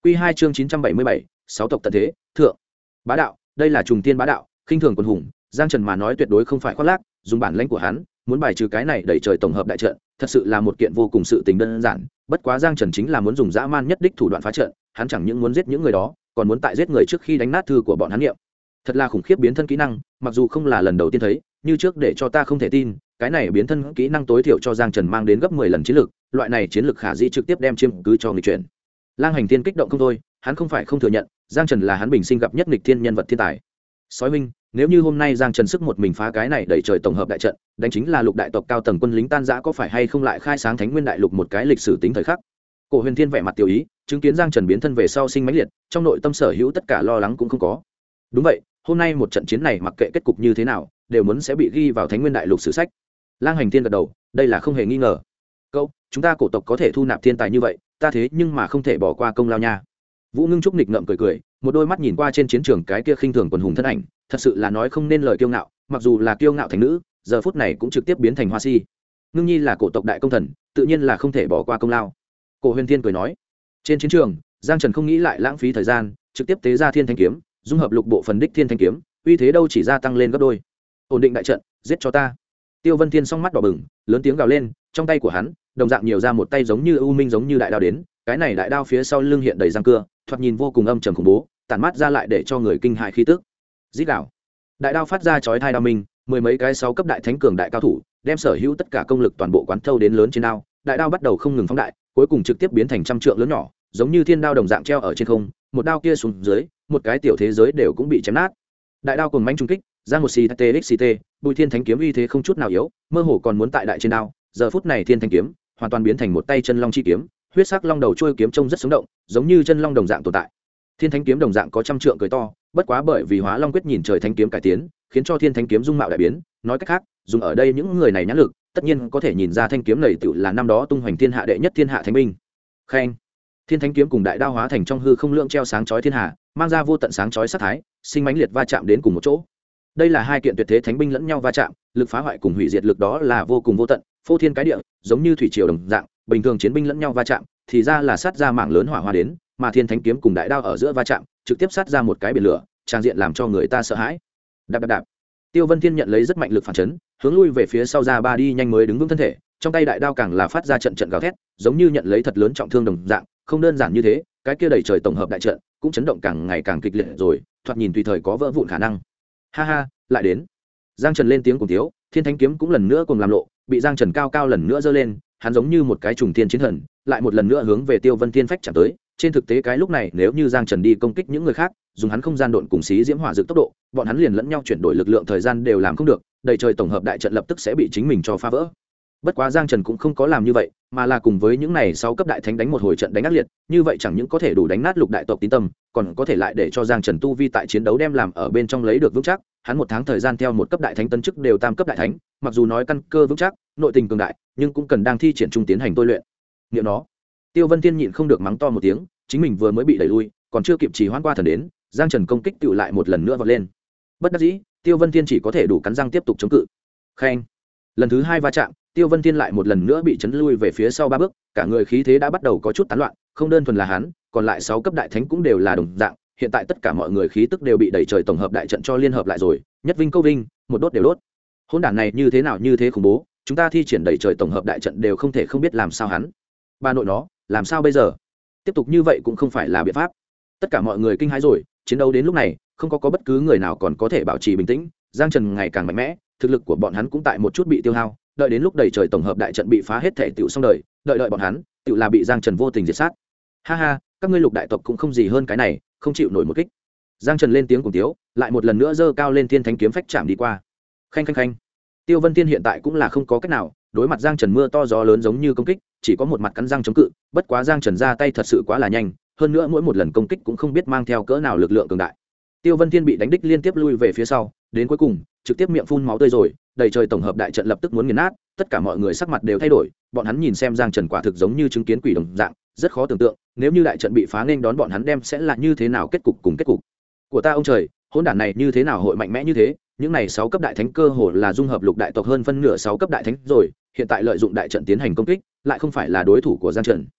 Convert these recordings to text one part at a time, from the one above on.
Quy 2 chương 977, sáu tộc tận thế, thượng. Bá đạo, đây là trùng tiên bá đạo, khinh thường quân hùng, Giang Trần mà nói tuyệt đối không phải khoác lác, dùng bản lãnh của hắn, muốn bài trừ cái này đẩy trời tổng hợp đại trận, thật sự là một kiện vô cùng sự tình đơn giản, bất quá Giang Trần chính là muốn dùng dã man nhất đích thủ đoạn phá trận, hắn chẳng những muốn giết những người đó, còn muốn tại giết người trước khi đánh nát thư của bọn hắn niệm. Thật là khủng khiếp biến thân kỹ năng, mặc dù không là lần đầu tiên thấy, như trước để cho ta không thể tin, cái này biến thân kỹ năng tối thiểu cho Giang Trần mang đến gấp 10 lần chiến lực, loại này chiến lực khả dĩ trực tiếp đem chiếm cứ cho người chuyển. Lang Hành Thiên kích động không thôi, hắn không phải không thừa nhận, Giang Trần là hắn bình sinh gặp nhất nghịch thiên nhân vật thiên tài. Sói minh, nếu như hôm nay Giang Trần sức một mình phá cái này đẩy trời tổng hợp đại trận, đánh chính là lục đại tộc cao tầng quân lính tan rã, có phải hay không lại khai sáng Thánh Nguyên đại lục một cái lịch sử tính thời khắc. Cổ Huyền Thiên vẻ mặt tiêu ý, chứng kiến Giang Trần biến thân về sau sinh mãnh liệt, trong nội tâm sở hữu tất cả lo lắng cũng không có. Đúng vậy, hôm nay một trận chiến này mặc kệ kết cục như thế nào, đều muốn sẽ bị ghi vào Thánh Nguyên đại lục sử sách. Lang Hành Thiên gật đầu, đây là không hề nghi ngờ. Cậu, chúng ta cổ tộc có thể thu nạp thiên tài như vậy, ta thế nhưng mà không thể bỏ qua công lao nha. Vũ Ngưng Trúc nghịch ngợm cười cười, một đôi mắt nhìn qua trên chiến trường cái kia khinh thường quần hùng thân ảnh, thật sự là nói không nên lời kiêu ngạo, mặc dù là kiêu ngạo thành nữ, giờ phút này cũng trực tiếp biến thành hoa si. Ngưng Nhi là cổ tộc đại công thần, tự nhiên là không thể bỏ qua công lao. Cổ Huyền Thiên cười nói. Trên chiến trường, Giang Trần không nghĩ lại lãng phí thời gian, trực tiếp tế ra Thiên Thanh kiếm, dung hợp lục bộ phần đích Thiên Thanh kiếm, uy thế đâu chỉ gia tăng lên gấp đôi. Ổn định đại trận, giết cho ta. Tiêu Vân Thiên song mắt đỏ bừng, lớn tiếng gào lên, trong tay của hắn, đồng dạng nhiều ra một tay giống như u minh giống như đại đao đến, cái này đại đao phía sau lưng hiện đầy răng cưa, thoạt nhìn vô cùng âm trầm khủng bố, tản mát ra lại để cho người kinh hãi khí tức. Rít đảo. Đại đao phát ra chói tai đao minh, mười mấy cái 6 cấp đại thánh cường đại cao thủ, đem sở hữu tất cả công lực toàn bộ quán thâu đến lớn trên đao, đại đao bắt đầu không ngừng phóng đại, cuối cùng trực tiếp biến thành trăm trượng lớn nhỏ, giống như thiên đao đồng dạng treo ở trên không, một đao kia xuống dưới, một cái tiểu thế giới đều cũng bị chém nát. Đại đao cùng mãnh trung kích, ra một CTXT, Bùi Thiên Thánh kiếm uy thế không chút nào yếu, mơ hồ còn muốn tại đại trên đao, giờ phút này Thiên Thánh kiếm hoàn toàn biến thành một tay chân long chi kiếm, huyết sắc long đầu trôi kiếm trông rất sống động, giống như chân long đồng dạng tồn tại. Thiên Thánh kiếm đồng dạng có trăm trượng cười to, bất quá bởi vì Hóa Long quyết nhìn trời thánh kiếm cải tiến, khiến cho Thiên Thánh kiếm dung mạo đại biến, nói cách khác, dùng ở đây những người này nhãn lực, tất nhiên có thể nhìn ra thanh kiếm này tựu là năm đó tung hoành thiên hạ đệ nhất thiên hạ thánh binh. Khen. Thiên Thánh kiếm cùng đại đao hóa thành trong hư không lượng treo sáng chói thiên hạ, mang ra vô tận sáng chói sát thái, sinh mãnh liệt va chạm đến cùng một chỗ. Đây là hai kiện tuyệt thế thánh binh lẫn nhau va chạm, lực phá hoại cùng hủy diệt lực đó là vô cùng vô tận, phô thiên cái địa, giống như thủy triều đồng dạng, bình thường chiến binh lẫn nhau va chạm, thì ra là sát ra mảng lớn hỏa hoa đến, mà Thiên Thánh kiếm cùng đại đao ở giữa va chạm, trực tiếp sát ra một cái biển lửa, trang diện làm cho người ta sợ hãi. Đạp đạp đạp. Tiêu Vân Thiên nhận lấy rất mạnh lực phản chấn, hướng lui về phía sau ra ba đi nhanh mới đứng vững thân thể, trong tay đại đao càng là phát ra trận trận gào thét, giống như nhận lấy thật lớn trọng thương đồng dạng, không đơn giản như thế, cái kia đẩy trời tổng hợp đại trận cũng chấn động càng ngày càng kịch liệt rồi, thoạt nhìn tùy thời có vỡ vụn khả năng. Ha ha, lại đến. Giang Trần lên tiếng cùng thiếu, Thiên Thánh kiếm cũng lần nữa cùng làm lộ, bị Giang Trần cao cao lần nữa giơ lên, hắn giống như một cái trùng thiên chiến thần, lại một lần nữa hướng về Tiêu Vân Thiên phách chạm tới. Trên thực tế cái lúc này nếu như Giang Trần đi công kích những người khác, dùng hắn không gian độn cùng xí diễm hỏa dược tốc độ, bọn hắn liền lẫn nhau chuyển đổi lực lượng thời gian đều làm không được, đầy trời tổng hợp đại trận lập tức sẽ bị chính mình cho phá vỡ. Bất quá Giang Trần cũng không có làm như vậy, mà là cùng với những này 6 cấp đại thánh đánh một hồi trận đánh ác liệt, như vậy chẳng những có thể đủ đánh nát lục đại tộc tín tâm, còn có thể lại để cho Giang Trần tu vi tại chiến đấu đem làm ở bên trong lấy được vững chắc, hắn một tháng thời gian theo một cấp đại thánh tấn chức đều tam cấp đại thánh, mặc dù nói căn cơ vững chắc, nội tình cường đại, nhưng cũng cần đang thi triển trung tiến hành tôi luyện. Niệm nó. Tiêu Vân Thiên nhịn không được mắng to một tiếng, chính mình vừa mới bị đẩy lui, còn chưa kịp trì hoãn qua thần đến, Giang Trần công kích tụ lại một lần nữa vọt lên. Bất đắc dĩ, Tiêu Vân Thiên chỉ có thể đủ cắn răng tiếp tục chống cự. Khen. Lần thứ 2 va chạm, Tiêu Vân Thiên lại một lần nữa bị chấn lui về phía sau 3 bước, cả người khí thế đã bắt đầu có chút tán loạn, không đơn thuần là hắn, còn lại 6 cấp đại thánh cũng đều là đồng dạng, hiện tại tất cả mọi người khí tức đều bị đẩy trời tổng hợp đại trận cho liên hợp lại rồi, nhất vinh câu vinh, một đốt đều đốt. Hỗn đản này như thế nào như thế khủng bố, chúng ta thi triển đẩy trời tổng hợp đại trận đều không thể không biết làm sao hắn. Bà nội nó, làm sao bây giờ? Tiếp tục như vậy cũng không phải là biện pháp. Tất cả mọi người kinh hãi rồi, chiến đấu đến lúc này, không có bất cứ người nào còn có thể bảo trì bình tĩnh, Giang Trần ngày càng mạnh mẽ, thực lực của bọn hắn cũng tại một chút bị tiêu hao, đợi đến lúc đầy trời tổng hợp đại trận bị phá hết thể tiểu xong đời, đợi bọn hắn, tiểu là bị Giang Trần vô tình diệt sát. Ha ha, các ngươi lục đại tộc cũng không gì hơn cái này, không chịu nổi một kích. Giang Trần lên tiếng cùng tiếu, lại một lần nữa giơ cao lên Thiên Thánh kiếm phách chạm đi qua. Khanh khanh khanh. Tiêu Vân Thiên hiện tại cũng là không có cách nào, đối mặt Giang Trần mưa to gió lớn giống như công kích, chỉ có một mặt cắn răng chống cự, bất quá Giang Trần ra tay thật sự quá là nhanh, hơn nữa mỗi một lần công kích cũng không biết mang theo cỡ nào lực lượng cường đại. Tiêu Vân Thiên bị đánh đích liên tiếp lui về phía sau, đến cuối cùng, trực tiếp miệng phun máu tươi rồi, đầy trời tổng hợp đại trận lập tức muốn nghiền nát, tất cả mọi người sắc mặt đều thay đổi, bọn hắn nhìn xem Giang Trần quả thực giống như chứng kiến quỷ đồng dạng, rất khó tưởng tượng, nếu như đại trận bị phá nên đón bọn hắn đem sẽ là như thế nào kết cục cùng kết cục. Của ta ông trời, hỗn đản này như thế nào hội mạnh mẽ như thế, những này 6 cấp đại thánh cơ hồ là dung hợp lục đại tộc hơn phân nửa 6 cấp đại thánh rồi, hiện tại lợi dụng đại trận tiến hành công kích, lại không phải là đối thủ của Giang Trần.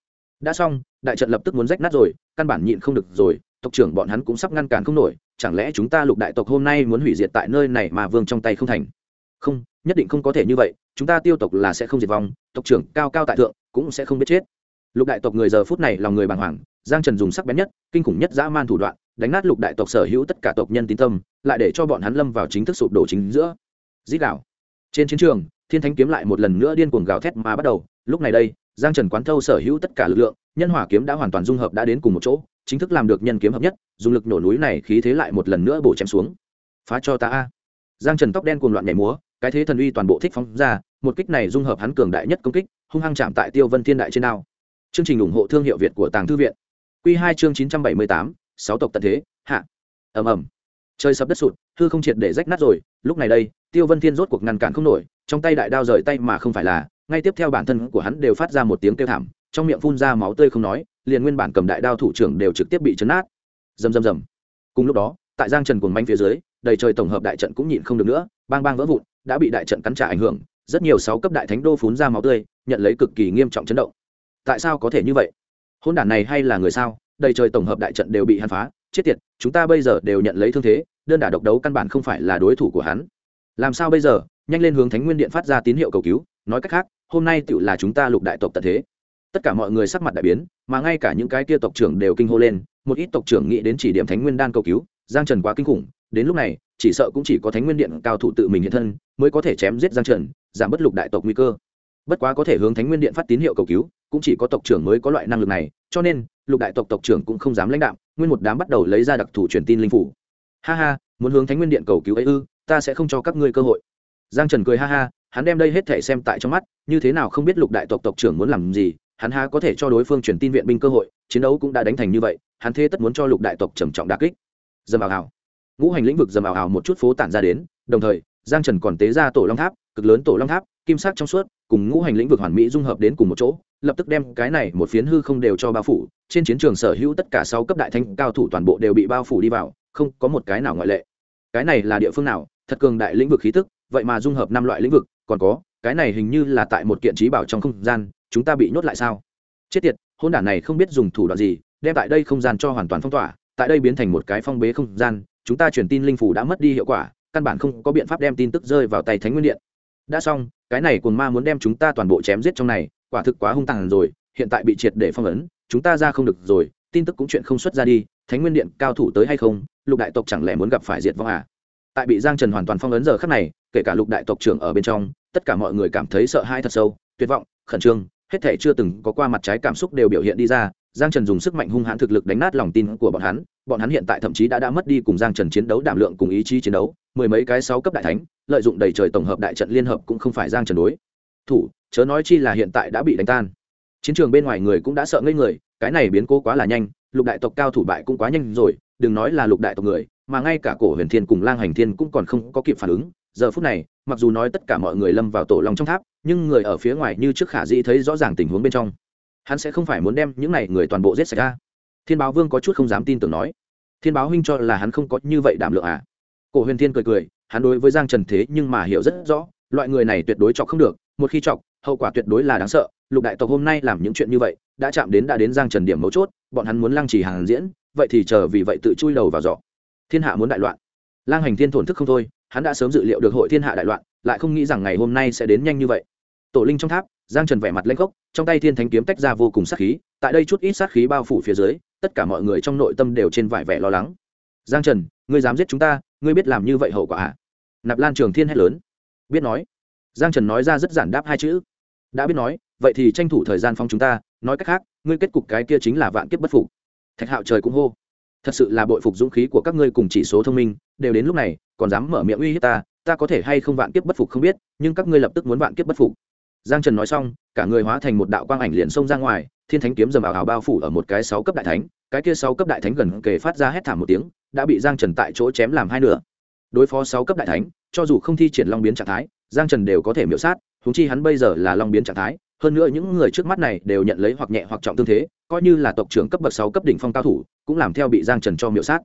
đã xong, đại trận lập tức muốn rách nát rồi, căn bản nhịn không được rồi, tộc trưởng bọn hắn cũng sắp ngăn cản không nổi, chẳng lẽ chúng ta Lục đại tộc hôm nay muốn hủy diệt tại nơi này mà vương trong tay không thành? Không, nhất định không có thể như vậy, chúng ta Tiêu tộc là sẽ không diệt vong, tộc trưởng cao cao tại thượng cũng sẽ không biết chết. Lục đại tộc người giờ phút này lòng người bàng hoàng, Giang Trần dùng sắc bén nhất, kinh khủng nhất dã man thủ đoạn, đánh nát Lục đại tộc sở hữu tất cả tộc nhân tín tâm, lại để cho bọn hắn lâm vào chính thức sụp đổ chính giữa. Rít gào. Trên chiến trường, Thiên Thánh kiếm lại một lần nữa điên cuồng gào thét mà bắt đầu, lúc này đây, Giang Trần quán thâu sở hữu tất cả lực lượng, nhân hỏa kiếm đã hoàn toàn dung hợp đã đến cùng một chỗ, chính thức làm được nhân kiếm hợp nhất, dùng lực nổ núi này khí thế lại một lần nữa bổ chém xuống. Phá cho ta a. Giang Trần tóc đen cuồng loạn nhảy múa, cái thế thần uy toàn bộ thích phóng ra, một kích này dung hợp hắn cường đại nhất công kích, hung hăng chạm tại Tiêu Vân Thiên đại trên đao. Chương trình ủng hộ thương hiệu Việt của Tàng Thư viện. Quy 2 chương 978, 6 tộc tận thế, hạ. Ầm ầm. Trời sập đất sụt, hư không triệt để rách nát rồi, lúc này đây, Tiêu Vân Thiên rốt cuộc ngăn cản không nổi, trong tay đại đao rời tay mà không phải là, ngay tiếp theo bản thân của hắn đều phát ra một tiếng kêu thảm, trong miệng phun ra máu tươi không nói, liền nguyên bản cầm đại đao thủ trưởng đều trực tiếp bị chấn nát. Rầm rầm rầm. Cùng lúc đó, tại Giang Trần cuồng manh phía dưới, đầy trời tổng hợp đại trận cũng nhịn không được nữa, bang bang vỡ vụn, đã bị đại trận cắn trả ảnh hưởng, rất nhiều 6 cấp đại thánh đô phun ra máu tươi, nhận lấy cực kỳ nghiêm trọng chấn động. Tại sao có thể như vậy? Hỗn đản này hay là người sao? Đầy trời tổng hợp đại trận đều bị hắn phá, chết tiệt, chúng ta bây giờ đều nhận lấy thương thế, đơn đả độc đấu căn bản không phải là đối thủ của hắn. Làm sao bây giờ? Nhanh lên hướng Thánh Nguyên Điện phát ra tín hiệu cầu cứu, nói cách khác, hôm nay tựu là chúng ta Lục đại tộc tận thế. Tất cả mọi người sắc mặt đại biến, mà ngay cả những cái kia tộc trưởng đều kinh hô lên, một ít tộc trưởng nghĩ đến chỉ điểm Thánh Nguyên đan cầu cứu, Giang Trần quá kinh khủng, đến lúc này, chỉ sợ cũng chỉ có Thánh Nguyên Điện cao thủ tự mình hiện thân, mới có thể chém giết Giang Trần, giảm bớt Lục đại tộc nguy cơ. Bất quá có thể hướng Thánh Nguyên Điện phát tín hiệu cầu cứu, cũng chỉ có tộc trưởng mới có loại năng lực này, cho nên, Lục đại tộc tộc trưởng cũng không dám lãnh đạo, nguyên một đám bắt đầu lấy ra đặc thủ truyền tin linh phủ. Ha ha, muốn hướng Thánh Nguyên Điện cầu cứu ấy ư, ta sẽ không cho các ngươi cơ hội. Giang Trần cười ha ha, hắn đem đây hết thảy xem tại trong mắt, như thế nào không biết Lục đại tộc tộc trưởng muốn làm gì, hắn há có thể cho đối phương truyền tin viện binh cơ hội, chiến đấu cũng đã đánh thành như vậy, hắn thế tất muốn cho Lục đại tộc trầm trọng đả kích. Dầm ào ào. Ngũ hành lĩnh vực dầm ào ào một chút phố tản ra đến, đồng thời, Giang Trần còn tế ra tổ long tháp, cực lớn tổ long tháp, kim sắc trong suốt, cùng ngũ hành lĩnh vực hoàn mỹ dung hợp đến cùng một chỗ, lập tức đem cái này một phiến hư không đều cho bao phủ, trên chiến trường sở hữu tất cả 6 cấp đại thánh cao thủ toàn bộ đều bị bao phủ đi vào, không có một cái nào ngoại lệ. Cái này là địa phương nào? Thật cường đại lĩnh vực khí tức, vậy mà dung hợp 5 loại lĩnh vực, còn có, cái này hình như là tại một kiện trí bảo trong không gian, chúng ta bị nhốt lại sao? Chết tiệt, hỗn đản này không biết dùng thủ đoạn gì, đem tại đây không gian cho hoàn toàn phong tỏa, tại đây biến thành một cái phong bế không gian, chúng ta truyền tin linh phủ đã mất đi hiệu quả, căn bản không có biện pháp đem tin tức rơi vào tay Thánh Nguyên Điện. Đã xong, cái này cuồng ma muốn đem chúng ta toàn bộ chém giết trong này, quả thực quá hung tàn rồi, hiện tại bị triệt để phong ấn, chúng ta ra không được rồi, tin tức cũng chuyện không xuất ra đi, Thánh Nguyên Điện cao thủ tới hay không, Lục đại tộc chẳng lẽ muốn gặp phải diệt vong à? Tại bị Giang Trần hoàn toàn phong ấn giờ khắc này, kể cả Lục đại tộc trưởng ở bên trong, tất cả mọi người cảm thấy sợ hãi thật sâu, tuyệt vọng, khẩn trương, hết thảy chưa từng có qua mặt trái cảm xúc đều biểu hiện đi ra. Giang Trần dùng sức mạnh hung hãn thực lực đánh nát lòng tin của bọn hắn hiện tại thậm chí đã mất đi cùng Giang Trần chiến đấu đảm lượng cùng ý chí chiến đấu, mười mấy cái 6 cấp đại thánh, lợi dụng đầy trời tổng hợp đại trận liên hợp cũng không phải Giang Trần đối thủ, chớ nói chi là hiện tại đã bị đánh tan. Chiến trường bên ngoài người cũng đã sợ ngây người, cái này biến cố quá là nhanh, Lục đại tộc cao thủ bại cũng quá nhanh rồi, đừng nói là Lục đại tộc người, mà ngay cả Cổ Huyền Thiên cùng Lang Hành Thiên cũng còn không có kịp phản ứng. Giờ phút này, mặc dù nói tất cả mọi người lâm vào tổ long trong tháp, nhưng người ở phía ngoài như trước khả dĩ thấy rõ ràng tình huống bên trong. Hắn sẽ không phải muốn đem những này người toàn bộ giết sạch ra. Thiên Báo Vương có chút không dám tin tưởng nói, Thiên Báo huynh cho là hắn không có như vậy đảm lượng à? Cổ Huyền Thiên cười cười, hắn đối với Giang Trần thế nhưng mà hiểu rất rõ, loại người này tuyệt đối chọc không được, một khi chọc, hậu quả tuyệt đối là đáng sợ. Lục đại tộc hôm nay làm những chuyện như vậy, đã chạm đến Giang Trần điểm mấu chốt, bọn hắn muốn lăng trì hàng diễn, vậy thì chờ vì vậy tự chui đầu vào giỏ. Thiên hạ muốn đại loạn. Lang Hành Thiên thổn thức không thôi, hắn đã sớm dự liệu được hội thiên hạ đại loạn, lại không nghĩ rằng ngày hôm nay sẽ đến nhanh như vậy. Tổ linh trong tháp, Giang Trần vẻ mặt lênh khốc, trong tay Thiên Thánh kiếm tách ra vô cùng sát khí, tại đây chút ít sát khí bao phủ phía dưới, tất cả mọi người trong nội tâm đều trên vải vẻ lo lắng. Giang Trần, ngươi dám giết chúng ta, ngươi biết làm như vậy hậu quả à? Nạp Lan Trường Thiên hét lớn. Biết nói. Giang Trần nói ra rất giản đáp 2 chữ. Đã biết nói, vậy thì tranh thủ thời gian phong chúng ta, nói cách khác, ngươi kết cục cái kia chính là vạn kiếp bất phục. Thạch Hạo trời cũng hô. Thật sự là bội phục dũng khí của các ngươi cùng chỉ số thông minh, đều đến lúc này, còn dám mở miệng uy hiếp ta, ta có thể hay không vạn kiếp bất phục không biết, nhưng các ngươi lập tức muốn vạn kiếp bất phục. Giang Trần nói xong, cả người hóa thành một đạo quang ảnh liền xông ra ngoài, Thiên Thánh kiếm rầm ảo ảo bao phủ ở một cái 6 cấp đại thánh, cái kia 6 cấp đại thánh gần kề phát ra hét thảm một tiếng, đã bị Giang Trần tại chỗ chém làm 2 nửa. Đối phó 6 cấp đại thánh, cho dù không thi triển long biến trạng thái, Giang Trần đều có thể miểu sát, huống chi hắn bây giờ là long biến trạng thái, hơn nữa những người trước mắt này đều nhận lấy hoặc nhẹ hoặc trọng thương thế, coi như là tộc trưởng cấp bậc 6 cấp đỉnh phong cao thủ, cũng làm theo bị Giang Trần cho miểu sát.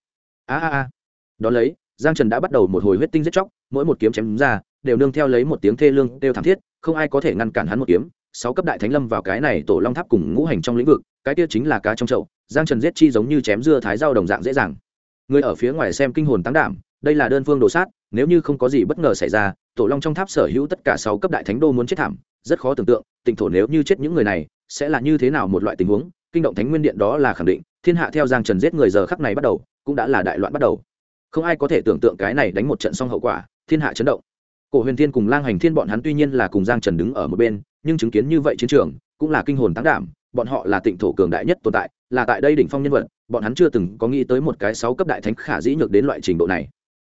A. Đó lấy, Giang Trần đã bắt đầu một hồi huyết tinh giết chóc, mỗi một kiếm chém ra, đều nương theo lấy một tiếng thê lương đều thảm thiết, không ai có thể ngăn cản hắn một kiếm, 6 cấp đại thánh lâm vào cái này tổ long tháp cùng ngũ hành trong lĩnh vực, cái kia chính là cá trong chậu, Giang Trần giết chi giống như chém dưa thái rau đồng dạng dễ dàng. Người ở phía ngoài xem kinh hồn tăng đảm, đây là đơn phương đồ sát, nếu như không có gì bất ngờ xảy ra, tổ long trong tháp sở hữu tất cả 6 cấp đại thánh đô muốn chết thảm, rất khó tưởng tượng, Tịnh thổ nếu như chết những người này, sẽ là như thế nào một loại tình huống, kinh động Thánh Nguyên Điện đó là khẳng định, thiên hạ theo Giang Trần giết người giờ khắc này bắt đầu, cũng đã là đại loạn bắt đầu. Không ai có thể tưởng tượng cái này đánh một trận xong hậu quả, thiên hạ chấn động. Cổ Huyền Thiên cùng Lang Hành Thiên bọn hắn tuy nhiên là cùng Giang Trần đứng ở một bên, nhưng chứng kiến như vậy chiến trường, cũng là kinh hồn tăng đảm, bọn họ là Tịnh thổ cường đại nhất tồn tại, là tại đây đỉnh phong nhân vật, bọn hắn chưa từng có nghĩ tới một cái 6 cấp đại thánh khả dĩ nhược đến loại trình độ này.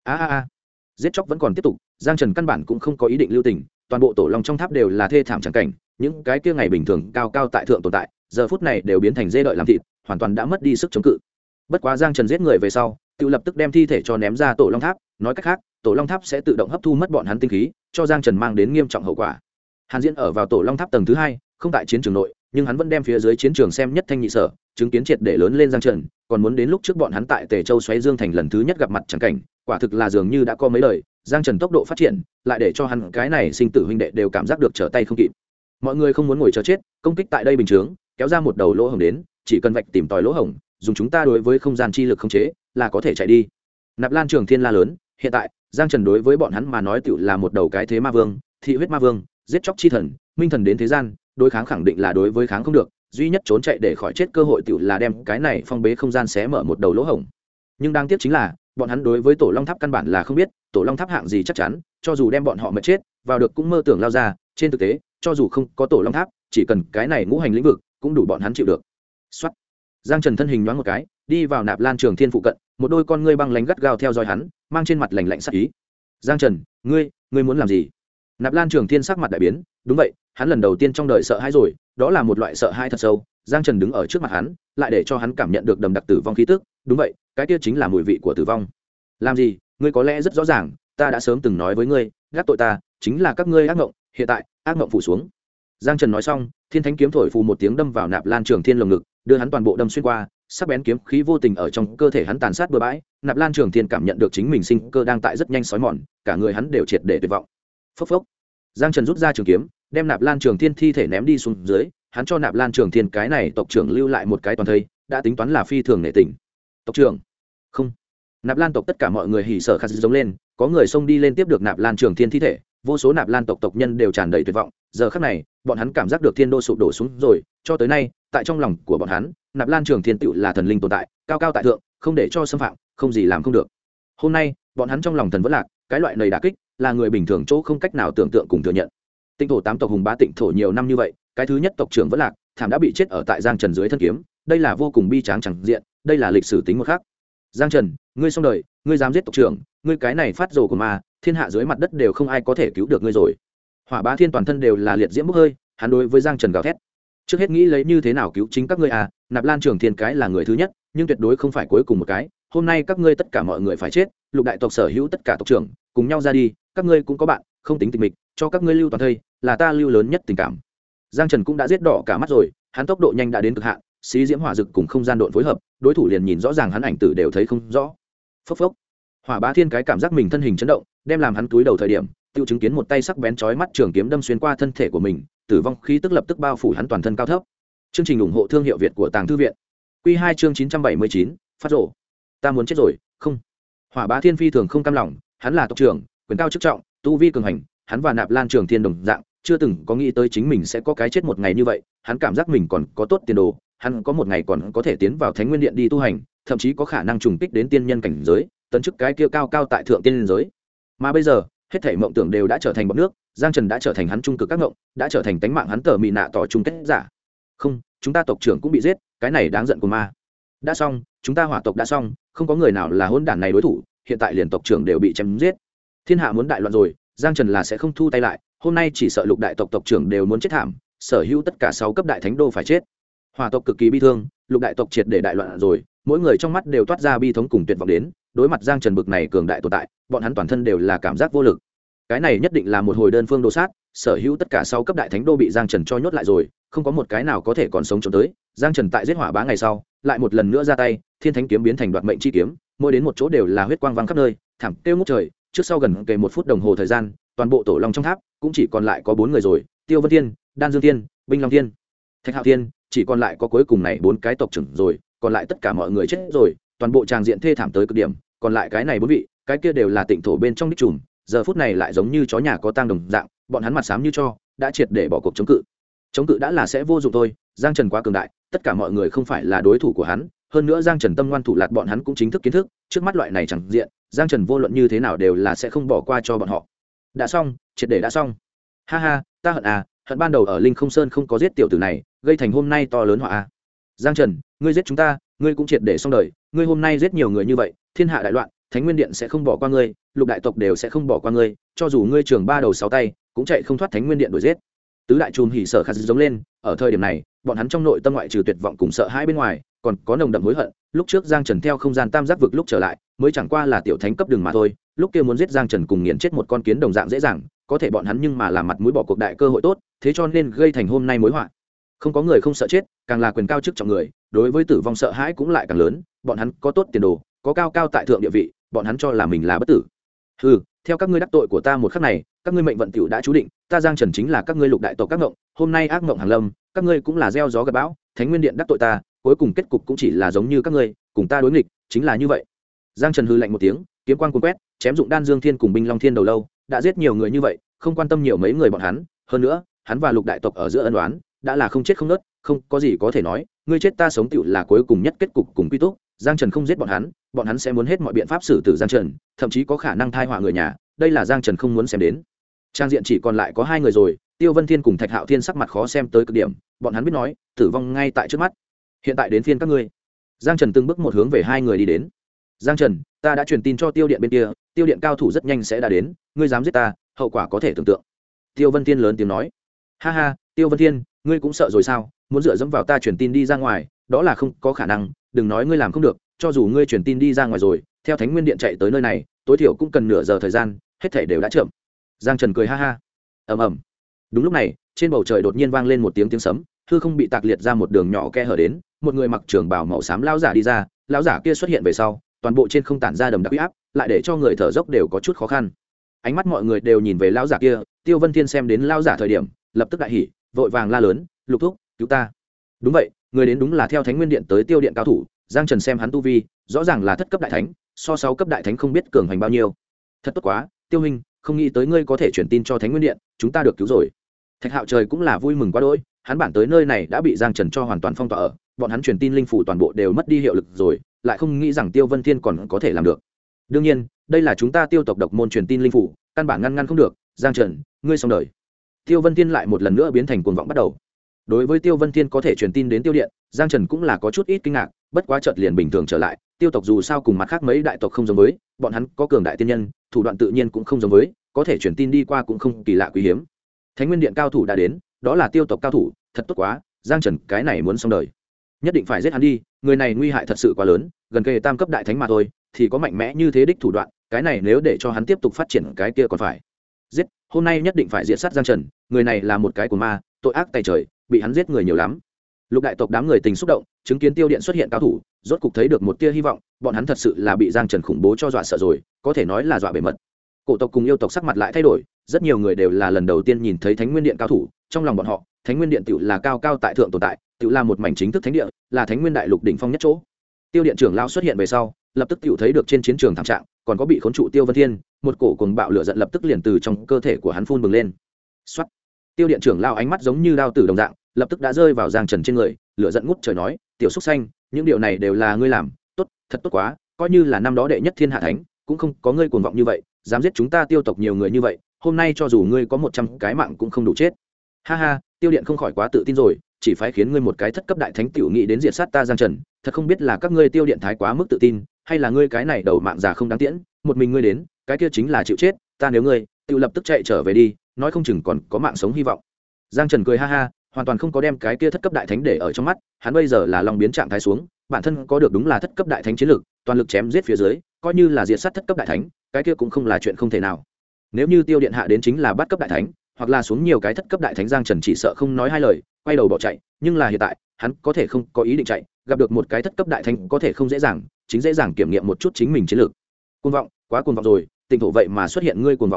Giết chóc vẫn còn tiếp tục, Giang Trần căn bản cũng không có ý định lưu tình, toàn bộ tổ long trong tháp đều là thê thảm chẳng cảnh, những cái kia ngày bình thường cao cao tại thượng tồn tại, giờ phút này đều biến thành dê đợi làm thịt, hoàn toàn đã mất đi sức chống cự. Bất quá Giang Trần giết người về sau, tự lập tức đem thi thể cho ném ra tổ long tháp, nói cách khác, tổ long tháp sẽ tự động hấp thu mất bọn hắn tinh khí, cho Giang Trần mang đến nghiêm trọng hậu quả. Hàn Diễn ở vào tổ long tháp tầng thứ 2, không tại chiến trường nội, nhưng hắn vẫn đem phía dưới chiến trường xem nhất thanh nhị sở, chứng kiến triệt để lớn lên Giang Trần, còn muốn đến lúc trước bọn hắn tại Tề Châu xoáy Dương thành lần thứ nhất gặp mặt chẳng cảnh, quả thực là dường như đã có mấy lời, Giang Trần tốc độ phát triển, lại để cho hắn cái này sinh tử huynh đệ đều cảm giác được trở tay không kịp. Mọi người không muốn ngồi chờ chết, công kích tại đây bình chướng, kéo ra một đầu lỗ hổng đến, chỉ cần vạch tìm tòi lỗ hổng, dùng chúng ta đối với không gian chi lực khống chế, là có thể chạy đi. Nạp Lan Trường Thiên la lớn, hiện tại, Giang Trần đối với bọn hắn mà nói tựu là một đầu cái thế ma vương, thị huyết ma vương, giết chóc chi thần, minh thần đến thế gian, đối kháng khẳng định là đối với kháng không được, duy nhất trốn chạy để khỏi chết cơ hội tựu là đem cái này phong bế không gian xé mở một đầu lỗ hổng. Nhưng đáng tiếc chính là, bọn hắn đối với tổ long tháp căn bản là không biết, tổ long tháp hạng gì chắc chắn, cho dù đem bọn họ mệt chết, vào được cũng mơ tưởng lao ra, trên thực tế, cho dù không có tổ long tháp, chỉ cần cái này ngũ hành lĩnh vực, cũng đủ bọn hắn chịu được. Soát. Giang Trần thân hình nhoáng một cái, đi vào Nạp Lan Trường Thiên phụ cận, một đôi con ngươi băng lãnh gắt gao theo dõi hắn, mang trên mặt lạnh lạnh sắc ý. Giang Trần, ngươi muốn làm gì? Nạp Lan Trường Thiên sắc mặt đại biến, đúng vậy, hắn lần đầu tiên trong đời sợ hãi rồi, đó là một loại sợ hãi thật sâu. Giang Trần đứng ở trước mặt hắn, lại để cho hắn cảm nhận được đầm đặc tử vong khí tức, đúng vậy, cái kia chính là mùi vị của tử vong. Làm gì? Ngươi có lẽ rất rõ ràng, ta đã sớm từng nói với ngươi, gác tội ta, chính là các ngươi ác mộng, hiện tại, ác mộng phủ xuống. Giang Trần nói xong, Thiên Thánh kiếm thổi phù một tiếng đâm vào Nạp Lan Trường Thiên lồng ngực, đưa hắn toàn bộ đâm xuyên qua, sắc bén kiếm khí vô tình ở trong cơ thể hắn tàn sát bừa bãi. Nạp Lan Trường Thiên cảm nhận được chính mình sinh cơ đang tại rất nhanh sói mòn, cả người hắn đều triệt để tuyệt vọng. Phốc phốc. Giang Trần rút ra trường kiếm, đem Nạp Lan Trường Thiên thi thể ném đi xuống dưới, hắn cho Nạp Lan Trường Thiên cái này tộc trưởng lưu lại một cái toàn thây, đã tính toán là phi thường nể tình. Tộc trưởng. Không. Nạp Lan tộc tất cả mọi người hỉ sở khát giống lên, có người xông đi lên tiếp được Nạp Lan Trường Thiên thi thể, vô số Nạp Lan tộc tộc nhân đều tràn đầy tuyệt vọng. Giờ khắc này, bọn hắn cảm giác được thiên đô sụp đổ xuống rồi, cho tới nay, tại trong lòng của bọn hắn, Nạp Lan Trường Thiên tựu là thần linh tồn tại, cao cao tại thượng, không để cho xâm phạm, không gì làm không được. Hôm nay, bọn hắn trong lòng thần vẫn lạc, cái loại này đả kích, là người bình thường chỗ không cách nào tưởng tượng cùng thừa nhận. Tịnh thổ 8 tộc hùng bá Tịnh thổ nhiều năm như vậy, cái thứ nhất tộc trưởng vẫn lạc, thảm đã bị chết ở tại Giang Trần dưới thân kiếm, đây là vô cùng bi tráng chẳng diện, đây là lịch sử tính một khác. Giang Trần, ngươi xong đời, ngươi dám giết tộc trưởng, ngươi cái này phát rồ của ma, thiên hạ dưới mặt đất đều không ai có thể cứu được ngươi rồi. Hỏa Bá Thiên toàn thân đều là liệt diễm bốc hơi, hắn đối với Giang Trần gào thét. Trước hết nghĩ lấy như thế nào cứu chính các ngươi à, Nạp Lan Trường Thiên cái là người thứ nhất, nhưng tuyệt đối không phải cuối cùng một cái. Hôm nay các ngươi tất cả mọi người phải chết, lục đại tộc sở hữu tất cả tộc trưởng, cùng nhau ra đi, các ngươi cũng có bạn, không tính tịch mịch, cho các ngươi lưu toàn thây, là ta lưu lớn nhất tình cảm. Giang Trần cũng đã giết đỏ cả mắt rồi, hắn tốc độ nhanh đã đến cực hạn, xí diễm hỏa dực cùng không gian độn phối hợp, đối thủ liền nhìn rõ ràng hắn ảnh tử đều thấy không rõ. Phốc phốc. Hỏa Bá Thiên cái cảm giác mình thân hình chấn động, đem làm hắn túi đầu thời điểm, tiêu chứng kiến một tay sắc bén chói mắt trường kiếm đâm xuyên qua thân thể của mình, tử vong khí tức lập tức bao phủ hắn toàn thân cao thấp. Chương trình ủng hộ thương hiệu Việt của Tàng Thư viện. Quy 2 chương 979, phát rồ. Ta muốn chết rồi, không. Hỏa Bá Thiên phi thường không cam lòng, hắn là tộc trưởng, quyền cao chức trọng, tu vi cường hành, hắn và Nạp Lan Trường Thiên đồng dạng, chưa từng có nghĩ tới chính mình sẽ có cái chết một ngày như vậy, hắn cảm giác mình còn có tốt tiền đồ, hắn có một ngày còn có thể tiến vào Thánh Nguyên Điện đi tu hành, thậm chí có khả năng trùng kích đến tiên nhân cảnh giới, tấn chức cái kia cao cao tại thượng tiên nhân giới. Mà bây giờ, hết thảy mộng tưởng đều đã trở thành bọt nước, Giang Trần đã trở thành hắn trung cực các ngộng, đã trở thành tánh mạng hắn tờ mị nạ tỏ chung kết giả. Không, chúng ta tộc trưởng cũng bị giết, cái này đáng giận của ma. Đã xong, chúng ta Hỏa tộc đã xong, không có người nào là hỗn đản này đối thủ, hiện tại liền tộc trưởng đều bị chém giết. Thiên hạ muốn đại loạn rồi, Giang Trần là sẽ không thu tay lại, hôm nay chỉ sợ lục đại tộc tộc trưởng đều muốn chết thảm, sở hữu tất cả 6 cấp đại thánh đô phải chết. Hỏa tộc cực kỳ bi thương, lục đại tộc triệt để đại loạn rồi, mỗi người trong mắt đều toát ra bi thống cùng tuyệt vọng đến, đối mặt Giang Trần bực này cường đại tồn tại, bọn hắn toàn thân đều là cảm giác vô lực. Cái này nhất định là một hồi đơn phương đồ sát, sở hữu tất cả 6 cấp đại thánh đô bị Giang Trần cho nhốt lại rồi, không có một cái nào có thể còn sống chống tới. Giang Trần tại giết Hỏa Bá ngày sau, lại một lần nữa ra tay, Thiên Thánh kiếm biến thành đoạt mệnh chi kiếm, mỗi đến một chỗ đều là huyết quang vang khắp nơi, thảm kêu ngút trời, trước sau gần kề 1 phút đồng hồ thời gian, toàn bộ tổ long trong tháp cũng chỉ còn lại có 4 người rồi, Tiêu Vân Thiên, Đan Dương Thiên, Binh Long Thiên, Thạch Hạo Thiên, chỉ còn lại có cuối cùng này 4 cái tộc trưởng rồi, còn lại tất cả mọi người chết rồi, toàn bộ tràng diện thê thảm tới cực điểm, còn lại cái này 4 vị, cái kia đều là tịnh thổ bên trong đích trùm, giờ phút này lại giống như chó nhà có tang đồng dạng, bọn hắn mặt xám như cho, đã triệt để bỏ cuộc chống cự. Chống cự đã là sẽ vô dụng thôi, Giang Trần quá cường đại, tất cả mọi người không phải là đối thủ của hắn, hơn nữa Giang Trần tâm ngoan thủ lạt bọn hắn cũng chính thức kiến thức, trước mắt loại này chẳng diện, Giang Trần vô luận như thế nào đều là sẽ không bỏ qua cho bọn họ. Đã xong, triệt để đã xong. Ha ha, ta hận à, hận ban đầu ở Linh Không Sơn không có giết tiểu tử này, gây thành hôm nay to lớn họa a. Giang Trần, ngươi giết chúng ta, ngươi cũng triệt để xong đời, ngươi hôm nay giết nhiều người như vậy, thiên hạ đại loạn, Thánh Nguyên Điện sẽ không bỏ qua ngươi, lục đại tộc đều sẽ không bỏ qua ngươi, cho dù ngươi trường 3 đầu 6 tay, cũng chạy không thoát Thánh Nguyên Điện đuổi giết. Tứ đại trùm hỉ sở khát giống lên, ở thời điểm này, bọn hắn trong nội tâm ngoại trừ tuyệt vọng cùng sợ hãi bên ngoài, còn có nồng đậm hối hận. Lúc trước Giang Trần theo không gian tam giác vực lúc trở lại, mới chẳng qua là tiểu thánh cấp đường mà thôi, lúc kia muốn giết Giang Trần cùng nghiền chết một con kiến đồng dạng dễ dàng, có thể bọn hắn nhưng mà làm mặt mũi bỏ cuộc đại cơ hội tốt, thế cho nên gây thành hôm nay mối họa. Không có người không sợ chết, càng là quyền cao chức trọng người, đối với tử vong sợ hãi cũng lại càng lớn, bọn hắn có tốt tiền đồ, có cao cao tại thượng địa vị, bọn hắn cho là mình là bất tử. Hừ, theo các ngươi đắc tội của ta một khắc này, các ngươi mệnh vận tiểu đã chú định, ta Giang Trần chính là các ngươi lục đại tộc các ngộng, hôm nay ác ngộng hàng lâm, các ngươi cũng là gieo gió gặp bão, Thánh Nguyên Điện đắc tội ta, cuối cùng kết cục cũng chỉ là giống như các ngươi, cùng ta đối nghịch, chính là như vậy. Giang Trần hừ lạnh một tiếng, kiếm quang cuốn quét, chém dụng Đan Dương Thiên cùng Binh Long Thiên đầu lâu, đã giết nhiều người như vậy, không quan tâm nhiều mấy người bọn hắn, hơn nữa, hắn và lục đại tộc ở giữa ân oán, đã là không chết không nứt, không có gì có thể nói, ngươi chết ta sống tiểu là cuối cùng nhất kết cục cùng quy túc. Giang Trần không giết bọn hắn sẽ muốn hết mọi biện pháp xử tử Giang Trần, thậm chí có khả năng thai họa người nhà, đây là Giang Trần không muốn xem đến. Trang diện chỉ còn lại có 2 người rồi, Tiêu Vân Thiên cùng Thạch Hạo Thiên sắc mặt khó xem tới cực điểm, bọn hắn biết nói, tử vong ngay tại trước mắt. Hiện tại đến phiên các ngươi. Giang Trần từng bước một hướng về 2 người đi đến. Giang Trần, ta đã truyền tin cho Tiêu Điện bên kia, Tiêu Điện cao thủ rất nhanh sẽ đã đến, ngươi dám giết ta, hậu quả có thể tưởng tượng. Tiêu Vân Thiên lớn tiếng nói. Ha ha, Tiêu Vân Thiên, ngươi cũng sợ rồi sao? Muốn dựa dẫm vào ta truyền tin đi ra ngoài, đó là không có khả năng, đừng nói ngươi làm không được, cho dù ngươi truyền tin đi ra ngoài rồi, theo Thánh Nguyên Điện chạy tới nơi này, tối thiểu cũng cần nửa giờ thời gian, hết thảy đều đã chậm. Giang Trần cười ha ha. Ầm ầm. Đúng lúc này, trên bầu trời đột nhiên vang lên một tiếng sấm, hư không bị tạc liệt ra một đường nhỏ khe hở đến, một người mặc trường bào màu xám lão giả đi ra, lão giả kia xuất hiện về sau, toàn bộ trên không tản ra đầm đặc uy áp, lại để cho người thở dốc đều có chút khó khăn. Ánh mắt mọi người đều nhìn về lão giả kia, Tiêu Vân Thiên xem đến lão giả thời điểm, lập tức đại hỉ, vội vàng la lớn, "Lục thúc, cứu ta!" Đúng vậy, người đến đúng là theo Thánh Nguyên Điện tới Tiêu Điện cao thủ, Giang Trần xem hắn tu vi, rõ ràng là thất cấp đại thánh, so 6 cấp đại thánh không biết cường hành bao nhiêu. Thật tốt quá, Tiêu huynh, không nghĩ tới ngươi có thể truyền tin cho Thánh Nguyên Điện, chúng ta được cứu rồi. Thạch Hạo trời cũng là vui mừng quá đỗi, hắn bản tới nơi này đã bị Giang Trần cho hoàn toàn phong tỏa ở, bọn hắn truyền tin linh phủ toàn bộ đều mất đi hiệu lực rồi, lại không nghĩ rằng Tiêu Vân Thiên còn có thể làm được. Đương nhiên, đây là chúng ta Tiêu tộc độc môn truyền tin linh phủ, căn bản ngăn không được. Giang Trần, ngươi xong đời. Tiêu Vân Thiên lại một lần nữa biến thành cuồng vọng bắt đầu. Đối với Tiêu Vân Thiên có thể truyền tin đến Tiêu Điện, Giang Trần cũng là có chút ít kinh ngạc, bất quá chợt liền bình thường trở lại. Tiêu tộc dù sao cùng mặt khác mấy đại tộc không giống với, bọn hắn có cường đại tiên nhân, thủ đoạn tự nhiên cũng không giống với, có thể truyền tin đi qua cũng không kỳ lạ quý hiếm. Thánh Nguyên Điện cao thủ đã đến, đó là Tiêu tộc cao thủ, thật tốt quá, Giang Trần cái này muốn xong đời, nhất định phải giết hắn đi, người này nguy hại thật sự quá lớn, gần kề tam cấp đại thánh mà thôi, thì có mạnh mẽ như thế đích thủ đoạn, cái này nếu để cho hắn tiếp tục phát triển cái kia còn phải giết, hôm nay nhất định phải diệt sát Giang Trần, người này là một cái của ma, tội ác tày trời, bị hắn giết người nhiều lắm. Lục đại tộc đám người tình xúc động, chứng kiến Tiêu Điện xuất hiện cao thủ, rốt cục thấy được một tia hy vọng, bọn hắn thật sự là bị Giang Trần khủng bố cho dọa sợ rồi, có thể nói là dọa bể mật. Cổ tộc cùng yêu tộc sắc mặt lại thay đổi, rất nhiều người đều là lần đầu tiên nhìn thấy Thánh Nguyên Điện cao thủ, trong lòng bọn họ, Thánh Nguyên Điện tựu là cao cao tại thượng tồn tại, tựu là một mảnh chính thức thánh địa, là Thánh Nguyên đại lục đỉnh phong nhất chỗ. Tiêu Điện trưởng lão xuất hiện về sau, lập tức tựu thấy được trên chiến trường thảm trạng, còn có bị khốn trụ Tiêu Vân Thiên, một cổ cuồng bạo lửa giận lập tức liền từ trong cơ thể của hắn phun bừng lên. Soát. Tiêu Điện trưởng lão ánh mắt giống như đao tử đồng dạng, lập tức đã rơi vào Giang Trần trên người, lửa giận ngút trời nói, "Tiểu Súc Xanh, những điều này đều là ngươi làm, tốt, thật tốt quá, coi như là năm đó đệ nhất thiên hạ thánh, cũng không có ngươi cuồng vọng như vậy, dám giết chúng ta Tiêu tộc nhiều người như vậy, hôm nay cho dù ngươi có 100 cái mạng cũng không đủ chết." Ha ha, Tiêu Điện không khỏi quá tự tin rồi, chỉ phải khiến ngươi một cái thất cấp đại thánh tiểu nghị đến diệt sát ta Giang Trần, thật không biết là các ngươi Tiêu Điện thái quá mức tự tin, hay là ngươi cái này đầu mạng già không đáng tiễn, một mình ngươi đến, cái kia chính là chịu chết, ta nếu ngươi, tiểu lập tức chạy trở về đi, nói không chừng còn có mạng sống hy vọng. Giang Trần cười ha ha, hoàn toàn không có đem cái kia thất cấp đại thánh để ở trong mắt, hắn bây giờ là long biến trạng thái xuống, bản thân có được đúng là thất cấp đại thánh chiến lực, toàn lực chém giết phía dưới, coi như là diệt sát thất cấp đại thánh, cái kia cũng không là chuyện không thể nào. Nếu như Tiêu Điện hạ đến chính là bắt cấp đại thánh, hoặc là xuống nhiều cái thất cấp đại thánh, Giang Trần chỉ sợ không nói hai lời, quay đầu bỏ chạy, nhưng là hiện tại, hắn có thể không có ý định chạy, gặp được một cái thất cấp đại thánh có thể không dễ dàng, chính dễ dàng kiểm nghiệm một chút chính mình chiến lược. Cuồng vọng, quá cuồng vọng rồi, Tịnh thổ vậy mà xuất hiện ngươi cuồng vọng như vậy,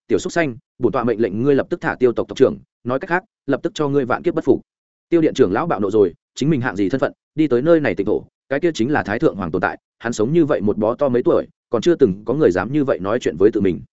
tiểu xúc xanh, bổn tọa mệnh lệnh ngươi lập tức thả Tiêu tộc tộc trưởng, nói cách khác lập tức cho ngươi vạn kiếp bất phục. Tiêu điện trưởng lão bạo nộ rồi, chính mình hạng gì thân phận, đi tới nơi này tịnh thổ, cái kia chính là thái thượng hoàng tồn tại, hắn sống như vậy một bó to mấy tuổi, còn chưa từng có người dám như vậy nói chuyện với tự mình.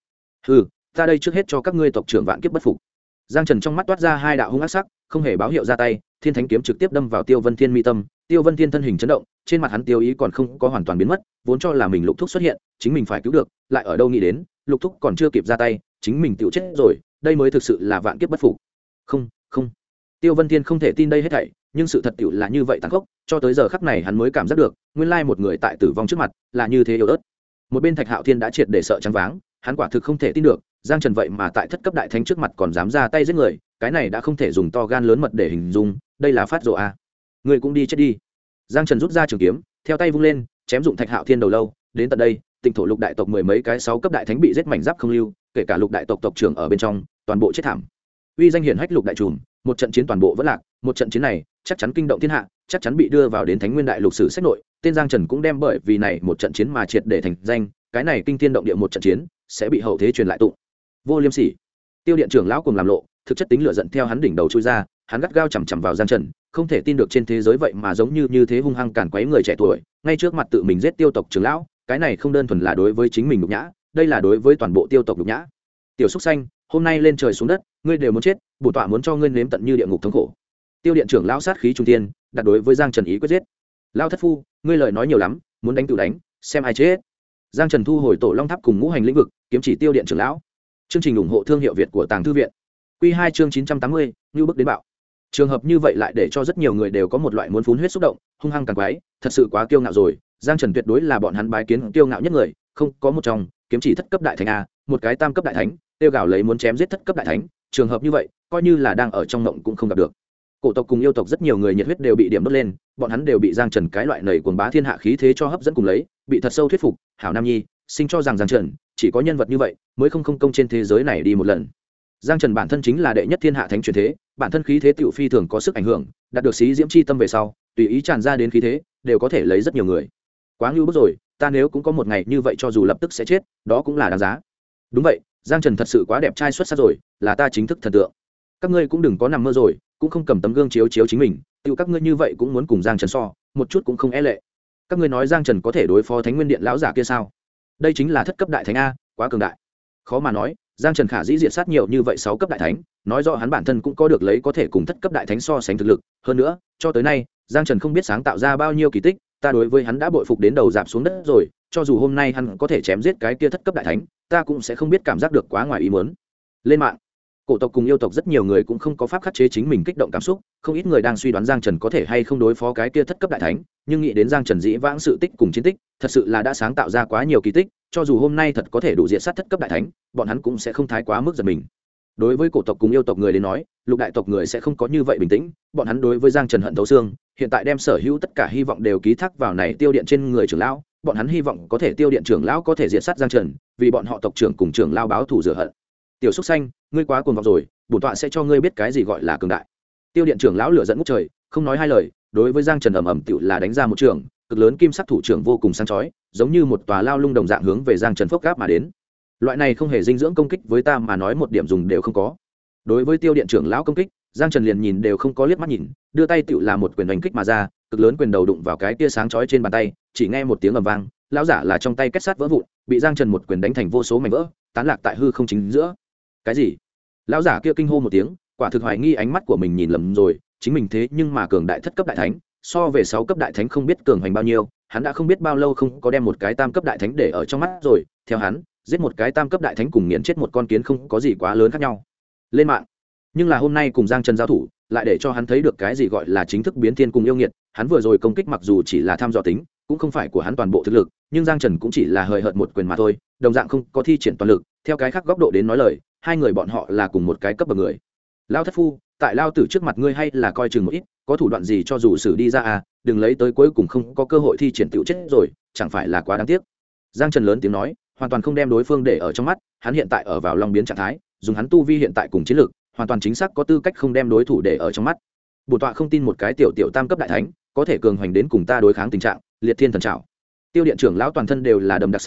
Ta đây trước hết cho các ngươi tộc trưởng vạn kiếp bất phục. Giang Trần trong mắt toát ra hai đạo hung ác sắc, không hề báo hiệu ra tay, thiên thánh kiếm trực tiếp đâm vào Tiêu Vân Thiên mi tâm. Tiêu Vân Thiên thân hình chấn động, trên mặt hắn tiêu ý còn không có hoàn toàn biến mất, vốn cho là mình Lục Thúc xuất hiện, chính mình phải cứu được, lại ở đâu nghĩ đến, Lục Thúc còn chưa kịp ra tay, chính mình tiểu chết rồi, đây mới thực sự là vạn kiếp bất phục. Không, không. Tiêu Vân Thiên không thể tin đây hết thảy, nhưng sự thật tiểu là như vậy tàn khốc, cho tới giờ khắc này hắn mới cảm giác được, nguyên lai một người tại tử vong trước mặt, là như thế yếu ớt. Một bên Thạch Hạo Thiên đã triệt để sợ trắng váng, hắn quả thực không thể tin được, Giang Trần vậy mà tại thất cấp đại thánh trước mặt còn dám ra tay giết người, cái này đã không thể dùng to gan lớn mật để hình dung, đây là phát rồ a. Người cũng đi chết đi. Giang Trần rút ra trường kiếm, theo tay vung lên, chém dụng Thạch Hạo Thiên đầu lâu, đến tận đây, Tịnh thổ lục đại tộc mười mấy cái 6 cấp đại thánh bị giết mảnh giáp không lưu, kể cả lục đại tộc tộc trưởng ở bên trong, toàn bộ chết thảm. Uy danh hiển hách lục đại trùm, một trận chiến toàn bộ vẫn lạc, một trận chiến này chắc chắn kinh động thiên hạ, chắc chắn bị đưa vào đến Thánh Nguyên đại lục sử sách nội, tên Giang Trần cũng đem bởi vì này một trận chiến mà triệt để thành danh, cái này kinh thiên động địa một trận chiến sẽ bị hậu thế truyền lại tụng. Vô Liêm Sỉ. Tiêu điện trưởng lão cùng làm lộ, thực chất tính lửa giận theo hắn đỉnh đầu chui ra, hắn gắt gao chằm chằm vào Giang Trần, không thể tin được trên thế giới vậy mà giống như thế hung hăng càn quấy người trẻ tuổi, ngay trước mặt tự mình giết Tiêu tộc trưởng lão, cái này không đơn thuần là đối với chính mình nhục nhã, đây là đối với toàn bộ Tiêu tộc nhục nhã. Tiểu xúc xanh, hôm nay lên trời xuống đất, ngươi đều muốn chết, bổn tọa muốn cho ngươi nếm tận như địa ngục thống khổ. Tiêu điện trưởng lão sát khí trung tiên, đặt đối với Giang Trần ý quyết giết. Lão thất phu, ngươi lời nói nhiều lắm, muốn đánh tự đánh, xem ai chết. Giang Trần thu hồi tổ long tháp cùng ngũ hành lĩnh vực, kiếm chỉ Tiêu điện trưởng lão. Chương trình ủng hộ thương hiệu Việt của Tàng Thư viện. Quy 2 chương 980, như bức đến bạo. Trường hợp như vậy lại để cho rất nhiều người đều có một loại muốn phun huyết xúc động, hung hăng càng quái, thật sự quá kiêu ngạo rồi. Giang Trần tuyệt đối là bọn hắn bái kiến kiêu ngạo nhất người, không có một trong, kiếm chỉ thất cấp đại thánh a, một cái tam cấp đại thánh, tiêu gạo lấy muốn chém giết thất cấp đại thánh, trường hợp như vậy, coi như là đang ở trong mộng cũng không gặp được. Cổ tộc cùng yêu tộc rất nhiều người nhiệt huyết đều bị điểm đốt lên, bọn hắn đều bị Giang Trần cái loại nảy cuồng bá thiên hạ khí thế cho hấp dẫn cùng lấy, bị thật sâu thuyết phục, hảo nam nhi, sinh cho rằng Giang Trần chỉ có nhân vật như vậy mới không công trên thế giới này đi một lần. Giang Trần bản thân chính là đệ nhất thiên hạ thánh truyền thế, bản thân khí thế tiểu phi thường có sức ảnh hưởng, đạt được xí diễm chi tâm về sau, tùy ý tràn ra đến khí thế, đều có thể lấy rất nhiều người. Quá ngưu bức rồi, ta nếu cũng có một ngày như vậy cho dù lập tức sẽ chết, đó cũng là đáng giá. Đúng vậy, Giang Trần thật sự quá đẹp trai xuất sắc rồi, là ta chính thức thần tượng. Các ngươi cũng đừng có nằm mơ rồi, cũng không cầm tấm gương chiếu chiếu chính mình, tiêu các ngươi như vậy cũng muốn cùng Giang Trần so, một chút cũng không e lệ. Các ngươi nói Giang Trần có thể đối phó Thánh Nguyên Điện lão giả kia sao? Đây chính là thất cấp đại thánh a, quá cường đại. Khó mà nói, Giang Trần khả dĩ diện sát nhiều như vậy 6 cấp đại thánh, nói rõ hắn bản thân cũng có được lấy có thể cùng thất cấp đại thánh so sánh thực lực, hơn nữa, cho tới nay, Giang Trần không biết sáng tạo ra bao nhiêu kỳ tích, ta đối với hắn đã bội phục đến đầu rạp xuống đất rồi, cho dù hôm nay hắn có thể chém giết cái kia thất cấp đại thánh, ta cũng sẽ không biết cảm giác được quá ngoài ý muốn. Lên mạng, cổ tộc cùng yêu tộc rất nhiều người cũng không có pháp khắc chế chính mình kích động cảm xúc, không ít người đang suy đoán Giang Trần có thể hay không đối phó cái kia thất cấp đại thánh, nhưng nghĩ đến Giang Trần dĩ vãng sự tích cùng chiến tích, thật sự là đã sáng tạo ra quá nhiều kỳ tích, cho dù hôm nay thật có thể đủ diện sát thất cấp đại thánh, bọn hắn cũng sẽ không thái quá mức giật mình. Đối với cổ tộc cùng yêu tộc người đến nói, lục đại tộc người sẽ không có như vậy bình tĩnh, bọn hắn đối với Giang Trần hận thấu xương, hiện tại đem sở hữu tất cả hy vọng đều ký thác vào này tiêu điện trên người trưởng lão, bọn hắn hy vọng có thể tiêu điện trưởng lão có thể diệt sát Giang Trần, vì bọn họ tộc trưởng cùng trưởng lão báo thù rửa hận. Tiểu xúc xanh, ngươi quá cuồng vọng rồi, bổn tọa sẽ cho ngươi biết cái gì gọi là cường đại. Tiêu điện trưởng lão lửa giận ngút trời, không nói hai lời, đối với Giang Trần ầm ầm tựu là đánh ra một trường, cực lớn kim sắc thủ trưởng vô cùng sáng chói, giống như một tòa lao lung đồng dạng hướng về Giang Trần phốc gáp mà đến. Loại này không hề dinh dưỡng công kích với ta mà nói một điểm dùng đều không có. Đối với tiêu điện trưởng lão công kích, Giang Trần liền nhìn đều không có liếc mắt nhìn, đưa tay tựu là một quyền đánh kích mà ra, cực lớn quyền đầu đụng vào cái tia sáng chói trên bàn tay, chỉ nghe một tiếng ầm vang, lão giả là trong tay kết sắt vỡ vụn, bị Giang Trần một quyền đánh thành vô số mảnh vỡ, tán lạc tại hư không chính giữa. Cái gì? Lão giả kia kinh hô một tiếng, quả thực hoài nghi ánh mắt của mình nhìn lầm rồi, chính mình thế nhưng mà cường đại thất cấp đại thánh, so về 6 cấp đại thánh không biết cường hành bao nhiêu, hắn đã không biết bao lâu không có đem một cái tam cấp đại thánh để ở trong mắt rồi, theo hắn, giết một cái tam cấp đại thánh cùng nghiền chết một con kiến không có gì quá lớn khác nhau. Lên mạng. Nhưng là hôm nay cùng Giang Trần giao thủ, lại để cho hắn thấy được cái gì gọi là chính thức biến thiên cùng yêu nghiệt, hắn vừa rồi công kích mặc dù chỉ là tham dò tính, cũng không phải của hắn toàn bộ thực lực, nhưng Giang Trần cũng chỉ là hời hợt một quyền mà thôi, đồng dạng không có thi triển toàn lực, theo cái khác góc độ đến nói lời, hai người bọn họ là cùng một cái cấp bậc người. Lao thất phu, tại lao tử trước mặt ngươi hay là coi chừng một ít, có thủ đoạn gì cho dù xử đi ra à, đừng lấy tới cuối cùng không có cơ hội thi triển tiểu chết rồi, chẳng phải là quá đáng tiếc. Giang Trần lớn tiếng nói, hoàn toàn không đem đối phương để ở trong mắt, hắn hiện tại ở vào long biến trạng thái, dùng hắn tu vi hiện tại cùng chiến lược, hoàn toàn chính xác có tư cách không đem đối thủ để ở trong mắt. Bổn tọa không tin một cái tiểu tiểu tam cấp đại thánh có thể cường hoành đến cùng ta đối kháng tình trạng, liệt thiên thần trảo. Tiêu điện trưởng lão toàn thân đều là đầm đặc sát khí,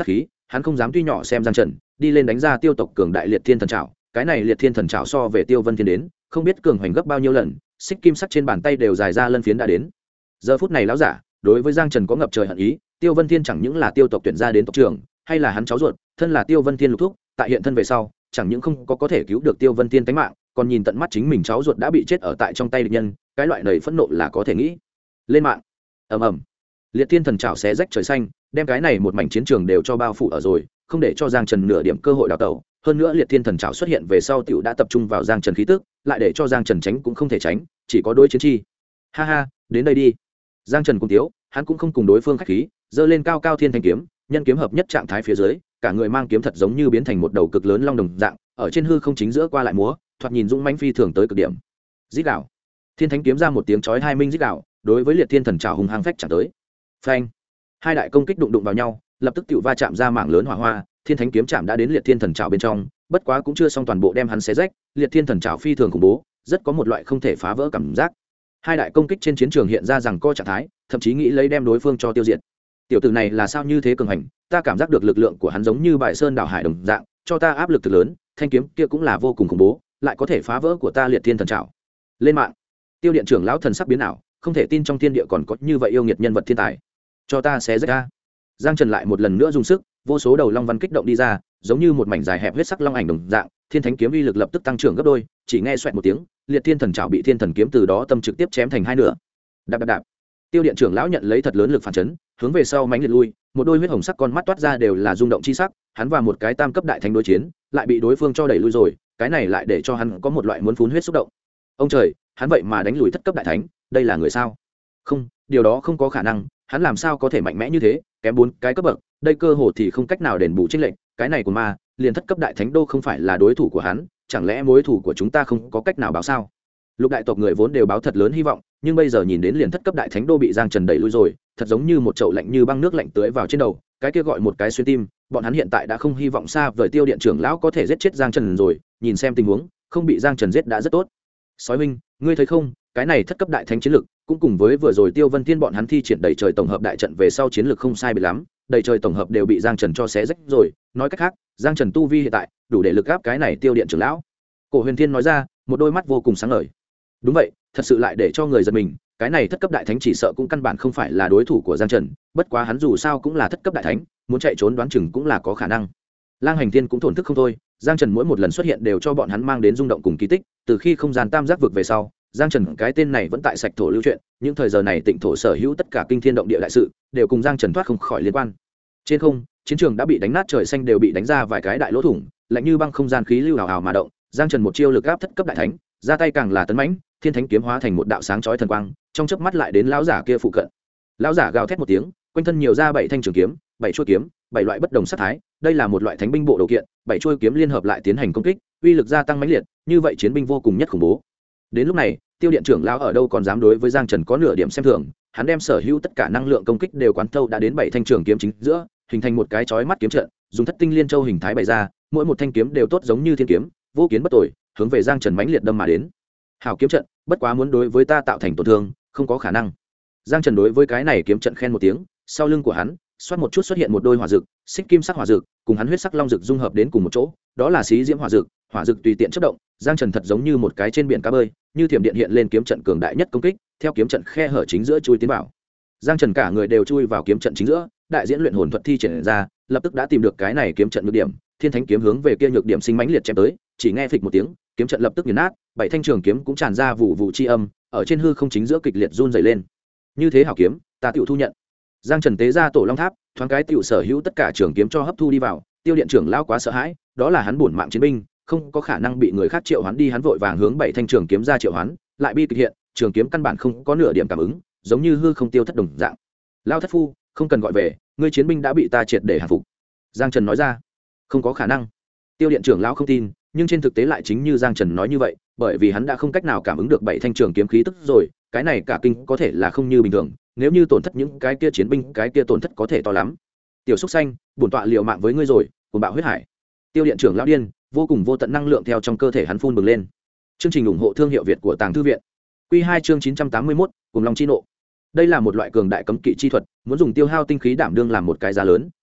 hắn không dám tuy nhỏ xem Giang Trần, đi lên đánh ra tiêu tộc cường đại liệt thiên thần trảo. Cái này liệt thiên thần trảo so về Tiêu Vân Thiên đến, không biết cường hoành gấp bao nhiêu lần, xích kim sắc trên bàn tay đều dài ra lân phiến đã đến. Giờ phút này lão giả, đối với Giang Trần có ngập trời hận ý, Tiêu Vân Thiên chẳng những là tiêu tộc tuyển ra đến tộc trưởng, hay là hắn cháu ruột, thân là Tiêu Vân Thiên lục thúc, tại hiện thân về sau, chẳng những không có thể cứu được Tiêu Vân Thiên tính mạng, còn nhìn tận mắt chính mình cháu ruột đã bị chết ở tại trong tay địch nhân, cái loại này phẫn nộ là có thể nghĩ. Lên mạng. Ầm ầm. Liệt thiên thần trảo xé rách trời xanh, đem cái này một mảnh chiến trường đều cho bao phủ ở rồi, không để cho Giang Trần nửa điểm cơ hội đào tẩu. Hơn nữa liệt thiên thần trảo xuất hiện về sau tiểu đã tập trung vào Giang Trần khí tức, lại để cho Giang Trần tránh cũng không thể tránh, chỉ có đối chiến chi. Ha ha, đến đây đi. Giang Trần cùng tiếu, hắn cũng không cùng đối phương khách khí, giơ lên cao cao thiên thanh kiếm, nhân kiếm hợp nhất trạng thái phía dưới, cả người mang kiếm thật giống như biến thành một đầu cực lớn long đồng dạng, ở trên hư không chính giữa qua lại múa, thoạt nhìn dũng mãnh phi thường tới cực điểm. Rít gào. Thiên thanh kiếm ra một tiếng chói hai minh rít gào, đối với liệt thiên thần trảo hùng hăng phách chạm tới. Phanh. Hai đại công kích đụng đụng vào nhau, lập tức tiểu va chạm ra mảng lớn hỏa hoa, thiên thánh kiếm chạm đã đến liệt thiên thần trảo bên trong, bất quá cũng chưa xong toàn bộ đem hắn xé rách, liệt thiên thần trảo phi thường khủng bố, rất có một loại không thể phá vỡ cảm giác. Hai đại công kích trên chiến trường hiện ra rằng co trạng thái, thậm chí nghĩ lấy đem đối phương cho tiêu diệt. Tiểu tử này là sao như thế cường hành, ta cảm giác được lực lượng của hắn giống như bài sơn đảo hải đồng dạng, cho ta áp lực thực lớn, thanh kiếm kia cũng là vô cùng khủng bố, lại có thể phá vỡ của ta liệt thiên thần trảo. Lên mạng. Tiêu điện trưởng lão thần sắc biến ảo, không thể tin trong thiên địa còn có như vậy yêu nghiệt nhân vật thiên tài. Cho ta xé rách ra. Giang Trần lại một lần nữa dùng sức, vô số đầu long văn kích động đi ra, giống như một mảnh dài hẹp huyết sắc long ảnh đồng dạng, thiên thánh kiếm uy lực lập tức tăng trưởng gấp đôi, chỉ nghe xoẹt một tiếng, liệt thiên thần trảo bị thiên thần kiếm từ đó tâm trực tiếp chém thành hai nửa. Đạp đạp đạp. Tiêu điện trưởng lão nhận lấy thật lớn lực phản chấn, hướng về sau mãnh liệt lui, một đôi huyết hồng sắc con mắt toát ra đều là rung động chi sắc, hắn và một cái tam cấp đại thánh đối chiến, lại bị đối phương cho đẩy lui rồi, cái này lại để cho hắn có một loại muốn phun huyết xúc động. Ông trời, hắn vậy mà đánh lùi thất cấp đại thánh, đây là người sao? Không, điều đó không có khả năng, hắn làm sao có thể mạnh mẽ như thế, kém 4 cái cấp bậc, đây cơ hồ thì không cách nào đền bù chênh lệch, cái này của ma, liền thất cấp đại thánh đô không phải là đối thủ của hắn, chẳng lẽ mối thủ của chúng ta không có cách nào báo sao? Lục đại tộc người vốn đều báo thật lớn hy vọng, nhưng bây giờ nhìn đến liền thất cấp đại thánh đô bị Giang Trần đẩy lui rồi, thật giống như một chậu lạnh như băng nước lạnh tưới vào trên đầu, cái kia gọi một cái xuyên tim, bọn hắn hiện tại đã không hy vọng xa vời Tiêu điện trưởng lão có thể giết chết Giang Trần rồi, nhìn xem tình huống, không bị Giang Trần giết đã rất tốt. Sói huynh, ngươi thấy không, cái này thất cấp đại thánh chiến lực, cũng cùng với vừa rồi Tiêu Vân Thiên bọn hắn thi triển đầy trời tổng hợp đại trận về sau chiến lực không sai biệt lắm, đầy trời tổng hợp đều bị Giang Trần cho xé rách rồi, nói cách khác, Giang Trần tu vi hiện tại đủ để lực áp cái này Tiêu điện trưởng lão. Cổ Huyền Thiên nói ra, một đôi mắt vô cùng sáng ngời. Đúng vậy, thật sự lại để cho người giật mình, cái này thất cấp đại thánh chỉ sợ cũng căn bản không phải là đối thủ của Giang Trần, bất quá hắn dù sao cũng là thất cấp đại thánh, muốn chạy trốn đoán chừng cũng là có khả năng. Lang Hành Thiên cũng thổn thức không thôi, Giang Trần mỗi một lần xuất hiện đều cho bọn hắn mang đến rung động cùng kỳ tích, từ khi không gian tam giác vực về sau, Giang Trần cái tên này vẫn tại sạch thổ lưu truyện, những thời giờ này Tịnh thổ sở hữu tất cả kinh thiên động địa đại sự, đều cùng Giang Trần thoát không khỏi liên quan. Trên không, chiến trường đã bị đánh nát, trời xanh đều bị đánh ra vài cái đại lỗ thủng, lạnh như băng không gian khí lưu hào hào mà động, Giang Trần một chiêu lực áp thất cấp đại thánh, ra tay càng là tấn mãnh, thiên thánh kiếm hóa thành một đạo sáng chói thần quang, trong chớp mắt lại đến lão giả kia phụ cận. Lão giả gào thét một tiếng, quanh thân nhiều ra 7 thanh trường kiếm, 7 chuôi kiếm, 7 loại bất đồng sát thái, đây là một loại thánh binh bộ đồ kiện, 7 chuôi kiếm liên hợp lại tiến hành công kích, uy lực gia tăng mãnh liệt, như vậy chiến binh vô cùng nhất khủng bố. Đến lúc này, Tiêu điện trưởng lão ở đâu còn dám đối với Giang Trần có nửa điểm xem thường, hắn đem sở hữu tất cả năng lượng công kích đều quán thâu đã đến 7 thanh trường kiếm chính giữa, hình thành một cái chói mắt kiếm trận, dùng thất tinh liên châu hình thái bày ra, mỗi một thanh kiếm đều tốt giống như thiên kiếm, vô kiến bất tồi, hướng về Giang Trần mãnh liệt đâm mà đến. Hảo kiếm trận, bất quá muốn đối với ta tạo thành tổn thương, không có khả năng. Giang Trần đối với cái này kiếm trận khen một tiếng, sau lưng của hắn, xoát một chút xuất hiện một đôi hỏa dược, xích kim sắc hỏa dược, cùng hắn huyết sắc long dược dung hợp đến cùng một chỗ, đó là xí diễm hỏa dược tùy tiện chớp động, Giang Trần thật giống như một cái trên biển cá bơi, như thiểm điện hiện lên kiếm trận cường đại nhất công kích, theo kiếm trận khe hở chính giữa chui tiến vào. Giang Trần cả người đều chui vào kiếm trận chính giữa, đại diễn luyện hồn thuật thi triển ra, lập tức đã tìm được cái này kiếm trận nhược điểm, thiên thánh kiếm hướng về kia nhược điểm sinh mãnh liệt chém tới, chỉ nghe phịch một tiếng, kiếm trận lập tức nghiền nát, 7 thanh trường kiếm cũng tràn ra vụ vụ chi âm, ở trên hư không chính giữa kịch liệt run rẩy lên. Như thế hảo kiếm, ta tiểu thu nhận. Giang Trần tế ra tổ long tháp, thoáng cái tiểu sở hữu tất cả trường kiếm cho hấp thu đi vào, Tiêu điện trưởng lão quá sợ hãi, đó là hắn bổn mạng chiến binh, không có khả năng bị người khác triệu hoán đi, hắn vội vàng hướng 7 thanh trường kiếm ra triệu hoán, lại bi kịch hiện, trường kiếm căn bản không có nửa điểm cảm ứng, giống như hư không tiêu thất đồng dạng. Lão thất phu, không cần gọi về, ngươi chiến binh đã bị ta triệt để hạ phục. Giang Trần nói ra. Không có khả năng. Tiêu điện trưởng lão không tin, nhưng trên thực tế lại chính như Giang Trần nói như vậy, bởi vì hắn đã không cách nào cảm ứng được 7 thanh trường kiếm khí tức rồi, cái này cả kinh có thể là không như bình thường, nếu như tổn thất những cái kia chiến binh, cái kia tổn thất có thể to lắm. Tiểu Súc Xanh, bổn tọa liều mạng với ngươi rồi, cùng bạo huyết hải. Tiêu điện trưởng lão điên, vô cùng vô tận năng lượng theo trong cơ thể hắn phun bừng lên. Chương trình ủng hộ thương hiệu Việt của Tàng Thư viện. Quy 2 chương 981, cùng long chi nộ. Đây là một loại cường đại cấm kỵ chi thuật, muốn dùng tiêu hao tinh khí đảm đương làm một cái giá lớn,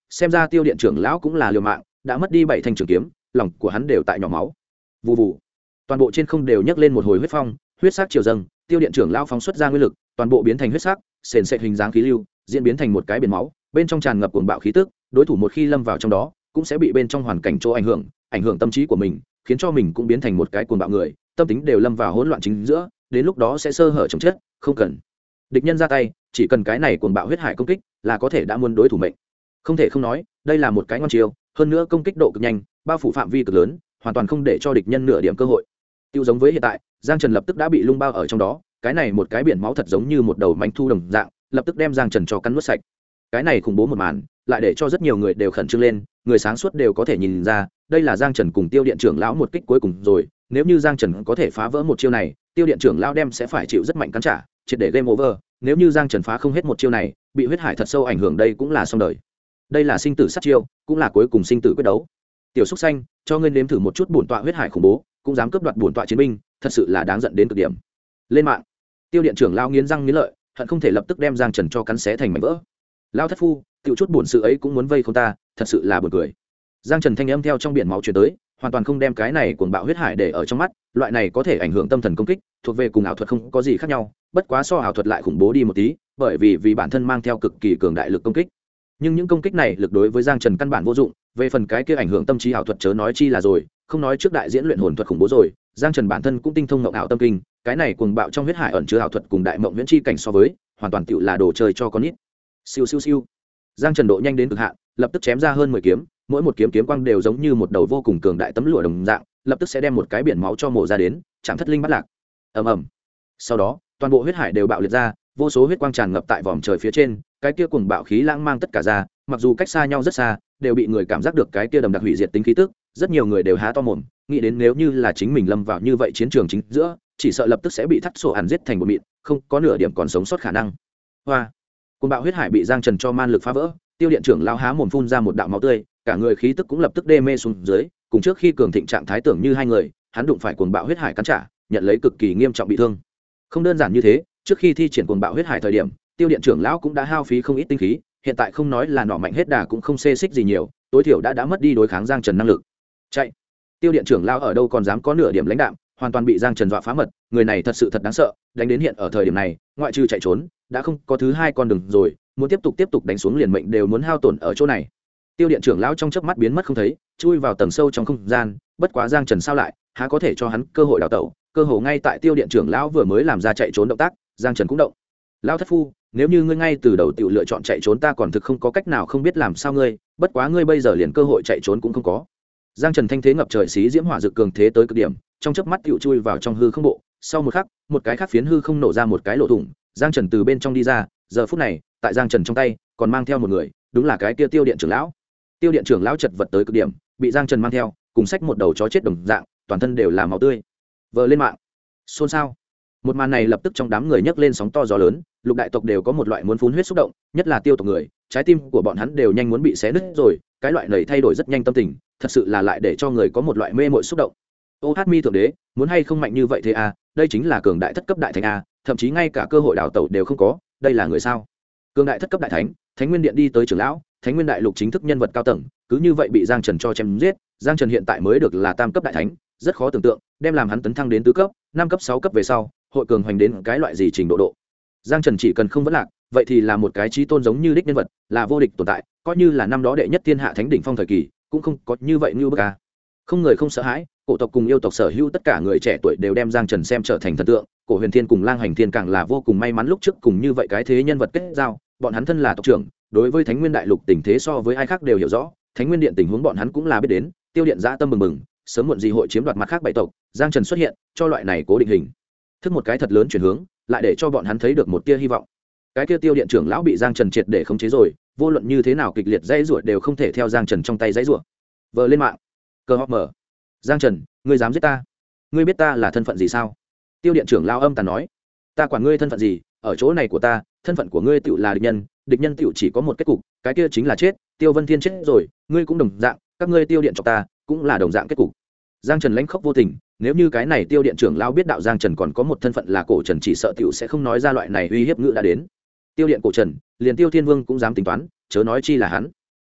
xem ra tiêu điện trưởng lão cũng là liều mạng, đã mất đi 7 thanh trường kiếm, lòng của hắn đều tại nhỏ máu. Vù vù, toàn bộ trên không đều nhấc lên một hồi huyết phong, huyết sắc triều dâng, tiêu điện trưởng lão phóng xuất ra nguyên lực, toàn bộ biến thành huyết sắc, sền sệt hình dáng khí lưu, diễn biến thành một cái biển máu, bên trong tràn ngập cuồng bạo khí tức, đối thủ một khi lâm vào trong đó, cũng sẽ bị bên trong hoàn cảnh chỗ ảnh hưởng tâm trí của mình, khiến cho mình cũng biến thành một cái cuồng bạo người, tâm tính đều lâm vào hỗn loạn chính giữa, đến lúc đó sẽ sơ hở chồng chết, không cần địch nhân ra tay, chỉ cần cái này cuồng bạo huyết hải công kích là có thể đã muôn đối thủ mệnh. Không thể không nói, đây là một cái ngon chiêu, hơn nữa công kích độ cực nhanh, bao phủ phạm vi cực lớn, hoàn toàn không để cho địch nhân nửa điểm cơ hội. Tiêu giống với hiện tại, Giang Trần lập tức đã bị lung bao ở trong đó, cái này một cái biển máu thật giống như một đầu mãnh thu đồng dạng, lập tức đem Giang Trần cho cắn nuốt sạch. Cái này khủng bố một màn, lại để cho rất nhiều người đều khẩn trương lên, người sáng suốt đều có thể nhìn ra, đây là Giang Trần cùng Tiêu điện trưởng lão một kích cuối cùng rồi, nếu như Giang Trần có thể phá vỡ một chiêu này, Tiêu điện trưởng lão đem sẽ phải chịu rất mạnh cắn trả, triệt để game over, nếu như Giang Trần phá không hết một chiêu này, bị huyết hải thật sâu ảnh hưởng đây cũng là xong đời. Đây là sinh tử sát chiêu, cũng là cuối cùng sinh tử quyết đấu. Tiểu Súc Xanh, cho ngươi nếm thử một chút bổn tọa huyết hải khủng bố, cũng dám cướp đoạt bổn tọa chiến binh, thật sự là đáng giận đến cực điểm. Lên mạng. Tiêu điện trưởng lão nghiến răng nghiến lợi, hận không thể lập tức đem Giang Trần cho cắn xé thành mảnh vỡ. Lão thất phu, tiểu chút bổn sự ấy cũng muốn vây không ta, thật sự là buồn cười. Giang Trần thanh âm theo trong biển máu truyền tới, hoàn toàn không đem cái này cuồng bạo huyết hải để ở trong mắt, loại này có thể ảnh hưởng tâm thần công kích, thuộc về cùng ảo thuật không có gì khác nhau, bất quá so ảo thuật lại khủng bố đi một tí, bởi vì bản thân mang theo cực kỳ cường đại lực công kích. Nhưng những công kích này lực đối với Giang Trần căn bản vô dụng, về phần cái kia ảnh hưởng tâm trí ảo thuật chớ nói chi là rồi, không nói trước đại diễn luyện hồn thuật khủng bố rồi, Giang Trần bản thân cũng tinh thông ngộng ảo tâm kinh, cái này cuồng bạo trong huyết hải ẩn chứa ảo thuật cùng đại mộng huyễn chi cảnh so với, hoàn toàn tựu là đồ chơi cho con nít. Siêu siêu siêu. Giang Trần độ nhanh đến cực hạn, lập tức chém ra hơn 10 kiếm, mỗi một kiếm kiếm quang đều giống như một đầu vô cùng cường đại tấm lụa đồng dạng, lập tức sẽ đem một cái biển máu cho mổ ra đến, chạm thất linh bắt lạc. Ầm ầm. Sau đó, toàn bộ huyết hải đều bạo liệt ra, vô số huyết quang tràn ngập tại vòm trời phía trên, cái kia cuồng bạo khí lãng mang tất cả ra, mặc dù cách xa nhau rất xa, đều bị người cảm giác được cái kia đầm đặc hủy diệt tính khí tức, rất nhiều người đều há to mồm, nghĩ đến nếu như là chính mình lâm vào như vậy chiến trường chính giữa, chỉ sợ lập tức sẽ bị thắt sổ hàn giết thành một mịn, không có nửa điểm còn sống sót khả năng. Hoa. Cuồng bạo huyết hải bị Giang Trần cho man lực phá vỡ, Tiêu điện trưởng lão há mồm phun ra một đạo máu tươi, cả người khí tức cũng lập tức đê mê xuống dưới, cùng trước khi cường thịnh trạng thái tưởng như hai người, hắn đụng phải cuồng bạo huyết hải cắn trả, nhận lấy cực kỳ nghiêm trọng bị thương. Không đơn giản như thế, trước khi thi triển cuồng bạo huyết hải thời điểm, Tiêu điện trưởng lão cũng đã hao phí không ít tinh khí, hiện tại không nói là nỏ mạnh hết đà cũng không xê xích gì nhiều, tối thiểu đã mất đi đối kháng Giang Trần năng lực. Chạy. Tiêu điện trưởng lão ở đâu còn dám có nửa điểm lãnh đạm, hoàn toàn bị Giang Trần dọa phá mật, người này thật sự thật đáng sợ, đánh đến hiện ở thời điểm này, ngoại trừ chạy trốn, đã không có thứ hai con đường rồi, muốn tiếp tục đánh xuống liền mệnh đều muốn hao tổn ở chỗ này. Tiêu điện trưởng lão trong chớp mắt biến mất không thấy, chui vào tầng sâu trong không gian, bất quá Giang Trần sao lại, há có thể cho hắn cơ hội đào tẩu, cơ hồ ngay tại Tiêu điện trưởng lão vừa mới làm ra chạy trốn động tác, Giang Trần cũng động. Lão thất phu, nếu như ngươi ngay từ đầu tiểu lựa chọn chạy trốn ta còn thực không có cách nào không biết làm sao ngươi, bất quá ngươi bây giờ liền cơ hội chạy trốn cũng không có. Giang Trần thanh thế ngập trời xí diễm hỏa dược cường thế tới cực điểm, trong chớp mắt tiểu chui vào trong hư không bộ, sau một khắc, một cái khác phiến hư không nổ ra một cái lỗ thủng, Giang Trần từ bên trong đi ra, giờ phút này, tại Giang Trần trong tay, còn mang theo một người, đúng là cái kia Tiêu điện trưởng lão. Tiêu điện trưởng lão chật vật tới cực điểm, bị Giang Trần mang theo, cùng xách một đầu chó chết đồng dạng, toàn thân đều là máu tươi. Vờ lên mạng, xôn xao. Một màn này lập tức trong đám người nhấc lên sóng to gió lớn, lục đại tộc đều có một loại muốn phun huyết xúc động, nhất là Tiêu tộc người, trái tim của bọn hắn đều nhanh muốn bị xé nứt rồi, cái loại này thay đổi rất nhanh tâm tình, thật sự là lại để cho người có một loại mê mội xúc động. Ô Hát Mi thượng đế, muốn hay không mạnh như vậy thế à, đây chính là cường đại thất cấp đại thánh a, thậm chí ngay cả cơ hội đào tẩu đều không có, đây là người sao? Cường đại thất cấp đại thánh, Thánh Nguyên Điện đi tới trưởng lão, Thánh Nguyên Đại Lục chính thức nhân vật cao tầng, cứ như vậy bị Giang Trần cho chém giết, Giang Trần hiện tại mới được là tam cấp đại thánh, rất khó tưởng tượng, đem làm hắn tấn thăng đến tứ cấp, 5 cấp 6 cấp về sau, hội cường hoành đến cái loại gì trình độ. Giang Trần chỉ cần không vấn lạc, vậy thì là một cái chí tôn giống như đích nhân vật, là vô địch tồn tại, coi như là năm đó đệ nhất thiên hạ thánh đỉnh phong thời kỳ, cũng không có như vậy như bức a. Không người không sợ hãi, cổ tộc cùng yêu tộc sở hữu tất cả người trẻ tuổi đều đem Giang Trần xem trở thành thần tượng, cổ Huyền Thiên cùng Lang Hành Thiên càng là vô cùng may mắn lúc trước cùng như vậy cái thế nhân vật kết giao, bọn hắn thân là tộc trưởng, đối với Thánh Nguyên Đại Lục tình thế so với ai khác đều hiểu rõ, Thánh Nguyên Điện tình huống bọn hắn cũng là biết đến, Tiêu điện dã tâm bừng bừng, sớm muộn gì hội chiếm đoạt mặt khác bảy tộc, Giang Trần xuất hiện, cho loại này cố định hình thức một cái thật lớn chuyển hướng, lại để cho bọn hắn thấy được một tia hy vọng. Cái kia Tiêu điện trưởng lão bị Giang Trần triệt để khống chế rồi, vô luận như thế nào kịch liệt dãy rủa đều không thể theo Giang Trần trong tay dãy rủa. Vờ lên mạng, cơ hop mở. Giang Trần, ngươi dám giết ta? Ngươi biết ta là thân phận gì sao? Tiêu điện trưởng lao âm tàn nói. Ta quản ngươi thân phận gì, ở chỗ này của ta, thân phận của ngươi tựu là địch nhân tựu chỉ có một kết cục, cái kia chính là chết. Tiêu Vân Thiên chết rồi, ngươi cũng đồng dạng, các ngươi Tiêu điện chọc ta, cũng là đồng dạng kết cục. Giang Trần lãnh khốc vô tình, nếu như cái này Tiêu điện trưởng lao biết đạo Giang Trần còn có một thân phận là cổ Trần, chỉ sợ tựu sẽ không nói ra loại này uy hiếp ngữ đã đến. Tiêu điện cổ Trần, liền Tiêu Thiên Vương cũng dám tính toán, chớ nói chi là hắn.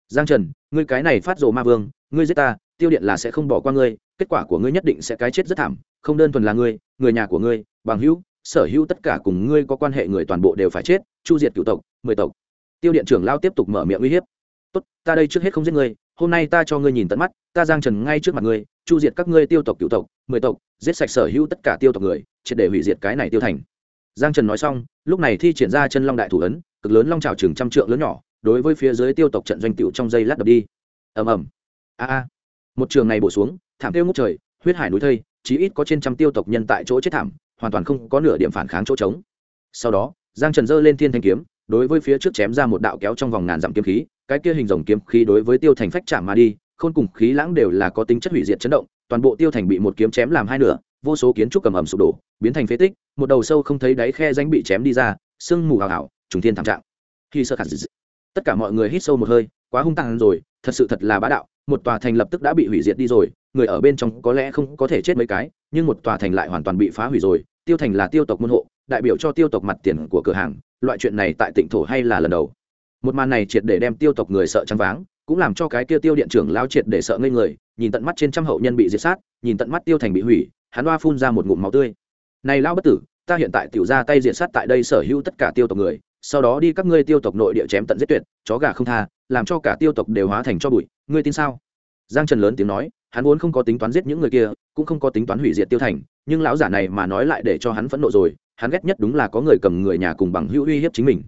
Giang Trần, ngươi cái này phát rồ ma vương, ngươi giết ta, tiêu điện là sẽ không bỏ qua ngươi, kết quả của ngươi nhất định sẽ cái chết rất thảm, không đơn thuần là ngươi, người nhà của ngươi, bằng hữu, sở hữu tất cả cùng ngươi có quan hệ người toàn bộ đều phải chết, chu diệt cửu tộc, 10 tộc. Tiêu điện trưởng lao tiếp tục mở miệng uy hiếp. Tốt, ta đây trước hết không giết ngươi, hôm nay ta cho ngươi nhìn tận mắt, ta Giang Trần ngay trước mặt ngươi, chu diệt các ngươi tiêu tộc cửu tộc, 10 tộc, giết sạch sở hữu tất cả tiêu tộc người, triệt để hủy diệt cái này tiêu thành. Giang Trần nói xong, lúc này thi triển ra chân long đại thủ ấn, cực lớn long trào chừng trăm trượng lớn nhỏ, đối với phía dưới tiêu tộc trận doanh tiểu trong dây lát đập đi. Ầm ầm. A. Một trường này bổ xuống, thảm tiêu ngút trời, huyết hải núi thây, chí ít có trên trăm tiêu tộc nhân tại chỗ chết thảm, hoàn toàn không có nửa điểm phản kháng chỗ trống. Sau đó, Giang Trần giơ lên thiên thanh kiếm, đối với phía trước chém ra một đạo kéo trong vòng ngàn dặm kiếm khí, cái kia hình rồng kiếm khí đối với tiêu thành phách chạm mà đi, khôn cùng khí lãng đều là có tính chất hủy diệt chấn động, toàn bộ tiêu thành bị một kiếm chém làm hai nửa, vô số kiến trúc cầm ẩm sụp đổ, biến thành phế tích, một đầu sâu không thấy đáy khe rãnh bị chém đi ra, sương mù ảo ảo, trùng thiên thảm trạng. Khi sơ khản dị, tất cả mọi người hít sâu một hơi, quá hung tàn rồi, thật là bá đạo, một tòa thành lập tức đã bị hủy diệt đi rồi, người ở bên trong có lẽ không có thể chết mấy cái, nhưng một tòa thành lại hoàn toàn bị phá hủy rồi. Tiêu thành là tiêu tộc môn hộ, đại biểu cho tiêu tộc mặt tiền của cửa hàng, loại chuyện này tại Tịnh thổ hay là lần đầu. Một màn này triệt để đem tiêu tộc người sợ choáng váng, cũng làm cho cái kia tiêu điện trưởng lao triệt để sợ ngây người, nhìn tận mắt trên trăm hậu nhân bị diệt sát, nhìn tận mắt tiêu thành bị hủy, hắn oa phun ra một ngụm máu tươi. Này lao bất tử, ta hiện tại tiểu ra tay diệt sát tại đây sở hữu tất cả tiêu tộc người, sau đó đi các ngươi tiêu tộc nội địa chém tận giết tuyệt, chó gà không tha, làm cho cả tiêu tộc đều hóa thành cho bụi, ngươi tin sao? Giang Trần lớn tiếng nói, hắn vốn không có tính toán giết những người kia, cũng không có tính toán hủy diệt tiêu thành, nhưng lão giả này mà nói lại để cho hắn phẫn nộ rồi, hắn ghét nhất đúng là có người cầm người nhà cùng bằng hữu uy hiếp chính mình.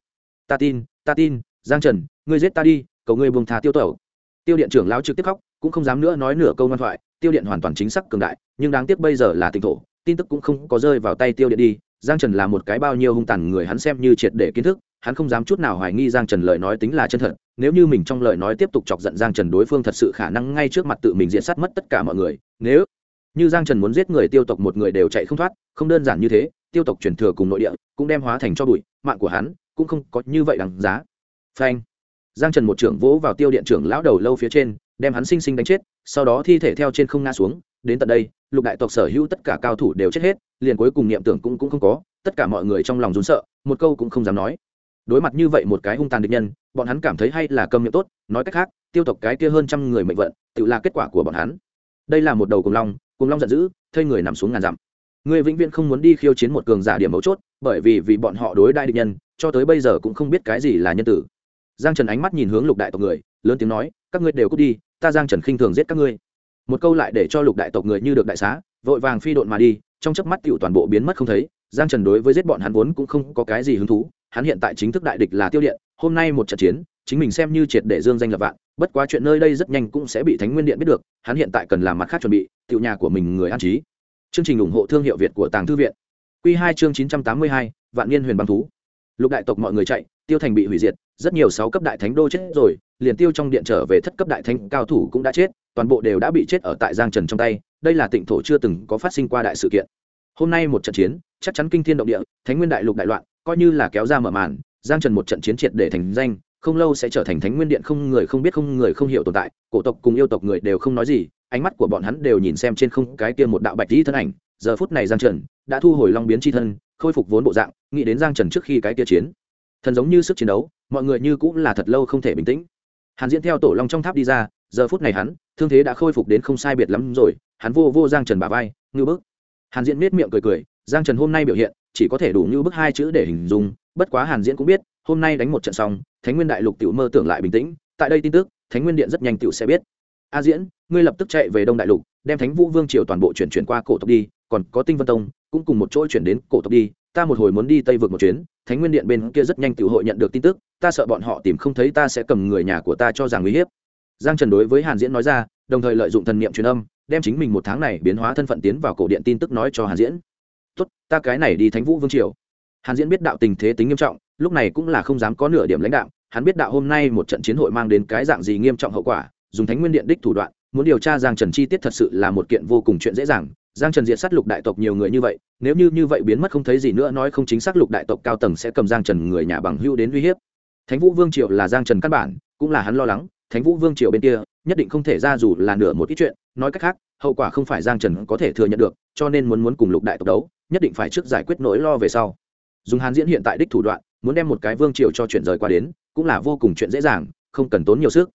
Ta tin, Giang Trần, ngươi giết ta đi, cầu ngươi buông tha tiêu tộc. Tiêu điện trưởng lão trực tiếp khóc, cũng không dám nữa nói nửa câu ngoan thoại, tiêu điện hoàn toàn chính xác cường đại, nhưng đáng tiếc bây giờ là Tịnh thổ, tin tức cũng không có rơi vào tay tiêu điện đi. Giang Trần là một cái bao nhiêu hung tàn người hắn xem như triệt để kiến thức, hắn không dám chút nào hoài nghi Giang Trần lời nói tính là chân thật, nếu như mình trong lời nói tiếp tục chọc giận Giang Trần, đối phương thật sự khả năng ngay trước mặt tự mình diện sát mất tất cả mọi người. Nếu như Giang Trần muốn giết người tiêu tộc một người đều chạy không thoát, không đơn giản như thế, tiêu tộc truyền thừa cùng nội địa cũng đem hóa thành cho bụi, mạng của hắn cũng không có như vậy đáng giá. Phanh. Giang Trần một trưởng vỗ vào tiêu điện trưởng lão đầu lâu phía trên, đem hắn sinh sinh đánh chết, sau đó thi thể theo trên không ngã xuống, đến tận đây, lục đại tộc sở hữu tất cả cao thủ đều chết hết, liền cuối cùng niệm tưởng cũng không có, tất cả mọi người trong lòng run sợ, một câu cũng không dám nói. Đối mặt như vậy một cái hung tàn địch nhân, bọn hắn cảm thấy hay là câm miệng tốt, nói cách khác, tiêu tộc cái kia hơn trăm người mệnh vận, tự là kết quả của bọn hắn. Đây là một đầu cuồng long giận dữ, thây người nằm xuống ngàn dặm. Người vĩnh viễn không muốn đi khiêu chiến một cường giả điểm mấu chốt, bởi vì bọn họ đối đại địch nhân, cho tới bây giờ cũng không biết cái gì là nhân tử. Giang Trần ánh mắt nhìn hướng lục đại tộc người, lớn tiếng nói, các ngươi đều cút đi, ta Giang Trần khinh thường giết các ngươi. Một câu lại để cho lục đại tộc người như được đại xá, vội vàng phi độn mà đi, trong chớp mắt tiểu toàn bộ biến mất không thấy. Giang Trần đối với giết bọn hắn vốn cũng không có cái gì hứng thú, hắn hiện tại chính thức đại địch là tiêu điện, hôm nay một trận chiến, chính mình xem như triệt để dương danh lập vạn, bất quá chuyện nơi đây rất nhanh cũng sẽ bị Thánh Nguyên Điện biết được, hắn hiện tại cần làm mặt khác chuẩn bị, tiểu nhà của mình người an trí. Chương trình ủng hộ thương hiệu Việt của Tàng Thư viện. Quy 2 chương 982, Vạn Niên Huyền Băng thú. Lục đại tộc mọi người chạy, tiêu thành bị hủy diệt, rất nhiều 6 cấp đại thánh đô chết rồi, liền tiêu trong điện trở về thất cấp đại thánh cao thủ cũng đã chết, toàn bộ đều đã bị chết ở tại Giang Trần trong tay, đây là Tịnh thổ chưa từng có phát sinh qua đại sự kiện. Hôm nay một trận chiến, chắc chắn kinh thiên động địa, Thánh Nguyên đại lục đại loạn, coi như là kéo ra mở màn, Giang Trần một trận chiến triệt để thành danh, không lâu sẽ trở thành Thánh Nguyên điện không người không biết không người không hiểu tồn tại, cổ tộc cùng yêu tộc người đều không nói gì, ánh mắt của bọn hắn đều nhìn xem trên không cái kia một đạo bạch tí thân ảnh, giờ phút này Giang Trần đã thu hồi long biến chi thân, khôi phục vốn bộ dạng, nghĩ đến Giang Trần trước khi cái kia chiến thần giống như sức chiến đấu, mọi người như cũng là thật lâu không thể bình tĩnh. Hàn Diễn theo tổ long trong tháp đi ra, giờ phút này hắn thương thế đã khôi phục đến không sai biệt lắm rồi, hắn vô Giang Trần bả vai, ngư bức. Hàn Diễn nét miệng cười, Giang Trần hôm nay biểu hiện chỉ có thể đủ như bức hai chữ để hình dung, bất quá Hàn Diễn cũng biết, hôm nay đánh một trận xong, Thánh Nguyên đại lục tiểu mơ tưởng lại bình tĩnh, tại đây tin tức, Thánh Nguyên điện rất nhanh tiểu sẽ biết. A Diễn, ngươi lập tức chạy về Đông đại lục, đem Thánh Vũ Vương triều toàn bộ chuyển qua cổ tộc đi, còn có Tinh Vân Tông cũng cùng một chỗ chuyển đến cổ tộc đi, ta một hồi muốn đi Tây vực một chuyến, Thánh Nguyên điện bên kia rất nhanh tiểu hội nhận được tin tức, ta sợ bọn họ tìm không thấy ta sẽ cầm người nhà của ta cho rằng uy hiếp. Giang Trần đối với Hàn Diễn nói ra, đồng thời lợi dụng thần niệm truyền âm, đem chính mình một tháng này biến hóa thân phận tiến vào cổ điện tin tức nói cho Hàn Diễn. Tốt, ta cái này đi Thánh Vũ Vương triều. Hàn Diễn biết đạo tình thế tính nghiêm trọng, lúc này cũng là không dám có nửa điểm lãnh đạo, hắn biết đạo hôm nay một trận chiến hội mang đến cái dạng gì nghiêm trọng hậu quả, dùng Thánh Nguyên điện đích thủ đoạn, muốn điều tra Giang Trần chi tiết thật sự là một kiện vô cùng chuyện dễ dàng. Giang Trần diệt sát lục đại tộc nhiều người như vậy, nếu như vậy biến mất không thấy gì nữa, nói không chính xác lục đại tộc cao tầng sẽ cầm Giang Trần người nhà bằng hữu đến uy hiếp. Thánh Vũ Vương triều là Giang Trần căn bản, cũng là hắn lo lắng, Thánh Vũ Vương triều bên kia nhất định không thể ra dù là nửa một ít chuyện, nói cách khác, hậu quả không phải Giang Trần có thể thừa nhận được, cho nên muốn cùng lục đại tộc đấu, nhất định phải trước giải quyết nỗi lo về sau. Dùng Hàn Diễn hiện tại đích thủ đoạn, muốn đem một cái vương triều cho chuyển rời qua đến, cũng là vô cùng chuyện dễ dàng, không cần tốn nhiều sức.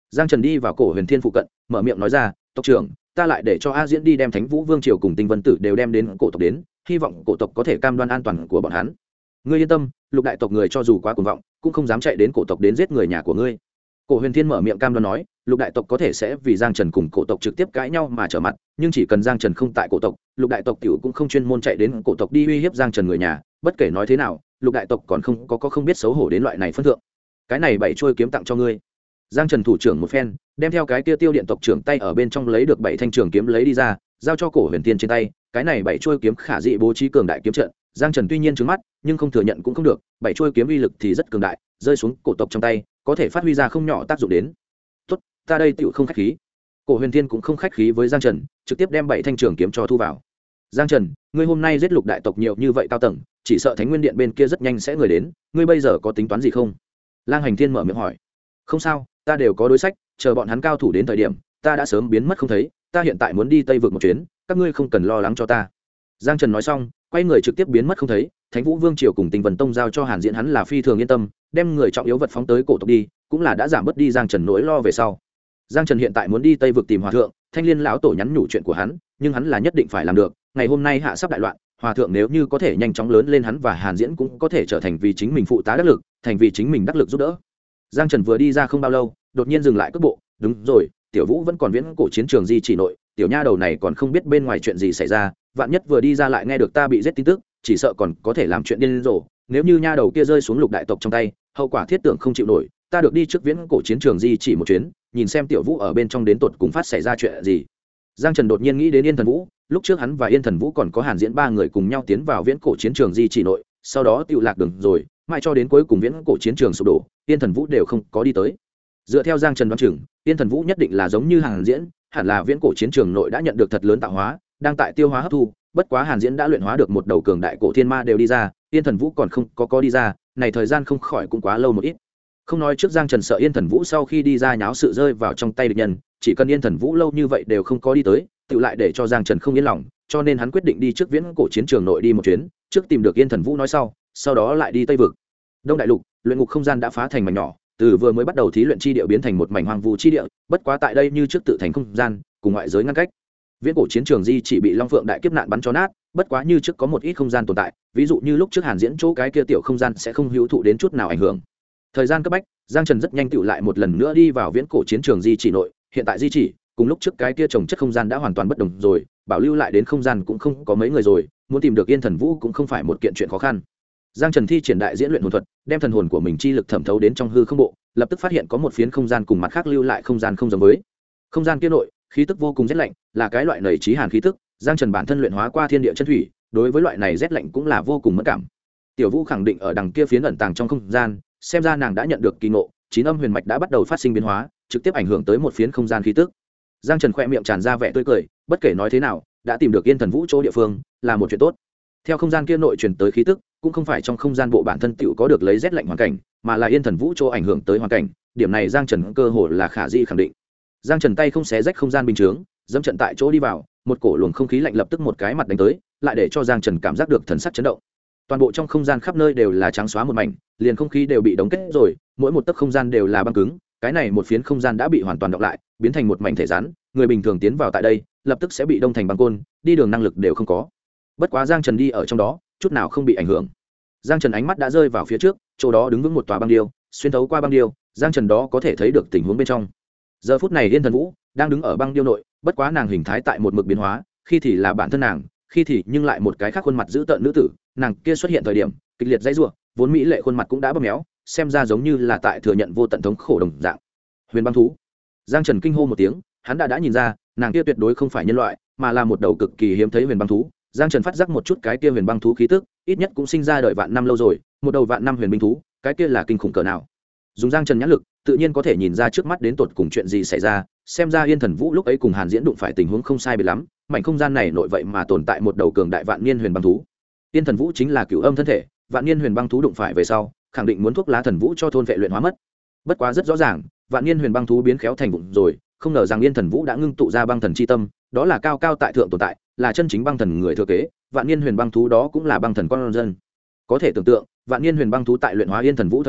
Giang Trần đi vào cổ huyền thiên phụ cận, mở miệng nói ra, tộc trưởng, ta lại để cho A Diễn đi đem Thánh Vũ Vương triều cùng Tinh Vân Tử đều đem đến cổ tộc đến, hy vọng cổ tộc có thể cam đoan an toàn của bọn hắn. Ngươi yên tâm, lục đại tộc người cho dù quá cuồng vọng cũng không dám chạy đến cổ tộc đến giết người nhà của ngươi. Cổ huyền thiên mở miệng cam đoan nói, lục đại tộc có thể sẽ vì Giang Trần cùng cổ tộc trực tiếp cãi nhau mà trở mặt, nhưng chỉ cần Giang Trần không tại cổ tộc, lục đại tộc tiểu cũng không chuyên môn chạy đến cổ tộc đi uy hiếp Giang Trần người nhà. Bất kể nói thế nào, lục đại tộc còn không biết xấu hổ đến loại này phân thượng. Cái này bảy trôi kiếm tặng cho ngươi. Giang Trần thủ trưởng một phen, đem theo cái kia tiêu điện tộc trưởng tay ở bên trong lấy được bảy thanh trường kiếm lấy đi ra, giao cho cổ huyền thiên trên tay. Cái này bảy trôi kiếm khả dị bố trí cường đại kiếm trận, Giang Trần tuy nhiên trừng mắt, nhưng không thừa nhận cũng không được, bảy trôi kiếm uy lực thì rất cường đại, rơi xuống cổ tộc trong tay, có thể phát huy ra không nhỏ tác dụng đến. Tốt, ta đây tiểu không khách khí. Cổ huyền thiên cũng không khách khí với Giang Trần, trực tiếp đem bảy thanh trường kiếm cho thu vào. Giang Trần, ngươi hôm nay giết lục đại tộc nhiều như vậy cao tầng, chỉ sợ Thánh Nguyên Điện bên kia rất nhanh sẽ người đến, ngươi bây giờ có tính toán gì không? Lang Hành Thiên mở miệng hỏi. Không sao, ta đều có đối sách, chờ bọn hắn cao thủ đến thời điểm, ta đã sớm biến mất không thấy, ta hiện tại muốn đi Tây vực một chuyến, các ngươi không cần lo lắng cho ta. Giang Trần nói xong, quay người trực tiếp biến mất không thấy. Thánh Vũ Vương triều cùng Tinh Vân Tông giao cho Hàn Diễn hắn là phi thường yên tâm, đem người trọng yếu vật phóng tới cổ tộc đi, cũng là đã giảm bớt đi Giang Trần nỗi lo về sau. Giang Trần hiện tại muốn đi Tây vực tìm hòa thượng, Thanh Liên lão tổ nhắn nhủ chuyện của hắn, nhưng hắn là nhất định phải làm được. Ngày hôm nay hạ sắp đại loạn, hòa thượng nếu như có thể nhanh chóng lớn lên, hắn và Hàn Diễn cũng có thể trở thành vì chính mình phụ tá đắc lực, thành vì chính mình đắc lực giúp đỡ. Giang Trần vừa đi ra không bao lâu, đột nhiên dừng lại cước bộ. Đúng rồi, Tiểu Vũ vẫn còn viễn cổ chiến trường di chỉ nội, tiểu nha đầu này còn không biết bên ngoài chuyện gì xảy ra, vạn nhất vừa đi ra lại nghe được ta bị giết tin tức, chỉ sợ còn có thể làm chuyện điên rồ. Nếu như nha đầu kia rơi xuống lục đại tộc trong tay, hậu quả thiết tưởng không chịu nổi. Ta được đi trước viễn cổ chiến trường di chỉ một chuyến, nhìn xem Tiểu Vũ ở bên trong đến tột cùng phát xảy ra chuyện gì. Giang Trần đột nhiên nghĩ đến Yên Thần Vũ, lúc trước hắn và Yên Thần Vũ còn có Hàn Diễn ba người cùng nhau tiến vào viễn cổ chiến trường di chỉ nội, sau đó tiêu lạc đường rồi, mãi cho đến cuối cùng viễn cổ chiến trường sụp đổ, Yên Thần Vũ đều không có đi tới. Dựa theo Giang Trần đoán chừng, Yên Thần Vũ nhất định là giống như Hàn Diễn, hẳn là viễn cổ chiến trường nội đã nhận được thật lớn tạo hóa, đang tại tiêu hóa hấp thu, bất quá Hàn Diễn đã luyện hóa được một đầu cường đại cổ thiên ma đều đi ra, Yên Thần Vũ còn không có đi ra, này thời gian không khỏi cũng quá lâu một ít. Không nói trước Giang Trần sợ Yên Thần Vũ sau khi đi ra nháo sự rơi vào trong tay địch nhân, chỉ cần Yên Thần Vũ lâu như vậy đều không có đi tới, tự lại để cho Giang Trần không yên lòng, cho nên hắn quyết định đi trước viễn cổ chiến trường nội đi một chuyến, trước tìm được Yên Thần Vũ nói sau đó lại đi Tây vực. Đông đại lục, luyện ngục không gian đã phá thành mảnh nhỏ, từ vừa mới bắt đầu thí luyện chi địa biến thành một mảnh hoang vu chi địa, bất quá tại đây như trước tự thành không gian, cùng ngoại giới ngăn cách. Viễn cổ chiến trường di chỉ bị Long Phượng đại kiếp nạn bắn cho nát, bất quá như trước có một ít không gian tồn tại, ví dụ như lúc trước Hàn Diễn chỗ cái kia tiểu không gian sẽ không hữu thụ đến chút nào ảnh hưởng. Thời gian cấp bách, Giang Trần rất nhanh tựu lại một lần nữa đi vào viễn cổ chiến trường di chỉ nội, hiện tại di chỉ cùng lúc trước cái kia trồng chất không gian đã hoàn toàn bất đồng rồi, bảo lưu lại đến không gian cũng không có mấy người rồi, muốn tìm được Yên Thần Vũ cũng không phải một kiện chuyện khó khăn. Giang Trần thi triển đại diễn luyện hồn thuật, đem thần hồn của mình chi lực thẩm thấu đến trong hư không bộ, lập tức phát hiện có một phiến không gian cùng mặt khác lưu lại không gian không giống với. Không gian kia nội, khí tức vô cùng rét lạnh, là cái loại nảy trí hàn khí tức, Giang Trần bản thân luyện hóa qua thiên địa chân thủy, đối với loại này rét lạnh cũng là vô cùng mẫn cảm. Tiểu Vũ khẳng định ở đằng kia phiến ẩn tàng trong không gian, xem ra nàng đã nhận được kỳ ngộ, chín âm huyền mạch đã bắt đầu phát sinh biến hóa, trực tiếp ảnh hưởng tới một phiến không gian khí tức. Giang Trần khẽ miệng tràn ra vẻ tươi cười, bất kể nói thế nào, đã tìm được Yên Thần Vũ chỗ địa phương, là một chuyện tốt. Theo không gian kia nội truyền tới khí tức, cũng không phải trong không gian bộ bản thân tựu có được lấy rét lạnh hoàn cảnh, mà là Yên Thần Vũ chỗ ảnh hưởng tới hoàn cảnh, điểm này Giang Trần cơ hồ là khả dĩ khẳng định. Giang Trần tay không xé rách không gian bình chướng, dẫm trận tại chỗ đi vào, một cổ luồng không khí lạnh lập tức một cái mặt đánh tới, lại để cho Giang Trần cảm giác được thần sắc chấn động. Toàn bộ trong không gian khắp nơi đều là trắng xóa một mảnh, liền không khí đều bị đóng kết rồi, mỗi một tấc không gian đều là băng cứng, cái này một phiến không gian đã bị hoàn toàn đọng lại, biến thành một mảnh thể rắn, người bình thường tiến vào tại đây, lập tức sẽ bị đông thành băng côn, đi đường năng lực đều không có. Bất quá Giang Trần đi ở trong đó, chút nào không bị ảnh hưởng. Giang Trần ánh mắt đã rơi vào phía trước, chỗ đó đứng vững một tòa băng điêu, xuyên thấu qua băng điêu, Giang Trần đó có thể thấy được tình huống bên trong. Giờ phút này Yên Thần Vũ đang đứng ở băng điêu nội, bất quá nàng hình thái tại một mực biến hóa, khi thì là bản thân nàng, khi thì nhưng lại một cái khác khuôn mặt dữ tợn nữ tử, nàng kia xuất hiện thời điểm, kịch liệt dãy rủa, vốn mỹ lệ khuôn mặt cũng đã bóp méo, xem ra giống như là tại thừa nhận vô tận thống khổ đồng dạng. Huyền băng thú. Giang Trần kinh hô một tiếng, hắn đã nhìn ra, nàng kia tuyệt đối không phải nhân loại, mà là một đầu cực kỳ hiếm thấy huyền băng thú. Giang Trần phát giác một chút cái kia huyền băng thú khí tức, ít nhất cũng sinh ra đợi vạn năm lâu rồi, một đầu vạn năm huyền binh thú, cái kia là kinh khủng cỡ nào. Dùng Giang Trần nhãn lực, tự nhiên có thể nhìn ra trước mắt đến tột cùng chuyện gì xảy ra, xem ra Yên Thần Vũ lúc ấy cùng Hàn Diễn đụng phải tình huống không sai biệt lắm, mảnh không gian này nội vậy mà tồn tại một đầu cường đại vạn niên huyền băng thú. Yên Thần Vũ chính là cửu âm thân thể, vạn niên huyền băng thú đụng phải về sau, khẳng định muốn thuốc lá thần vũ cho thôn vệ luyện hóa mất. Bất quá rất rõ ràng, vạn niên huyền băng thú biến khéo thành vụng rồi, không ngờ rằng Yên Thần Vũ đã ngưng tụ ra băng thần chi tâm, đó là cao cao tại thượng tồn tại, là chân chính băng thần người thừa kế, vạn niên huyền băng thú đó cũng là băng thần con dân. Có thể tưởng tượng, vạn niên huyền băng thú tại luyện hóa Yên Thần Vũ thời điểm,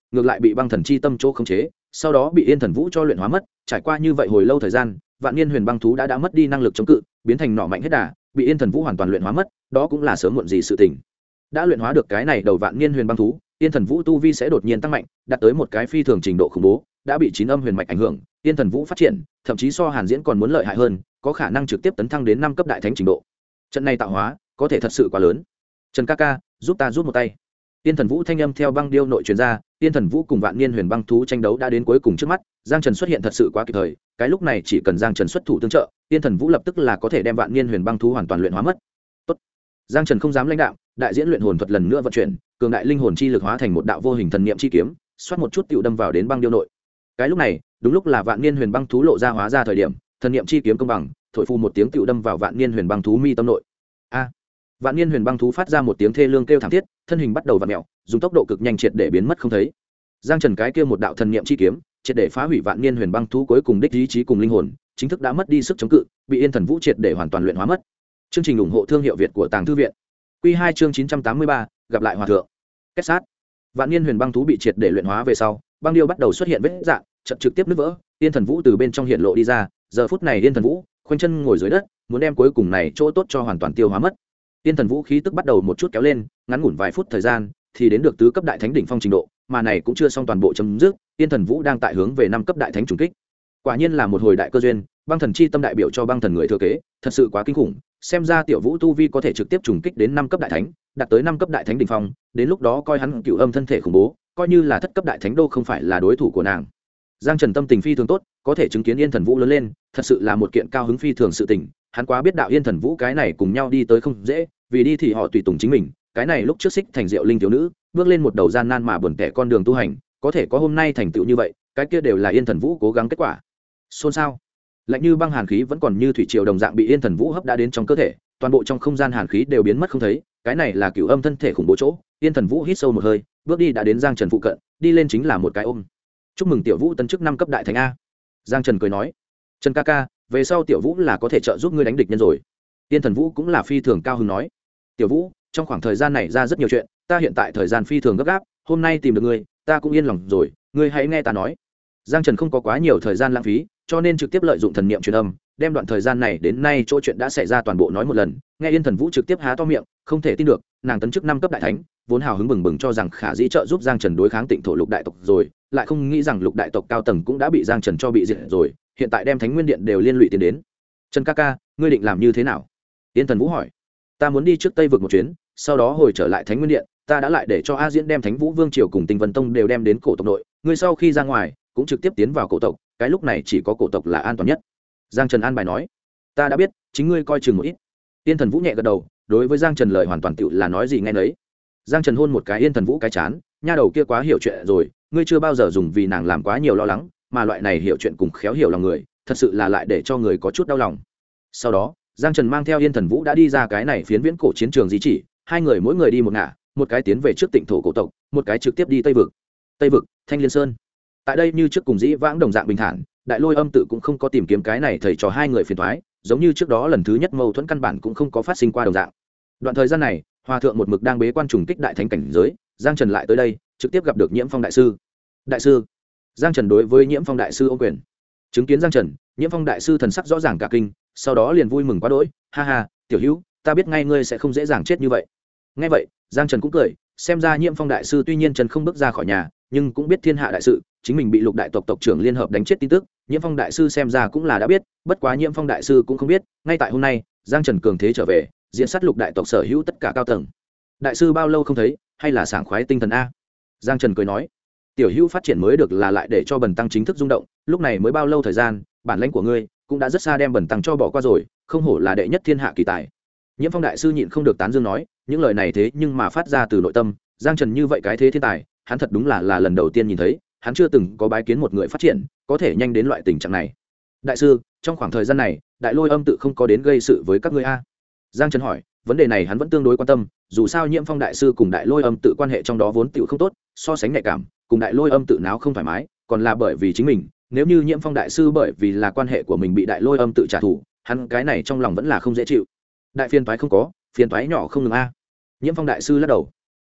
ngược lại bị băng thần chi tâm chỗ khống chế, sau đó bị Yên Thần Vũ cho luyện hóa mất. Trải qua như vậy hồi lâu thời gian, vạn niên huyền băng thú đã mất đi năng lực chống cự, biến thành nọ mạnh hết đà, bị Yên Thần Vũ hoàn toàn luyện hóa mất, đó cũng là sớm muộn gì sự tình. Đã luyện hóa được cái này đầu vạn niên huyền băng thú, Yên Thần Vũ tu vi sẽ đột nhiên tăng mạnh, đạt tới một cái phi thường trình độ khủng bố, đã bị chín âm huyền mạch ảnh hưởng, Yên Thần Vũ phát triển, thậm chí so Hàn Diễn còn muốn lợi hại hơn, có khả năng trực tiếp tấn thăng đến 5 cấp đại thánh trình độ. Trận này tạo hóa, có thể thật sự quá lớn. Trần ca ca, giúp ta rút một tay. Yên Thần Vũ thanh âm theo băng điêu nội truyền ra, Yên Thần Vũ cùng vạn niên huyền băng thú tranh đấu đã đến cuối cùng trước mắt, Giang Trần xuất hiện thật sự quá kịp thời, cái lúc này chỉ cần Giang Trần xuất thủ tương trợ, Yên Thần Vũ lập tức là có thể đem vạn niên huyền băng thú hoàn toàn luyện hóa mất. Tốt. Giang Trần không dám lãnh đạo, đại diễn luyện hồn thuật lần nữa vận chuyển, cường đại linh hồn chi lực hóa thành một đạo vô hình thần niệm chi kiếm, xoát một chút tiểu đâm vào đến băng điêu nội. Cái lúc này, đúng lúc là vạn niên huyền băng thú lộ ra hóa ra thời điểm, thần niệm chi kiếm công bằng, thổi phù một tiếng tiểu đâm vào vạn niên huyền băng thú mi tâm nội. A! Vạn niên huyền băng thú phát ra một tiếng thê lương kêu thảm thiết, thân hình bắt đầu vặn mèo, dùng tốc độ cực nhanh triệt để biến mất không thấy. Giang Trần cái kia một đạo thần niệm chi kiếm, triệt để phá hủy vạn niên huyền băng thú cuối cùng đích ý chí cùng linh hồn, chính thức đã mất đi sức chống cự, bị Yên Thần Vũ triệt để hoàn toàn luyện hóa mất. Chương trình ủng hộ thương hiệu Việt của Tàng Thư viện. Quy 2 chương 983, gặp lại hòa thượng. Kết sát. Vạn niên huyền băng thú bị triệt để luyện hóa về sau, băng điêu bắt đầu xuất hiện vết rạn, chợt trực tiếp nứt vỡ, Yên Thần Vũ từ bên trong hiện lộ đi ra, giờ phút này Yên Thần Vũ khoanh chân ngồi dưới đất, muốn đem cuối cùng này chỗ tốt cho hoàn toàn tiêu hóa mất. Yên Thần Vũ khí tức bắt đầu một chút kéo lên, ngắn ngủn vài phút thời gian thì đến được tứ cấp đại thánh đỉnh phong trình độ, mà này cũng chưa xong toàn bộ chấm dứt, Yên Thần Vũ đang tại hướng về 5 cấp đại thánh trùng kích. Quả nhiên là một hồi đại cơ duyên, băng thần chi tâm đại biểu cho băng thần người thừa kế, thật sự quá kinh khủng, xem ra Tiểu Vũ tu vi có thể trực tiếp trùng kích đến 5 cấp đại thánh, đạt tới 5 cấp đại thánh đỉnh phong, đến lúc đó coi hắn cửu âm thân thể khủng bố, coi như là thất cấp đại thánh đô không phải là đối thủ của nàng. Giang Trần tâm tình phi thường tốt, có thể chứng kiến Yên Thần Vũ lớn lên, thật sự là một kiện cao hứng phi thường sự tình, hắn quá biết đạo Yên Thần Vũ cái này cùng nhau đi tới không dễ, vì đi thì họ tùy tùng chính mình, cái này lúc trước xích thành diệu linh thiếu nữ, bước lên một đầu gian nan mà buồn tẻ con đường tu hành, có thể có hôm nay thành tựu như vậy, cái kia đều là Yên Thần Vũ cố gắng kết quả. Xôn xao, lạnh như băng hàn khí vẫn còn như thủy triều đồng dạng bị Yên Thần Vũ hấp đã đến trong cơ thể, toàn bộ trong không gian hàn khí đều biến mất không thấy, cái này là cửu âm thân thể khủng bố chỗ. Yên Thần Vũ hít sâu một hơi, bước đi đã đến Giang Trần phụ cận, đi lên chính là một cái ôm. Chúc mừng Tiểu Vũ tấn chức 5 cấp đại thánh a. Giang Trần cười nói, Trần ca ca, về sau Tiểu Vũ là có thể trợ giúp ngươi đánh địch nhân rồi. Yên Thần Vũ cũng là phi thường cao hứng nói, Tiểu Vũ, trong khoảng thời gian này ra rất nhiều chuyện, ta hiện tại thời gian phi thường gấp gáp, hôm nay tìm được ngươi, ta cũng yên lòng rồi, ngươi hãy nghe ta nói. Giang Trần không có quá nhiều thời gian lãng phí, cho nên trực tiếp lợi dụng thần niệm truyền âm, đem đoạn thời gian này đến nay chỗ chuyện đã xảy ra toàn bộ nói một lần. Nghe Yên Thần Vũ trực tiếp há to miệng, không thể tin được, nàng tấn chức 5 cấp đại thánh, vốn hào hứng bừng bừng cho rằng khả dĩ trợ giúp Giang Trần đối kháng Tịnh thổ lục đại tộc rồi, lại không nghĩ rằng lục đại tộc cao tầng cũng đã bị Giang Trần cho bị diệt rồi, hiện tại đem Thánh Nguyên Điện đều liên lụy tiến đến. Trần ca ca, ngươi định làm như thế nào? Yên Thần Vũ hỏi. Ta muốn đi trước Tây vực một chuyến, sau đó hồi trở lại Thánh Nguyên Điện, ta đã lại để cho A Diễn đem Thánh Vũ Vương triều cùng Tinh Vân Tông đều đem đến cổ tộc nội, ngươi sau khi ra ngoài cũng trực tiếp tiến vào cổ tộc, cái lúc này chỉ có cổ tộc là an toàn nhất. Giang Trần an bài nói. Ta đã biết, chính ngươi coi chừng một ít. Yên Thần Vũ nhẹ gật đầu, đối với Giang Trần lời hoàn toàn tựu là nói gì nghe nấy. Giang Trần hôn một cái Yên Thần Vũ cái chán, nha đầu kia quá hiểu chuyện rồi, ngươi chưa bao giờ dùng vì nàng làm quá nhiều lo lắng, mà loại này hiểu chuyện cùng khéo hiểu lòng người, thật sự là lại để cho người có chút đau lòng. Sau đó, Giang Trần mang theo Yên Thần Vũ đã đi ra cái này phiến viễn cổ chiến trường di chỉ, hai người mỗi người đi một ngả, một cái tiến về trước Tịnh thổ cổ tộc, một cái trực tiếp đi Tây vực. Tây vực, Thanh Liên Sơn. Tại đây như trước cùng dĩ vãng đồng dạng bình thản, Đại Lôi Âm tự cũng không có tìm kiếm cái này thầy trò hai người phiền toái, giống như trước đó lần thứ nhất mâu thuẫn căn bản cũng không có phát sinh qua đồng dạng. Đoạn thời gian này, Hòa thượng một mực đang bế quan trùng kích đại thánh cảnh giới, Giang Trần lại tới đây, trực tiếp gặp được Nhiễm Phong đại sư. Đại sư. Giang Trần đối với Nhiễm Phong đại sư ôm quyền. Chứng kiến Giang Trần, Nhiễm Phong đại sư thần sắc rõ ràng cả kinh, sau đó liền vui mừng quá đỗi, ha ha, tiểu hữu, ta biết ngay ngươi sẽ không dễ dàng chết như vậy. Nghe vậy, Giang Trần cũng cười, xem ra Nhiễm Phong đại sư tuy nhiên Trần không bước ra khỏi nhà, nhưng cũng biết thiên hạ đại sự, chính mình bị lục đại tộc tộc trưởng liên hợp đánh chết tin tức, Nhiễm Phong đại sư xem ra cũng là đã biết, bất quá Nhiễm Phong đại sư cũng không biết, ngay tại hôm nay, Giang Trần cường thế trở về, diễn sát lục đại tộc sở hữu tất cả cao tầng. Đại sư bao lâu không thấy, hay là sảng khoái tinh thần a? Giang Trần cười nói, tiểu hữu phát triển mới được là lại để cho Bần tăng chính thức rung động, lúc này mới bao lâu thời gian, bản lãnh của ngươi cũng đã rất xa đem Bần tăng cho bỏ qua rồi, không hổ là đệ nhất thiên hạ kỳ tài. Nhiễm Phong đại sư nhịn không được tán dương nói, những lời này thế nhưng mà phát ra từ nội tâm, Giang Trần như vậy cái thế thiên tài, hắn thật đúng là lần đầu tiên nhìn thấy, hắn chưa từng có bái kiến một người phát triển có thể nhanh đến loại tình trạng này. Đại sư, trong khoảng thời gian này, Đại Lôi Âm tự không có đến gây sự với các ngươi a? Giang Trần hỏi, vấn đề này hắn vẫn tương đối quan tâm, dù sao Nhiễm Phong đại sư cùng Đại Lôi Âm tự quan hệ trong đó vốn tựu không tốt, so sánh nhạy cảm, cùng Đại Lôi Âm tự náo không thoải mái, còn là bởi vì chính mình, nếu như Nhiễm Phong đại sư bởi vì là quan hệ của mình bị Đại Lôi Âm tự trả thù, hắn cái này trong lòng vẫn là không dễ chịu. Đại phiền toái không có, phiền toái nhỏ không ngừng a. Nhiễm Phong đại sư lắc đầu.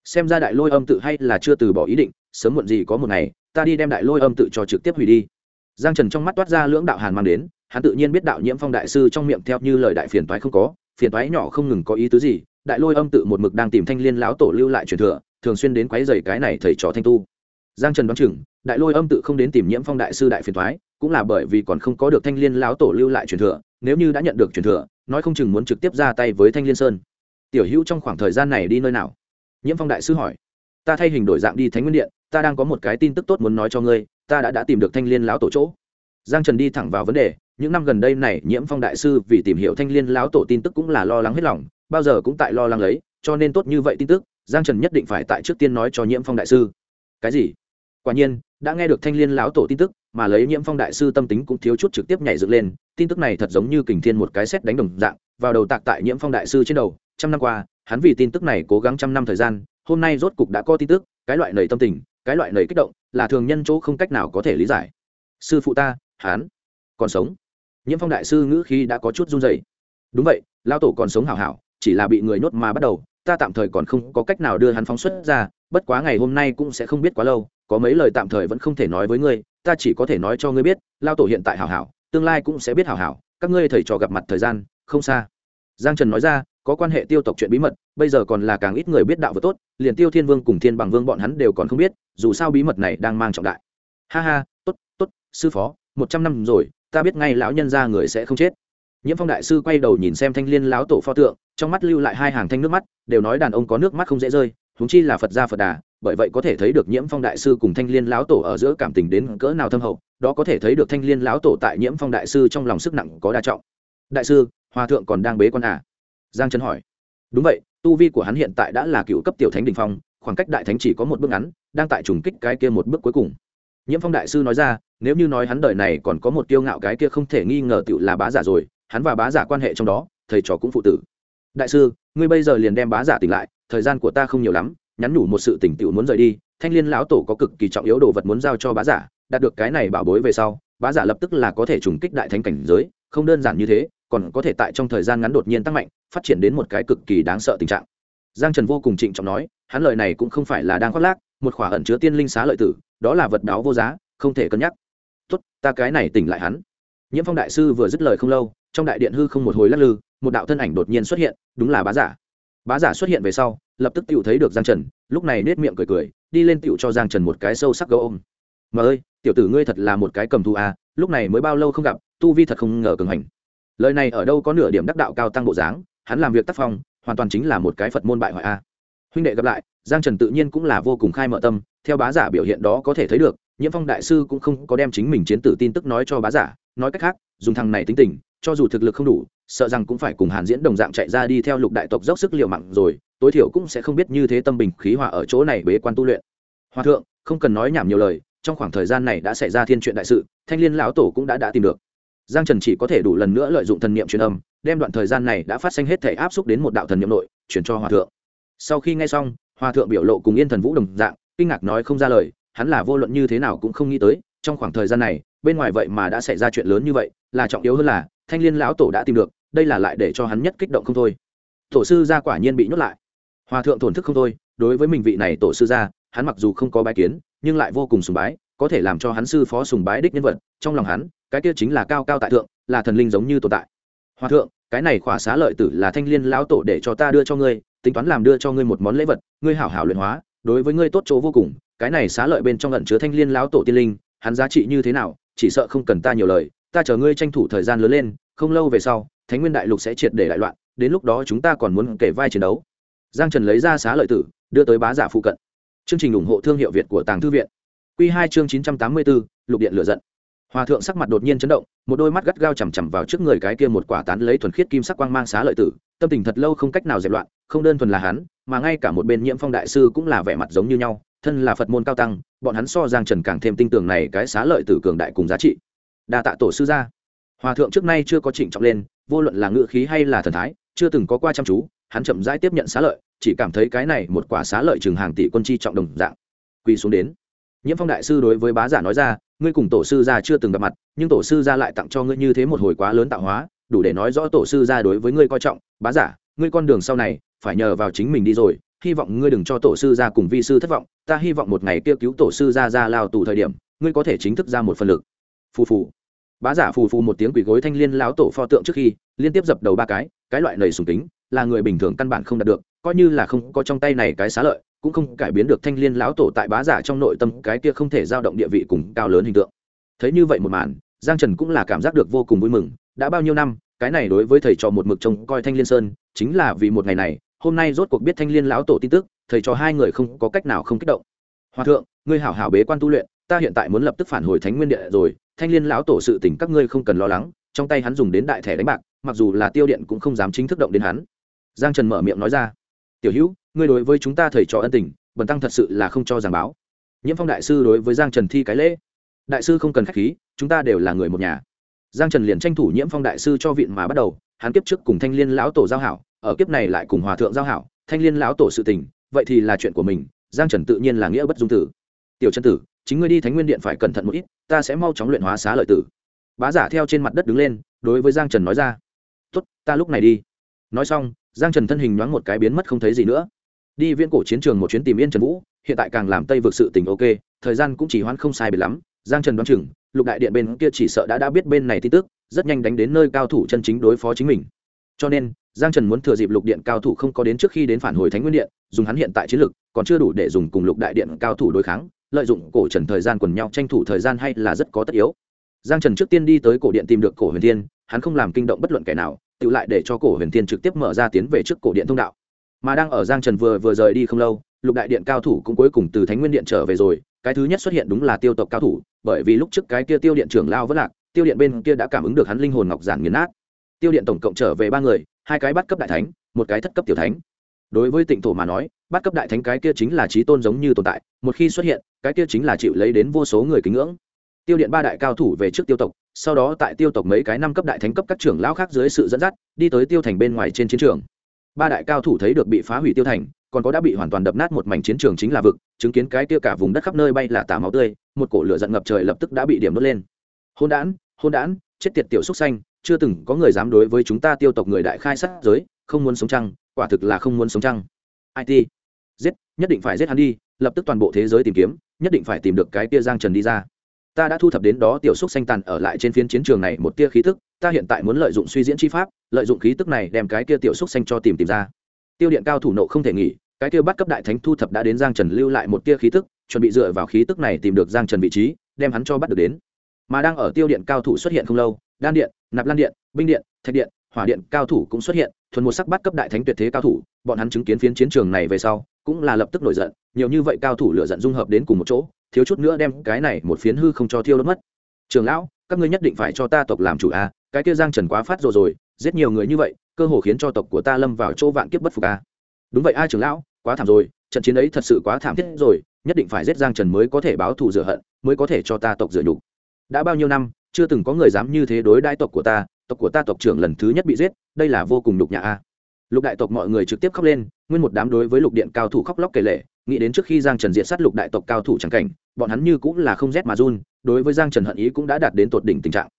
xem ra đại lôi âm tự hay là chưa từ bỏ ý định, sớm muộn gì có một ngày ta đi đem đại lôi âm tự cho trực tiếp hủy đi. Giang Trần trong mắt toát ra lưỡng đạo hàn mang đến, hắn tự nhiên biết đạo Nhiễm Phong đại sư trong miệng theo như lời đại phiền toái không có, phiền toái nhỏ không ngừng có ý tứ gì, đại lôi âm tự một mực đang tìm Thanh Liên lão tổ lưu lại truyền thừa, thường xuyên đến quấy rầy cái này thầy trò thanh tu. Giang Trần đoán chừng, đại lôi âm tự không đến tìm Nhiễm Phong đại sư đại phiền toái, cũng là bởi vì còn không có được Thanh Liên lão tổ lưu lại truyền thừa, nếu như đã nhận được truyền thừa, nói không chừng muốn trực tiếp ra tay với Thanh Liên Sơn. Tiểu Hữu trong khoảng thời gian này đi nơi nào? Nhiễm Phong đại sư hỏi. Ta thay hình đổi dạng đi Thánh Nguyên Điện, ta đang có một cái tin tức tốt muốn nói cho ngươi, ta đã tìm được Thanh Liên lão tổ chỗ. Giang Trần đi thẳng vào vấn đề, những năm gần đây này Nhiễm Phong đại sư vì tìm hiểu Thanh Liên lão tổ tin tức cũng là lo lắng hết lòng, bao giờ cũng tại lo lắng lấy, cho nên tốt như vậy tin tức, Giang Trần nhất định phải tại trước tiên nói cho Nhiễm Phong đại sư. Cái gì? Quả nhiên, đã nghe được Thanh Liên lão tổ tin tức, mà lấy Nhiễm Phong đại sư tâm tính cũng thiếu chút trực tiếp nhảy dựng lên, tin tức này thật giống như kình thiên một cái sét đánh đồng dạng, vào đầu tạc tại Nhiễm Phong đại sư trên đầu, trăm năm qua, hắn vì tin tức này cố gắng trăm năm thời gian, hôm nay rốt cục đã có tin tức, cái loại nảy tâm tình, cái loại nảy kích động, là thường nhân chỗ không cách nào có thể lý giải. Sư phụ ta, hắn còn sống. Nhiễm Phong đại sư ngữ khí đã có chút run rẩy. Đúng vậy, lão tổ còn sống hảo hảo, chỉ là bị người nhốt mà bắt đầu, ta tạm thời còn không có cách nào đưa hắn phóng xuất ra, bất quá ngày hôm nay cũng sẽ không biết quá lâu, có mấy lời tạm thời vẫn không thể nói với ngươi, ta chỉ có thể nói cho ngươi biết, lão tổ hiện tại hảo hảo, tương lai cũng sẽ biết hảo hảo, các ngươi thầy trò gặp mặt thời gian không xa. Giang Trần nói ra, có quan hệ Tiêu tộc chuyện bí mật, bây giờ còn là càng ít người biết đạo vừa tốt, liền Tiêu Thiên Vương cùng Thiên Bằng Vương bọn hắn đều còn không biết, dù sao bí mật này đang mang trọng đại. Ha ha, tốt, tốt, sư phó, 100 năm rồi, ta biết ngay lão nhân gia người sẽ không chết. Nhiễm Phong đại sư quay đầu nhìn xem Thanh Liên lão tổ pho tượng, trong mắt lưu lại hai hàng thanh nước mắt, đều nói đàn ông có nước mắt không dễ rơi, huống chi là Phật gia Phật Đà, bởi vậy có thể thấy được Nhiễm Phong đại sư cùng Thanh Liên lão tổ ở giữa cảm tình đến cỡ nào thâm hậu, đó có thể thấy được Thanh Liên lão tổ tại Nhiễm Phong đại sư trong lòng sức nặng có đa trọng. Đại sư, hòa thượng còn đang bế quan à? Giang Trần hỏi. Đúng vậy, tu vi của hắn hiện tại đã là cựu cấp tiểu thánh đỉnh phong, khoảng cách đại thánh chỉ có một bước ngắn, đang tại trùng kích cái kia một bước cuối cùng. Nhiễm Phong đại sư nói ra, nếu như nói hắn đời này còn có một kiêu ngạo, cái kia không thể nghi ngờ tựu là bá giả rồi, hắn và bá giả quan hệ trong đó, thầy trò cũng phụ tử. Đại sư, ngươi bây giờ liền đem bá giả tỉnh lại, thời gian của ta không nhiều lắm, nhắn nhủ một sự tỉnh tựu muốn rời đi, Thanh Liên lão tổ có cực kỳ trọng yếu đồ vật muốn giao cho bá giả, đạt được cái này bảo bối về sau, bá giả lập tức là có thể trùng kích đại thánh cảnh giới, không đơn giản như thế, còn có thể tại trong thời gian ngắn đột nhiên tăng mạnh, phát triển đến một cái cực kỳ đáng sợ tình trạng. Giang Trần vô cùng trịnh trọng nói, hắn lời này cũng không phải là đang khoác lác, một khỏa ẩn chứa tiên linh xá lợi tử, đó là vật báo vô giá, không thể cân nhắc. Tốt, ta cái này tỉnh lại hắn. Nhiễm Phong đại sư vừa dứt lời không lâu, trong đại điện hư không một hồi lắc lư, một đạo thân ảnh đột nhiên xuất hiện, đúng là bá giả. Bá giả xuất hiện về sau, lập tức tiểu thấy được Giang Trần, lúc này nết miệng cười cười, đi lên tiểu cho Giang Trần một cái sâu sắc gấu ôm. "Mà ơi, tiểu tử ngươi thật là một cái cầm thú a, lúc này mới bao lâu không gặp, tu vi thật không ngờ cường hành." Lời này ở đâu có nửa điểm đắc đạo cao tăng bộ dáng, hắn làm việc tác phong, hoàn toàn chính là một cái Phật môn bại hoại a. Huynh đệ gặp lại, Giang Trần tự nhiên cũng là vô cùng khai mở tâm, theo bá giả biểu hiện đó có thể thấy được, Nhiễm Phong đại sư cũng không có đem chính mình chiến tử tin tức nói cho bá giả, nói cách khác, dùng thằng này tính tình, cho dù thực lực không đủ, sợ rằng cũng phải cùng Hàn Diễn đồng dạng chạy ra đi theo Lục đại tộc dốc sức liều mạng rồi, tối thiểu cũng sẽ không biết như thế tâm bình khí hòa ở chỗ này bế quan tu luyện. Hòa thượng, không cần nói nhảm nhiều lời, trong khoảng thời gian này đã xảy ra thiên chuyện đại sự, Thanh Liên lão tổ cũng đã tìm được. Giang Trần chỉ có thể đủ lần nữa lợi dụng thần niệm truyền âm, đem đoạn thời gian này đã phát sinh hết thể áp xúc đến một đạo thần niệm nội, truyền cho hòa thượng. Sau khi nghe xong, hòa thượng biểu lộ cùng Yên Thần Vũ đồng dạng, kinh ngạc nói không ra lời, hắn là vô luận như thế nào cũng không nghĩ tới, trong khoảng thời gian này, bên ngoài vậy mà đã xảy ra chuyện lớn như vậy, là trọng yếu hơn là Thanh Liên lão tổ đã tìm được, đây là lại để cho hắn nhất kích động không thôi. Tổ sư gia quả nhiên bị nhốt lại. Hòa thượng thổn thức không thôi, đối với mình vị này tổ sư gia, hắn mặc dù không có bái kiến, nhưng lại vô cùng sùng bái, có thể làm cho hắn sư phó sùng bái đích nhân vật, trong lòng hắn, cái kia chính là cao cao tại thượng, là thần linh giống như tồn tại. Hòa thượng, cái này khỏa xá lợi tử là Thanh Liên lão tổ để cho ta đưa cho ngươi, tính toán làm đưa cho ngươi một món lễ vật, ngươi hảo hảo luyện hóa, đối với ngươi tốt chỗ vô cùng, cái này xá lợi bên trong ẩn chứa Thanh Liên lão tổ tiên linh, hắn giá trị như thế nào, chỉ sợ không cần ta nhiều lời, ta chờ ngươi tranh thủ thời gian lớn lên, không lâu về sau, Thánh Nguyên đại lục sẽ triệt để đại loạn, đến lúc đó chúng ta còn muốn kể vai chiến đấu. Giang Trần lấy ra xá lợi tử, đưa tới bá giả phụ cận. Chương trình ủng hộ thương hiệu Việt của Tàng Thư viện. Quy 2 chương 984, Lục điện lửa giận. Hòa thượng sắc mặt đột nhiên chấn động, một đôi mắt gắt gao chằm chằm vào trước người cái kia một quả tán lấy thuần khiết kim sắc quang mang xá lợi tử, tâm tình thật lâu không cách nào dẹp loạn, không đơn thuần là hắn, mà ngay cả một bên Nhiễm Phong đại sư cũng là vẻ mặt giống như nhau, thân là Phật môn cao tăng, bọn hắn so Giang Trần càng thêm tin tưởng này cái xá lợi tử cường đại cùng giá trị. Đa tạ tổ sư gia. Hòa thượng trước nay chưa có trịnh trọng lên, vô luận là ngữ khí hay là thần thái, chưa từng có qua chăm chú, hắn chậm rãi tiếp nhận xá lợi, chỉ cảm thấy cái này một quả xá lợi chừng hàng tỷ quân chi trọng đồng dạng. Quỳ xuống đến. Nhiễm Phong đại sư đối với bá giả nói ra, ngươi cùng tổ sư gia chưa từng gặp mặt, nhưng tổ sư gia lại tặng cho ngươi như thế một hồi quá lớn tạo hóa, đủ để nói rõ tổ sư gia đối với ngươi coi trọng. Bá giả, ngươi con đường sau này phải nhờ vào chính mình đi rồi, hy vọng ngươi đừng cho tổ sư gia cùng vi sư thất vọng, ta hy vọng một ngày kia cứu tổ sư gia ra lao tù thời điểm ngươi có thể chính thức ra một phần lực. Phù phù. Bá giả phù phù một tiếng quỳ gối thanh liên lão tổ pho tượng trước khi liên tiếp dập đầu 3 cái loại nầy sùng kính là người bình thường căn bản không đạt được, coi như là không có trong tay này cái xá lợi cũng không cải biến được thanh liên lão tổ tại bá giả trong nội tâm cái kia không thể dao động địa vị cùng cao lớn hình tượng. Thấy như vậy một màn, Giang Trần cũng là cảm giác được vô cùng vui mừng, đã bao nhiêu năm cái này đối với thầy trò một mực trông coi thanh liên sơn chính là vì một ngày này, hôm nay rốt cuộc biết thanh liên lão tổ tin tức, thầy trò hai người không có cách nào không kích động. Hòa thượng, ngươi hảo hảo bế quan tu luyện, ta hiện tại muốn lập tức phản hồi thánh nguyên địa rồi, thanh liên lão tổ sự tình các ngươi không cần lo lắng, trong tay hắn dùng đến đại thẻ đánh bạc, mặc dù là tiêu điện cũng không dám chính thức động đến hắn. Giang Trần mở miệng nói ra. Tiểu Hữu, ngươi đối với chúng ta thầy trò ân tình, bần tăng thật sự là không cho giảng báo. Nhiễm Phong đại sư đối với Giang Trần thi cái lễ. Đại sư không cần khách khí, chúng ta đều là người một nhà. Giang Trần liền tranh thủ Nhiễm Phong đại sư cho viện mà bắt đầu, hắn kiếp trước cùng thanh liên lão tổ giao hảo, ở kiếp này lại cùng hòa thượng giao hảo, thanh liên lão tổ sự tình, vậy thì là chuyện của mình, Giang Trần tự nhiên là nghĩa bất dung tử. Tiểu Trần tử, chính ngươi đi thánh nguyên điện phải cẩn thận một ít, ta sẽ mau chóng luyện hóa xá lợi tử. Bá giả theo trên mặt đất đứng lên, đối với Giang Trần nói ra. Tốt, ta lúc này đi. Nói xong, Giang Trần thân hình nhoáng một cái biến mất không thấy gì nữa. Đi viễn cổ chiến trường một chuyến tìm Yên Trần Vũ, hiện tại càng làm Tây vực sự tình ok, thời gian cũng chỉ hoãn không sai biệt lắm. Giang Trần đoán chừng, Lục đại điện bên kia chỉ sợ đã biết bên này tin tức, rất nhanh đánh đến nơi cao thủ chân chính đối phó chính mình. Cho nên, Giang Trần muốn thừa dịp Lục điện cao thủ không có đến trước khi đến phản hồi Thánh Nguyên điện, dùng hắn hiện tại chiến lực, còn chưa đủ để dùng cùng Lục đại điện cao thủ đối kháng, lợi dụng cổ Trần thời gian quần nhau tranh thủ thời gian hay là rất có tất yếu. Giang Trần trước tiên đi tới cổ điện tìm được Cổ Huyền Thiên, hắn không làm kinh động bất luận kẻ nào, tự lại để cho Cổ Huyền Thiên trực tiếp mở ra tiến về trước cổ điện thông đạo. Mà đang ở Giang Trần vừa rời đi không lâu, Lục đại điện cao thủ cũng cuối cùng từ Thánh Nguyên điện trở về rồi, cái thứ nhất xuất hiện đúng là Tiêu tộc cao thủ, bởi vì lúc trước cái kia Tiêu điện trưởng lao vẫn lạc, Tiêu điện bên kia đã cảm ứng được hắn linh hồn ngọc giản nghiền nát. Tiêu điện tổng cộng trở về 3 người, 2 cái bắt cấp đại thánh, 1 cái thất cấp tiểu thánh. Đối với Tịnh thổ mà nói, bắt cấp đại thánh cái kia chính là chí tôn giống như tồn tại, một khi xuất hiện, cái kia chính là chịu lấy đến vô số người kính ngưỡng. Tiêu điện 3 đại cao thủ về trước Tiêu tộc, sau đó tại Tiêu tộc mấy cái 5 cấp đại thánh cấp các trưởng lão khác dưới sự dẫn dắt, đi tới Tiêu thành bên ngoài trên chiến trường. 3 đại cao thủ thấy được bị phá hủy Tiêu thành, còn có đã bị hoàn toàn đập nát một mảnh chiến trường chính là vực, chứng kiến cái kia cả vùng đất khắp nơi bay là tả máu tươi, một cổ lửa giận ngập trời lập tức đã bị điểm đốt lên. Hỗn đản, chết tiệt tiểu xúc xanh, chưa từng có người dám đối với chúng ta Tiêu tộc người đại khai sát giới, không muốn sống chăng, quả thực là không muốn sống chăng. IT, giết, nhất định phải giết hắn đi, lập tức toàn bộ thế giới tìm kiếm, nhất định phải tìm được cái kia Giang Trần đi ra. Ta đã thu thập đến đó tiểu xúc xanh tàn ở lại trên phiến chiến trường này một tia khí tức, ta hiện tại muốn lợi dụng suy diễn chi pháp, lợi dụng khí tức này đem cái kia tiểu xúc xanh cho tìm ra. Tiêu điện cao thủ nộ không thể nghỉ, cái kia bắt cấp đại thánh thu thập đã đến Giang Trần lưu lại một tia khí tức, chuẩn bị dựa vào khí tức này tìm được Giang Trần vị trí, đem hắn cho bắt được đến. Mà đang ở Tiêu điện cao thủ xuất hiện không lâu, Đan điện, Nạp Lan điện, Binh điện, Thạch điện, Hỏa điện cao thủ cũng xuất hiện, thuần một sắc bắt cấp đại thánh tuyệt thế cao thủ, bọn hắn chứng kiến phiến chiến trường này về sau, cũng là lập tức nổi giận, nhiều như vậy cao thủ lửa giận dung hợp đến cùng một chỗ, thiếu chút nữa đem cái này một phiến hư không cho thiêu đốt mất. Trưởng lão, các ngươi nhất định phải cho ta tộc làm chủ a, cái kia Giang Trần quá phát rồi, giết nhiều người như vậy, cơ hồ khiến cho tộc của ta lâm vào chỗ vạn kiếp bất phục a. Đúng vậy a trưởng lão, quá thảm rồi, trận chiến ấy thật sự quá thảm thiết rồi, nhất định phải giết Giang Trần mới có thể báo thù rửa hận, mới có thể cho ta tộc rửa nhục. Đã bao nhiêu năm, chưa từng có người dám như thế đối đãi tộc của ta tộc trưởng lần thứ nhất bị giết, đây là vô cùng nhục nhã a. Lục đại tộc mọi người trực tiếp khóc lên, nguyên một đám đối với Lục điện cao thủ khóc lóc kể lể, nghĩ đến trước khi Giang Trần diệt sát Lục đại tộc cao thủ chẳng cảnh, bọn hắn như cũng là không rét mà run, đối với Giang Trần hận ý cũng đã đạt đến tột đỉnh tình trạng.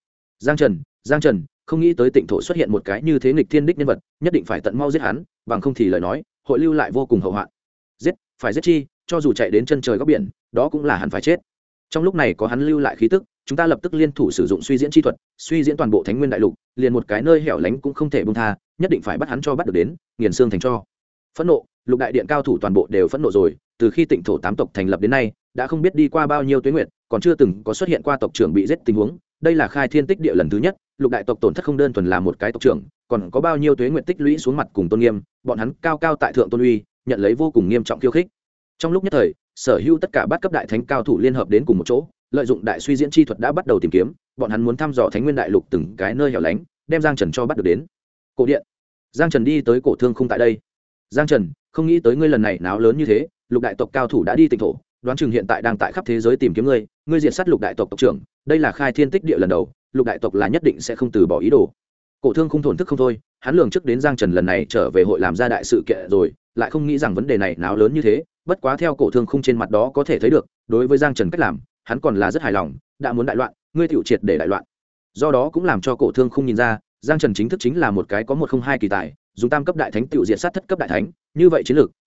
Giang Trần, không nghĩ tới Tịnh thổ xuất hiện một cái như thế nghịch thiên đích nhân vật, nhất định phải tận mau giết hắn, bằng không thì lời nói, hội lưu lại vô cùng hậu hoạn. Phải giết chi, cho dù chạy đến chân trời góc biển, đó cũng là hẳn phải chết. Trong lúc này có hắn lưu lại khí tức, chúng ta lập tức liên thủ sử dụng suy diễn chi thuật, suy diễn toàn bộ Thánh Nguyên đại lục, liền một cái nơi hẻo lánh cũng không thể buông tha, nhất định phải bắt hắn cho bắt được đến, nghiền xương thành tro. Phẫn nộ, Lục đại điện cao thủ toàn bộ đều phẫn nộ rồi, từ khi Tịnh thổ 8 tộc thành lập đến nay, đã không biết đi qua bao nhiêu tuế nguyệt, còn chưa từng có xuất hiện qua tộc trưởng bị giết tình huống, đây là khai thiên tích địa lần thứ nhất, Lục đại tộc tổn thất không đơn thuần là một cái tộc trưởng, còn có bao nhiêu tuế nguyệt tích lũy xuống mặt cùng tôn nghiêm, bọn hắn cao cao tại thượng tôn uy, nhận lấy vô cùng nghiêm trọng khiêu khích. Trong lúc nhất thời, sở hữu tất cả bát cấp đại thánh cao thủ liên hợp đến cùng một chỗ, lợi dụng đại suy diễn chi thuật đã bắt đầu tìm kiếm, bọn hắn muốn thăm dò Thánh Nguyên đại lục từng cái nơi hẻo lánh, đem Giang Trần cho bắt được đến. Cổ điện, Giang Trần đi tới cổ thương khung tại đây. Giang Trần, không nghĩ tới ngươi lần này náo lớn như thế, Lục đại tộc cao thủ đã đi Tịnh thổ, đoán chừng hiện tại đang tại khắp thế giới tìm kiếm ngươi diệt sát Lục đại tộc tộc trưởng, đây là khai thiên tích địa lần đầu, Lục đại tộc là nhất định sẽ không từ bỏ ý đồ. Cổ thương khung thổn thức không thôi, hắn lường trước đến Giang Trần lần này trở về hội làm ra đại sự kiện rồi, lại không nghĩ rằng vấn đề này náo lớn như thế, bất quá theo cổ thương khung trên mặt đó có thể thấy được, đối với Giang Trần cách làm, hắn còn là rất hài lòng, đã muốn đại loạn, ngươi tiểu triệt để đại loạn. Do đó cũng làm cho cổ thương khung nhìn ra, Giang Trần chính thức chính là một cái có 102 kỳ tài, dùng tam cấp đại thánh tiểu diệt sát thất cấp đại thánh, như vậy chiến lược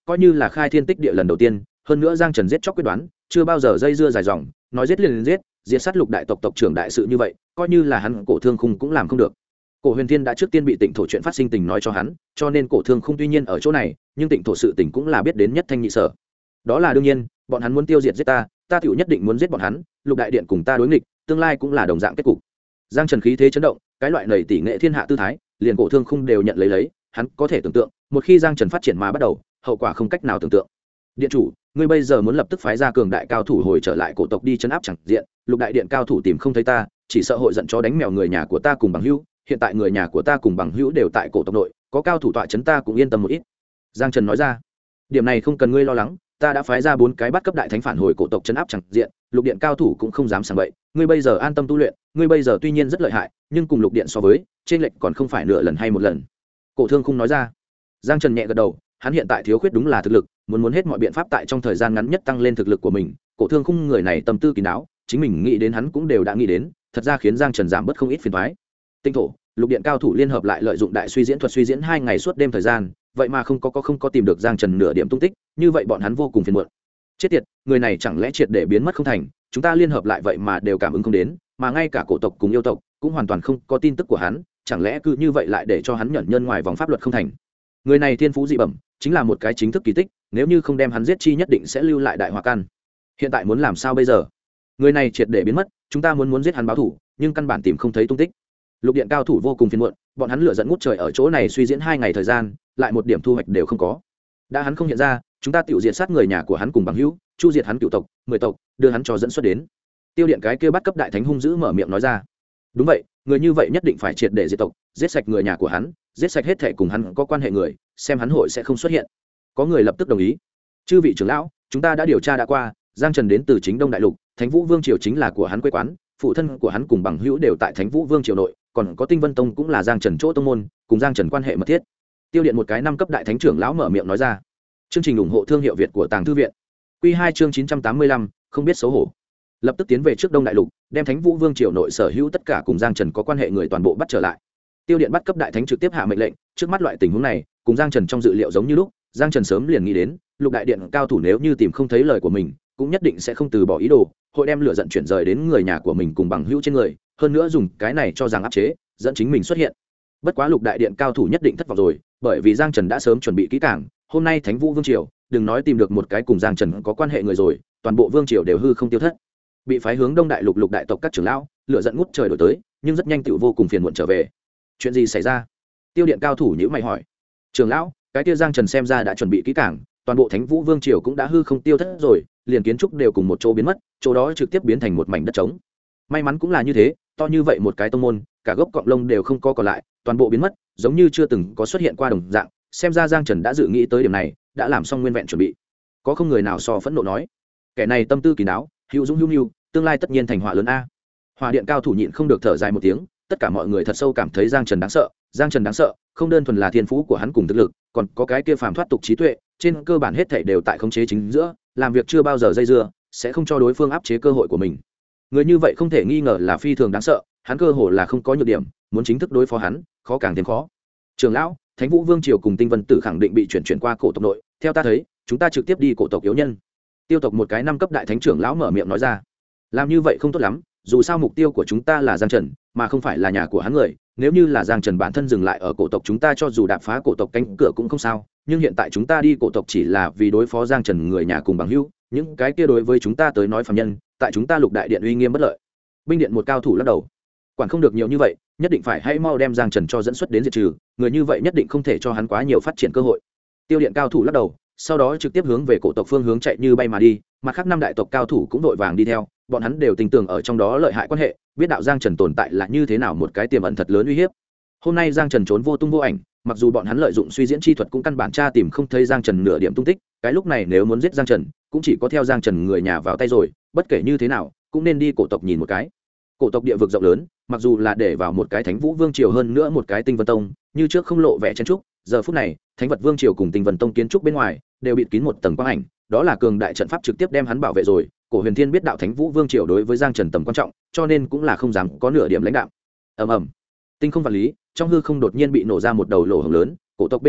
coi như là khai thiên tích địa lần đầu tiên, hơn nữa Giang Trần giết chóc quyết đoán, chưa bao giờ dây dưa dài dòng, nói giết liền giết, diệt sát lục đại tộc tộc trưởng đại sự như vậy, coi như là hắn Cổ Thương Khung cũng làm không được. Cổ Huyền Thiên đã trước tiên bị Tịnh Thổ chuyện phát sinh tình nói cho hắn, cho nên Cổ Thương Khung tuy nhiên ở chỗ này, nhưng Tịnh Thổ sự tình cũng là biết đến nhất thanh nhị sở. Đó là đương nhiên, bọn hắn muốn tiêu diệt giết ta, ta tiểu nhất định muốn giết bọn hắn, lục đại điện cùng ta đối nghịch, tương lai cũng là đồng dạng kết cục. Giang Trần khí thế chấn động, cái loại nảy tỷ nghệ thiên hạ tư thái, liền Cổ Thương Khung đều nhận lấy, hắn có thể tưởng tượng, một khi Giang Trần phát triển mà bắt đầu, hậu quả không cách nào tưởng tượng. Điện chủ, ngươi bây giờ muốn lập tức phái ra cường đại cao thủ hồi trở lại cổ tộc đi trấn áp chẳng diện, lục đại điện cao thủ tìm không thấy ta, chỉ sợ hội giận chó đánh mèo người nhà của ta cùng bằng hữu, hiện tại người nhà của ta cùng bằng hữu đều tại cổ tộc nội, có cao thủ tọa trấn ta cũng yên tâm một ít. Giang Trần nói ra, điểm này không cần ngươi lo lắng, ta đã phái ra 4 cái bắt cấp đại thánh phản hồi cổ tộc trấn áp chẳng diện, lục điện cao thủ cũng không dám sảng bậy, ngươi bây giờ an tâm tu luyện, ngươi bây giờ tuy nhiên rất lợi hại, nhưng cùng lục điện so với, trên lệch còn không phải nửa lần hay một lần. Cổ Thương Khung nói ra. Giang Trần nhẹ gật đầu, hắn hiện tại thiếu khuyết đúng là thực lực, muốn hết mọi biện pháp tại trong thời gian ngắn nhất tăng lên thực lực của mình. Cổ Thương Khung người này tâm tư kín đáo, chính mình nghĩ đến hắn cũng đều đã nghĩ đến, thật ra khiến Giang Trần giảm bớt không ít phiền toái. Tinh Thổ, lục điện cao thủ liên hợp lại lợi dụng đại suy diễn thuật suy diễn 2 ngày suốt đêm thời gian, vậy mà không có tìm được Giang Trần nửa điểm tung tích, như vậy bọn hắn vô cùng phiền muộn. Chết tiệt, người này chẳng lẽ triệt để biến mất không thành, chúng ta liên hợp lại vậy mà đều cảm ứng không đến, mà ngay cả cổ tộc cùng yêu tộc cũng hoàn toàn không có tin tức của hắn, chẳng lẽ cứ như vậy lại để cho hắn nhẫn nhân ngoài vòng pháp luật không thành. Người này thiên phú dị bẩm, chính là một cái chính thức kỳ tích, nếu như không đem hắn giết chi nhất định sẽ lưu lại đại họa căn. Hiện tại muốn làm sao bây giờ? Người này triệt để biến mất, chúng ta muốn giết hắn báo thủ, nhưng căn bản tìm không thấy tung tích. Lục điện cao thủ vô cùng phiền muộn, bọn hắn lửa giận ngút trời ở chỗ này suy diễn 2 ngày thời gian, lại một điểm thu hoạch đều không có. Đã hắn không hiện ra, chúng ta tiểu diệt sát người nhà của hắn cùng bằng hữu, chu diệt hắn cựu tộc, 10 tộc, đưa hắn cho dẫn xuất đến. Tiêu điện cái kia bắt cấp đại thánh hung dữ mở miệng nói ra. Đúng vậy, người như vậy nhất định phải triệt để diệt tộc, giết sạch người nhà của hắn, giết sạch hết thảy cùng hắn có quan hệ người, xem hắn hội sẽ không xuất hiện. Có người lập tức đồng ý. Chư vị trưởng lão, chúng ta đã điều tra đã qua, Giang Trần đến từ chính Đông Đại Lục, Thánh Vũ Vương triều chính là của hắn quê quán, phụ thân của hắn cùng bằng hữu đều tại Thánh Vũ Vương triều nội, còn có Tinh Vân Tông cũng là Giang Trần chỗ tông môn, cùng Giang Trần quan hệ mật thiết. Tiêu điện một cái 5 cấp đại thánh trưởng lão mở miệng nói ra. Chương trình ủng hộ thương hiệu Việt của Tàng Thư viện. Quy 2 chương 985, không biết xấu hổ. Lập tức tiến về trước Đông Đại Lục, đem Thánh Vũ Vương triều nội sở hữu tất cả cùng Giang Trần có quan hệ người toàn bộ bắt trở lại. Tiêu điện bắt cấp đại thánh trực tiếp hạ mệnh lệnh, trước mắt loại tình huống này, cùng Giang Trần trong dự liệu giống như lúc, Giang Trần sớm liền nghĩ đến, lục đại điện cao thủ nếu như tìm không thấy lời của mình, cũng nhất định sẽ không từ bỏ ý đồ, hội đem lửa giận chuyển rời đến người nhà của mình cùng bằng hữu trên người, hơn nữa dùng cái này cho rằng áp chế, dẫn chính mình xuất hiện. Bất quá lục đại điện cao thủ nhất định thất vọng rồi, bởi vì Giang Trần đã sớm chuẩn bị kỹ càng, hôm nay Thánh Vũ Vương triều, đừng nói tìm được một cái cùng Giang Trần có quan hệ người rồi, toàn bộ vương triều đều hư không tiêu thất. Bị phái hướng Đông Đại Lục lục đại tộc các trưởng lão, lửa giận ngút trời đổi tới, nhưng rất nhanh tựu vô cùng phiền muộn trở về. Chuyện gì xảy ra? Tiêu điện cao thủ nhíu mày hỏi. Trưởng lão, cái kia Giang Trần xem ra đã chuẩn bị kỹ càng, toàn bộ Thánh Vũ Vương triều cũng đã hư không tiêu thất rồi, liền kiến trúc đều cùng một chỗ biến mất, chỗ đó trực tiếp biến thành một mảnh đất trống. May mắn cũng là như thế, to như vậy một cái tông môn, cả gốc cọng lông đều không có còn lại, toàn bộ biến mất, giống như chưa từng có xuất hiện qua đồng dạng, xem ra Giang Trần đã dự nghĩ tới điểm này, đã làm xong nguyên vẹn chuẩn bị. Có không người nào so phẫn nộ nói, kẻ này tâm tư kỳ đáo, hữu dũng hữu nhu, tương lai tất nhiên thành họa lớn a. Hỏa điện cao thủ nhịn không được thở dài một tiếng, tất cả mọi người thật sâu cảm thấy Giang Trần đáng sợ, Giang Trần đáng sợ, không đơn thuần là thiên phú của hắn cùng thực lực, còn có cái kia phàm thoát tục trí tuệ, trên cơ bản hết thảy đều tại khống chế chính giữa, làm việc chưa bao giờ dây dưa, sẽ không cho đối phương áp chế cơ hội của mình. Người như vậy không thể nghi ngờ là phi thường đáng sợ, hắn cơ hồ là không có nhược điểm, muốn chính thức đối phó hắn, khó càng thêm khó. Trưởng lão, Thánh Vũ Vương triều cùng Tinh Vân Tử khẳng định bị chuyển qua cổ tộc nội, theo ta thấy, chúng ta trực tiếp đi cổ tộc yếu nhân. Tiêu tộc một cái 5 cấp đại thánh trưởng lão mở miệng nói ra. Làm như vậy không tốt lắm, dù sao mục tiêu của chúng ta là Giang Trần, mà không phải là nhà của hắn người, nếu như là Giang Trần bản thân dừng lại ở cổ tộc chúng ta cho dù đạp phá cổ tộc cánh cửa cũng không sao, nhưng hiện tại chúng ta đi cổ tộc chỉ là vì đối phó Giang Trần người nhà cùng bằng hữu, những cái kia đối với chúng ta tới nói phàm nhân, tại chúng ta lục đại điện uy nghiêm bất lợi. Binh điện một cao thủ lắc đầu, quản không được nhiều như vậy, nhất định phải hãy mau đem Giang Trần cho dẫn xuất đến diệt trừ, người như vậy nhất định không thể cho hắn quá nhiều phát triển cơ hội. Tiêu điện cao thủ lắc đầu, sau đó trực tiếp hướng về cổ tộc phương hướng chạy như bay mà đi, mặt khác 5 đại tộc cao thủ cũng vội vàng đi theo, bọn hắn đều tin tưởng ở trong đó lợi hại quan hệ, biết đạo Giang Trần tồn tại là như thế nào một cái tiềm ẩn thật lớn uy hiếp. Hôm nay Giang Trần trốn vô tung vô ảnh, mặc dù bọn hắn lợi dụng suy diễn chi thuật cũng căn bản tra tìm không thấy Giang Trần nửa điểm tung tích, cái lúc này nếu muốn giết Giang Trần, cũng chỉ có theo Giang Trần người nhà vào tay rồi, bất kể như thế nào, cũng nên đi cổ tộc nhìn một cái. Cổ tộc địa vực rộng lớn, mặc dù là để vào một cái Thánh Vũ Vương triều hơn nữa một cái Tinh Vân Tông, như trước không lộ vẻ chen trúc, giờ phút này, Thánh Vật Vương triều cùng Tinh Vân Tông kiến trúc bên ngoài đều bịt kín một tầng quang ảnh, đó là cường đại trận pháp trực tiếp đem hắn bảo vệ rồi. Cổ Huyền Thiên biết đạo Thánh Vũ Vương triều đối với Giang Trần tầm quan trọng, cho nên cũng là không dám có nửa điểm lãnh đạo. Ầm ầm, tinh không vật lý, trong hư không đột nhiên bị nổ ra một đầu lỗ hổng lớn, cổ tộc bên ngoài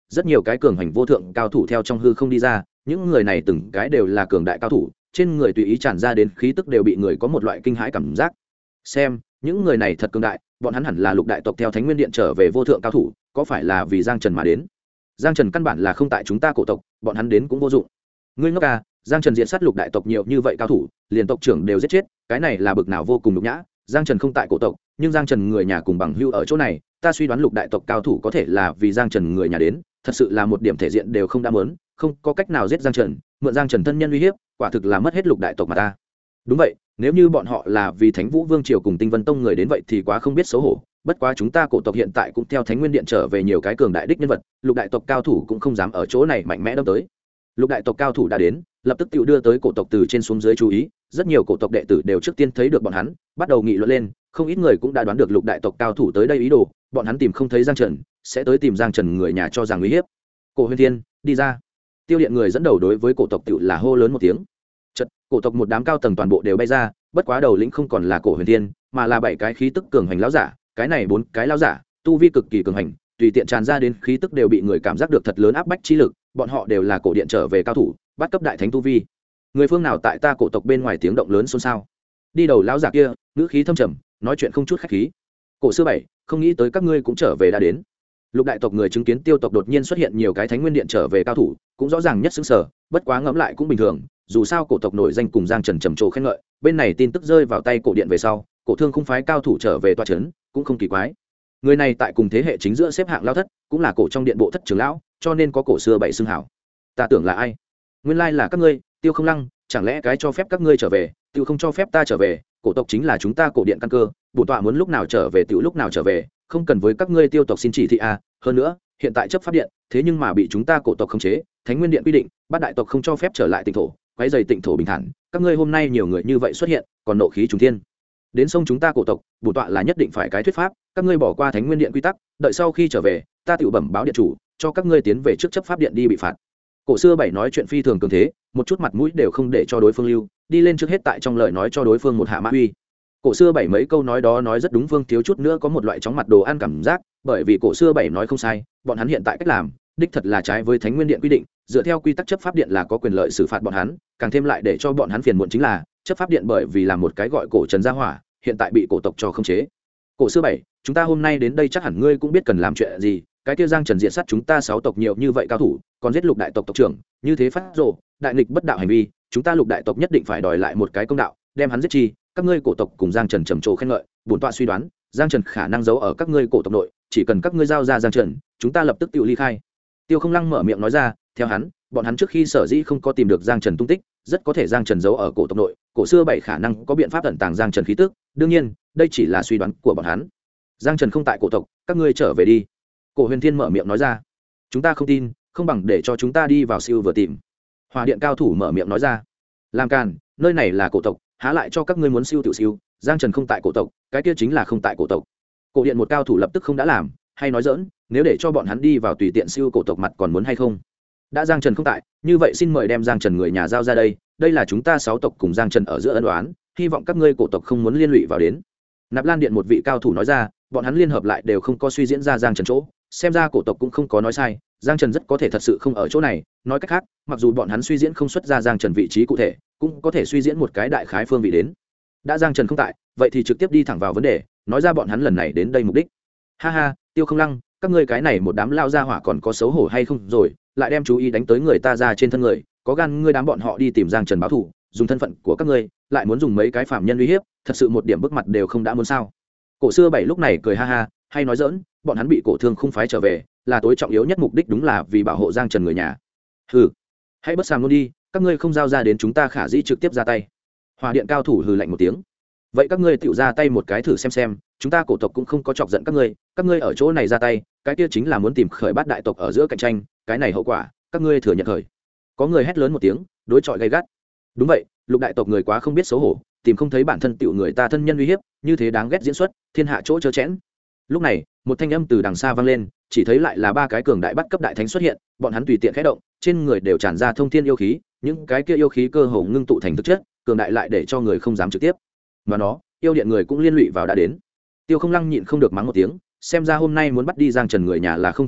rất nhiều cái cường hành vô thượng cao thủ theo trong hư không đi ra, những người này từng cái đều là cường đại cao thủ, trên người tùy ý tràn ra đến khí tức đều bị người có một loại kinh hãi cảm giác. Xem, những người này thật cường đại, bọn hắn hẳn là lục đại tộc theo Thánh Nguyên Điện trở về vô thượng cao thủ, có phải là vì Giang Trần mà đến? Giang Trần căn bản là không tại chúng ta cổ tộc, bọn hắn đến cũng vô dụng. Ngươi ngốc à, Giang Trần diện sát lục đại tộc nhiều như vậy cao thủ, liền tộc trưởng đều giết chết, cái này là bực nào vô cùng nhục nhã. Giang Trần không tại cổ tộc, nhưng Giang Trần người nhà cùng bằng hữu ở chỗ này, ta suy đoán lục đại tộc cao thủ có thể là vì Giang Trần người nhà đến, thật sự là một điểm thể diện đều không đã muốn, không có cách nào giết Giang Trần, mượn Giang Trần thân nhân uy hiếp, quả thực là mất hết lục đại tộc mà ta. Đúng vậy, nếu như bọn họ là vì Thánh Vũ Vương triều cùng Tinh Vân Tông người đến vậy thì quá không biết xấu hổ, bất quá chúng ta cổ tộc hiện tại cũng theo Thánh Nguyên Điện trở về nhiều cái cường đại đích nhân vật, lục đại tộc cao thủ cũng không dám ở chỗ này mạnh mẽ đâm tới. Lục đại tộc cao thủ đã đến, lập tức tự đưa tới cổ tộc từ trên xuống dưới chú ý, rất nhiều cổ tộc đệ tử đều trước tiên thấy được bọn hắn, bắt đầu nghị luận lên, không ít người cũng đã đoán được lục đại tộc cao thủ tới đây ý đồ, bọn hắn tìm không thấy Giang Trần, sẽ tới tìm Giang Trần người nhà cho rằng uy hiếp. Cổ Huyền Thiên, đi ra. Tiêu Điện người dẫn đầu đối với cổ tộc tự là hô lớn một tiếng. Chợt, cổ tộc một đám cao tầng toàn bộ đều bay ra, bất quá đầu lĩnh không còn là Cổ Huyền Thiên, mà là 7 cái khí tức cường hành lão giả, cái này 4 cái lão giả, tu vi cực kỳ cường hành, tùy tiện tràn ra đến khí tức đều bị người cảm giác được thật lớn áp bách chi lực, bọn họ đều là cổ điện trở về cao thủ, bắt cấp đại thánh tu vi. Người phương nào tại ta cổ tộc bên ngoài tiếng động lớn xôn xao. Đi đầu lão giả kia, ngữ khí thâm trầm, nói chuyện không chút khách khí. Cổ Sư Bảy, không nghĩ tới các ngươi cũng trở về đã đến. Lục đại tộc người chứng kiến Tiêu tộc đột nhiên xuất hiện nhiều cái Thánh Nguyên Điện trở về cao thủ, cũng rõ ràng nhất xứng sở, bất quá ngẫm lại cũng bình thường, dù sao cổ tộc nổi danh cùng Giang Trần trầm trồ khen ngợi, bên này tin tức rơi vào tay cổ điện về sau, cổ thương không phái cao thủ trở về tọa trấn, cũng không kỳ quái. Người này tại cùng thế hệ chính giữa xếp hạng lao thất, cũng là cổ trong điện bộ thất trưởng lão, cho nên có Cổ Xưa Bảy xưng hảo. Ta tưởng là ai? Nguyên lai là các ngươi, Tiêu Không Lăng, chẳng lẽ cái cho phép các ngươi trở về, Tiêu không cho phép ta trở về, cổ tộc chính là chúng ta cổ điện căn cơ, bổn tọa muốn lúc nào trở về Tiêu lúc nào trở về, không cần với các ngươi Tiêu tộc xin chỉ thị a, hơn nữa, hiện tại chấp pháp điện, thế nhưng mà bị chúng ta cổ tộc khống chế, Thánh Nguyên Điện quy định, bát đại tộc không cho phép trở lại Tịnh thổ, quấy rầy Tịnh thổ bình thản, các ngươi hôm nay nhiều người như vậy xuất hiện, còn nộ khí trùng thiên. Đến sông chúng ta cổ tộc, bổn tọa là nhất định phải cái thuyết pháp, các ngươi bỏ qua Thánh Nguyên Điện quy tắc, đợi sau khi trở về, ta tự bẩm báo điện chủ, cho các ngươi tiến về trước chấp pháp điện đi bị phạt. Cổ Xưa Bảy nói chuyện phi thường cường thế, một chút mặt mũi đều không để cho đối phương lưu, đi lên trước hết tại trong lời nói cho đối phương một hạ mã uy. Cổ Xưa Bảy mấy câu nói đó nói rất đúng, Vương thiếu chút nữa có một loại chóng mặt đồ ăn cảm giác, bởi vì Cổ Xưa Bảy nói không sai, bọn hắn hiện tại cách làm, đích thật là trái với Thánh Nguyên Điện quy định, dựa theo quy tắc chấp pháp điện là có quyền lợi xử phạt bọn hắn, càng thêm lại để cho bọn hắn phiền muộn chính là, chấp pháp điện bởi vì làm một cái gọi cổ Trần gia hỏa, hiện tại bị cổ tộc cho khống chế. Cổ Xưa Bảy, chúng ta hôm nay đến đây chắc hẳn ngươi cũng biết cần làm chuyện gì, cái kia Giang Trần diện sát chúng ta 6 tộc nhiều như vậy cao thủ, còn giết lục đại tộc tộc trưởng, như thế phát rồ, đại nghịch bất đạo hành vi, chúng ta lục đại tộc nhất định phải đòi lại một cái công đạo, đem hắn giết chi, các ngươi cổ tộc cùng Giang Trần trầm trồ khen ngợi, bổn tọa suy đoán, Giang Trần khả năng giấu ở các ngươi cổ tộc nội, chỉ cần các ngươi giao ra Giang Trần, chúng ta lập tức tự ly khai. Tiêu Không Lăng mở miệng nói ra, theo hắn, bọn hắn trước khi sở dĩ không có tìm được Giang Trần tung tích, rất có thể Giang Trần giấu ở cổ tộc nội, Cổ Xưa Bảy khả năng có biện pháp tận tàng Giang Trần khí tức, đương nhiên, đây chỉ là suy đoán của bọn hắn. Giang Trần không tại cổ tộc, các ngươi trở về đi. Cổ Huyền Thiên mở miệng nói ra. Chúng ta không tin, không bằng để cho chúng ta đi vào siêu vừa tìm. Hỏa Điện cao thủ mở miệng nói ra. Làm càn, nơi này là cổ tộc, há lại cho các ngươi muốn siêu tự siêu, Giang Trần không tại cổ tộc, cái kia chính là không tại cổ tộc. Cổ điện một cao thủ lập tức không đã làm, hay nói dỡn, nếu để cho bọn hắn đi vào tùy tiện siêu cổ tộc mặt còn muốn hay không? Đã Giang Trần không tại, như vậy xin mời đem Giang Trần người nhà giao ra đây, đây là chúng ta 6 tộc cùng Giang Trần ở giữa ân oán, hy vọng các ngươi cổ tộc không muốn liên lụy vào đến. Nạp Lan điện một vị cao thủ nói ra, bọn hắn liên hợp lại đều không có suy diễn ra Giang Trần chỗ, xem ra cổ tộc cũng không có nói sai, Giang Trần rất có thể thật sự không ở chỗ này, nói cách khác, mặc dù bọn hắn suy diễn không xuất ra Giang Trần vị trí cụ thể, cũng có thể suy diễn một cái đại khái phương vị đến. Đã Giang Trần không tại, vậy thì trực tiếp đi thẳng vào vấn đề, nói ra bọn hắn lần này đến đây mục đích. Ha ha, Tiêu Không Lăng, các ngươi cái này một đám lao ra hỏa còn có xấu hổ hay không rồi, lại đem chú ý đánh tới người ta ra trên thân người, có gan ngươi đám bọn họ đi tìm Giang Trần báo thù, dùng thân phận của các ngươi, lại muốn dùng mấy cái phạm nhân uy hiếp, thật sự một điểm bước mặt đều không đã muốn sao? Cổ Xưa Bảy lúc này cười ha ha, hay nói dỡn, bọn hắn bị cổ thương không phái trở về, là tối trọng yếu nhất mục đích đúng là vì bảo hộ Giang Trần người nhà. Hừ, hãy bất sàm luôn đi, các ngươi không giao ra đến chúng ta khả dĩ trực tiếp ra tay. Hỏa Điện cao thủ hừ lạnh một tiếng. Vậy các ngươi tự ra tay một cái thử xem, chúng ta cổ tộc cũng không có chọc giận các ngươi ở chỗ này ra tay, cái kia chính là muốn tìm khởi bát đại tộc ở giữa cạnh tranh, cái này hậu quả, các ngươi thừa nhận khởi. Có người hét lớn một tiếng, đối chọi gay gắt. Đúng vậy, lục đại tộc người quá không biết xấu hổ, tìm không thấy bản thân tiểu người ta thân nhân uy hiếp, như thế đáng ghét diễn xuất, thiên hạ chỗ chớ chẽn. Lúc này, một thanh âm từ đằng xa vang lên, chỉ thấy lại là 3 cái cường đại bắt cấp đại thánh xuất hiện, bọn hắn tùy tiện khẽ động, trên người đều tràn ra thông thiên yêu khí, những cái kia yêu khí cơ hồ ngưng tụ thành thực chất, cường đại lại để cho người không dám trực tiếp. Mà nó, yêu điện người cũng liên lụy vào đã đến. Tiêu Không Lăng nhịn không được mắng một tiếng, xem ra hôm nay muốn bắt đi Giang Trần người nhà là không thể nào,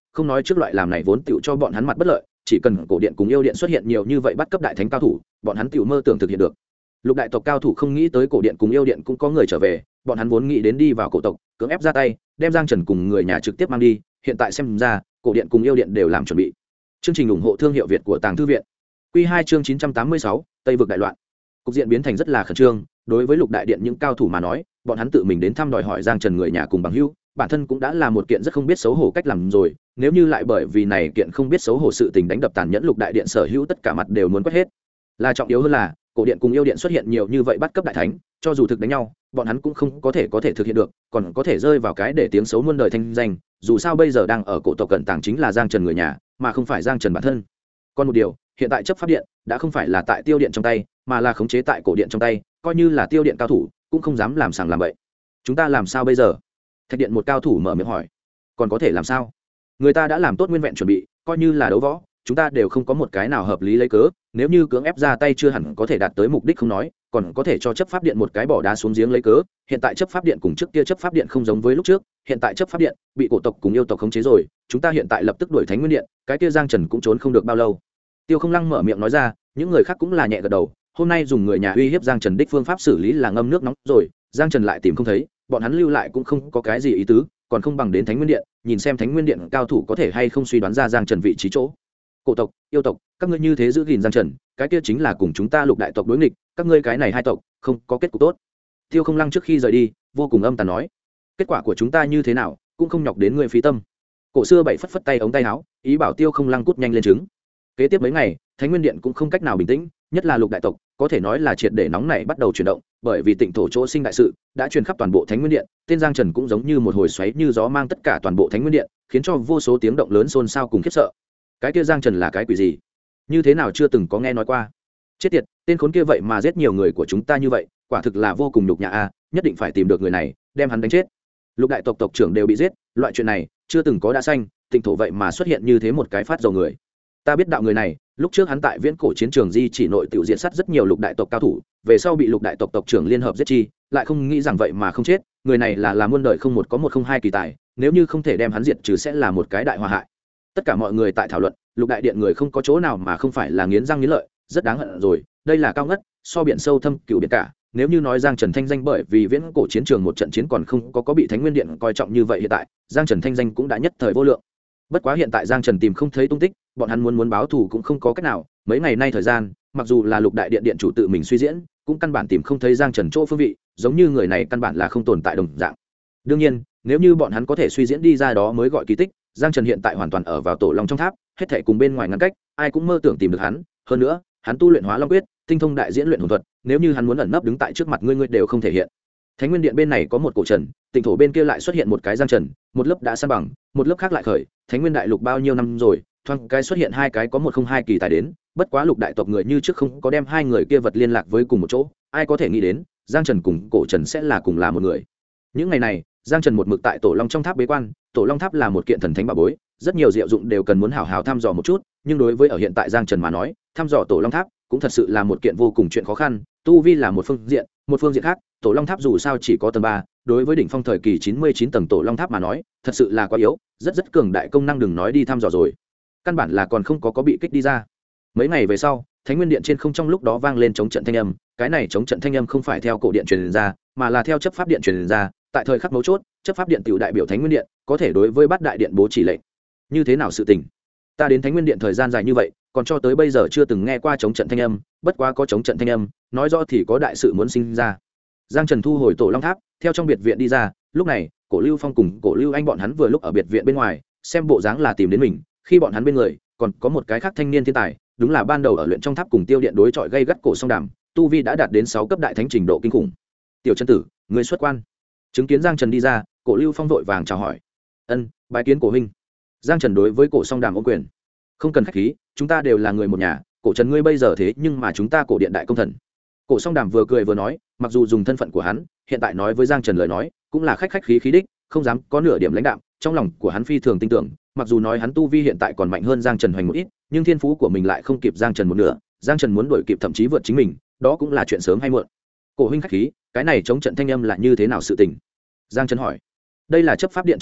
không nói trước loại làm này vốn tựu cho bọn hắn mặt bất lợi, chỉ cần cổ điện cùng yêu điện xuất hiện nhiều như vậy bắt cấp đại thánh cao thủ, bọn hắn tựu mơ tưởng thực hiện được. Lục đại tộc cao thủ không nghĩ tới cổ điện cùng yêu điện cũng có người trở về, bọn hắn vốn nghĩ đến đi vào cổ tộc cưỡng ép ra tay đem Giang Trần cùng người nhà trực tiếp mang đi, hiện tại xem ra cổ điện cùng yêu điện đều làm chuẩn bị. Chương trình ủng hộ thương hiệu Việt của Tàng Thư viện. Quy 2 chương 986, Tây vực đại loạn. Cục diện biến thành rất là khẩn trương, đối với Lục đại điện những cao thủ mà nói, bọn hắn tự mình đến thăm đòi hỏi Giang Trần người nhà cùng bằng hữu, bản thân cũng đã là một kiện rất không biết xấu hổ cách làm rồi, nếu như lại bởi vì này kiện không biết xấu hổ sự tình đánh đập tàn nhẫn Lục đại điện sở hữu tất cả mặt đều muốn quét hết. Là trọng yếu hơn là, cổ điện cùng yêu điện xuất hiện nhiều như vậy bắt cấp đại thánh, cho dù thực đánh nhau, bọn hắn cũng không có thể thực hiện được, còn có thể rơi vào cái để tiếng xấu muôn đời thanh danh, dù sao bây giờ đang ở cổ tộc cận tàng chính là Giang Trần người nhà, mà không phải Giang Trần bản thân. Còn một điều, hiện tại chấp pháp điện đã không phải là tại tiêu điện trong tay, mà là khống chế tại cổ điện trong tay, coi như là tiêu điện cao thủ cũng không dám làm sàng làm bậy. Chúng ta làm sao bây giờ? Thạch điện một cao thủ mở miệng hỏi. Còn có thể làm sao? Người ta đã làm tốt nguyên vẹn chuẩn bị, coi như là đấu võ, chúng ta đều không có một cái nào hợp lý lấy cớ, nếu như cưỡng ép ra tay chưa hẳn có thể đạt tới mục đích không nói, còn có thể cho chấp pháp điện một cái bỏ đá xuống giếng lấy cớ. Hiện tại chấp pháp điện cùng trước kia chấp pháp điện không giống với lúc trước, hiện tại chấp pháp điện bị cổ tộc cùng yêu tộc khống chế rồi, chúng ta hiện tại lập tức đuổi Thánh Nguyên điện, cái kia Giang Trần cũng trốn không được bao lâu. Tiêu Không Lăng mở miệng nói ra, những người khác cũng là nhẹ gật đầu, hôm nay dùng người nhà uy hiếp Giang Trần đích phương pháp xử lý là ngâm nước nóng rồi, Giang Trần lại tìm không thấy, bọn hắn lưu lại cũng không có cái gì ý tứ, còn không bằng đến Thánh Nguyên điện, nhìn xem Thánh Nguyên điện cao thủ có thể hay không suy đoán ra Giang Trần vị trí chỗ. Cổ tộc, yêu tộc, các ngươi như thế giữ gìn Giang Trần, cái kia chính là cùng chúng ta Lục đại tộc đối nghịch, các ngươi cái này hai tộc không có kết cục tốt. Tiêu Không Lăng trước khi rời đi vô cùng âm tàn nói, kết quả của chúng ta như thế nào cũng không nhọc đến ngươi phí tâm. Cổ xưa bảy phất phất tay ống tay áo, ý bảo Tiêu Không Lăng cút nhanh lên trứng. Kế tiếp mấy ngày, Thánh Nguyên điện cũng không cách nào bình tĩnh, nhất là Lục đại tộc có thể nói là triệt để nóng này bắt đầu chuyển động, bởi vì Tịnh thổ chỗ sinh đại sự đã truyền khắp toàn bộ Thánh Nguyên điện, tên Giang Trần cũng giống như một hồi xoáy như gió mang tất cả toàn bộ Thánh Nguyên điện, khiến cho vô số tiếng động lớn xôn xao cùng khiếp sợ. Cái kia Giang Trần là cái quỷ gì? Như thế nào chưa từng có nghe nói qua? Chết tiệt, tên khốn kia vậy mà giết nhiều người của chúng ta như vậy, quả thực là vô cùng nhục nhã a, nhất định phải tìm được người này, đem hắn đánh chết. Lục đại tộc tộc trưởng đều bị giết, loại chuyện này chưa từng có đã xanh, Tịnh thổ vậy mà xuất hiện như thế một cái phát dầu người. Ta biết đạo người này, lúc trước hắn tại Viễn cổ chiến trường di chỉ nội tiểu diện sát rất nhiều lục đại tộc cao thủ, về sau bị lục đại tộc tộc trưởng liên hợp giết chi, lại không nghĩ rằng vậy mà không chết, người này là muôn đời không một có một không hai kỳ tài, nếu như không thể đem hắn diệt trừ sẽ là một cái đại họa hại. Tất cả mọi người tại thảo luận, lục đại điện người không có chỗ nào mà không phải là nghiến răng nghiến lợi, rất đáng hận rồi, đây là cao ngất, so biển sâu thâm cửu biển cả. Nếu như nói Giang Trần thanh danh bởi vì Viễn cổ chiến trường một trận chiến còn không có bị Thánh Nguyên điện coi trọng như vậy, hiện tại Giang Trần thanh danh cũng đã nhất thời vô lượng. Bất quá hiện tại Giang Trần tìm không thấy tung tích, bọn hắn muốn báo thù cũng không có cách nào, mấy ngày nay thời gian, mặc dù là Lục đại điện điện chủ tự mình suy diễn, cũng căn bản tìm không thấy Giang Trần chỗ phương vị, giống như người này căn bản là không tồn tại đồng dạng. Đương nhiên, nếu như bọn hắn có thể suy diễn đi ra đó mới gọi kỳ tích, Giang Trần hiện tại hoàn toàn ở vào Tổ Long trong tháp, hết thảy cùng bên ngoài ngăn cách, ai cũng mơ tưởng tìm được hắn, hơn nữa, hắn tu luyện Hóa Long quyết, tinh thông đại diễn luyện hồn thuật, nếu như hắn muốn ẩn nấp đứng tại trước mặt ngươi đều không thể hiện. Thánh Nguyên điện bên này có một cổ trần, Tịnh thổ bên kia lại xuất hiện một cái Giang Trần, một lớp đã san bằng, một lớp khác lại khởi, Thánh Nguyên đại lục bao nhiêu năm rồi, thoáng cái xuất hiện hai cái có một không hai kỳ tài đến, bất quá Lục đại tộc người như trước không có đem hai người kia vật liên lạc với cùng một chỗ, ai có thể nghĩ đến, Giang Trần cùng cổ Trần sẽ là cùng là một người. Những ngày này, Giang Trần một mực tại Tổ Long trong tháp bế quan, Tổ Long tháp là một kiện thần thánh bảo bối, rất nhiều diệu dụng đều cần muốn hảo hảo thăm dò một chút, nhưng đối với ở hiện tại Giang Trần mà nói, thăm dò Tổ Long tháp cũng thật sự là một kiện vô cùng chuyện khó khăn, tu vi là một phương diện khác, Tổ Long tháp dù sao chỉ có tầng 3, đối với đỉnh phong thời kỳ 99 tầng Tổ Long tháp mà nói, thật sự là quá yếu, rất cường đại công năng đừng nói đi thăm dò rồi. Căn bản là còn không có bị kích đi ra. Mấy ngày về sau, Thánh Nguyên điện trên không trong lúc đó vang lên chống trận thanh âm, cái này chống trận thanh âm không phải theo cổ điện truyền ra, mà là theo chấp pháp điện truyền ra, tại thời khắc mấu chốt, chấp pháp điện tiểu đại biểu Thánh Nguyên điện, có thể đối với bát đại điện bố chỉ lệnh. Như thế nào sự tình? Ta đến Thánh Nguyên điện thời gian dài như vậy, còn cho tới bây giờ chưa từng nghe qua chống trận thanh âm, bất quá có chống trận thanh âm, nói rõ thì có đại sự muốn sinh ra. Giang Trần thu hồi Tổ Long tháp, theo trong biệt viện đi ra, lúc này, Cổ Lưu Phong cùng Cổ Lưu Anh bọn hắn vừa lúc ở biệt viện bên ngoài, xem bộ dáng là tìm đến mình, khi bọn hắn bên người, còn có một cái khác thanh niên thiên tài, đúng là ban đầu ở luyện trong tháp cùng Tiêu điện đối chọi gây gắt Cổ Song Đàm, tu vi đã đạt đến 6 cấp đại thánh trình độ kinh khủng. Tiểu chân tử, người xuất quan. Chứng kiến Giang Trần đi ra, Cổ Lưu Phong vội vàng chào hỏi. Ân, bái kiến Cổ huynh. Giang Trần đối với Cổ Song Đàm ôm quyền. Không cần khách khí, chúng ta đều là người một nhà, Cổ Trần ngươi bây giờ thế nhưng mà chúng ta Cổ điện đại công thần. Cổ Song Đàm vừa cười vừa nói, mặc dù dùng thân phận của hắn, hiện tại nói với Giang Trần lời nói, cũng là khách khí đích, không dám có nửa điểm lãnh đạm, trong lòng của hắn phi thường tin tưởng, mặc dù nói hắn tu vi hiện tại còn mạnh hơn Giang Trần hoành một ít, nhưng thiên phú của mình lại không kịp Giang Trần một nửa, Giang Trần muốn đuổi kịp thậm chí vượt chính mình, đó cũng là chuyện sớm hay muộn. Cổ huynh khách khí, cái này chống trận thanh âm là như thế nào sự tình? Giang Trần hỏi. Đây là chấp pháp điện chống trận,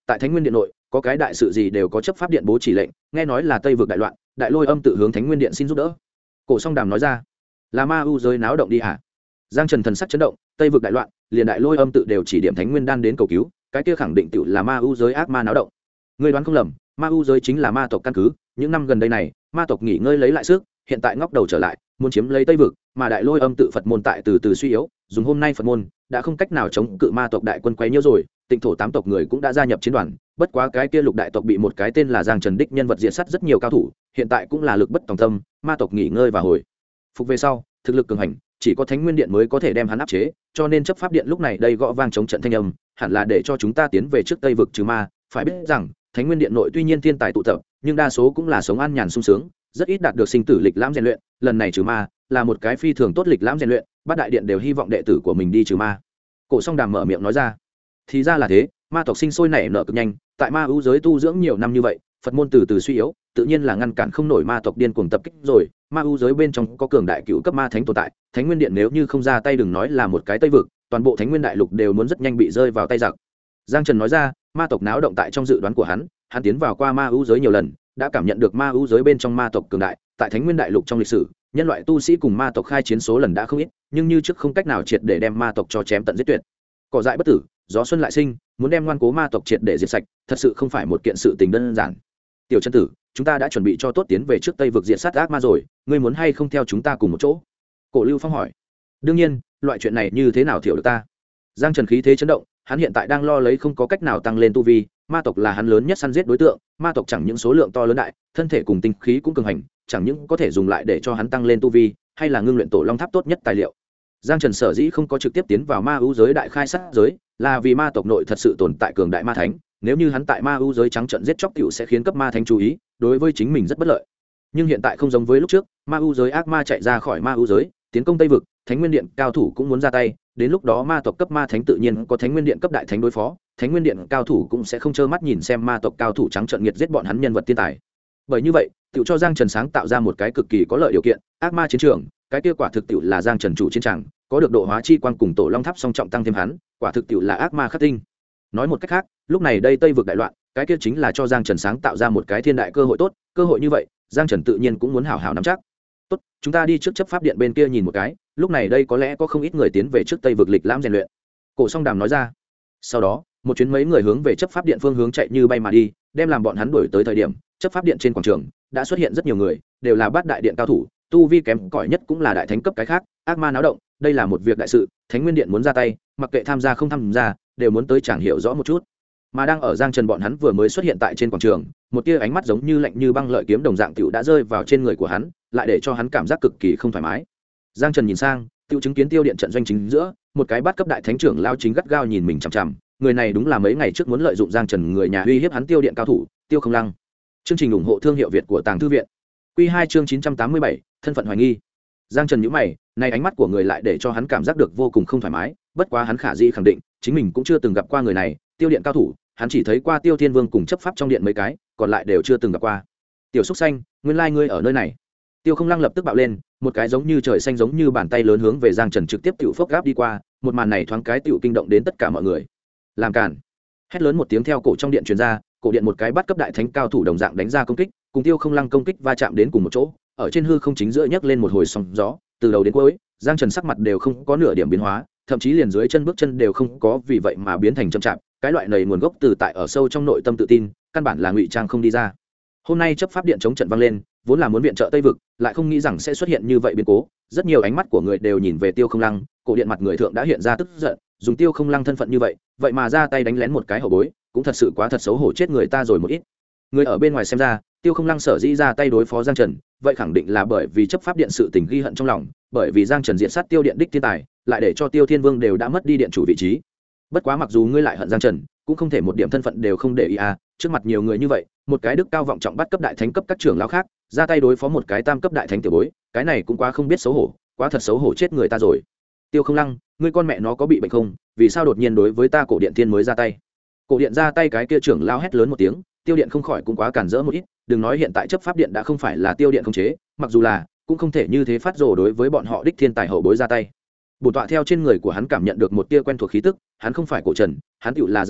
tại Thánh Nguyên Điện nội có cái đại sự gì đều có chấp pháp điện bố chỉ lệnh, nghe nói là Tây vực đại loạn, Đại Lôi Âm tự hướng Thánh Nguyên Điện xin giúp đỡ. Cổ Song Đàm nói ra. Là ma u giới náo động đi hả? Giang Trần thần sắc chấn động, Tây vực đại loạn, liền Đại Lôi Âm tự đều chỉ điểm Thánh Nguyên đan đến cầu cứu, cái kia khẳng định tự là ma u giới ác ma náo động. Ngươi đoán không lầm, ma u giới chính là ma tộc căn cứ, những năm gần đây này, ma tộc nghỉ ngơi lấy lại sức, hiện tại ngóc đầu trở lại, muốn chiếm lấy Tây vực, mà Đại Lôi Âm tự Phật môn tại từ từ suy yếu, dùng hôm nay Phật môn đã không cách nào chống cự ma tộc đại quân quấy nhiễu rồi, Tịnh thổ 8 tộc người cũng đã gia nhập chiến đoàn, bất quá cái kia lục đại tộc bị một cái tên là Giang Trần đích nhân vật diệt sát rất nhiều cao thủ, hiện tại cũng là lực bất tòng tâm, ma tộc nghỉ ngơi và hồi phục về sau, thực lực cường hành, chỉ có Thánh Nguyên Điện mới có thể đem hắn áp chế, cho nên chấp pháp điện lúc này đây gõ vang chống trận thanh âm, hẳn là để cho chúng ta tiến về trước Tây vực trừ ma, phải biết rằng, Thánh Nguyên Điện nội tuy nhiên thiên tài tụ tập, nhưng đa số cũng là sống an nhàn sung sướng, rất ít đạt được sinh tử lịch lãm rèn luyện, lần này trừ ma là một cái phi thường tốt lịch lãm rèn luyện, bát đại điện đều hy vọng đệ tử của mình đi trừ ma. Cổ Song Đàm mở miệng nói ra. Thì ra là thế, ma tộc sinh sôi nảy nở cực nhanh, tại ma ưu giới tu dưỡng nhiều năm như vậy, Phật môn từ từ suy yếu, tự nhiên là ngăn cản không nổi ma tộc điên cuồng tập kích rồi, ma ưu giới bên trong có cường đại cựu cấp ma thánh tồn tại, Thánh Nguyên Điện nếu như không ra tay đừng nói là một cái Tây vực, toàn bộ Thánh Nguyên đại lục đều muốn rất nhanh bị rơi vào tay giặc. Giang Trần nói ra, ma tộc náo động tại trong dự đoán của hắn tiến vào qua ma ưu giới nhiều lần, đã cảm nhận được ma ưu giới bên trong ma tộc cường đại, tại Thánh Nguyên đại lục trong lịch sử, nhân loại tu sĩ cùng ma tộc khai chiến số lần đã không ít, nhưng như trước không cách nào triệt để đem ma tộc cho chém tận giết tuyệt. Cỏ dại bất tử, gió xuân lại sinh, muốn đem ngoan cố ma tộc triệt để diệt sạch, thật sự không phải một kiện sự tình đơn giản. Tiểu chân tử, chúng ta đã chuẩn bị cho tốt tiến về trước Tây vực diệt sát ác ma rồi, ngươi muốn hay không theo chúng ta cùng một chỗ? Cổ Lưu Phong hỏi. Đương nhiên, loại chuyện này như thế nào thiểu được ta? Giang Trần khí thế chấn động, hắn hiện tại đang lo lấy không có cách nào tăng lên tu vi, ma tộc là hắn lớn nhất săn giết đối tượng, ma tộc chẳng những số lượng to lớn đại, thân thể cùng tinh khí cũng cường hành, chẳng những có thể dùng lại để cho hắn tăng lên tu vi, hay là ngưng luyện tổ long tháp tốt nhất tài liệu. Giang Trần sở dĩ không có trực tiếp tiến vào ma ưu giới đại khai sát giới, là vì ma tộc nội thật sự tồn tại cường đại ma thánh, nếu như hắn tại ma ưu giới trắng trận giết chóc tiểu sẽ khiến cấp ma thánh chú ý, đối với chính mình rất bất lợi. Nhưng hiện tại không giống với lúc trước, ma ưu giới ác ma chạy ra khỏi ma ưu giới, tiến công Tây vực, Thánh Nguyên Điện cao thủ cũng muốn ra tay, đến lúc đó ma tộc cấp ma thánh tự nhiên có Thánh Nguyên Điện cấp đại thánh đối phó, Thánh Nguyên Điện cao thủ cũng sẽ không trơ mắt nhìn xem ma tộc cao thủ trắng trận nghiệt giết bọn hắn nhân vật thiên tài. Bởi như vậy, tiểu cho Giang Trần sáng tạo ra một cái cực kỳ có lợi điều kiện, ác ma chiến trường, cái kia quả thực tiểu là Giang Trần chủ chiến trường, có được độ hóa chi quang cùng tổ long tháp song trọng tăng thêm hắn, quả thực tiểu là ác ma khắc tinh. Nói một cách khác, lúc này đây Tây vực đại loạn, cái kia chính là cho Giang Trần sáng tạo ra một cái thiên đại cơ hội tốt, cơ hội như vậy, Giang Trần tự nhiên cũng muốn hảo hảo nắm chắc. Tốt, chúng ta đi trước chấp pháp điện bên kia nhìn một cái, lúc này đây có lẽ có không ít người tiến về trước Tây vực lịch lãm rèn luyện. Cổ Song Đàm nói ra. Sau đó, một chuyến mấy người hướng về chấp pháp điện phương hướng chạy như bay mà đi, đem làm bọn hắn đuổi tới thời điểm, chấp pháp điện trên quảng trường đã xuất hiện rất nhiều người, đều là bát đại điện cao thủ, tu vi kém cỏi nhất cũng là đại thánh cấp cái khác, ác ma náo động, đây là một việc đại sự, Thánh Nguyên Điện muốn ra tay, mặc kệ tham gia không tham gia, đều muốn tới chẳng hiểu rõ một chút. Mà đang ở Giang Trần bọn hắn vừa mới xuất hiện tại trên quảng trường, một tia ánh mắt giống như lạnh như băng lợi kiếm đồng dạng tiểu đã rơi vào trên người của hắn, lại để cho hắn cảm giác cực kỳ không thoải mái. Giang Trần nhìn sang, tiểu chứng kiến Tiêu Điện trận doanh chính giữa, một cái bát cấp đại thánh trưởng lao chính gắt gao nhìn mình chằm chằm, người này đúng là mấy ngày trước muốn lợi dụng Giang Trần người nhà uy hiếp hắn Tiêu Điện cao thủ, Tiêu Không Lăng. Chương trình ủng hộ thương hiệu Việt của Tàng Thư viện. Quy 2 chương 987, thân phận hoài nghi. Giang Trần nhíu mày, này ánh mắt của người lại để cho hắn cảm giác được vô cùng không thoải mái, bất quá hắn khả dĩ khẳng định, chính mình cũng chưa từng gặp qua người này, Tiêu Điện cao thủ, hắn chỉ thấy qua Tiêu Thiên Vương cùng chấp pháp trong điện mấy cái, còn lại đều chưa từng gặp qua. Tiểu Súc Xanh, nguyên lai ngươi ở nơi này. Tiêu Không Lăng lập tức bạo lên, một cái giống như trời xanh giống như bàn tay lớn hướng về Giang Trần trực tiếp tiểu phốc gáp đi qua, một màn này thoáng cái tiểu kinh động đến tất cả mọi người. Làm cản! Hét lớn một tiếng theo cổ trong điện truyền ra, cổ điện một cái bắt cấp đại thánh cao thủ đồng dạng đánh ra công kích, cùng Tiêu Không Lăng công kích va chạm đến cùng một chỗ, ở trên hư không chính giữa nhấc lên một hồi sóng gió, từ đầu đến cuối, Giang Trần sắc mặt đều không có nửa điểm biến hóa, thậm chí liền dưới chân bước chân đều không có vì vậy mà biến thành chậm chạp, cái loại này nguồn gốc từ tại ở sâu trong nội tâm tự tin, căn bản là ngụy trang không đi ra. Hôm nay chấp pháp điện chống trận vang lên, vốn là muốn viện trợ Tây vực, lại không nghĩ rằng sẽ xuất hiện như vậy biến cố, rất nhiều ánh mắt của người đều nhìn về Tiêu Không Lăng, cổ điện mặt người thượng đã hiện ra tức giận, dùng Tiêu Không Lăng thân phận như vậy, vậy mà ra tay đánh lén một cái hậu bối, cũng thật sự quá thật xấu hổ chết người ta rồi một ít. Người ở bên ngoài xem ra, Tiêu Không Lăng sở dĩ ra tay đối phó Giang Trần, vậy khẳng định là bởi vì chấp pháp điện sự tình ghi hận trong lòng, bởi vì Giang Trần diện sát Tiêu điện đích thiên tài, lại để cho Tiêu Thiên Vương đều đã mất đi điện chủ vị trí. Bất quá mặc dù ngươi lại hận Giang Trần, cũng không thể một điểm thân phận đều không để ý à, trước mặt nhiều người như vậy, một cái đức cao vọng trọng bắt cấp đại thánh cấp các trưởng lão khác, ra tay đối phó một cái tam cấp đại thánh tiểu bối, cái này cũng quá không biết xấu hổ, quá thật xấu hổ chết người ta rồi. Tiêu Không Lăng, ngươi con mẹ nó có bị bệnh không, vì sao đột nhiên đối với ta cổ điện thiên mới ra tay? Cổ điện ra tay cái kia trưởng lão hét lớn một tiếng, Tiêu điện không khỏi cũng quá cản rỡ một ít, đừng nói hiện tại chấp pháp điện đã không phải là Tiêu điện khống chế, mặc dù là, cũng không thể như thế phát rồ đối với bọn họ đích thiên tài hậu bối ra tay. Bổn tọa theo trên người của hắn cảm nhận được một tia quen thuộc khí tức, hắn không phải cổ Trần, hắn tựu là Giang Trần,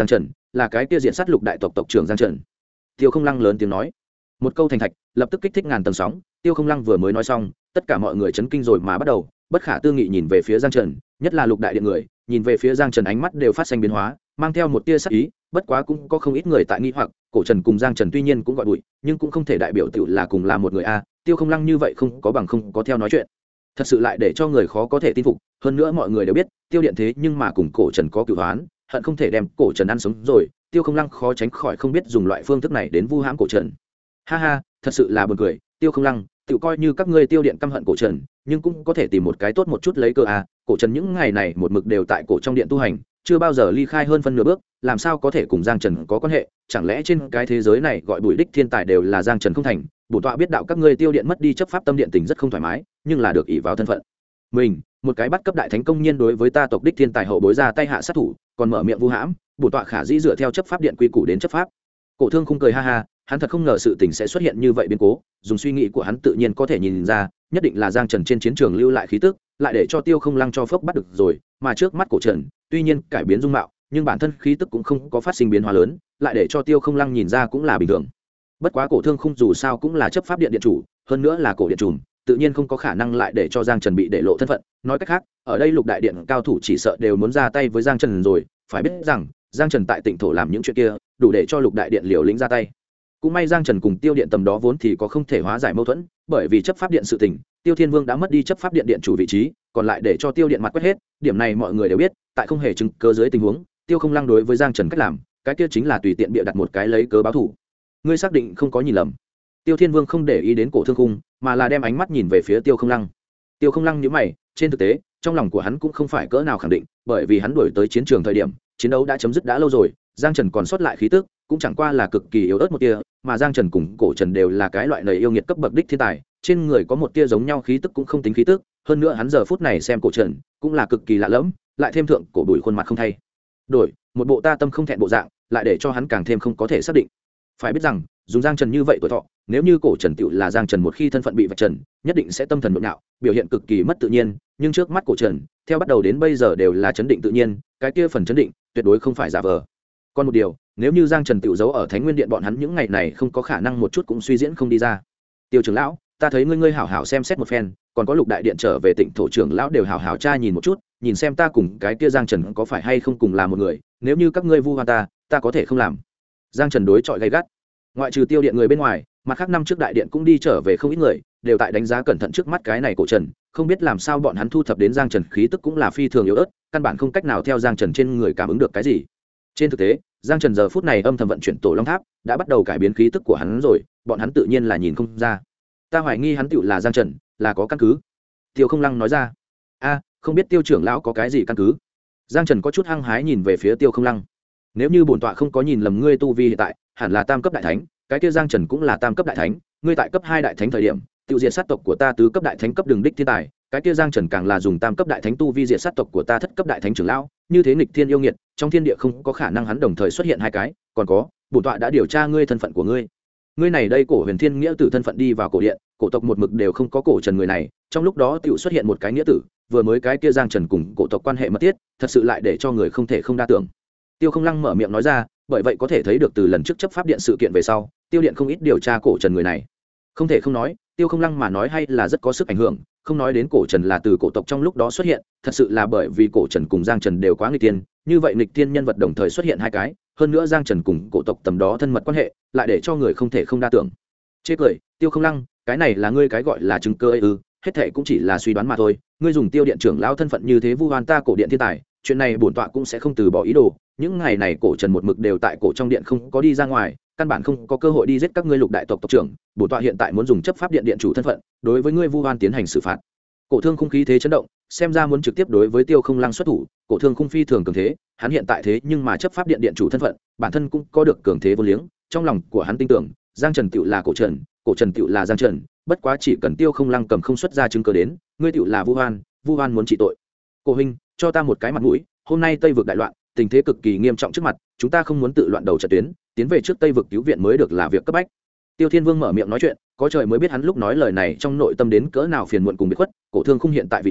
là cái kia diện sát lục đại tộc tộc trưởng Giang Trần. Tiêu Không Lăng lớn tiếng nói, một câu thành thạch lập tức kích thích ngàn tầng sóng. Tiêu Không Lăng vừa mới nói xong, tất cả mọi người chấn kinh rồi mà bắt đầu bất khả tư nghị nhìn về phía Giang Trần, nhất là lục đại điện người nhìn về phía Giang Trần ánh mắt đều phát sinh biến hóa, mang theo một tia sắc ý. Bất quá cũng có không ít người tại nghi hoặc, cổ Trần cùng Giang Trần tuy nhiên cũng gọi bụi, nhưng cũng không thể đại biểu tiểu là cùng là một người a. Tiêu Không Lăng như vậy không có bằng không có theo nói chuyện, thật sự lại để cho người khó có thể tin phục. Hơn nữa mọi người đều biết Tiêu Điện thế nhưng mà cùng cổ Trần có cửu oán, hận không thể đem cổ Trần ăn sống rồi. Tiêu Không Lăng khó tránh khỏi không biết dùng loại phương thức này đến vu hãm cổ Trần. Ha ha, thật sự là buồn cười. Tiêu Không Lăng, tự coi như các ngươi Tiêu Điện căm hận cổ Trần, nhưng cũng có thể tìm một cái tốt một chút lấy cơ a. Cổ Trần những ngày này một mực đều tại cổ trong điện tu hành, chưa bao giờ ly khai hơn phân nửa bước, làm sao có thể cùng Giang Trần có quan hệ? Chẳng lẽ trên cái thế giới này gọi bùi đích thiên tài đều là Giang Trần không thành? Bổn tọa biết đạo các ngươi Tiêu Điện mất đi chấp pháp tâm điện tình rất không thoải mái, nhưng là được ỷ vào thân phận mình, một cái bắt cấp đại thánh công nhiên đối với ta tộc đích thiên tài hậu bối ra tay hạ sát thủ, còn mở miệng vu hãm, bổn tọa khả dĩ dựa theo chấp pháp điện quy củ đến chấp pháp. Cổ Thương Khung cười ha ha, hắn thật không ngờ sự tình sẽ xuất hiện như vậy biến cố, dùng suy nghĩ của hắn tự nhiên có thể nhìn ra, nhất định là Giang Trần trên chiến trường lưu lại khí tức, lại để cho Tiêu Không Lăng cho phốc bắt được rồi, mà trước mắt cổ Trần, tuy nhiên cải biến dung mạo, nhưng bản thân khí tức cũng không có phát sinh biến hóa lớn, lại để cho Tiêu Không Lăng nhìn ra cũng là bình thường. Bất quá Cổ Thương Khung dù sao cũng là chấp pháp điện điện chủ, hơn nữa là cổ điện chủ, tự nhiên không có khả năng lại để cho Giang Trần bị để lộ thân phận. Nói cách khác, ở đây lục đại điện cao thủ chỉ sợ đều muốn ra tay với Giang Trần rồi. Phải biết rằng Giang Trần tại Tịnh Thổ làm những chuyện kia, đủ để cho lục đại điện liều lĩnh ra tay. Cũng may Giang Trần cùng Tiêu Điện tầm đó vốn thì có không thể hóa giải mâu thuẫn, bởi vì chấp pháp điện sự tình, Tiêu Thiên Vương đã mất đi chấp pháp điện điện chủ vị trí, còn lại để cho Tiêu Điện mặt quét hết. Điểm này mọi người đều biết, tại không hề chứng cứ dưới tình huống, Tiêu Không Lăng đối với Giang Trần cách làm, cái kia chính là tùy tiện bịa đặt một cái lấy cớ báo thù. Ngươi xác định không có nhìn lầm? Tiêu Thiên Vương không để ý đến Cổ Thương Khung, mà là đem ánh mắt nhìn về phía Tiêu Không Lăng. Tiêu Không Lăng nhíu mày, trên thực tế, trong lòng của hắn cũng không phải cỡ nào khẳng định, bởi vì hắn đuổi tới chiến trường thời điểm, chiến đấu đã chấm dứt đã lâu rồi, Giang Trần còn sót lại khí tức, cũng chẳng qua là cực kỳ yếu ớt một tia, mà Giang Trần cùng cổ Trần đều là cái loại nầy yêu nghiệt cấp bậc đích thiên tài, trên người có một tia giống nhau khí tức cũng không tính khí tức, hơn nữa hắn giờ phút này xem cổ Trần, cũng là cực kỳ lạ lẫm, lại thêm thượng cổ đuổi khuôn mặt không thay đổi, một bộ ta tâm không thẹn bộ dạng, lại để cho hắn càng thêm không có thể xác định. Phải biết rằng, dùng Giang Trần như vậy tuổi thọ, nếu như cổ Trần tựu là Giang Trần một khi thân phận bị vạch trần, nhất định sẽ tâm thần nhộn nhạo, biểu hiện cực kỳ mất tự nhiên, nhưng trước mắt cổ Trần, theo bắt đầu đến bây giờ đều là chấn định tự nhiên, cái kia phần chấn định, tuyệt đối không phải giả vờ. Còn một điều, nếu như Giang Trần tựu giấu ở Thánh Nguyên Điện bọn hắn những ngày này không có khả năng một chút cũng suy diễn không đi ra. Tiêu trưởng lão, ta thấy ngươi hảo hảo xem xét một phen, còn có lục đại điện trở về Tịnh Thổ trưởng lão đều hảo hảo tra nhìn một chút, nhìn xem ta cùng cái kia Giang Trần có phải hay không cùng là một người, nếu như các ngươi vu oan ta có thể không làm. Giang Trần đối chọi gay gắt. Ngoại trừ Tiêu Điện người bên ngoài, mặt khác năm trước đại điện cũng đi trở về không ít người, đều tại đánh giá cẩn thận trước mắt cái này cổ Trần, không biết làm sao bọn hắn thu thập đến Giang Trần khí tức cũng là phi thường yếu ớt, căn bản không cách nào theo Giang Trần trên người cảm ứng được cái gì. Trên thực tế, Giang Trần giờ phút này âm thầm vận chuyển Tổ Long Tháp, đã bắt đầu cải biến khí tức của hắn rồi, bọn hắn tự nhiên là nhìn không ra. Ta hoài nghi hắn tựu là Giang Trần, là có căn cứ. Tiêu Không Lăng nói ra. A, không biết Tiêu trưởng lão có cái gì căn cứ? Giang Trần có chút hăng hái nhìn về phía Tiêu Không Lăng. Nếu như bổn tọa không có nhìn lầm ngươi tu vi hiện tại, hẳn là tam cấp đại thánh, cái kia Giang Trần cũng là tam cấp đại thánh, ngươi tại cấp 2 đại thánh thời điểm, tiêu diệt sát tộc của ta tứ cấp đại thánh cấp đường đích thiên tài, cái kia Giang Trần càng là dùng tam cấp đại thánh tu vi diệt sát tộc của ta thất cấp đại thánh trưởng lão, như thế nghịch thiên yêu nghiệt, trong thiên địa không có khả năng hắn đồng thời xuất hiện hai cái, còn có, bổn tọa đã điều tra ngươi thân phận của ngươi. Ngươi này đây cổ Huyền Thiên nghĩa tử thân phận đi vào cổ điện, cổ tộc một mực đều không có cổ Trần người này, trong lúc đó tiểu xuất hiện một cái nghĩa tử, vừa mới cái kia Giang Trần cùng cổ tộc quan hệ mật thiết, thật sự lại để cho người không thể không đa tưởng. Tiêu Không Lăng mở miệng nói ra, bởi vậy có thể thấy được từ lần trước chấp pháp điện sự kiện về sau, Tiêu Điện không ít điều tra cổ Trần người này. Không thể không nói, Tiêu Không Lăng mà nói hay là rất có sức ảnh hưởng, không nói đến cổ Trần là từ cổ tộc trong lúc đó xuất hiện, thật sự là bởi vì cổ Trần cùng Giang Trần đều quá nghịch tiên, như vậy nghịch tiên nhân vật đồng thời xuất hiện hai cái, hơn nữa Giang Trần cùng cổ tộc tầm đó thân mật quan hệ, lại để cho người không thể không đa tưởng. Chê cười, Tiêu Không Lăng, cái này là ngươi cái gọi là chứng cơ ấy ư? Hết thệ cũng chỉ là suy đoán mà thôi, ngươi dùng Tiêu Điện trưởng lão thân phận như thế vu oan ta cổ điện thiên tài, chuyện này bổn tọa cũng sẽ không từ bỏ ý đồ. Những ngày này cổ Trần một mực đều tại cổ trong điện không có đi ra ngoài, căn bản không có cơ hội đi giết các ngươi lục đại tộc tộc trưởng, bổn tọa hiện tại muốn dùng chấp pháp điện điện chủ thân phận, đối với ngươi vu oan tiến hành xử phạt. Cổ Thương Khung khí thế chấn động, xem ra muốn trực tiếp đối với Tiêu Không Lăng xuất thủ. Cổ Thương Khung phi thường cường thế, hắn hiện tại thế nhưng mà chấp pháp điện điện chủ thân phận, bản thân cũng có được cường thế vô liếng, trong lòng của hắn tin tưởng, Giang Trần tựu là cổ Trần tựu là Giang Trần, bất quá chỉ cần Tiêu Không Lăng cầm không xuất ra chứng cứ đến, ngươi tựu là vu oan muốn trị tội. Cổ huynh, cho ta một cái mặt mũi, hôm nay Tây vực đại loạn, tình thế cực kỳ nghiêm trọng trước mặt, chúng ta không muốn tự loạn đầu trận tuyến, tiến về trước Tây vực cứu viện mới được là việc cấp bách. Tiêu Thiên Vương mở miệng nói chuyện, có trời mới biết hắn lúc nói lời này trong nội tâm đến cỡ nào phiền muộn cùng biệt khuất. Cổ Thương Khung hiện tại vị trí,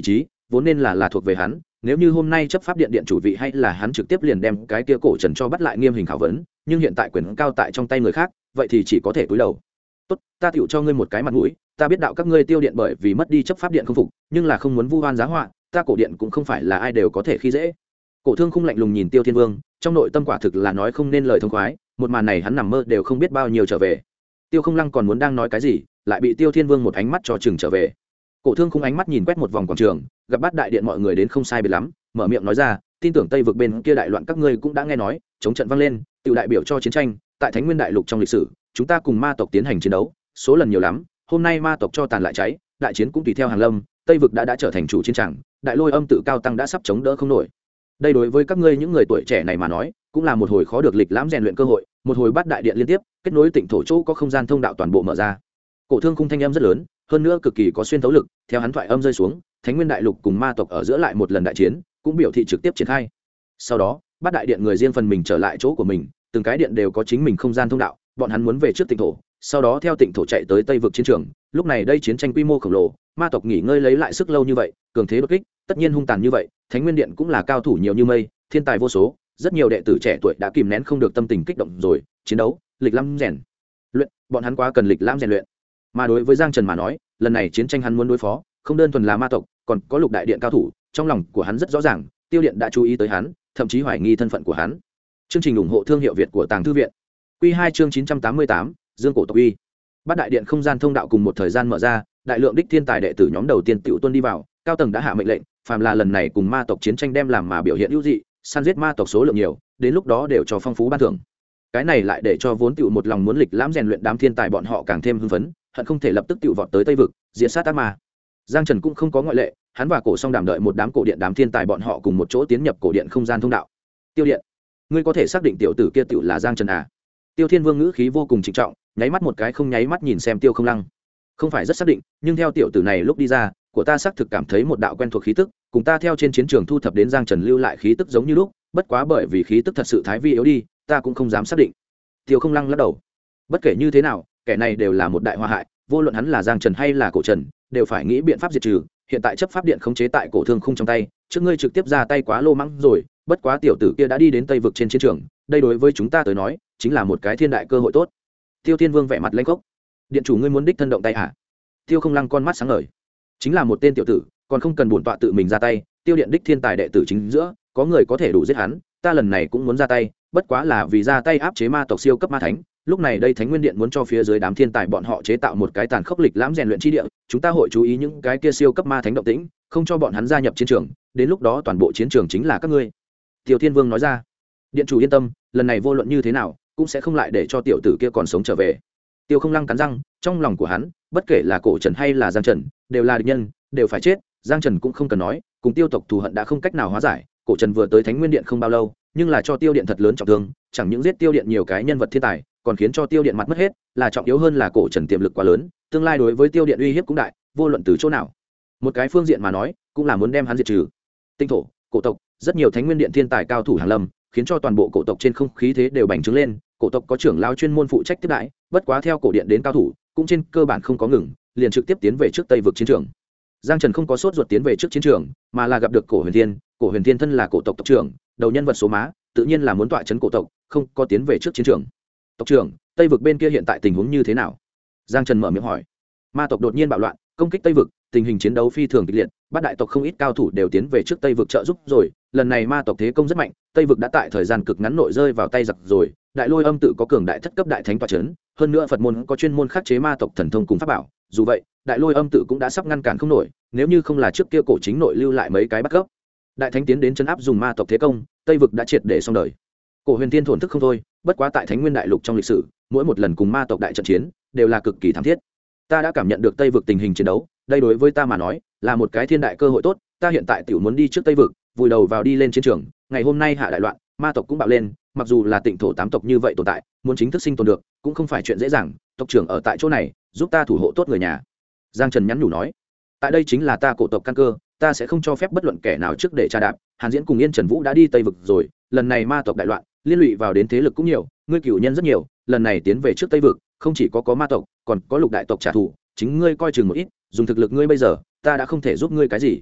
vốn nên là thuộc về hắn. Nếu như hôm nay chấp pháp điện điện chủ vị hay là hắn trực tiếp liền đem cái kia cổ trần cho bắt lại nghiêm hình khảo vấn, nhưng hiện tại quyền cao tại trong tay người khác, vậy thì chỉ có thể cúi đầu. Tốt, ta tựu cho ngươi một cái mặt mũi, ta biết đạo các ngươi Tiêu điện bởi vì mất đi chấp pháp điện không phục, nhưng là không muốn vu oan giá họa, ta cổ điện cũng không phải là ai đều có thể khi dễ. Cổ Thương Khung lạnh lùng nhìn Tiêu Thiên Vương, trong nội tâm quả thực là nói không nên lời thông khoái, một màn này hắn nằm mơ đều không biết bao nhiêu trở về. Tiêu Không Lăng còn muốn đang nói cái gì, lại bị Tiêu Thiên Vương một ánh mắt cho chừng trở về. Cổ Thương Khung ánh mắt nhìn quét một vòng quảng trường, gặp Bát đại điện mọi người đến không sai biệt lắm, mở miệng nói ra, tin tưởng Tây vực bên kia đại loạn các ngươi cũng đã nghe nói, chống trận vang lên, tiểu đại biểu cho chiến tranh, tại Thánh Nguyên đại lục trong lịch sử, chúng ta cùng ma tộc tiến hành chiến đấu, số lần nhiều lắm, hôm nay ma tộc cho tàn lại cháy, đại chiến cũng tùy theo hàng lâm, Tây vực đã trở thành chủ chiến trường, đại lôi âm tự cao tăng đã sắp chống đỡ không nổi. Đây đối với các ngươi những người tuổi trẻ này mà nói, cũng là một hồi khó được lịch lãm rèn luyện cơ hội, một hồi Bát đại điện liên tiếp, kết nối Tịnh thổ chỗ có không gian thông đạo toàn bộ mở ra. Cổ Thương Khung thanh âm rất lớn, hơn nữa cực kỳ có xuyên thấu lực, theo hắn thoại âm rơi xuống, Thánh Nguyên đại lục cùng ma tộc ở giữa lại một lần đại chiến, cũng biểu thị trực tiếp triển khai. Sau đó, Bát đại điện người riêng phần mình trở lại chỗ của mình, từng cái điện đều có chính mình không gian thông đạo, bọn hắn muốn về trước Tịnh thổ, sau đó theo Tịnh thổ chạy tới Tây vực chiến trường. Lúc này đây chiến tranh quy mô khổng lồ, ma tộc nghỉ ngơi lấy lại sức lâu như vậy, cường thế đột kích, tất nhiên hung tàn như vậy, Thánh Nguyên điện cũng là cao thủ nhiều như mây, thiên tài vô số, rất nhiều đệ tử trẻ tuổi đã kìm nén không được tâm tình kích động rồi, chiến đấu, lịch lãm rèn luyện, bọn hắn quá cần lịch lãm rèn luyện. Mà đối với Giang Trần mà nói, lần này chiến tranh hắn muốn đối phó, không đơn thuần là ma tộc, còn có Lục đại điện cao thủ, trong lòng của hắn rất rõ ràng, Tiêu điện đã chú ý tới hắn, thậm chí hoài nghi thân phận của hắn. Chương trình ủng hộ thương hiệu Việt của Tàng Thư viện. Quy 2 chương 988, Dương cổ tộc uy. Bát đại điện không gian thông đạo cùng một thời gian mở ra, đại lượng đích thiên tài đệ tử nhóm đầu tiên tiểu tuân đi vào, cao tầng đã hạ mệnh lệnh, phàm là lần này cùng ma tộc chiến tranh đem làm mà biểu hiện ưu dị, săn giết ma tộc số lượng nhiều, đến lúc đó đều cho phong phú ban thưởng. Cái này lại để cho vốn tiểu một lòng muốn lịch lãm rèn luyện đám thiên tài bọn họ càng thêm hưng phấn, hận không thể lập tức tiểu vọt tới Tây vực, diệt sát ác ma. Giang Trần cũng không có ngoại lệ, hắn và Cổ Song Đàm đợi một đám cổ điện đám thiên tài bọn họ cùng một chỗ tiến nhập cổ điện không gian thông đạo. Tiêu điện, ngươi có thể xác định tiểu tử kia tiểu là Giang Trần à? Tiêu Thiên Vương ngữ khí vô cùng trịnh trọng, nháy mắt một cái không nháy mắt nhìn xem Tiêu Không Lăng. Không phải rất xác định, nhưng theo tiểu tử này lúc đi ra, của ta xác thực cảm thấy một đạo quen thuộc khí tức, cùng ta theo trên chiến trường thu thập đến Giang Trần lưu lại khí tức giống như lúc, bất quá bởi vì khí tức thật sự thái vi yếu đi, ta cũng không dám xác định. Tiêu Không Lăng lắc đầu. Bất kể như thế nào, kẻ này đều là một đại hoa hại, vô luận hắn là Giang Trần hay là Cổ Trần, đều phải nghĩ biện pháp diệt trừ. Hiện tại chấp pháp điện khống chế tại Cổ Thương Khung trong tay, trước ngươi trực tiếp ra tay quá lô mãng rồi, bất quá tiểu tử kia đã đi đến Tây vực trên chiến trường, đây đối với chúng ta tới nói, chính là một cái thiên đại cơ hội tốt. Tiêu Thiên Vương vẻ mặt lãnh khốc. Điện chủ ngươi muốn đích thân động tay à? Tiêu Không Lăng con mắt sáng ngời. Chính là một tên tiểu tử, còn không cần bổn tọa tự mình ra tay, Tiêu điện đích thiên tài đệ tử chính giữa, có người có thể đủ giết hắn, ta lần này cũng muốn ra tay, bất quá là vì ra tay áp chế ma tộc siêu cấp ma thánh. Lúc này đây Thánh Nguyên điện muốn cho phía dưới đám thiên tài bọn họ chế tạo một cái tàn khốc lịch lãm rèn luyện chi địa, chúng ta hội chú ý những cái kia siêu cấp ma thánh động tĩnh, không cho bọn hắn gia nhập chiến trường, đến lúc đó toàn bộ chiến trường chính là các ngươi. Tiêu Thiên Vương nói ra. Điện chủ yên tâm, lần này vô luận như thế nào, cũng sẽ không lại để cho tiểu tử kia còn sống trở về. Tiêu Không Lăng cắn răng, trong lòng của hắn, bất kể là Cổ Trần hay là Giang Trần, đều là địch nhân, đều phải chết. Giang Trần cũng không cần nói, cùng Tiêu tộc thù hận đã không cách nào hóa giải. Cổ Trần vừa tới Thánh Nguyên điện không bao lâu, nhưng là cho Tiêu điện thật lớn trọng thương, chẳng những giết Tiêu điện nhiều cái nhân vật thiên tài, còn khiến cho Tiêu điện mặt mất hết, là trọng yếu hơn là Cổ Trần tiềm lực quá lớn, tương lai đối với Tiêu điện uy hiếp cũng đại, vô luận từ chỗ nào. Một cái phương diện mà nói, cũng là muốn đem hắn diệt trừ. Tinh thổ, cổ tộc, rất nhiều Thánh Nguyên điện thiên tài cao thủ hàng lâm, khiến cho toàn bộ cổ tộc trên không khí thế đều bành trướng lên. Cổ tộc có trưởng lão chuyên môn phụ trách tiếp đãi, bất quá theo cổ điện đến cao thủ, cũng trên cơ bản không có ngừng, liền trực tiếp tiến về trước Tây vực chiến trường. Giang Trần không có sốt ruột tiến về trước chiến trường, mà là gặp được Cổ Huyền Thiên. Cổ Huyền Thiên thân là cổ tộc tộc trưởng, đầu nhân vật số má, tự nhiên là muốn tọa trấn cổ tộc, không có tiến về trước chiến trường. Tộc trưởng, Tây vực bên kia hiện tại tình huống như thế nào? Giang Trần mở miệng hỏi. Ma tộc đột nhiên bạo loạn, công kích Tây vực, tình hình chiến đấu phi thường kịch liệt, bát đại tộc không ít cao thủ đều tiến về trước Tây vực trợ giúp rồi, lần này ma tộc thế công rất mạnh, Tây vực đã tại thời gian cực ngắn nội rơi vào tay giặc rồi, Đại Lôi Âm tự có cường đại thất cấp đại thánh tọa trấn, hơn nữa Phật môn có chuyên môn khắc chế ma tộc thần thông cùng pháp bảo, dù vậy, Đại Lôi Âm tự cũng đã sắp ngăn cản không nổi, nếu như không là trước kia cổ chính nội lưu lại mấy cái bắt cấp, đại thánh tiến đến trấn áp dùng ma tộc thế công, Tây vực đã triệt để xong đời. Cổ Huyền Thiên thổn thức không thôi, bất quá tại Thánh Nguyên đại lục trong lịch sử, mỗi một lần cùng ma tộc đại trận chiến, đều là cực kỳ thảm thiết. Ta đã cảm nhận được Tây vực tình hình chiến đấu, đây đối với ta mà nói, là một cái thiên đại cơ hội tốt, ta hiện tại tiểu muốn đi trước Tây vực, vùi đầu vào đi lên chiến trường, ngày hôm nay hạ đại loạn, ma tộc cũng bạo lên, mặc dù là Tịnh thổ tám tộc như vậy tồn tại, muốn chính thức sinh tồn được, cũng không phải chuyện dễ dàng, tộc trưởng ở tại chỗ này, giúp ta thủ hộ tốt người nhà. Giang Trần nhắn nhủ nói, tại đây chính là ta cổ tộc căn cơ, ta sẽ không cho phép bất luận kẻ nào trước để tra đạp. Hàn Diễn cùng Yên Trần Vũ đã đi Tây vực rồi, lần này ma tộc đại loạn, liên lụy vào đến thế lực cũng nhiều, ngươi cửu nhân rất nhiều, lần này tiến về trước Tây vực, không chỉ có ma tộc, còn có lục đại tộc trả thù, chính ngươi coi chừng một ít, dùng thực lực ngươi bây giờ, ta đã không thể giúp ngươi cái gì.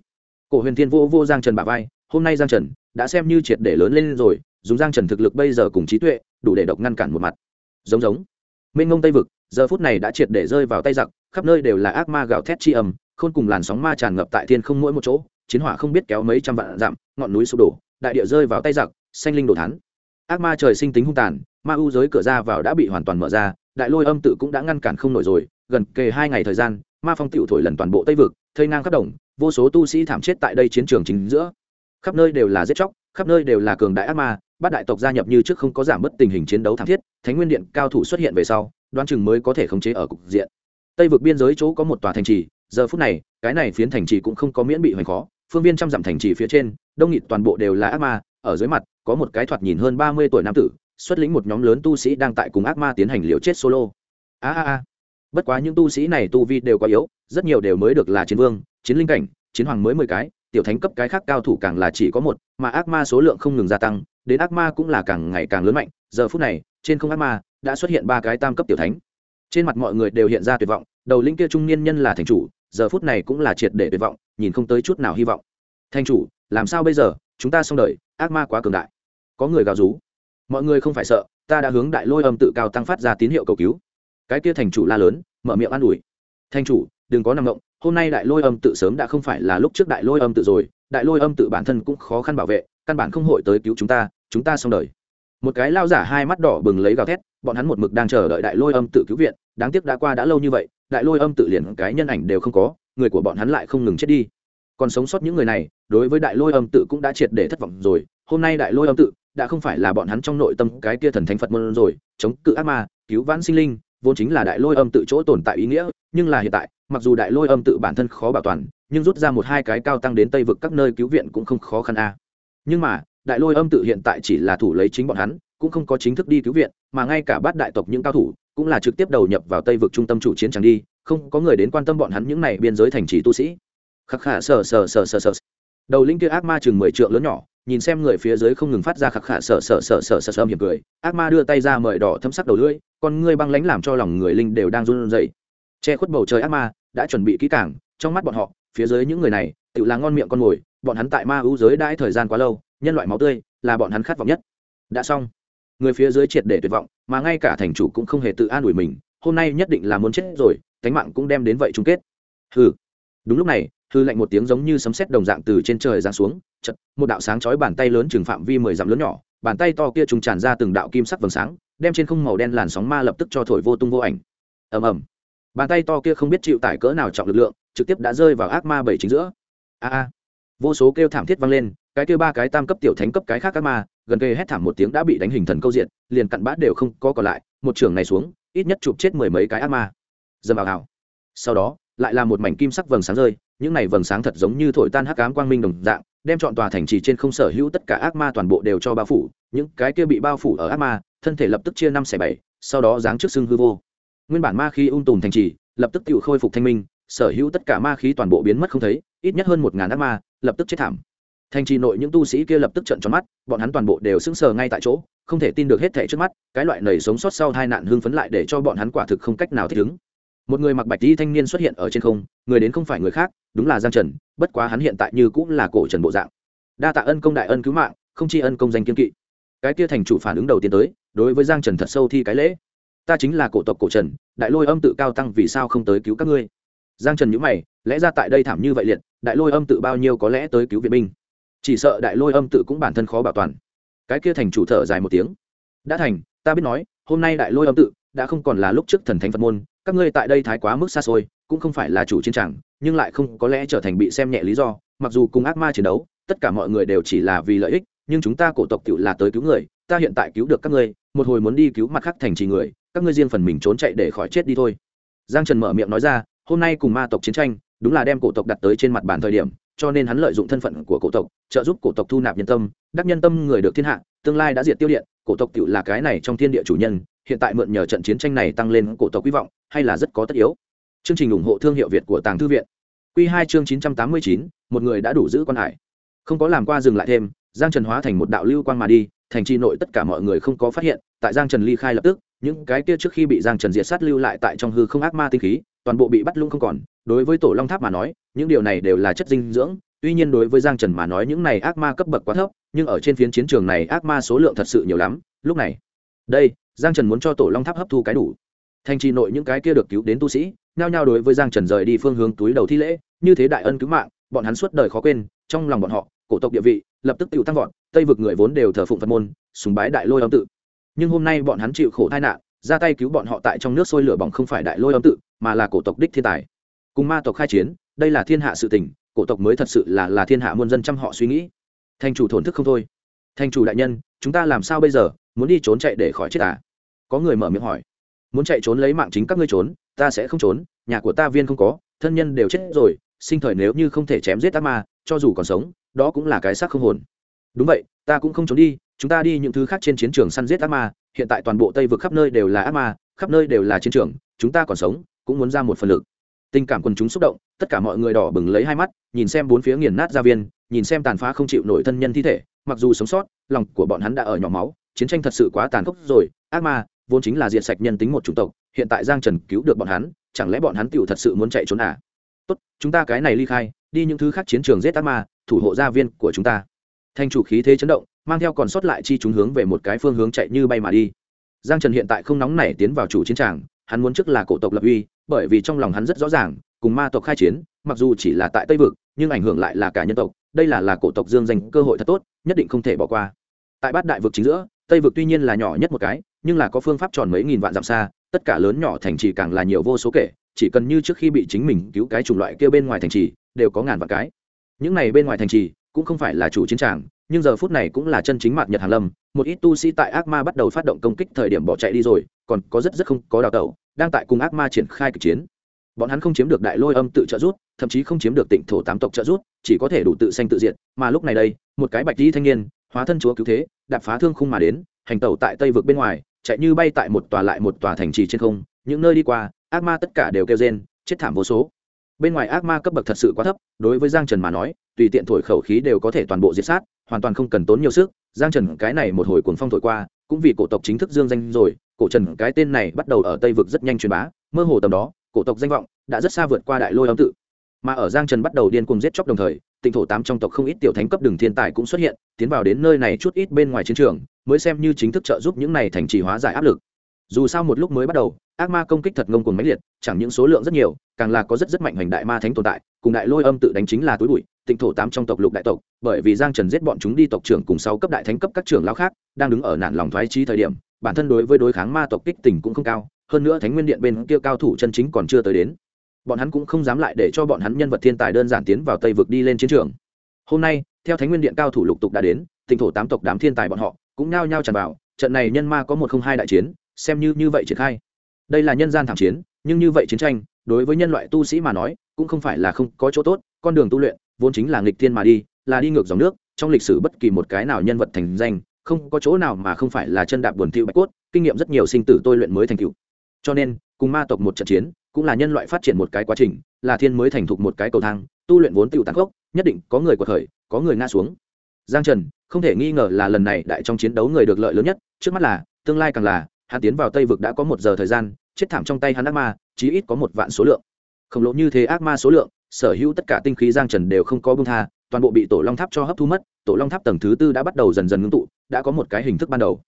Cổ Huyền Thiên vô vô Giang Trần bả vai, hôm nay Giang Trần đã xem như triệt để lớn lên rồi, dùng Giang Trần thực lực bây giờ cùng trí tuệ, đủ để độc ngăn cản một mặt. Giống mênh mông Tây vực, giờ phút này đã triệt để rơi vào tay giặc, khắp nơi đều là ác ma gào thét chi ầm, khôn cùng làn sóng ma tràn ngập tại thiên không mỗi một chỗ, chiến hỏa không biết kéo mấy trăm vạn dặm, ngọn núi sụp đổ, đại địa rơi vào tay giặc, xanh linh đổ thán. Ác ma trời sinh tính hung tàn, ma u giới cửa ra vào đã bị hoàn toàn mở ra, đại lôi âm tự cũng đã ngăn cản không nổi rồi, gần kề 2 ngày thời gian, ma phong tiểu thổi lần toàn bộ Tây vực, thây ngang khắp đồng, vô số tu sĩ thảm chết tại đây chiến trường chính giữa. Khắp nơi đều là giết chóc, khắp nơi đều là cường đại ác ma, bát đại tộc gia nhập như trước không có giảm bớt tình hình chiến đấu thảm thiết, Thánh Nguyên Điện cao thủ xuất hiện về sau, đoán chừng mới có thể khống chế ở cục diện. Tây vực biên giới chỗ có một tòa thành trì, giờ phút này, cái này phiến thành trì cũng không có miễn bị hoành khó, phương viên trăm dặm thành trì phía trên, đông nghịt toàn bộ đều là ác ma, ở dưới mặt có một cái thoạt nhìn hơn 30 tuổi nam tử, xuất lĩnh một nhóm lớn tu sĩ đang tại cùng ác ma tiến hành liều chết solo. Bất quá những tu sĩ này tu vi đều quá yếu, rất nhiều đều mới được là chiến vương, chiến linh cảnh, chiến hoàng mới 10 cái, tiểu thánh cấp cái khác cao thủ càng là chỉ có một, mà ác ma số lượng không ngừng gia tăng, đến ác ma cũng là càng ngày càng lớn mạnh. Giờ phút này, trên không ác ma đã xuất hiện 3 cái tam cấp tiểu thánh. Trên mặt mọi người đều hiện ra tuyệt vọng, đầu lĩnh kia trung niên nhân là thành chủ, giờ phút này cũng là triệt để tuyệt vọng, nhìn không tới chút nào hy vọng. Thành chủ, làm sao bây giờ, chúng ta xong đời, ác ma quá cường đại. Có người gào rú. Mọi người không phải sợ, ta đã hướng đại lôi âm tự cao tăng phát ra tín hiệu cầu cứu. Cái kia thành chủ la lớn, mở miệng an ủi. Thành chủ, đừng có nằm ngộng, hôm nay đại lôi âm tự sớm đã không phải là lúc trước đại lôi âm tự rồi, đại lôi âm tự bản thân cũng khó khăn bảo vệ, căn bản không hội tới cứu chúng ta xong đời. Một cái lao giả hai mắt đỏ bừng lấy gào thét, bọn hắn một mực đang chờ đợi đại lôi âm tự cứu viện, đáng tiếc đã qua đã lâu như vậy, đại lôi âm tự liền cái nhân ảnh đều không có, người của bọn hắn lại không ngừng chết đi. Còn sống sót những người này, đối với đại lôi âm tự cũng đã triệt để thất vọng rồi, hôm nay đại lôi âm tự đã không phải là bọn hắn trong nội tâm cái kia thần thánh Phật môn rồi, chống cự ác ma, cứu vãn sinh linh, vốn chính là đại lôi âm tự chỗ tồn tại ý nghĩa, nhưng là hiện tại, mặc dù đại lôi âm tự bản thân khó bảo toàn, nhưng rút ra một hai cái cao tăng đến Tây vực các nơi cứu viện cũng không khó khăn a. Nhưng mà, đại lôi âm tự hiện tại chỉ là thủ lấy chính bọn hắn, cũng không có chính thức đi cứu viện, mà ngay cả bát đại tộc những cao thủ cũng là trực tiếp đầu nhập vào Tây vực trung tâm chủ chiến chẳng đi, không có người đến quan tâm bọn hắn những này biên giới thành trì tu sĩ. Khắc khả sờ. Đầu linh kia ác ma chừng 10 trượng lớn nhỏ, nhìn xem người phía dưới không ngừng phát ra khắc khả sờ âm hiểm cười, ác ma đưa tay ra mời đỏ thâm sắc đầu lưỡi, con ngươi băng lãnh làm cho lòng người linh đều đang run rẩy. Che khuất bầu trời ác ma đã chuẩn bị kỹ càng, trong mắt bọn họ, phía dưới những người này tự là ngon miệng con mồi, bọn hắn tại ma ưu giới đãi thời gian quá lâu, nhân loại máu tươi là bọn hắn khát vọng nhất. Đã xong, người phía dưới triệt để tuyệt vọng, mà ngay cả thành chủ cũng không hề tự an ủi mình, hôm nay nhất định là muốn chết rồi, cánh mạng cũng đem đến vậy chung kết. Hừ. Đúng lúc này, hư lạnh một tiếng giống như sấm sét đồng dạng từ trên trời giáng xuống, chợt một đạo sáng chói bàn tay lớn chừng phạm vi 10 dặm lớn nhỏ, bàn tay to kia trùng tràn ra từng đạo kim sắc vầng sáng, đem trên không màu đen làn sóng ma lập tức cho thổi vô tung vô ảnh. Ầm ầm. Bàn tay to kia không biết chịu tải cỡ nào trọng lực lượng, trực tiếp đã rơi vào ác ma bảy chính giữa. Vô số kêu thảm thiết vang lên, cái kia 3 cái tam cấp tiểu thánh cấp cái khác ác ma, gần kề hét thảm một tiếng đã bị đánh hình thần câu diện, liền cặn bã đều không có còn lại, một trường này xuống, ít nhất chụp chết 10 mấy cái ác ma. Dầm vào. Sau đó, lại là một mảnh kim sắc vầng sáng rơi, những này vầng sáng thật giống như thổi tan hắc ám quang minh đồng dạng, đem trọn tòa thành trì trên không sở hữu tất cả ác ma toàn bộ đều cho bao phủ, những cái kia bị bao phủ ở ác ma, thân thể lập tức chia 5/7, sau đó giáng trước xương hư vô. Nguyên bản ma khí tùm thành trì, lập tức tự khôi phục thanh minh, sở hữu tất cả ma khí toàn bộ biến mất không thấy, ít nhất hơn 1000 ác ma lập tức chết thảm. Thành trì nội những tu sĩ kia lập tức trợn tròn mắt, bọn hắn toàn bộ đều sững sờ ngay tại chỗ, không thể tin được hết thảy trước mắt, cái loại nảy sống sót sau tai nạn hưng phấn lại để cho bọn hắn quả thực không cách nào thích ứng. Một người mặc bạch y thanh niên xuất hiện ở trên không, người đến không phải người khác, đúng là Giang Trần, bất quá hắn hiện tại như cũng là cổ trần bộ dạng. Đa tạ ân công đại ân cứu mạng, không tri ân công danh kiên kỵ. Cái kia thành chủ phản ứng đầu tiên tới, đối với Giang Trần thật sâu thi cái lễ. Ta chính là cổ tộc cổ Trần, đại lôi âm tự cao tăng vì sao không tới cứu các ngươi? Giang Trần nhíu mày, lẽ ra tại đây thảm như vậy liệt, đại lôi âm tự bao nhiêu có lẽ tới cứu viện binh. Chỉ sợ đại lôi âm tự cũng bản thân khó bảo toàn. Cái kia thành chủ thở dài một tiếng. Đã thành, ta biết nói, hôm nay đại lôi âm tự đã không còn là lúc trước thần thánh Phật môn, các ngươi tại đây thái quá mức xa xôi, cũng không phải là chủ chiến trường, nhưng lại không có lẽ trở thành bị xem nhẹ lý do, mặc dù cùng ác ma chiến đấu, tất cả mọi người đều chỉ là vì lợi ích, nhưng chúng ta cổ tộc tiểu là tới cứu người, ta hiện tại cứu được các ngươi, một hồi muốn đi cứu mặt khác thành trì người, các ngươi riêng phần mình trốn chạy để khỏi chết đi thôi. Giang Trần mở miệng nói ra, hôm nay cùng ma tộc chiến tranh, đúng là đem cổ tộc đặt tới trên mặt bàn thời điểm, cho nên hắn lợi dụng thân phận của cổ tộc, trợ giúp cổ tộc thu nạp nhân tâm, đắc nhân tâm người được thiên hạ, tương lai đã diệt tiêu điện, cổ tộc tiểu là cái này trong thiên địa chủ nhân, hiện tại mượn nhờ trận chiến tranh này tăng lên cổ tộc hy vọng, hay là rất có tất yếu. Chương trình ủng hộ thương hiệu Việt của Tàng Thư viện. Quy 2 chương 989, một người đã đủ giữ quan hải. Không có làm qua dừng lại thêm, Giang Trần hóa thành một đạo lưu quang mà đi, thành trì nội tất cả mọi người không có phát hiện, tại Giang Trần ly khai lập tức, những cái kia trước khi bị Giang Trần diệt sát lưu lại tại trong hư không ác ma tinh khí, toàn bộ bị bắt lung không còn. Đối với Tổ Long Tháp mà nói, những điều này đều là chất dinh dưỡng, tuy nhiên đối với Giang Trần mà nói những này ác ma cấp bậc quá thấp, nhưng ở trên phiến chiến trường này ác ma số lượng thật sự nhiều lắm. Lúc này đây Giang Trần muốn cho tổ long tháp hấp thu cái đủ. Thành trì nội những cái kia được cứu đến tu sĩ nhao nhao đối với Giang Trần rời đi phương hướng túi đầu thi lễ, như thế đại ân cứu mạng bọn hắn suốt đời khó quên. Trong lòng bọn họ cổ tộc địa vị lập tức tự tăng vọt, Tây vực người vốn đều thờ phụng Phật môn, sùng bái Đại Lôi Âm tự, nhưng hôm nay bọn hắn chịu khổ tai nạn, ra tay cứu bọn họ tại trong nước sôi lửa bỏng không phải Đại Lôi Âm tự mà là cổ tộc đích thiên tài. Cùng ma tộc khai chiến, đây là thiên hạ sự tình, cổ tộc mới thật sự là thiên hạ muôn dân trăm họ suy nghĩ. Thành chủ thổn thức không thôi. Thành chủ đại nhân, chúng ta làm sao bây giờ, muốn đi trốn chạy để khỏi chết à? Có người mở miệng hỏi. Muốn chạy trốn lấy mạng chính các ngươi trốn, ta sẽ không trốn, nhà của ta viên không có, thân nhân đều chết rồi, sinh thời nếu như không thể chém giết ác ma, cho dù còn sống, đó cũng là cái xác không hồn. Đúng vậy, ta cũng không trốn đi, chúng ta đi những thứ khác trên chiến trường săn giết ác ma, hiện tại toàn bộ Tây vực khắp nơi đều là ác ma, khắp nơi đều là chiến trường, chúng ta còn sống, cũng muốn ra một phần lực. Tình cảm quần chúng xúc động, tất cả mọi người đỏ bừng lấy hai mắt, nhìn xem bốn phía nghiền nát gia viên, nhìn xem tàn phá không chịu nổi thân nhân thi thể, mặc dù sống sót, lòng của bọn hắn đã ở nhỏ máu, chiến tranh thật sự quá tàn khốc rồi, ác ma vốn chính là diệt sạch nhân tính một chủng tộc, hiện tại Giang Trần cứu được bọn hắn, chẳng lẽ bọn hắn tiểu thật sự muốn chạy trốn à? Tốt, chúng ta cái này ly khai, đi những thứ khác chiến trường giết ác ma, thủ hộ gia viên của chúng ta. Thành chủ khí thế chấn động, mang theo còn sót lại chi chúng hướng về một cái phương hướng chạy như bay mà đi. Giang Trần hiện tại không nóng nảy tiến vào chủ chiến trường, hắn muốn trước là cổ tộc lập uy, bởi vì trong lòng hắn rất rõ ràng, cùng ma tộc khai chiến, mặc dù chỉ là tại Tây vực, nhưng ảnh hưởng lại là cả nhân tộc, đây là cổ tộc dương danh cơ hội thật tốt, nhất định không thể bỏ qua. Tại Bát Đại vực chính giữa, Tây vực tuy nhiên là nhỏ nhất một cái, nhưng là có phương pháp tròn mấy nghìn vạn dặm xa, tất cả lớn nhỏ thành trì càng là nhiều vô số kể, chỉ cần như trước khi bị chính mình cứu cái chủng loại kia bên ngoài thành trì, đều có ngàn vạn cái. Những này bên ngoài thành trì cũng không phải là chủ chiến trường, nhưng giờ phút này cũng là chân chính mạt nhật hàng lâm, một ít tu sĩ tại ác ma bắt đầu phát động công kích thời điểm bỏ chạy đi rồi, còn có rất không có đào tẩu, đang tại cùng ác ma triển khai kịch chiến. Bọn hắn không chiếm được Đại Lôi Âm tự trợ giúp, thậm chí không chiếm được Tịnh thổ tám tộc trợ giúp, chỉ có thể đủ tự sanh tự diệt, mà lúc này đây, một cái bạch y thanh niên, hóa thân chúa cứu thế, đạp phá thương khung mà đến, hành tẩu tại Tây vực bên ngoài, chạy như bay tại một tòa lại một tòa thành trì trên không, những nơi đi qua, ác ma tất cả đều kêu rên, chết thảm vô số. Bên ngoài ác ma cấp bậc thật sự quá thấp, đối với Giang Trần mà nói, tùy tiện thổi khẩu khí đều có thể toàn bộ diệt sát, hoàn toàn không cần tốn nhiều sức. Giang Trần cái này một hồi cuồng phong thổi qua, cũng vì cổ tộc chính thức dương danh rồi, cổ Trần cái tên này bắt đầu ở Tây vực rất nhanh truyền bá, mơ hồ tầm đó, cổ tộc danh vọng đã rất xa vượt qua Đại Lôi Âm tự. Mà ở Giang Trần bắt đầu điên cuồng giết chóc đồng thời, Tịnh thổ tám trong tộc không ít tiểu thánh cấp đường thiên tài cũng xuất hiện, tiến vào đến nơi này chút ít bên ngoài chiến trường, mới xem như chính thức trợ giúp những này thành trì hóa giải áp lực. Dù sao một lúc mới bắt đầu, ác ma công kích thật ngông cuồng mãnh liệt, chẳng những số lượng rất nhiều, càng là có rất mạnh hoành đại ma thánh tồn tại, cùng Đại Lôi Âm tự đánh chính là túi bụi. Tịnh thổ tám trong tộc lục đại tộc, bởi vì Giang Trần giết bọn chúng đi tộc trưởng cùng 6 cấp đại thánh cấp các trưởng lão khác, đang đứng ở nản lòng thoái chí thời điểm, bản thân đối với đối kháng ma tộc kích tình cũng không cao, hơn nữa Thánh Nguyên Điện bên kia cao thủ chân chính còn chưa tới đến. Bọn hắn cũng không dám lại để cho bọn hắn nhân vật thiên tài đơn giản tiến vào Tây vực đi lên chiến trường. Hôm nay, theo Thánh Nguyên Điện cao thủ lục tục đã đến, Tịnh thổ tám tộc đám thiên tài bọn họ cũng nhao nhao tràn vào, trận này nhân ma có 102 đại chiến, xem như vậy triển khai. Đây là nhân gian thảm chiến, nhưng như vậy chiến tranh, đối với nhân loại tu sĩ mà nói, cũng không phải là không có chỗ tốt, con đường tu luyện vốn chính là nghịch thiên mà đi, là đi ngược dòng nước, trong lịch sử bất kỳ một cái nào nhân vật thành danh, không có chỗ nào mà không phải là chân đạp buồn tiêu bạch cốt, kinh nghiệm rất nhiều sinh tử tôi luyện mới thành tựu. Cho nên, cùng ma tộc một trận chiến, cũng là nhân loại phát triển một cái quá trình, là thiên mới thành thục một cái cầu thang, tu luyện vốn tiêu tàn khốc, nhất định có người quật khởi, có người ngã xuống. Giang Trần, không thể nghi ngờ là lần này đại trong chiến đấu người được lợi lớn nhất, trước mắt là, tương lai càng là, hắn tiến vào Tây vực đã có 1 giờ thời gian, chết thảm trong tay hắn ác ma, chí ít có 1 vạn số lượng. Khổng lồ như thế ác ma số lượng, sở hữu tất cả tinh khí Giang Trần đều không có buông tha, toàn bộ bị Tổ Long Tháp cho hấp thu mất, Tổ Long Tháp tầng thứ 4 đã bắt đầu dần dần ngưng tụ, đã có một cái hình thức ban đầu.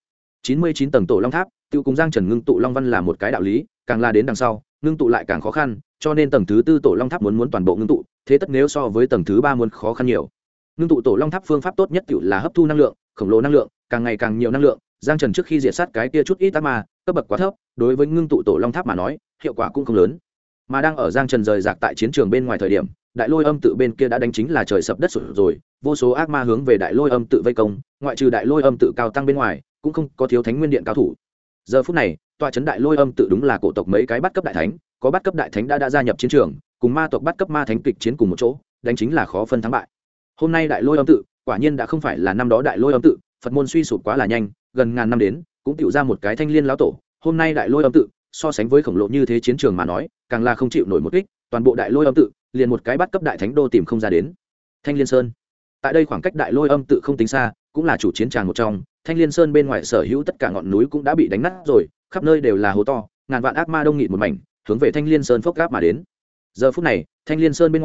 99 tầng Tổ Long Tháp, tiêu cùng Giang Trần ngưng tụ Long Văn là một cái đạo lý, càng là đến đằng sau, ngưng tụ lại càng khó khăn, cho nên tầng thứ 4 Tổ Long Tháp muốn toàn bộ ngưng tụ, thế tất nếu so với tầng thứ 3 muốn khó khăn nhiều. Ngưng tụ Tổ Long Tháp phương pháp tốt nhất tiểu là hấp thu năng lượng, khổng lồ năng lượng, càng ngày càng nhiều năng lượng. Giang Trần trước khi diệt sát cái kia chút ít ác ma, cấp bậc quá thấp, đối với ngưng tụ Tổ Long Tháp mà nói, hiệu quả cũng không lớn. Mà đang ở Giang Trần rời rạc tại chiến trường bên ngoài thời điểm, Đại Lôi Âm tự bên kia đã đánh chính là trời sập đất sụt rồi, vô số ác ma hướng về Đại Lôi Âm tự vây công, ngoại trừ Đại Lôi Âm tự cao tăng bên ngoài, cũng không có thiếu Thánh Nguyên Điện cao thủ. Giờ phút này, tọa trấn Đại Lôi Âm tự đúng là cổ tộc mấy cái bắt cấp đại thánh, có bắt cấp đại thánh đã gia nhập chiến trường, cùng ma tộc bắt cấp ma thánh kịch chiến cùng một chỗ, đánh chính là khó phân thắng bại. Hôm nay Đại Lôi Âm tự, quả nhiên đã không phải là năm đó Đại Lôi Âm tự, Phật môn suy sụp quá là nhanh, gần ngàn năm đến, cũng tựu ra một cái Thanh Liên lão tổ. Hôm nay Đại Lôi Âm tự, so sánh với khổng lồ như thế chiến trường mà nói, càng là không chịu nổi một kích, toàn bộ Đại Lôi Âm tự, liền một cái bắt cấp đại thánh đô tìm không ra đến. Thanh Liên Sơn, tại đây khoảng cách Đại Lôi Âm tự không tính xa, cũng là chủ chiến tràng một trong. Thanh Liên Sơn bên ngoài sở hữu tất cả ngọn núi cũng đã bị đánh nát rồi, khắp nơi đều là hố to, ngàn vạn ác ma đông nghịt một mảnh, hướng về Thanh Liên Sơn phốc gáp mà đến. Giờ phút này, Thanh Liên Sơn bên ngoài,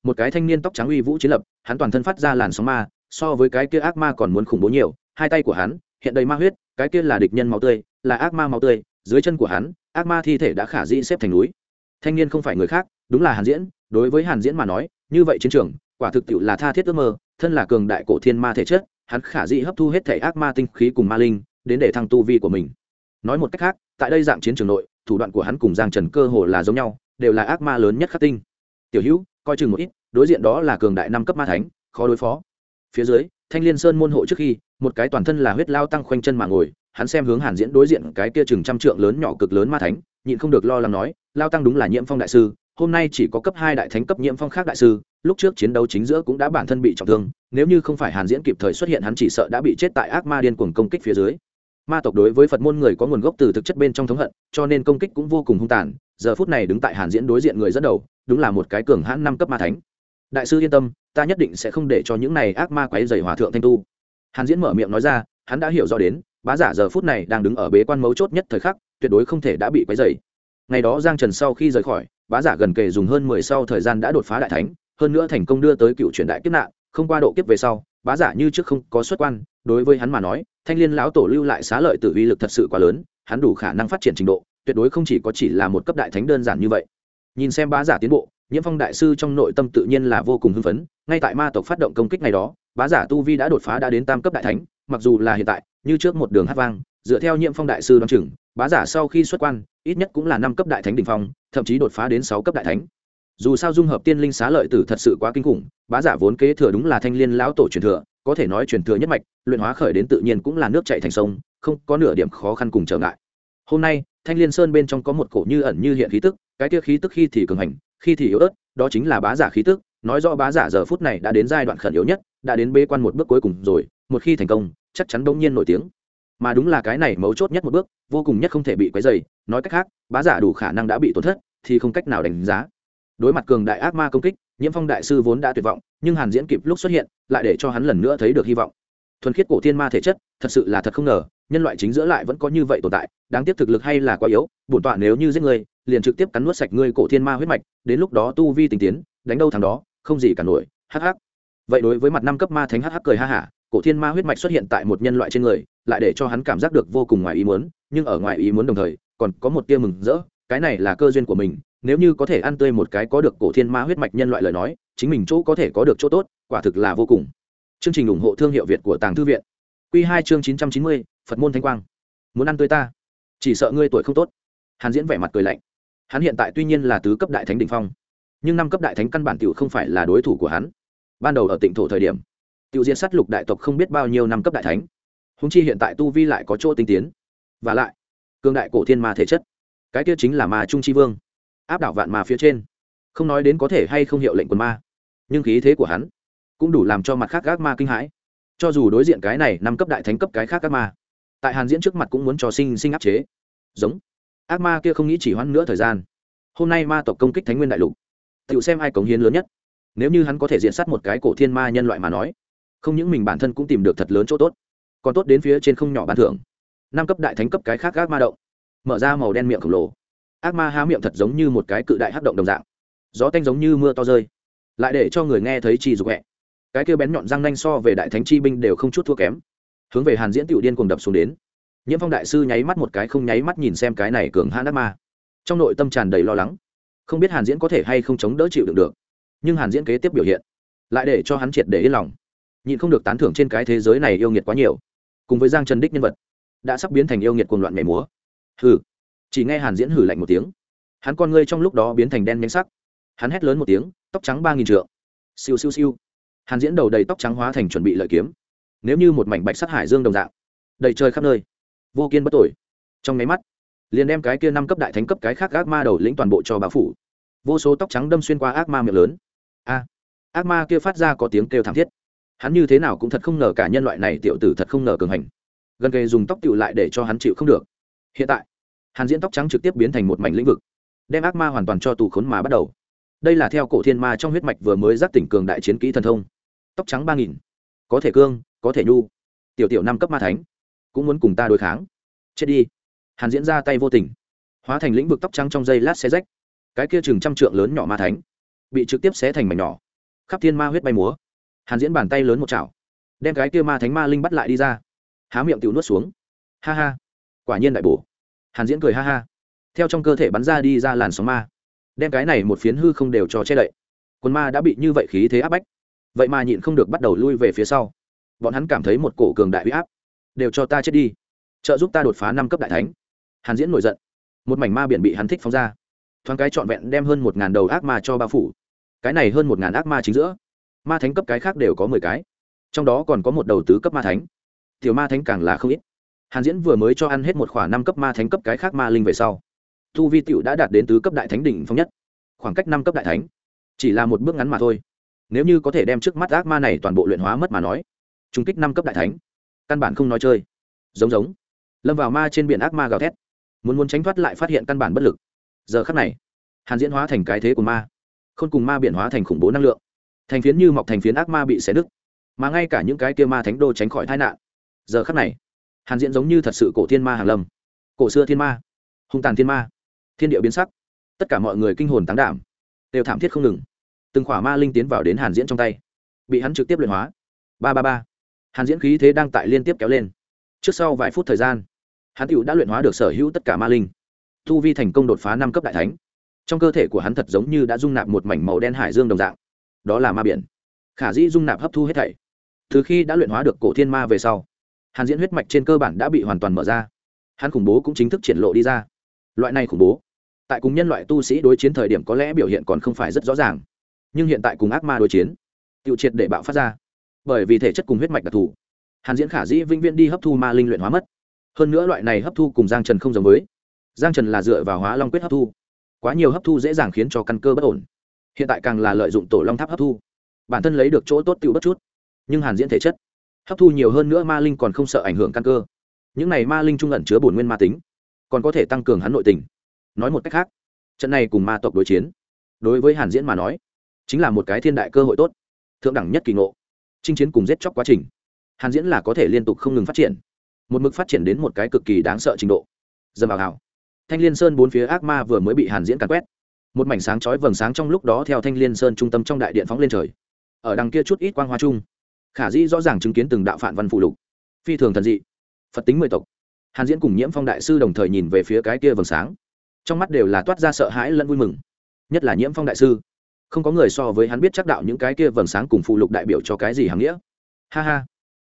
một cái thanh niên tóc trắng uy vũ chiến lập, hắn toàn thân phát ra làn sóng ma, so với cái kia ác ma còn muốn khủng bố nhiều, hai tay của hắn hiện đầy ma huyết, cái kia là địch nhân máu tươi, là ác ma máu tươi, dưới chân của hắn, ác ma thi thể đã khả dĩ xếp thành núi. Thanh niên không phải người khác, đúng là Hàn Diễn, đối với Hàn Diễn mà nói, như vậy chiến trường, quả thực tiệu là tha thiết ước mơ, thân là cường đại cổ thiên ma thể chất, hắn khả dĩ hấp thu hết thể ác ma tinh khí cùng ma linh, đến để thăng tu vi của mình. Nói một cách khác, tại đây dạng chiến trường nội, thủ đoạn của hắn cùng Giang Trần cơ hồ là giống nhau, đều là ác ma lớn nhất khắc tinh. Tiểu Hữu, coi chừng một ít, đối diện đó là cường đại 5 cấp ma thánh, khó đối phó. Phía dưới, Thanh Liên Sơn môn hộ trước khi, một cái toàn thân là huyết lao tăng khoanh chân mà ngồi, hắn xem hướng Hàn Diễn đối diện cái kia chừng trăm trượng lớn nhỏ cực lớn ma thánh, nhịn không được lo lắng nói, lao tăng đúng là Nhiễm Phong đại sư, hôm nay chỉ có cấp 2 đại thánh cấp Nhiễm Phong khác đại sư, lúc trước chiến đấu chính giữa cũng đã bản thân bị trọng thương, nếu như không phải Hàn Diễn kịp thời xuất hiện, hắn chỉ sợ đã bị chết tại ác ma điên cuồng công kích phía dưới. Ma tộc đối với Phật môn người có nguồn gốc từ thực chất bên trong thống hận, cho nên công kích cũng vô cùng hung tàn, giờ phút này đứng tại Hàn Diễn đối diện người dẫn đầu, đúng là một cái cường hãn 5 cấp ma thánh. Đại sư yên tâm, ta nhất định sẽ không để cho những này ác ma quấy rầy hòa thượng thanh tu. Hàn Diễn mở miệng nói ra, hắn đã hiểu rõ đến, bá giả giờ phút này đang đứng ở bế quan mấu chốt nhất thời khắc, tuyệt đối không thể đã bị quấy rầy. Ngày đó Giang Trần sau khi rời khỏi, bá giả gần kề dùng hơn 10 sau thời gian đã đột phá đại thánh, hơn nữa thành công đưa tới cựu truyền đại kiếp nạn, không qua độ kiếp về sau, bá giả như trước không có xuất quan, đối với hắn mà nói, Thanh Liên lão tổ lưu lại xá lợi tử uy lực thật sự quá lớn, hắn đủ khả năng phát triển trình độ, tuyệt đối không chỉ là một cấp đại thánh đơn giản như vậy. Nhìn xem bá giả tiến bộ, Nhiễm Phong đại sư trong nội tâm tự nhiên là vô cùng hưng phấn, ngay tại ma tộc phát động công kích ngày đó, bá giả tu vi đã đột phá đã đến tam cấp đại thánh, mặc dù là hiện tại, như trước một đường hát vang, dựa theo Nhiễm Phong đại sư đoán chừng, bá giả sau khi xuất quan, ít nhất cũng là 5 cấp đại thánh đỉnh phong, thậm chí đột phá đến 6 cấp đại thánh. Dù sao dung hợp tiên linh xá lợi tử thật sự quá kinh khủng, bá giả vốn kế thừa đúng là Thanh Liên lão tổ truyền thừa, có thể nói truyền thừa nhất mạch, luyện hóa khởi đến tự nhiên cũng là nước chảy thành sông, không có nửa điểm khó khăn cùng trở ngại. Hôm nay, Thanh Liên Sơn bên trong có một cổ như ẩn như hiện khí tức, cái kia khí tức khi thì cường hành, khi thì yếu ớt, đó chính là bá giả khí tức, nói rõ bá giả giờ phút này đã đến giai đoạn khẩn yếu nhất, đã đến bế quan một bước cuối cùng rồi, một khi thành công, chắc chắn bỗng nhiên nổi tiếng. Mà đúng là cái này mấu chốt nhất một bước, vô cùng nhất không thể bị quấy rầy, nói cách khác, bá giả đủ khả năng đã bị tổn thất, thì không cách nào đánh giá. Đối mặt cường đại ác ma công kích, Nhiễm Phong đại sư vốn đã tuyệt vọng, nhưng Hàn Diễn kịp lúc xuất hiện, lại để cho hắn lần nữa thấy được hy vọng. Thuần khiết cổ thiên ma thể chất, thật sự là thật không ngờ, nhân loại chính giữa lại vẫn có như vậy tồn tại, đáng tiếc thực lực hay là quá yếu, bổn tọa nếu như giết ngươi, liền trực tiếp cắn nuốt sạch ngươi cổ thiên ma huyết mạch, đến lúc đó tu vi tinh tiến, đánh đâu thằng đó, không gì cả nổi. Hắc hắc. Vậy đối với mặt 5 cấp ma thánh hắc hắc cười ha hả, cổ thiên ma huyết mạch xuất hiện tại một nhân loại trên người, lại để cho hắn cảm giác được vô cùng ngoài ý muốn, nhưng ở ngoài ý muốn đồng thời, còn có một tia mừng rỡ, cái này là cơ duyên của mình, nếu như có thể ăn tươi một cái có được cổ thiên ma huyết mạch nhân loại lời nói, chính mình chỗ có thể có được chỗ tốt, quả thực là vô cùng. Chương trình ủng hộ thương hiệu Việt của Tàng Thư viện. Quy 2 chương 990, Phật môn thánh quang. Muốn ăn tươi ta, chỉ sợ ngươi tuổi không tốt. Hàn Diễn vẻ mặt cười lạnh. Hắn hiện tại tuy nhiên là tứ cấp đại thánh đỉnh phong, nhưng 5 cấp đại thánh căn bản tiểu không phải là đối thủ của hắn. Ban đầu ở Tịnh thổ thời điểm, tiểu diệt sát lục đại tộc không biết bao nhiêu 5 cấp đại thánh. Huống chi hiện tại tu vi lại có chỗ tinh tiến. Và lại, cương đại cổ thiên ma thể chất, cái kia chính là ma trung chi vương, áp đảo vạn ma phía trên. Không nói đến có thể hay không hiệu lệnh quần ma, nhưng khí thế của hắn cũng đủ làm cho mặt khác ác ma kinh hãi. Cho dù đối diện cái này 5 cấp đại thánh cấp cái khác ác ma, tại Hàn Diễn trước mặt cũng muốn cho sinh áp chế. Giống ác ma kia không nghĩ chỉ hoãn nữa thời gian, hôm nay ma tộc công kích Thánh Nguyên đại lục, tự xem ai cống hiến lớn nhất. Nếu như hắn có thể diện sát một cái cổ thiên ma nhân loại mà nói, không những mình bản thân cũng tìm được thật lớn chỗ tốt, còn tốt đến phía trên không nhỏ ban thưởng. 5 cấp đại thánh cấp cái khác ác ma động, mở ra màu đen miệng khổng lồ, ác ma há miệng thật giống như một cái cự đại hắc động đồng dạng, gió tanh giống như mưa to rơi, lại để cho người nghe thấy chi dục hẹ. Cái kia bén nhọn răng nanh so về đại thánh chi binh đều không chút thua kém, hướng về Hàn Diễn tiểu điên cuồng đập xuống đến. Nhiễm Phong đại sư nháy mắt một cái không nháy mắt nhìn xem cái này cường hãn ác ma, trong nội tâm tràn đầy lo lắng, không biết Hàn Diễn có thể hay không chống đỡ chịu đựng được. Nhưng Hàn Diễn kế tiếp biểu hiện, lại để cho hắn triệt để yên lòng, nhịn không được tán thưởng trên cái thế giới này yêu nghiệt quá nhiều. Cùng với Giang Trần đích nhân vật, đã sắp biến thành yêu nghiệt cuồng loạn nhảy múa. Hừ. Chỉ nghe Hàn Diễn hừ lạnh một tiếng, hắn con ngươi trong lúc đó biến thành đen nhánh sắc, hắn hét lớn một tiếng, tóc trắng 3000 trượng. Siêu siêu siêu. Hàn Diễn đầu đầy tóc trắng hóa thành chuẩn bị lợi kiếm, nếu như một mảnh bạch sắt hải dương đồng dạng, đầy trời khắp nơi, vô kiên bất tồi. Trong nháy mắt, liền đem cái kia 5 cấp đại thánh cấp cái khác ác ma đầu lĩnh toàn bộ cho bao phủ. Vô số tóc trắng đâm xuyên qua ác ma miệng lớn. A! Ác ma kia phát ra có tiếng kêu thảm thiết. Hắn như thế nào cũng thật không ngờ cả nhân loại này tiểu tử thật không ngờ cường hành. Gần kề dùng tóc tiểu lại để cho hắn chịu không được. Hiện tại, Hàn Diễn tóc trắng trực tiếp biến thành một mảnh lĩnh vực, đem ác ma hoàn toàn cho tù khốn mà bắt đầu. Đây là theo cổ thiên ma trong huyết mạch vừa mới giác tỉnh cường đại chiến kỹ thần thông. Tóc trắng 3000, có thể cương, có thể nhu. Tiểu 5 cấp ma thánh, cũng muốn cùng ta đối kháng. Chết đi. Hàn Diễn ra tay vô tình, hóa thành lĩnh vực tóc trắng trong giây lát xé rách. Cái kia chừng trăm trượng lớn nhỏ ma thánh, bị trực tiếp xé thành mảnh nhỏ. khắp thiên ma huyết bay múa. Hàn Diễn bàn tay lớn một chảo, đem cái kia ma thánh ma linh bắt lại đi ra, há miệng tiểu nuốt xuống. Ha ha, quả nhiên đại bổ. Hàn Diễn cười ha ha, theo trong cơ thể bắn ra đi ra làn sóng ma, đem cái này một phiến hư không đều cho che đậy. Quân ma đã bị như vậy khí thế áp bách, vậy mà nhịn không được bắt đầu lui về phía sau. Bọn hắn cảm thấy một cổ cường đại uy áp, đều cho ta chết đi, trợ giúp ta đột phá 5 cấp đại thánh. Hàn Diễn nổi giận, một mảnh ma biển bị hắn thích phóng ra, thoáng cái trọn vẹn đem hơn 1000 đầu ác ma cho bao phủ. Cái này hơn 1000 ác ma chính giữa, ma thánh cấp cái khác đều có 10 cái, trong đó còn có một đầu tứ cấp ma thánh, tiểu ma thánh càng là không ít. Hàn Diễn vừa mới cho ăn hết một khỏa 5 cấp ma thánh cấp cái khác ma linh về sau, tu vi tiểu đã đạt đến tứ cấp đại thánh đỉnh phong nhất, khoảng cách 5 cấp đại thánh chỉ là một bước ngắn mà thôi. Nếu như có thể đem trước mắt ác ma này toàn bộ luyện hóa mất mà nói, trùng kích 5 cấp đại thánh căn bản không nói chơi. Giống lâm vào ma trên biển ác ma gào thét, muốn tránh thoát lại phát hiện căn bản bất lực. Giờ khắc này, Hàn Diễn hóa thành cái thế của ma, khôn cùng ma biển hóa thành khủng bố năng lượng, thành phiến như mọc thành phiến ác ma bị xé đứt, mà ngay cả những cái kia ma thánh đô tránh khỏi tai nạn. Giờ khắc này, Hàn Diễn giống như thật sự cổ thiên ma hàng lâm, cổ xưa thiên ma, hung tàn thiên ma, thiên địa biến sắc, tất cả mọi người kinh hồn táng đảm, đều thảm thiết không ngừng. Từng khỏa ma linh tiến vào đến Hàn Diễn trong tay, bị hắn trực tiếp luyện hóa. Ba. Hàn Diễn khí thế đang tại liên tiếp kéo lên. Trước sau vài phút thời gian, hắn tựu đã luyện hóa được sở hữu tất cả ma linh, tu vi thành công đột phá 5 cấp đại thánh. Trong cơ thể của hắn thật giống như đã dung nạp một mảnh màu đen hải dương đồng dạng, đó là ma biển, khả dĩ dung nạp hấp thu hết thảy. Từ khi đã luyện hóa được cổ thiên ma về sau, Hàn Diễn huyết mạch trên cơ bản đã bị hoàn toàn mở ra, hắn khủng bố cũng chính thức triển lộ đi ra. Loại này khủng bố, tại cùng nhân loại tu sĩ đối chiến thời điểm có lẽ biểu hiện còn không phải rất rõ ràng, nhưng hiện tại cùng ác ma đối chiến, tiêu triệt để bạo phát ra. Bởi vì thể chất cùng huyết mạch đặc thù, Hàn Diễn khả dĩ vĩnh viễn đi hấp thu ma linh luyện hóa mất. Hơn nữa loại này hấp thu cùng Giang Trần không giống với. Giang Trần là dựa vào Hóa Long quyết hấp thu, quá nhiều hấp thu dễ dàng khiến cho căn cơ bất ổn. Hiện tại càng là lợi dụng Tổ Long Tháp hấp thu, bản thân lấy được chỗ tốt tiêu bất chút. Nhưng Hàn Diễn thể chất hấp thu nhiều hơn nữa ma linh còn không sợ ảnh hưởng căn cơ. Những này ma linh trung ẩn chứa bổn nguyên ma tính, còn có thể tăng cường hắn nội tình. Nói một cách khác, trận này cùng ma tộc đối chiến, đối với Hàn Diễn mà nói, chính là một cái thiên đại cơ hội tốt, thượng đẳng nhất kỳ ngộ. Chinh chiến cùng giết chóc quá trình, Hàn Diễn là có thể liên tục không ngừng phát triển, một mực phát triển đến một cái cực kỳ đáng sợ trình độ. Dầm vào hào, Thanh Liên Sơn bốn phía ác ma vừa mới bị Hàn Diễn càn quét, một mảnh sáng chói vầng sáng trong lúc đó theo Thanh Liên Sơn trung tâm trong đại điện phóng lên trời. Ở đằng kia chút ít quang hoa chung, khả dĩ rõ ràng chứng kiến từng đạo phản văn phụ lục, phi thường thần dị, Phật tính 10 tộc. Hàn Diễn cùng Nhiễm Phong đại sư đồng thời nhìn về phía cái kia vầng sáng, trong mắt đều là toát ra sợ hãi lẫn vui mừng. Nhất là Nhiễm Phong đại sư, không có người so với hắn biết chắc đạo những cái kia vầng sáng cùng phụ lục đại biểu cho cái gì hàm nghĩa. Ha ha,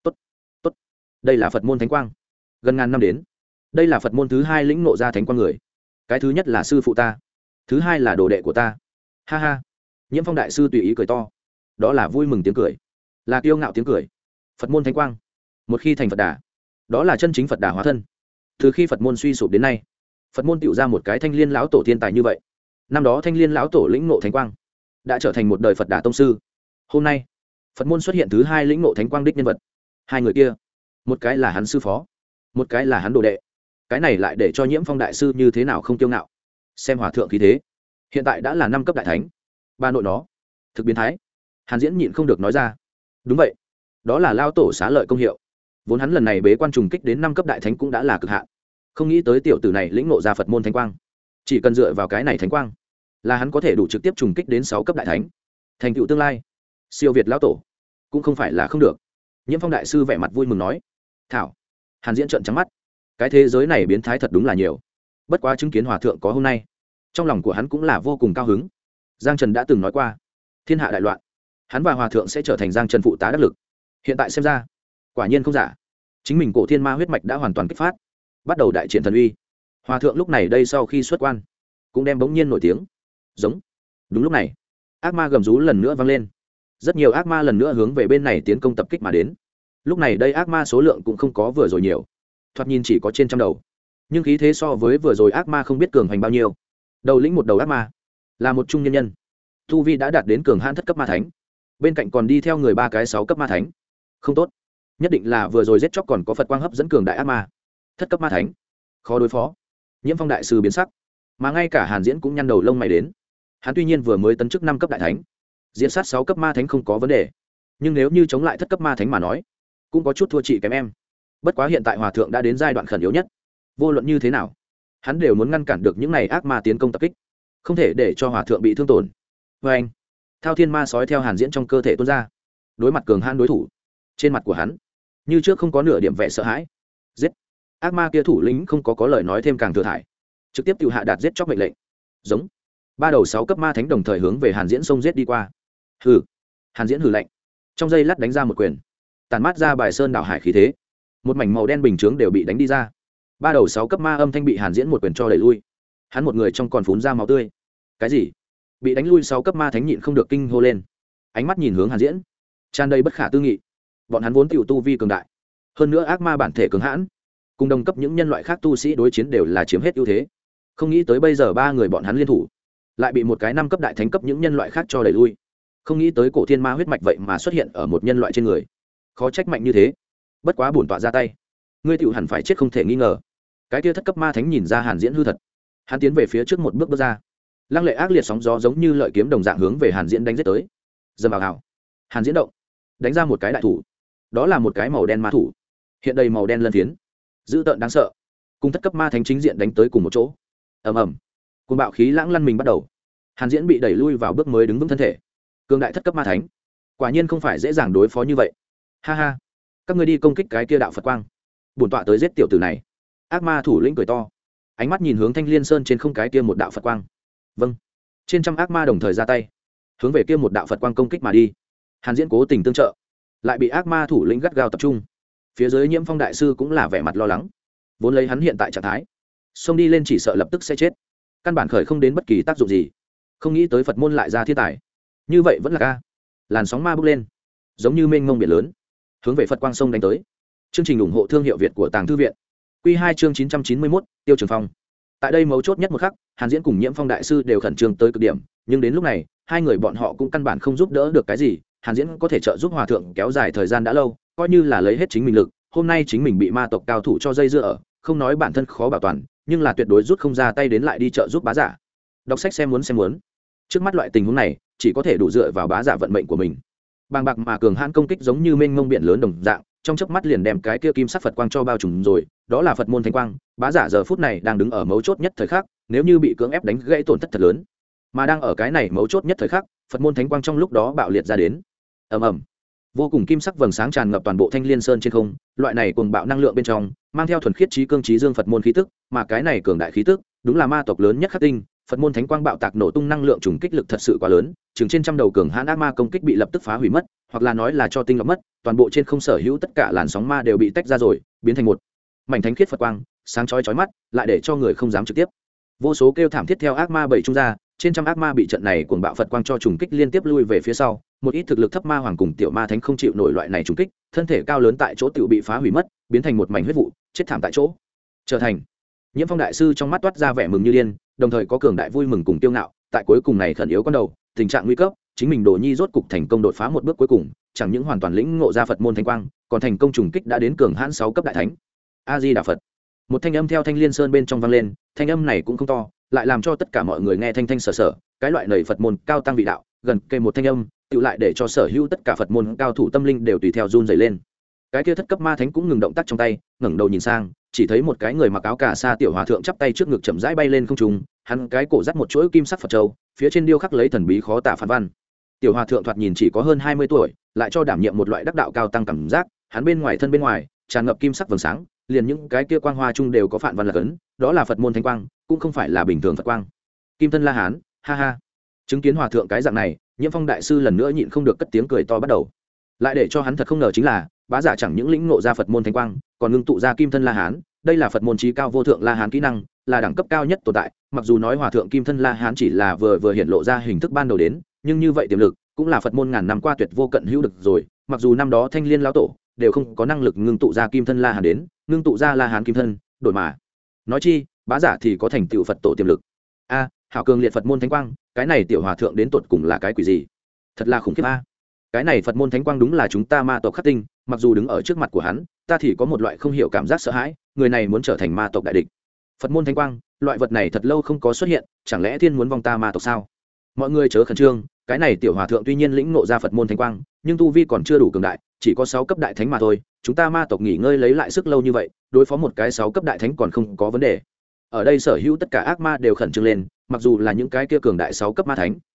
tốt, đây là Phật môn thánh quang. Gần ngàn năm đến, đây là Phật môn thứ 2 lĩnh ngộ ra thánh quang người. Cái thứ nhất là sư phụ ta, thứ 2 là đồ đệ của ta. Ha ha. Nhiễm Phong đại sư tùy ý cười to, đó là vui mừng tiếng cười, là kiêu ngạo tiếng cười. Phật môn thánh quang, một khi thành Phật đà, đó là chân chính Phật đà hóa thân. Từ khi Phật môn suy sụp đến nay, Phật môn tựu ra một cái Thanh Liên lão tổ thiên tài như vậy. Năm đó Thanh Liên lão tổ lĩnh ngộ thánh quang, đã trở thành một đời Phật đà tông sư. Hôm nay, Phật môn xuất hiện thứ 2 lĩnh ngộ thánh quang đích nhân vật. Hai người kia, một cái là hắn sư phó, một cái là hắn đồ đệ. Cái này lại để cho Nhiễm Phong đại sư như thế nào không kiêu ngạo. Xem hòa thượng khí thế, hiện tại đã là 5 cấp đại thánh. Ba nội nó, thực biến thái. Hàn Diễn nhịn không được nói ra. Đúng vậy, đó là lao tổ xá lợi công hiệu. Vốn hắn lần này bế quan trùng kích đến 5 cấp đại thánh cũng đã là cực hạn, không nghĩ tới tiểu tử này lĩnh ngộ ra Phật môn thánh quang. Chỉ cần dựa vào cái này thánh quang, là hắn có thể đủ trực tiếp trùng kích đến 6 cấp đại thánh, thành tựu tương lai siêu việt lão tổ, cũng không phải là không được. Nhiễm Phong đại sư vẻ mặt vui mừng nói. Thảo. Hàn Diễn trợn trắng mắt, cái thế giới này biến thái thật đúng là nhiều. Bất quá chứng kiến hòa thượng có hôm nay, trong lòng của hắn cũng là vô cùng cao hứng. Giang Trần đã từng nói qua, thiên hạ đại loạn, hắn và hòa thượng sẽ trở thành Giang Trần phụ tá đắc lực. Hiện tại xem ra, quả nhiên không giả. Chính mình cổ thiên ma huyết mạch đã hoàn toàn kích phát, bắt đầu đại triển thần uy. Hòa thượng lúc này đây sau khi xuất quan, cũng đem bỗng nhiên nổi tiếng. Giống. Đúng lúc này, ác ma gầm rú lần nữa vang lên. Rất nhiều ác ma lần nữa hướng về bên này tiến công tập kích mà đến. Lúc này đây ác ma số lượng cũng không có vừa rồi nhiều, thoạt nhìn chỉ có trên trăm đầu, nhưng khí thế so với vừa rồi ác ma không biết cường hành bao nhiêu. Đầu lĩnh một đầu ác ma là một trung nhân nhân, tu vi đã đạt đến cường hãn thất cấp ma thánh, bên cạnh còn đi theo người 3 cái 6 cấp ma thánh. Không tốt, nhất định là vừa rồi giết chóc còn có Phật quang hấp dẫn cường đại ác ma. Thất cấp ma thánh, khó đối phó. Nhiễm Phong đại sư biến sắc, mà ngay cả Hàn Diễn cũng nhăn đầu lông mày đến. Hắn tuy nhiên vừa mới tấn chức 5 cấp đại thánh, diễn sát 6 cấp ma thánh không có vấn đề, nhưng nếu như chống lại thất cấp ma thánh mà nói, cũng có chút thua chị kém em. Bất quá hiện tại hòa thượng đã đến giai đoạn khẩn yếu nhất, vô luận như thế nào, hắn đều muốn ngăn cản được những này ác ma tiến công tập kích, không thể để cho hòa thượng bị thương tổn. Vê anh, thao thiên ma sói theo Hàn Diễn trong cơ thể tuôn ra, đối mặt cường hãn đối thủ. Trên mặt của hắn như trước không có nửa điểm vẻ sợ hãi. Giết! Ác ma kia thủ lĩnh không có lời nói thêm càng thừa thải, trực tiếp tự hạ đạt giết chóc mệnh lệnh. Giống. Ba đầu 6 cấp ma thánh đồng thời hướng về Hàn Diễn xông giết đi qua. Hừ. Hàn Diễn hừ lạnh, trong giây lát đánh ra một quyền, tàn mát ra bài sơn đảo hải khí thế. Một mảnh màu đen bình chướng đều bị đánh đi ra. Ba đầu 6 cấp ma âm thanh bị Hàn Diễn một quyền cho đẩy lui. Hắn một người trong còn phún ra máu tươi. Cái gì? Bị đánh lui 6 cấp ma thánh nhịn không được kinh hô lên, ánh mắt nhìn hướng Hàn Diễn, tràn đầy bất khả tư nghị. Bọn hắn vốn tiểu tu vi cường đại, hơn nữa ác ma bản thể cường hãn, cùng đồng cấp những nhân loại khác tu sĩ đối chiến đều là chiếm hết ưu thế. Không nghĩ tới bây giờ ba người bọn hắn liên thủ, lại bị một cái 5 cấp đại thánh cấp những nhân loại khác cho đẩy lui. Không nghĩ tới cổ thiên ma huyết mạch vậy mà xuất hiện ở một nhân loại trên người, khó trách mạnh như thế. Bất quá bổn tọa ra tay, ngươi tiểu hẳn phải chết không thể nghi ngờ. Cái kia thất cấp ma thánh nhìn ra Hàn Diễn hư thật, hắn tiến về phía trước một bước ra, lăng lệ ác liệt sóng gió giống như lợi kiếm đồng dạng hướng về Hàn Diễn đánh giết tới. Dầm vào hào, Hàn Diễn động, đánh ra một cái đại thủ, đó là một cái màu đen ma thủ, hiện đầy màu đen lân phiến, dữ tợn đáng sợ, cùng thất cấp ma thánh chính diện đánh tới cùng một chỗ. Ầm ầm, cùng bạo khí lãng lăn mình bắt đầu. Hàn Diễn bị đẩy lui vào bước mới đứng vững thân thể. Cường đại thất cấp ma thánh, quả nhiên không phải dễ dàng đối phó như vậy. Ha ha, các ngươi đi công kích cái kia đạo Phật quang, bổn tọa tới giết tiểu tử này. Ác ma thủ lĩnh cười to, ánh mắt nhìn hướng Thanh Liên Sơn trên không cái kia một đạo Phật quang. Vâng. Trên trăm ác ma đồng thời ra tay, hướng về kia một đạo Phật quang công kích mà đi. Hàn Diễn cố tình tương trợ, lại bị ác ma thủ lĩnh gắt gao tập trung. Phía dưới Nhiễm Phong đại sư cũng là vẻ mặt lo lắng, vốn lấy hắn hiện tại trạng thái, xông đi lên chỉ sợ lập tức sẽ chết, căn bản khởi không đến bất kỳ tác dụng gì. Không nghĩ tới Phật môn lại ra thiên tài như vậy, vẫn là ca. Làn sóng ma bốc lên, giống như mênh mông biển lớn, hướng về Phật quang sông đánh tới. Chương trình ủng hộ thương hiệu Việt của Tàng Thư viện. Quy 2 chương 991, Tiêu Trường Phong. Tại đây mấu chốt nhất một khắc, Hàn Diễn cùng Nhiễm Phong đại sư đều khẩn trương tới cực điểm, nhưng đến lúc này, hai người bọn họ cũng căn bản không giúp đỡ được cái gì. Hàn Diễn có thể trợ giúp hòa thượng kéo dài thời gian đã lâu, coi như là lấy hết chính mình lực, hôm nay chính mình bị ma tộc cao thủ cho dây dưa ở, không nói bản thân khó bảo toàn, nhưng là tuyệt đối rút không ra tay đến lại đi trợ giúp bá giả. Đọc sách xem muốn. Trước mắt loại tình huống này, chỉ có thể đủ dựa vào bá giả vận mệnh của mình. Bàng bạc mà cường hãn công kích giống như mênh mông biển lớn đồng dạng, trong chớp mắt liền đem cái kia kim sắc Phật quang cho bao trùm rồi, đó là Phật môn thánh quang. Bá giả giờ phút này đang đứng ở mấu chốt nhất thời khắc, nếu như bị cưỡng ép đánh gãy tổn thất thật lớn. Mà đang ở cái này mấu chốt nhất thời khắc, Phật môn thánh quang trong lúc đó bạo liệt ra đến. Ầm ầm. Vô cùng kim sắc vầng sáng tràn ngập toàn bộ Thanh Liên Sơn trên không, loại này cuồng bạo năng lượng bên trong, mang theo thuần khiết trí cương trí dương Phật môn khí tức, mà cái này cường đại khí tức, đúng là ma tộc lớn nhất Khắc Tinh. Phật môn thánh quang bạo tạc nổ tung năng lượng trùng kích lực thật sự quá lớn, chừng trên trăm đầu cường hãn ác ma công kích bị lập tức phá hủy mất, hoặc là nói là cho tinh lọc mất, toàn bộ trên không sở hữu tất cả làn sóng ma đều bị tách ra rồi, biến thành một mảnh thánh khiết Phật quang, sáng chói chói mắt, lại để cho người không dám trực tiếp. Vô số kêu thảm thiết theo ác ma bảy trung ra, trên trăm ác ma bị trận này cuồng bạo Phật quang cho trùng kích liên tiếp lui về phía sau, một ít thực lực thấp ma hoàng cùng tiểu ma thánh không chịu nổi loại này trùng kích, thân thể cao lớn tại chỗ tiểu bị phá hủy mất, biến thành một mảnh huyết vụ, chết thảm tại chỗ. Trở thành Nhiễm Phong đại sư trong mắt toát ra vẻ mừng như điên, đồng thời có cường đại vui mừng cùng tiêu ngạo, tại cuối cùng này khẩn yếu con đầu, tình trạng nguy cấp, chính mình Đồ Nhi rốt cục thành công đột phá một bước cuối cùng, chẳng những hoàn toàn lĩnh ngộ ra Phật môn thánh quang, còn thành công trùng kích đã đến cường hãn 6 cấp đại thánh. A Di Đà Phật. Một thanh âm theo Thanh Liên Sơn bên trong vang lên, thanh âm này cũng không to, lại làm cho tất cả mọi người nghe thanh thanh sở sở, cái loại nầy Phật môn cao tăng vị đạo, gần kề một thanh âm, tự lại để cho sở hữu tất cả Phật môn cao thủ tâm linh đều tùy theo run rẩy lên. Cái kia thất cấp ma thánh cũng ngừng động tác trong tay, ngẩng đầu nhìn sang, chỉ thấy một cái người mặc áo cà sa tiểu hòa thượng chắp tay trước ngực chậm rãi bay lên không trung, hắn cái cổ dắt một chuỗi kim sắc Phật châu, phía trên điêu khắc lấy thần bí khó tả phản văn. Tiểu hòa thượng thoạt nhìn chỉ có hơn 20 tuổi, lại cho đảm nhiệm một loại đắc đạo cao tăng cảm giác, hắn bên ngoài thân bên ngoài tràn ngập kim sắc vầng sáng, liền những cái kia quang hoa chung đều có phản văn là cấn, đó là Phật môn thánh quang, cũng không phải là bình thường Phật quang. Kim thân La Hán, ha ha. Chứng kiến hòa thượng cái dạng này, Nhiễm Phong đại sư lần nữa nhịn không được cất tiếng cười to bắt đầu. Lại để cho hắn thật không ngờ chính là, bá giả chẳng những lĩnh ngộ ra Phật môn thánh quang, còn ngưng tụ ra kim thân La Hán, đây là Phật môn chí cao vô thượng La Hán kỹ năng, là đẳng cấp cao nhất tồn tại. Mặc dù nói hòa thượng kim thân La Hán chỉ là vừa hiện lộ ra hình thức ban đầu đến, nhưng như vậy tiềm lực cũng là Phật môn ngàn năm qua tuyệt vô cận hữu được rồi. Mặc dù năm đó Thanh Liên lão tổ đều không có năng lực ngưng tụ ra kim thân La Hán đến, ngưng tụ ra La Hán kim thân, đổi mà nói chi, bá giả thì có thành tựu Phật tổ tiềm lực. A, hảo cường liệt Phật môn thánh quang, cái này tiểu hòa thượng đến tột cùng là cái quỷ gì? Thật là khủng khiếp a. Cái này Phật môn thánh quang đúng là chúng ta ma tộc Khắc Tinh, mặc dù đứng ở trước mặt của hắn, ta thì có một loại không hiểu cảm giác sợ hãi, người này muốn trở thành ma tộc đại địch. Phật môn thánh quang, loại vật này thật lâu không có xuất hiện, chẳng lẽ thiên muốn vong ta ma tộc sao? Mọi người chớ khẩn trương, cái này tiểu hòa thượng tuy nhiên lĩnh ngộ ra Phật môn thánh quang, nhưng tu vi còn chưa đủ cường đại, chỉ có 6 cấp đại thánh mà thôi, chúng ta ma tộc nghỉ ngơi lấy lại sức lâu như vậy, đối phó một cái 6 cấp đại thánh còn không có vấn đề. Ở đây sở hữu tất cả ác ma đều khẩn trương lên, mặc dù là những cái kia cường đại 6 cấp ma thánh,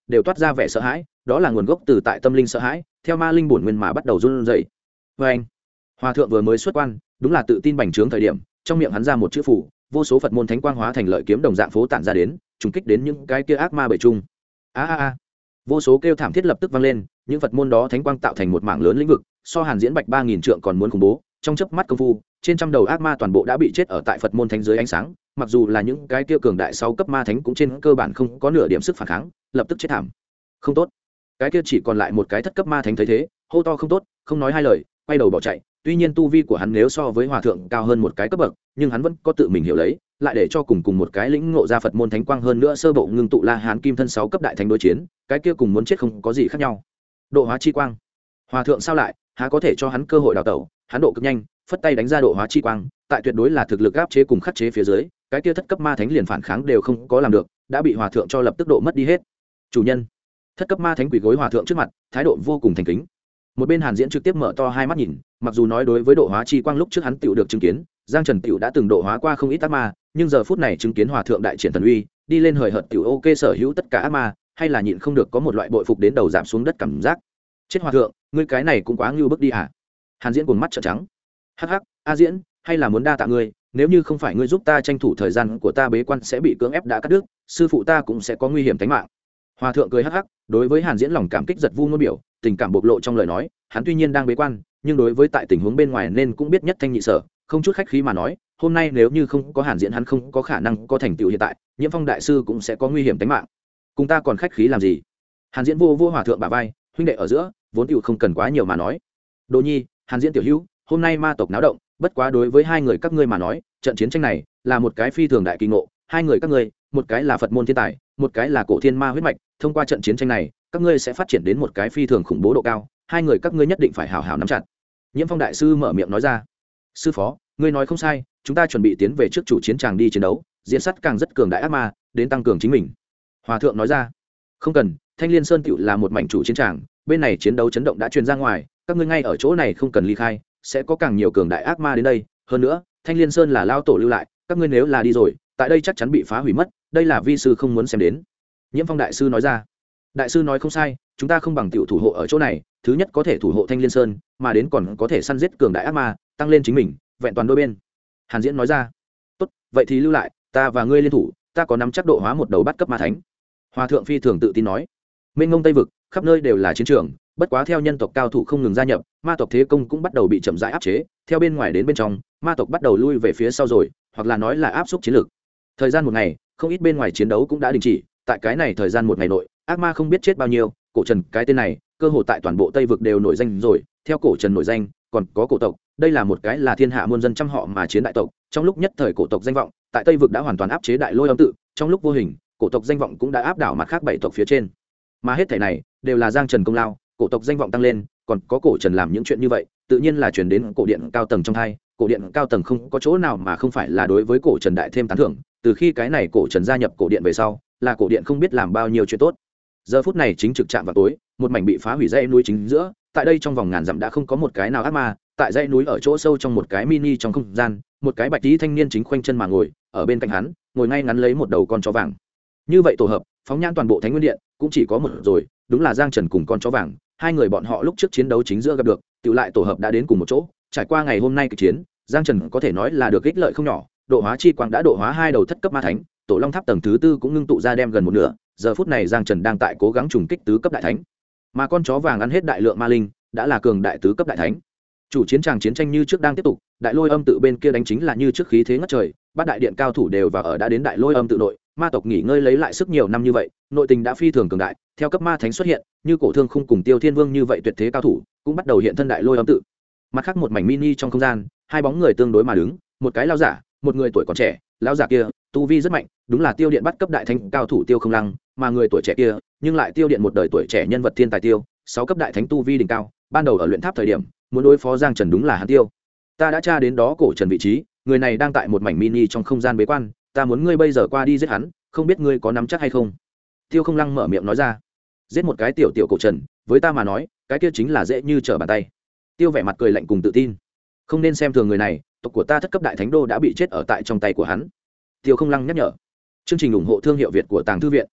đều toát ra vẻ sợ hãi, đó là nguồn gốc từ tại tâm linh sợ hãi, theo ma linh bổn nguyên mà bắt đầu run rẩy. Và anh, hòa thượng vừa mới xuất quan, đúng là tự tin bành trướng thời điểm, trong miệng hắn ra một chữ phủ, vô số Phật môn thánh quang hóa thành lợi kiếm đồng dạng phố tản ra đến, trùng kích đến những cái kia ác ma bầy chung. A a a, vô số kêu thảm thiết lập tức vang lên, những Phật môn đó thánh quang tạo thành một mảng lớn lĩnh vực, so Hàn Diễn Bạch 3000 trượng còn muốn khủng bố, trong chớp mắt công phu, trên trăm đầu ác ma toàn bộ đã bị chết ở tại Phật môn thánh dưới ánh sáng, mặc dù là những cái kia cường đại 6 cấp ma thánh cũng trên cơ bản không có nửa điểm sức phản kháng, lập tức chết thảm. Không tốt, cái kia chỉ còn lại một cái thất cấp ma thánh thấy thế, hô to không tốt, không nói hai lời, quay đầu bỏ chạy. Tuy nhiên tu vi của hắn nếu so với hòa thượng cao hơn một cái cấp bậc, nhưng hắn vẫn có tự mình hiểu lấy, lại để cho cùng một cái lĩnh ngộ ra Phật môn thánh quang hơn nữa sơ bộ ngưng tụ La Hán Kim Thân 6 cấp đại thánh đối chiến, cái kia cùng muốn chết không có gì khác nhau. Độ hóa chi quang, hòa thượng sao lại, há có thể cho hắn cơ hội đào tẩu, hắn độ cực nhanh, phất tay đánh ra độ hóa chi quang, tại tuyệt đối là thực lực áp chế cùng khắc chế phía dưới, cái kia thất cấp ma thánh liền phản kháng đều không có làm được, đã bị hòa thượng cho lập tức độ mất đi hết. Chủ nhân, thất cấp ma thánh quỳ gối hòa thượng trước mặt, thái độ vô cùng thành kính. Một bên Hàn Diễn trực tiếp mở to hai mắt nhìn, mặc dù nói đối với độ hóa chi quang lúc trước hắn tiểu được chứng kiến, Giang Trần tiểu đã từng độ hóa qua không ít ác ma, nhưng giờ phút này chứng kiến hòa thượng đại triển thần uy, đi lên hời hợt tiểu ok sở hữu tất cả ác ma, hay là nhịn không được có một loại bội phục đến đầu giảm xuống đất cảm giác. Chết hòa thượng, ngươi cái này cũng quá ngưu bức đi à? Hàn Diễn cuồng mắt trợn trắng. Hắc hắc, A Diễn, hay là muốn đa tạ ngươi, nếu như không phải ngươi giúp ta tranh thủ thời gian của ta bế quan sẽ bị cưỡng ép đã cắt đứt, sư phụ ta cũng sẽ có nguy hiểm tính mạng. Hòa thượng cười hắc hắc, đối với Hàn Diễn lòng cảm kích giật vu ngôn biểu, tình cảm bộc lộ trong lời nói, hắn tuy nhiên đang bế quan, nhưng đối với tại tình huống bên ngoài nên cũng biết nhất thanh nhị sở, không chút khách khí mà nói, hôm nay nếu như không có Hàn Diễn hắn không có khả năng có thành tựu hiện tại, Nhiễm Phong đại sư cũng sẽ có nguy hiểm tính mạng. Cùng ta còn khách khí làm gì? Hàn Diễn vô hòa thượng bả vai, huynh đệ ở giữa, vốn tiểu không cần quá nhiều mà nói. Đỗ Nhi, Hàn Diễn tiểu hữu, hôm nay ma tộc náo động, bất quá đối với hai người các ngươi mà nói, trận chiến tranh này là một cái phi thường đại kỳ ngộ, hai người các ngươi, một cái là Phật môn thiên tài, một cái là cổ thiên ma huyết mạch, thông qua trận chiến tranh này, các ngươi sẽ phát triển đến một cái phi thường khủng bố độ cao, hai người các ngươi nhất định phải hào hào nắm chặt. Nhiễm Phong đại sư mở miệng nói ra. Sư phó, ngươi nói không sai, chúng ta chuẩn bị tiến về trước chủ chiến tràng đi chiến đấu, diễn sát càng rất cường đại ác ma, đến tăng cường chính mình. Hòa thượng nói ra. Không cần, Thanh Liên Sơn tựu là một mảnh chủ chiến tràng, bên này chiến đấu chấn động đã truyền ra ngoài, các ngươi ngay ở chỗ này không cần ly khai, sẽ có càng nhiều cường đại ác ma đến đây, hơn nữa, Thanh Liên Sơn là lao tổ lưu lại, các ngươi nếu là đi rồi, tại đây chắc chắn bị phá hủy mất, đây là vi sư không muốn xem đến. Nhiễm Phong đại sư nói ra. Đại sư nói không sai, chúng ta không bằng tiểu thủ hộ ở chỗ này, thứ nhất có thể thủ hộ Thanh Liên Sơn, mà đến còn có thể săn giết cường đại ác ma, tăng lên chính mình, vẹn toàn đôi bên. Hàn Diễn nói ra. Tốt, vậy thì lưu lại, ta và ngươi liên thủ, ta có nắm chắc độ hóa một đầu bắt cấp ma thánh. Hòa thượng phi thường tự tin nói. Mênh mông Tây vực, khắp nơi đều là chiến trường, bất quá theo nhân tộc cao thủ không ngừng gia nhập, ma tộc thế công cũng bắt đầu bị chậm rãi áp chế, theo bên ngoài đến bên trong, ma tộc bắt đầu lui về phía sau rồi, hoặc là nói là áp xúc chiến lược. Thời gian một ngày, không ít bên ngoài chiến đấu cũng đã đình chỉ, tại cái này thời gian một ngày nội, ác ma không biết chết bao nhiêu, cổ Trần cái tên này, cơ hội tại toàn bộ Tây vực đều nổi danh rồi, theo cổ Trần nổi danh, còn có cổ tộc, đây là một cái là thiên hạ muôn dân trăm họ mà chiến đại tộc, trong lúc nhất thời cổ tộc danh vọng, tại Tây vực đã hoàn toàn áp chế Đại Lôi Âm tự, trong lúc vô hình, cổ tộc danh vọng cũng đã áp đảo mặt khác bảy tộc phía trên. Mà hết thảy này đều là Giang Trần công lao, cổ tộc danh vọng tăng lên, còn có cổ Trần làm những chuyện như vậy, tự nhiên là truyền đến cổ điện cao tầng trong thay, cổ điện cao tầng không có chỗ nào mà không phải là đối với cổ Trần đại thêm tán thưởng, từ khi cái này cổ Trần gia nhập cổ điện về sau, là cổ điện không biết làm bao nhiêu chuyện tốt. Giờ phút này chính trực chạm vào tối, một mảnh bị phá hủy dãy núi chính giữa, tại đây trong vòng ngàn dặm đã không có một cái nào ác ma, tại dãy núi ở chỗ sâu trong một cái mini trong không gian, một cái bạch tí thanh niên chính khoanh chân mà ngồi, ở bên cạnh hắn, ngồi ngay ngắn lấy một đầu con chó vàng. Như vậy tổ hợp, phóng nhãn toàn bộ Thánh Nguyên Điện, cũng chỉ có một rồi, đúng là Giang Trần cùng con chó vàng, hai người bọn họ lúc trước chiến đấu chính giữa gặp được, tự lại tổ hợp đã đến cùng một chỗ, trải qua ngày hôm nay kịch chiến, Giang Trần có thể nói là được ích lợi không nhỏ, độ hóa chi quang đã độ hóa hai đầu thất cấp ma thánh, tổ long tháp tầng thứ tư cũng ngưng tụ ra đem gần một nửa, giờ phút này Giang Trần đang tại cố gắng trùng kích tứ cấp đại thánh, mà con chó vàng ăn hết đại lượng ma linh, đã là cường đại tứ cấp đại thánh. Chủ chiến tràng chiến tranh như trước đang tiếp tục, Đại Lôi Âm tự bên kia đánh chính là như trước khí thế ngất trời, bát đại điện cao thủ đều vào ở đã đến Đại Lôi Âm tự nội, ma tộc nghỉ ngơi lấy lại sức nhiều năm như vậy, nội tình đã phi thường cường đại, theo cấp ma thánh xuất hiện, như Cổ Thương Khung cùng Tiêu Thiên Vương như vậy tuyệt thế cao thủ, cũng bắt đầu hiện thân Đại Lôi Âm tự. Mặt khác một mảnh mini trong không gian, hai bóng người tương đối mà đứng, một cái lão giả, một người tuổi còn trẻ, lão giả kia tu vi rất mạnh, đúng là Tiêu Điện bắt cấp đại thánh cao thủ Tiêu Không Lăng, mà người tuổi trẻ kia, nhưng lại Tiêu Điện một đời tuổi trẻ nhân vật thiên tài Tiêu, 6 cấp đại thánh tu vi đỉnh cao, ban đầu ở luyện tháp thời điểm, muốn đối phó Giang Trần đúng là hắn Tiêu. Ta đã tra đến đó cổ Trần vị trí, người này đang tại một mảnh mini trong không gian bế quan, ta muốn ngươi bây giờ qua đi giết hắn, không biết ngươi có nắm chắc hay không? Tiêu Không Lăng mở miệng nói ra. Giết một cái tiểu cổ Trần, với ta mà nói, cái kia chính là dễ như trở bàn tay. Tiêu vẻ mặt cười lạnh cùng tự tin. Không nên xem thường người này, tộc của ta thất cấp đại thánh đô đã bị chết ở tại trong tay của hắn. Tiêu Không Lăng nhắc nhở. Chương trình ủng hộ thương hiệu Việt của Tàng Thư viện.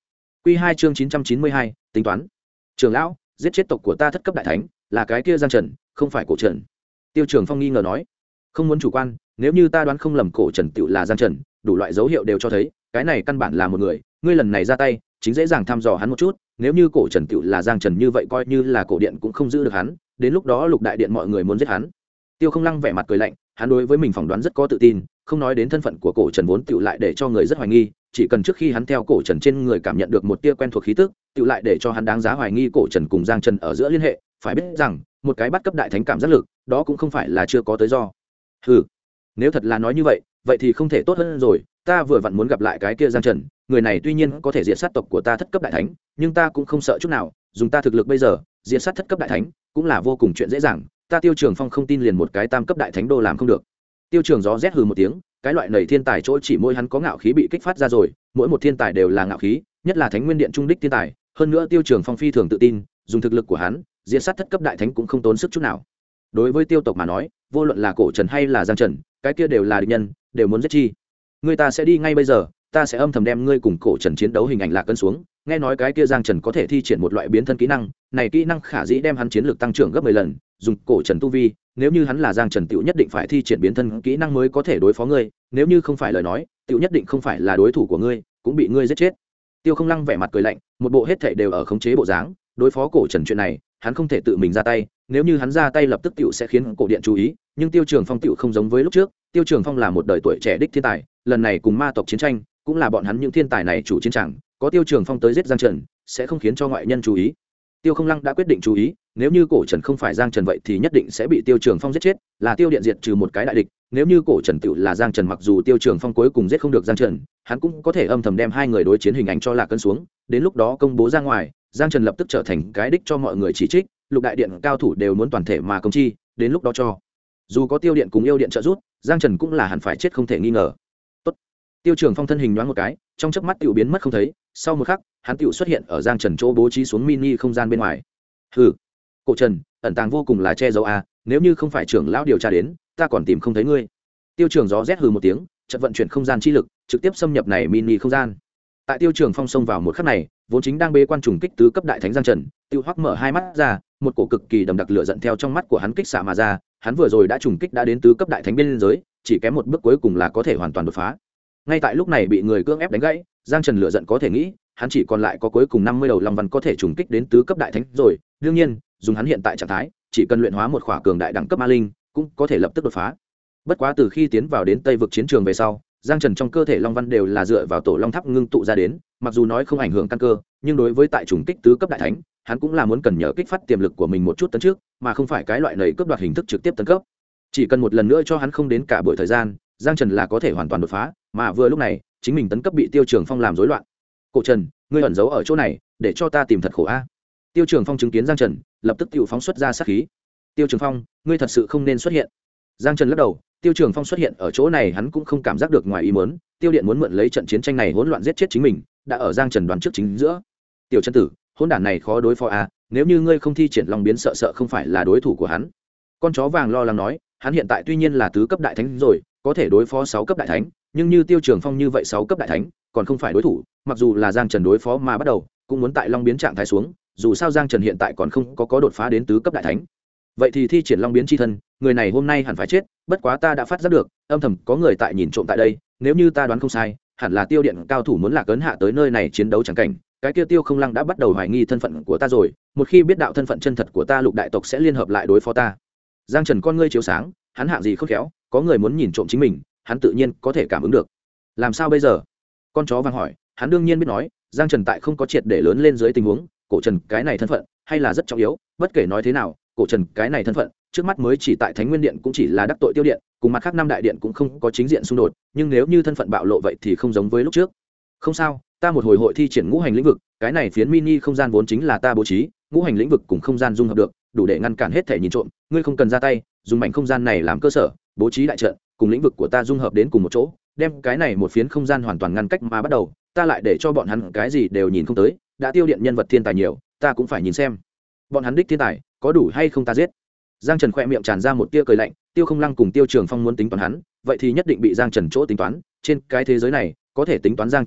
Quy 2 chương 992, tính toán. Trưởng lão, giết chết tộc của ta thất cấp đại thánh, là cái kia Giang Trần, không phải Cổ Trần. Tiêu Trường Phong nghi ngờ nói, không muốn chủ quan, nếu như ta đoán không lầm Cổ Trần tựu là Giang Trần, đủ loại dấu hiệu đều cho thấy, cái này căn bản là một người, ngươi lần này ra tay, chính dễ dàng thăm dò hắn một chút, nếu như Cổ Trần tựu là Giang Trần như vậy coi như là cổ điện cũng không giữ được hắn, đến lúc đó Lục đại điện mọi người muốn giết hắn. Tiêu Không Lăng vẻ mặt cười lạnh, hắn đối với mình phỏng đoán rất có tự tin, không nói đến thân phận của Cổ Trần vốn tựu lại để cho người rất hoài nghi, chỉ cần trước khi hắn theo Cổ Trần trên người cảm nhận được một tia quen thuộc khí tức, tựu lại để cho hắn đáng giá hoài nghi Cổ Trần cùng Giang Trần ở giữa liên hệ, phải biết rằng, một cái bắt cấp đại thánh cảm giác lực, đó cũng không phải là chưa có tới do. Hừ, nếu thật là nói như vậy, vậy thì không thể tốt hơn rồi, ta vừa vặn muốn gặp lại cái kia Giang Trần, người này tuy nhiên có thể diệt sát tộc của ta thất cấp đại thánh, nhưng ta cũng không sợ chút nào, dùng ta thực lực bây giờ, diệt sát thất cấp đại thánh, cũng là vô cùng chuyện dễ dàng, ta Tiêu Trường Phong không tin liền một cái tam cấp đại thánh đô làm không được. Tiêu Trường gió rét hừ một tiếng, cái loại nảy thiên tài chỗ chỉ môi hắn có ngạo khí bị kích phát ra rồi, mỗi một thiên tài đều là ngạo khí, nhất là Thánh Nguyên Điện trung đích thiên tài, hơn nữa Tiêu Trường Phong phi thường tự tin, dùng thực lực của hắn, diệt sát thất cấp đại thánh cũng không tốn sức chút nào. Đối với Tiêu tộc mà nói, vô luận là Cổ Trần hay là Giang Trần, cái kia đều là địch nhân, đều muốn giết chi. Người ta sẽ đi ngay bây giờ, ta sẽ âm thầm đem ngươi cùng Cổ Trần chiến đấu hình ảnh lạc cân xuống, nghe nói cái kia Giang Trần có thể thi triển một loại biến thân kỹ năng, này kỹ năng khả dĩ đem hắn chiến lược tăng trưởng gấp 10 lần, dùng Cổ Trần tu vi, nếu như hắn là Giang Trần tiểu nhất định phải thi triển biến thân kỹ năng mới có thể đối phó ngươi, nếu như không phải lời nói, tiểu nhất định không phải là đối thủ của ngươi, cũng bị ngươi giết chết. Tiêu Không Lăng vẻ mặt cười lạnh, một bộ hết thảy đều ở khống chế bộ dáng, đối phó Cổ Trần chuyện này, hắn không thể tự mình ra tay, nếu như hắn ra tay lập tức tiểu sẽ khiến cổ điện chú ý, nhưng Tiêu Trường Phong tiểu không giống với lúc trước, Tiêu Trường Phong là một đời tuổi trẻ đích thiên tài, lần này cùng ma tộc chiến tranh, cũng là bọn hắn những thiên tài này chủ chiến trường, có Tiêu Trường Phong tới giết Giang Trần, sẽ không khiến cho ngoại nhân chú ý. Tiêu Không Lăng đã quyết định chú ý, nếu như Cổ Trần không phải Giang Trần vậy thì nhất định sẽ bị Tiêu Trường Phong giết chết, là Tiêu điện diệt trừ một cái đại địch, nếu như Cổ Trần tiểu là Giang Trần mặc dù Tiêu Trường Phong cuối cùng giết không được Giang Trần, hắn cũng có thể âm thầm đem hai người đối chiến hình ảnh cho lạc cân xuống, đến lúc đó công bố ra ngoài, Giang Trần lập tức trở thành cái đích cho mọi người chỉ trích, Lục đại điện cao thủ đều muốn toàn thể mà công chi, đến lúc đó cho dù có Tiêu điện cùng Yêu điện trợ giúp, Giang Trần cũng là hẳn phải chết không thể nghi ngờ. Tốt. Tiêu Trường Phong thân hình nhoáng một cái, trong chớp mắt tiểu biến mất không thấy, sau một khắc, hắn tiểu xuất hiện ở Giang Trần chỗ bố trí xuống mini không gian bên ngoài. Hừ, Cổ Trần, ẩn tàng vô cùng là che giấu a, nếu như không phải trưởng lão điều tra đến, ta còn tìm không thấy ngươi. Tiêu Trường gió rét hừ một tiếng, chợt vận chuyển không gian chi lực, trực tiếp xâm nhập này mini không gian. Tại Tiêu Trường Phong xông vào một khắc này, vốn chính đang bế quan trùng kích tứ cấp đại thánh Giang Trần, tiêu hoắc mở hai mắt ra, một cổ cực kỳ đậm đặc lửa giận theo trong mắt của hắn kích xạ mà ra, hắn vừa rồi đã trùng kích đã đến tứ cấp đại thánh biên giới, chỉ kém một bước cuối cùng là có thể hoàn toàn đột phá. Ngay tại lúc này bị người cưỡng ép đánh gãy, Giang Trần lửa giận có thể nghĩ, hắn chỉ còn lại có cuối cùng 50 đầu long văn có thể trùng kích đến tứ cấp đại thánh rồi, đương nhiên, dùng hắn hiện tại trạng thái, chỉ cần luyện hóa một khỏa cường đại đẳng cấp ma linh, cũng có thể lập tức đột phá. Bất quá từ khi tiến vào đến Tây vực chiến trường về sau, Giang Trần trong cơ thể long văn đều là dựa vào tổ long tháp ngưng tụ ra đến, mặc dù nói không ảnh hưởng căn cơ, nhưng đối với tại trùng kích tứ cấp đại thánh, hắn cũng là muốn cần nhờ kích phát tiềm lực của mình một chút tấn trước, mà không phải cái loại nảy cướp đoạt hình thức trực tiếp tấn cấp. Chỉ cần một lần nữa cho hắn không đến cả buổi thời gian, Giang Trần là có thể hoàn toàn đột phá, mà vừa lúc này, chính mình tấn cấp bị Tiêu Trường Phong làm rối loạn. Cổ Trần, ngươi ẩn giấu ở chỗ này, để cho ta tìm thật khổ a. Tiêu Trường Phong chứng kiến Giang Trần, lập tức tiêu phóng xuất ra sát khí. Tiêu Trường Phong, ngươi thật sự không nên xuất hiện. Giang Trần lắc đầu, Tiêu Trường Phong xuất hiện ở chỗ này hắn cũng không cảm giác được ngoài ý muốn, Tiêu điện muốn mượn lấy trận chiến tranh này hỗn loạn giết chết chính mình, đã ở Giang Trần đoán trước chính giữa. Tiểu Chân tử, hỗn đản này khó đối phó a, nếu như ngươi không thi triển long biến sợ không phải là đối thủ của hắn. Con chó vàng lo lắng nói, hắn hiện tại tuy nhiên là tứ cấp đại thánh rồi, có thể đối phó 6 cấp đại thánh, nhưng như Tiêu Trường Phong như vậy 6 cấp đại thánh, còn không phải đối thủ, mặc dù là Giang Trần đối phó mà bắt đầu, cũng muốn tại long biến trạng thái xuống, dù sao Giang Trần hiện tại còn không có đột phá đến tứ cấp đại thánh. Vậy thì thi triển long biến chi thân, người này hôm nay hẳn phải chết, bất quá ta đã phát giác được, âm thầm có người tại nhìn trộm tại đây, nếu như ta đoán không sai, hẳn là Tiêu điện cao thủ muốn lạc ấn hạ tới nơi này chiến đấu chẳng cảnh, cái kia Tiêu Không Lăng đã bắt đầu hoài nghi thân phận của ta rồi, một khi biết đạo thân phận chân thật của ta, Lục đại tộc sẽ liên hợp lại đối phó ta. Giang Trần con ngươi chiếu sáng, hắn hạng gì khôn khéo, có người muốn nhìn trộm chính mình, hắn tự nhiên có thể cảm ứng được. Làm sao bây giờ? Con chó vàng hỏi, hắn đương nhiên biết nói, Giang Trần tại không có triệt để lớn lên dưới tình huống, Cổ Trần cái này thân phận hay là rất trọng yếu, bất kể nói thế nào, Cổ Trần cái này thân phận, trước mắt mới chỉ tại Thánh Nguyên Điện cũng chỉ là đắc tội Tiêu điện, cùng mặt khác năm đại điện cũng không có chính diện xung đột, nhưng nếu như thân phận bạo lộ vậy thì không giống với lúc trước. Không sao, ta một hồi hội thi triển ngũ hành lĩnh vực, cái này phiến mini không gian vốn chính là ta bố trí, ngũ hành lĩnh vực cùng không gian dung hợp được, đủ để ngăn cản hết thể nhìn trộm, ngươi không cần ra tay, dùng mảnh không gian này làm cơ sở, bố trí đại trận, cùng lĩnh vực của ta dung hợp đến cùng một chỗ, đem cái này một phiến không gian hoàn toàn ngăn cách mà bắt đầu, ta lại để cho bọn hắn cái gì đều nhìn không tới, đã Tiêu điện nhân vật thiên tài nhiều, ta cũng phải nhìn xem bọn hắn đích thiên tài có đủ hay không ta giết. Giang Trần khẽ miệng tràn ra một tia cười lạnh, Tiêu Không Lăng cùng Tiêu Trường Phong muốn tính toán hắn, vậy thì nhất định bị Giang Trần chỗ tính toán, trên cái thế giới này, có thể tính toán Giang Trần người,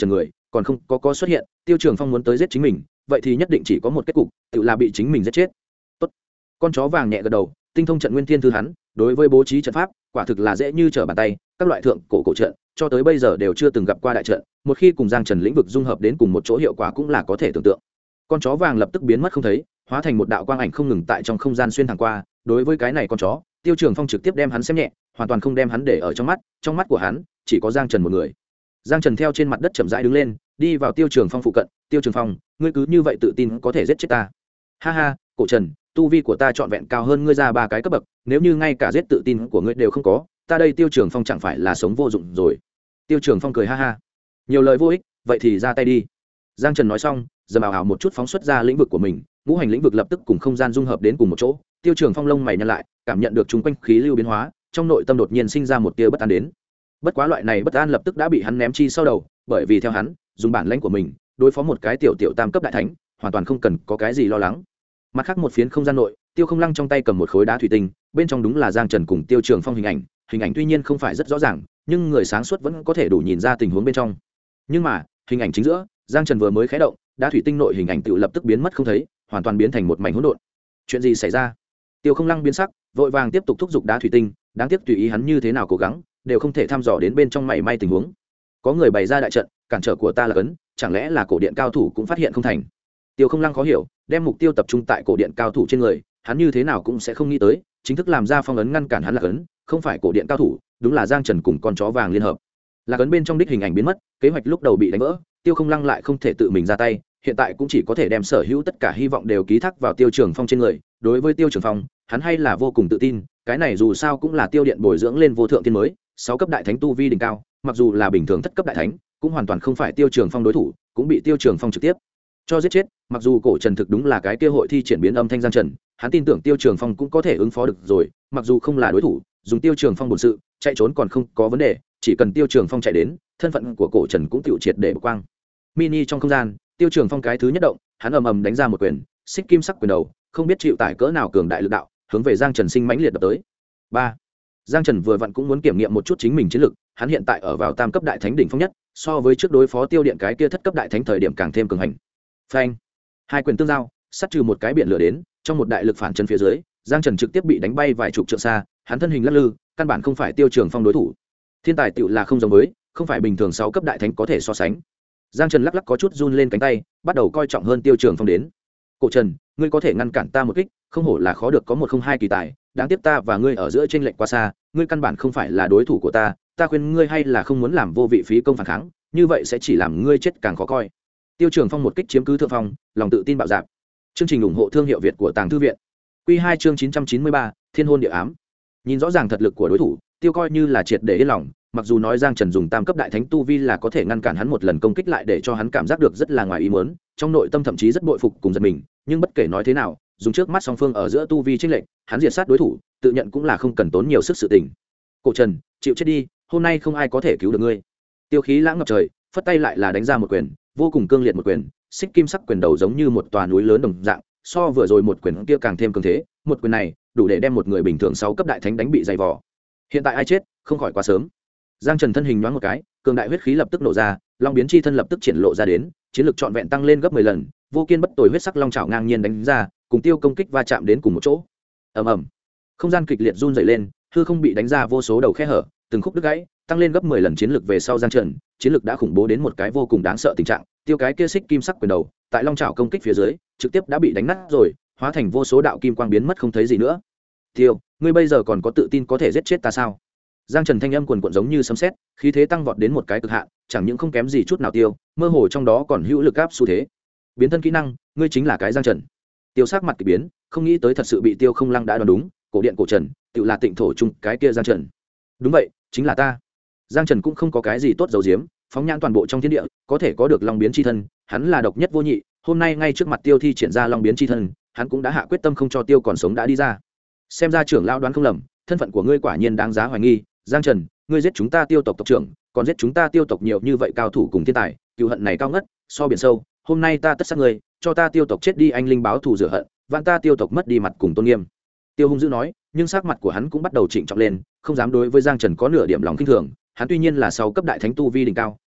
còn không có xuất hiện, Tiêu Trường Phong muốn tới giết chính mình, vậy thì nhất định chỉ có một kết cục, tự là bị chính mình giết chết. Tốt. Con chó vàng nhẹ gật đầu, tinh thông trận nguyên thiên thư hắn, đối với bố trí trận pháp, quả thực là dễ như trở bàn tay, các loại thượng cổ trận, cho tới bây giờ đều chưa từng gặp qua đại trận, một khi cùng Giang Trần lĩnh vực dung hợp đến cùng một chỗ hiệu quả cũng là có thể tưởng tượng. Con chó vàng lập tức biến mất không thấy, hóa thành một đạo quang ảnh không ngừng tại trong không gian xuyên thẳng qua. Đối với cái này con chó, Tiêu Trường Phong trực tiếp đem hắn xem nhẹ, hoàn toàn không đem hắn để ở trong mắt của hắn chỉ có Giang Trần một người. Giang Trần theo trên mặt đất chậm rãi đứng lên, đi vào Tiêu Trường Phong phụ cận. Tiêu Trường Phong, ngươi cứ như vậy tự tin có thể giết chết ta? Ha ha, Cổ Trần, tu vi của ta trọn vẹn cao hơn ngươi ra 3 cái cấp bậc, nếu như ngay cả giết tự tin của ngươi đều không có, ta đây Tiêu Trường Phong chẳng phải là sống vô dụng rồi. Tiêu Trường Phong cười ha ha, nhiều lời vô ích, vậy thì ra tay đi. Giang Trần nói xong, dầm ảo ảo một chút phóng xuất ra lĩnh vực của mình, ngũ hành lĩnh vực lập tức cùng không gian dung hợp đến cùng một chỗ. Tiêu Trường Phong lông mày nhăn lại, cảm nhận được chung quanh khí lưu biến hóa, trong nội tâm đột nhiên sinh ra một tia bất an đến. Bất quá loại này bất an lập tức đã bị hắn ném chi sau đầu, bởi vì theo hắn, dùng bản lãnh của mình đối phó một cái tiểu tam cấp đại thánh, hoàn toàn không cần có cái gì lo lắng. Mặt khác một phiến không gian nội, Tiêu Không Lăng trong tay cầm một khối đá thủy tinh, bên trong đúng là Giang Trần cùng Tiêu Trường Phong hình ảnh tuy nhiên không phải rất rõ ràng, nhưng người sáng suốt vẫn có thể đủ nhìn ra tình huống bên trong. Nhưng mà, hình ảnh chính giữa, Giang Trần vừa mới khé động, đá thủy tinh nội hình ảnh tự lập tức biến mất không thấy, hoàn toàn biến thành một mảnh hỗn độn. Chuyện gì xảy ra? Tiêu Không Lăng biến sắc, vội vàng tiếp tục thúc giục đá thủy tinh, đáng tiếc tùy ý hắn như thế nào cố gắng, đều không thể thăm dò đến bên trong mảy may tình huống. Có người bày ra đại trận, cản trở của ta là cấn, chẳng lẽ là cổ điện cao thủ cũng phát hiện không thành? Tiêu Không Lăng khó hiểu, đem mục tiêu tập trung tại cổ điện cao thủ trên người, hắn như thế nào cũng sẽ không nghĩ tới, chính thức làm ra phong ấn ngăn cản hắn là cấn, không phải cổ điện cao thủ, đúng là Giang Trần cùng con chó vàng liên hợp. Là cấn bên trong đích hình ảnh biến mất, kế hoạch lúc đầu bị đánh vỡ, Tiêu Không Lăng lại không thể tự mình ra tay, hiện tại cũng chỉ có thể đem sở hữu tất cả hy vọng đều ký thác vào Tiêu Trường Phong trên người. Đối với Tiêu Trường Phong, hắn hay là vô cùng tự tin, cái này dù sao cũng là Tiêu điện bồi dưỡng lên vô thượng thiên mới, 6 cấp đại thánh tu vi đỉnh cao, mặc dù là bình thường thất cấp đại thánh, cũng hoàn toàn không phải Tiêu Trường Phong đối thủ, cũng bị Tiêu Trường Phong trực tiếp cho giết chết. Mặc dù Cổ Trần thực đúng là cái kia hội thi triển biến âm thanh Giang Trần, hắn tin tưởng Tiêu Trường Phong cũng có thể ứng phó được rồi, mặc dù không là đối thủ, dùng Tiêu Trường Phong bổn sự, chạy trốn còn không có vấn đề, chỉ cần Tiêu Trường Phong chạy đến, thân phận của Cổ Trần cũng tiêu triệt để bộc quang. Mini trong không gian, Tiêu Trường Phong cái thứ nhất động, hắn ầm ầm đánh ra một quyền, xích kim sắc quyền đầu, không biết chịu tải cỡ nào cường đại lực đạo, hướng về Giang Trần sinh mãnh liệt đập tới. 3. Giang Trần vừa vặn cũng muốn kiểm nghiệm một chút chính mình chiến lực, hắn hiện tại ở vào tam cấp đại thánh đỉnh phong nhất, so với trước đối phó Tiêu điện cái kia thất cấp đại thánh thời điểm càng thêm cường hành. Phanh! Hai quyền tương giao, sát trừ một cái biển lửa đến, trong một đại lực phản chân phía dưới, Giang Trần trực tiếp bị đánh bay vài chục trượng xa, hắn thân hình lắc lư, căn bản không phải Tiêu Trường Phong đối thủ. Thiên tài tựu là không giống với, không phải bình thường 6 cấp đại thánh có thể so sánh. Giang Trần lắc lắc có chút run lên cánh tay, bắt đầu coi trọng hơn Tiêu Trường Phong đến. Cổ Trần, ngươi có thể ngăn cản ta một kích, không hổ là khó được có 102 kỳ tài, đáng tiếc ta và ngươi ở giữa chênh lệch quá xa, ngươi căn bản không phải là đối thủ của ta khuyên ngươi hay là không muốn làm vô vị phí công phản kháng, như vậy sẽ chỉ làm ngươi chết càng khó coi. Tiêu Trường Phong một kích chiếm cứ thượng phong, lòng tự tin bạo dạn. Chương trình ủng hộ thương hiệu Việt của Tàng Thư viện. Quy 2 chương 993, Thiên hôn địa ám. Nhìn rõ ràng thật lực của đối thủ, Tiêu coi như là triệt để yên lòng, mặc dù nói Giang Trần dùng tam cấp đại thánh tu vi là có thể ngăn cản hắn một lần công kích lại để cho hắn cảm giác được rất là ngoài ý muốn, trong nội tâm thậm chí rất bội phục cùng giật mình, nhưng bất kể nói thế nào, dùng trước mắt song phương ở giữa tu vi chênh lệch, hắn diệt sát đối thủ, tự nhận cũng là không cần tốn nhiều sức sự tình. Cổ Trần, chịu chết đi, hôm nay không ai có thể cứu được ngươi. Tiêu khí lãng ngập trời, phất tay lại là đánh ra một quyền, vô cùng cương liệt một quyền, xích kim sắc quyền đầu giống như một tòa núi lớn đồng dạng, so vừa rồi một quyền kia càng thêm cường thế, một quyền này đủ để đem một người bình thường 6 cấp đại thánh đánh bị dày vò. Hiện tại ai chết, không khỏi quá sớm. Giang Trần thân hình nhoáng một cái, cường đại huyết khí lập tức nổ ra, long biến chi thân lập tức triển lộ ra đến, chiến lực trọn vẹn tăng lên gấp 10 lần, vô kiên bất tồi huyết sắc long chảo ngang nhiên đánh ra, cùng Tiêu công kích va chạm đến cùng một chỗ. Ầm ầm. Không gian kịch liệt run rẩy lên, hư không bị đánh ra vô số đầu khe hở, từng khúc đứt gãy, tăng lên gấp 10 lần chiến lực về sau Giang Trần, chiến lực đã khủng bố đến một cái vô cùng đáng sợ tình trạng, Tiêu cái kia xích kim sắc quyền đầu, tại long chảo công kích phía dưới, trực tiếp đã bị đánh nát rồi, hóa thành vô số đạo kim quang biến mất không thấy gì nữa. Tiêu, ngươi bây giờ còn có tự tin có thể giết chết ta sao? Giang Trần thanh âm cuồn cuộn giống như sấm sét, khí thế tăng vọt đến một cái cực hạn, chẳng những không kém gì chút nào Tiêu, mơ hồ trong đó còn hữu lực áp xu thế. Biến thân kỹ năng, ngươi chính là cái Giang Trần. Tiêu sắc mặt kỳ biến, không nghĩ tới thật sự bị Tiêu Không Lăng đã đoán đúng, cổ điện cổ Trần, tự là Tịnh thổ chung cái kia Giang Trần. Đúng vậy, chính là ta. Giang Trần cũng không có cái gì tốt giấu giếm, phóng nhãn toàn bộ trong thiên địa, có thể có được long biến chi thân, hắn là độc nhất vô nhị, hôm nay ngay trước mặt Tiêu thi triển ra long biến chi thân, hắn cũng đã hạ quyết tâm không cho Tiêu còn sống đã đi ra. Xem ra trưởng lão đoán không lầm, thân phận của ngươi quả nhiên đáng giá hoài nghi, Giang Trần, ngươi giết chúng ta Tiêu tộc tộc trưởng, còn giết chúng ta Tiêu tộc nhiều như vậy cao thủ cùng thiên tài, cừu hận này cao ngất, so biển sâu, hôm nay ta tất sát ngươi, cho ta Tiêu tộc chết đi anh linh báo thù rửa hận, vạn ta Tiêu tộc mất đi mặt cùng tôn nghiêm. Tiêu hung dữ nói, nhưng sắc mặt của hắn cũng bắt đầu trịnh trọng lên, không dám đối với Giang Trần có nửa điểm lòng khinh thường, hắn tuy nhiên là 6 cấp đại thánh tu vi đỉnh cao,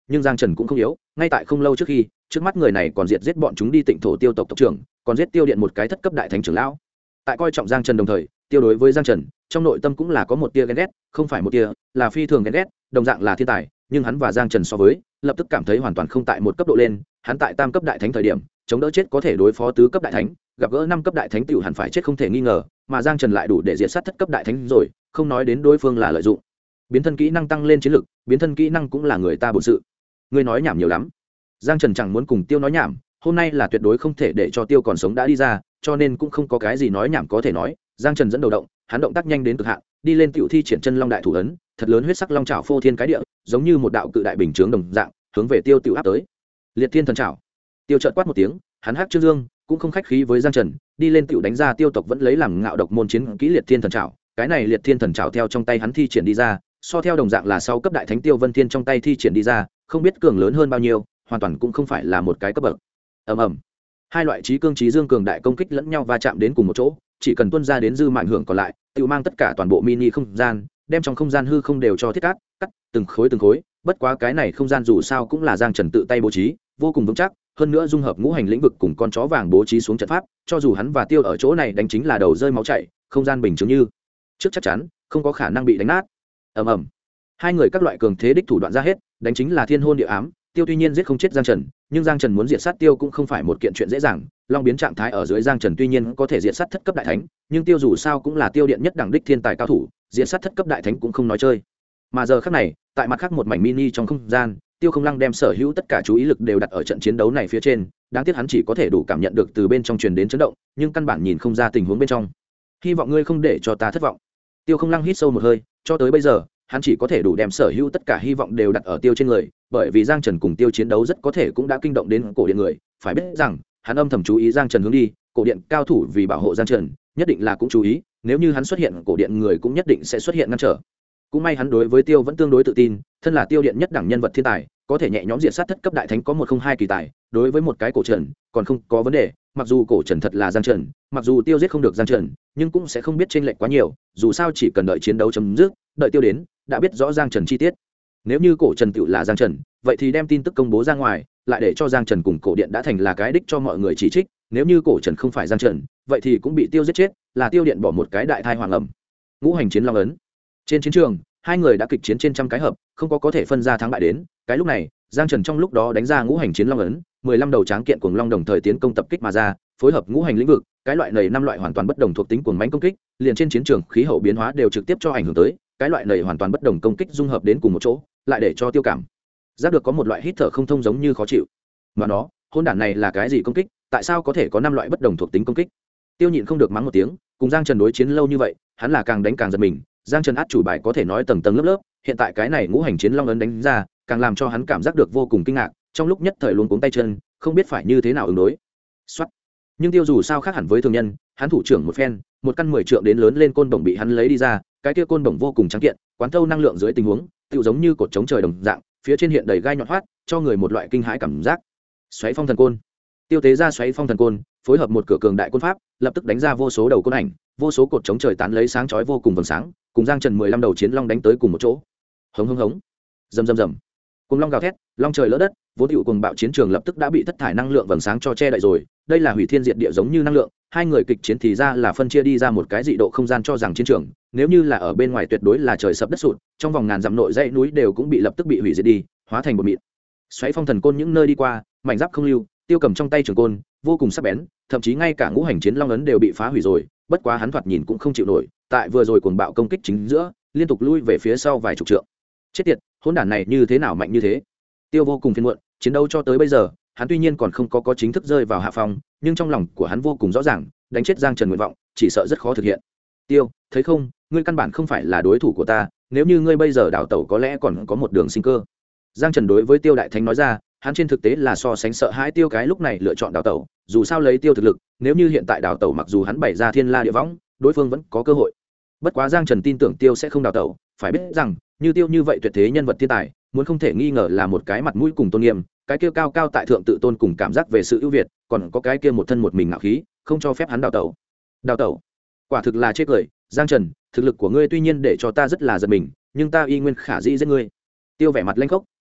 nhưng giang trần cũng không yếu, ngay tại không lâu trước khi trước mắt người này còn giết bọn chúng đi tịnh thổ tiêu tộc tộc trưởng, còn giết tiêu điện một cái thất cấp đại thánh trưởng lão. Tại coi trọng giang trần đồng thời, tiêu đối với giang trần trong nội tâm cũng là có một tia ghen ghét, không phải một tia, là phi thường ghen ghét, đồng dạng là thiên tài, nhưng hắn và giang trần so với, lập tức cảm thấy hoàn toàn không tại một cấp độ lên. Hắn tại tam cấp đại thánh thời điểm chống đỡ chết có thể đối phó tứ cấp đại thánh, gặp gỡ năm cấp đại thánh tiểu hẳn phải chết không thể nghi ngờ, mà giang trần lại đủ để diệt sát thất cấp đại thánh rồi, không nói đến đối phương là lợi dụng biến thân kỹ năng tăng lên chiến lực, biến thân kỹ năng cũng là người ta bổn sự. Ngươi nói nhảm nhiều lắm. Giang trần chẳng muốn cùng tiêu nói nhảm, hôm nay là tuyệt đối không thể để cho tiêu còn sống đã đi ra, cho nên cũng không có cái gì nói nhảm có thể nói. Giang trần dẫn đầu động, hắn động tác nhanh đến cực hạn, đi lên tiểu thi triển chân long đại thủ ấn, thật lớn huyết sắc long trảo phô thiên cái địa, giống như một đạo cự đại bình chướng đồng dạng, hướng về tiêu tiểu áp tới. Liệt thiên thần trảo. Tiêu chợt quát một tiếng, hắn hắc trương dương, cũng không khách khí với giang trần, đi lên tiểu đánh ra tiêu tộc vẫn lấy làm ngạo độc môn chiến kỹ liệt thiên thần trảo. Cái này liệt thiên thần trảo theo trong tay hắn thi triển đi ra, so theo đồng dạng là sau cấp đại thánh tiêu vân thiên trong tay thi triển đi ra, không biết cường lớn hơn bao nhiêu, hoàn toàn cũng không phải là một cái cấp bậc. Ầm ầm. Hai loại trí cương trí dương cường đại công kích lẫn nhau va chạm đến cùng một chỗ, chỉ cần tuôn ra đến dư mạng hưởng còn lại, tự mang tất cả toàn bộ mini không gian, đem trong không gian hư không đều cho thiết cắt, cắt từng khối từng khối. Bất quá cái này không gian dù sao cũng là giang trần tự tay bố trí, vô cùng vững chắc, hơn nữa dung hợp ngũ hành lĩnh vực cùng con chó vàng bố trí xuống trận pháp, cho dù hắn và tiêu ở chỗ này đánh chính là đầu rơi máu chảy, không gian bình chứng như trước chắc chắn không có khả năng bị đánh nát. Ầm ầm. Hai người các loại cường thế đích thủ đoạn ra hết, đánh chính là thiên hôn địa ám. Tiêu tuy nhiên giết không chết giang trần, nhưng giang trần muốn diệt sát tiêu cũng không phải một kiện chuyện dễ dàng. Long biến trạng thái ở dưới giang trần tuy nhiên có thể diệt sát thất cấp đại thánh, nhưng tiêu dù sao cũng là tiêu điện nhất đẳng đích thiên tài cao thủ, diệt sát thất cấp đại thánh cũng không nói chơi. Mà giờ khắc này, tại mặt khác một mảnh mini trong không gian, tiêu không lăng đem sở hữu tất cả chú ý lực đều đặt ở trận chiến đấu này phía trên. Đáng tiếc hắn chỉ có thể đủ cảm nhận được từ bên trong truyền đến chấn động, nhưng căn bản nhìn không ra tình huống bên trong. Hy vọng ngươi không để cho ta thất vọng. Tiêu không lăng hít sâu một hơi, cho tới bây giờ hắn chỉ có thể đủ đem sở hữu tất cả hy vọng đều đặt ở tiêu trên người, bởi vì giang trần cùng tiêu chiến đấu rất có thể cũng đã kinh động đến cổ điện người. Phải biết rằng hắn âm thầm chú ý giang trần hướng đi, cổ điện cao thủ vì bảo hộ giang trần nhất định là cũng chú ý, nếu như hắn xuất hiện cổ điện người cũng nhất định sẽ xuất hiện ngăn trở. Cũng may hắn đối với tiêu vẫn tương đối tự tin, thân là tiêu điện nhất đẳng nhân vật thiên tài, có thể nhẹ nhõm diệt sát thất cấp đại thánh có 102 kỳ tài, đối với một cái cổ trần còn không có vấn đề. Mặc dù cổ trần thật là giang trần, mặc dù tiêu giết không được giang trần, nhưng cũng sẽ không biết chênh lệch quá nhiều, dù sao chỉ cần đợi chiến đấu chấm dứt, đợi tiêu đến đã biết rõ giang trần chi tiết. Nếu như cổ trần tự là giang trần, vậy thì đem tin tức công bố ra ngoài, lại để cho giang trần cùng cổ điện đã thành là cái đích cho mọi người chỉ trích. Nếu như cổ trần không phải giang trần, vậy thì cũng bị tiêu giết chết, là tiêu điện bỏ một cái đại thai hoàng ẩm. Ngũ hành chiến long ấn. Trên chiến trường hai người đã kịch chiến trên trăm cái hợp, không có thể phân ra thắng bại đến. Cái lúc này giang trần trong lúc đó đánh ra ngũ hành chiến long ấn, 15 đầu tráng kiện cuồng long đồng thời tiến công tập kích mà ra, phối hợp ngũ hành lĩnh vực, cái loại này năm loại hoàn toàn bất đồng thuộc tính cuồng mãnh công kích, liền trên chiến trường khí hậu biến hóa đều trực tiếp cho ảnh hưởng tới. Cái loại này hoàn toàn bất đồng công kích dung hợp đến cùng một chỗ, lại để cho tiêu cảm giác được có một loại hít thở không thông giống như khó chịu. Mà nó, hôn đản này là cái gì công kích, tại sao có thể có 5 loại bất đồng thuộc tính công kích? Tiêu nhịn không được mắng một tiếng, cùng giang trần đối chiến lâu như vậy, hắn là càng đánh càng giật mình. Giang trần át chủ bài có thể nói tầng tầng lớp lớp, hiện tại cái này ngũ hành chiến long ấn đánh ra, càng làm cho hắn cảm giác được vô cùng kinh ngạc, trong lúc nhất thời luống cuống tay chân, không biết phải như thế nào ứng đối. Soát. Nhưng tiêu dù sao khác hẳn với thường nhân, hắn thủ trưởng một phen, một căn 10 trượng đến lớn lên côn đồng bị hắn lấy đi ra, cái kia côn đồng vô cùng trắng kiện, quán thâu năng lượng dưới tình huống, tựu giống như cột chống trời đồng dạng, phía trên hiện đầy gai nhọn hoắt, cho người một loại kinh hãi cảm giác. Xoáy phong thần côn. Tiêu tế ra xoáy phong thần côn, phối hợp một cửa cường đại côn pháp, lập tức đánh ra vô số đầu côn ảnh, vô số cột chống trời tán lấy sáng chói vô cùng vầng sáng, cùng giang trần 15 đầu chiến long đánh tới cùng một chỗ. Hống hống hống. Rầm rầm rầm. Cùng long gào thét, long trời lỡ đất, vốn hữu cùng bạo chiến trường lập tức đã bị thất thải năng lượng vầng sáng cho che đậy rồi. Đây là hủy thiên diệt địa giống như năng lượng. Hai người kịch chiến thì ra là phân chia đi ra một cái dị độ không gian cho rằng chiến trường, nếu như là ở bên ngoài tuyệt đối là trời sập đất sụt, trong vòng ngàn dặm nội dãy núi đều cũng bị lập tức bị hủy diệt đi, hóa thành bột mịn. Xoáy phong thần côn những nơi đi qua, mảnh giáp không lưu, tiêu cầm trong tay trường côn, vô cùng sắc bén, thậm chí ngay cả ngũ hành chiến long ấn đều bị phá hủy rồi, bất quá hắn thoạt nhìn cũng không chịu nổi, tại vừa rồi cuồng bạo công kích chính giữa, liên tục lui về phía sau vài chục trượng. Chết tiệt, hỗn đản này như thế nào mạnh như thế? Tiêu vô cùng phiền muộn, chiến đấu cho tới bây giờ, hắn tuy nhiên còn không có chính thức rơi vào hạ phong, nhưng trong lòng của hắn vô cùng rõ ràng, đánh chết giang trần nguyện vọng chỉ sợ rất khó thực hiện. Tiêu, thấy không, ngươi căn bản không phải là đối thủ của ta, nếu như ngươi bây giờ đào tẩu có lẽ còn có một đường sinh cơ. Giang trần đối với tiêu đại thánh nói ra, hắn trên thực tế là so sánh sợ hãi tiêu cái lúc này lựa chọn đào tẩu, dù sao lấy tiêu thực lực, nếu như hiện tại đào tẩu mặc dù hắn bày ra thiên la địa võng, đối phương vẫn có cơ hội. Bất quá giang trần tin tưởng tiêu sẽ không đào tẩu, phải biết rằng như tiêu như vậy tuyệt thế nhân vật thiên tài, muốn không thể nghi ngờ là một cái mặt mũi cùng tôn nghiêm, cái kia cao cao tại thượng tự tôn cùng cảm giác về sự ưu việt, còn có cái kia một thân một mình ngạo khí, không cho phép hắn đào tẩu. Đào tẩu, quả thực là chết cười. Giang trần, thực lực của ngươi tuy nhiên để cho ta rất là giật mình, nhưng ta y nguyên khả dĩ giết ngươi. Tiêu vẻ mặt lanh khốc,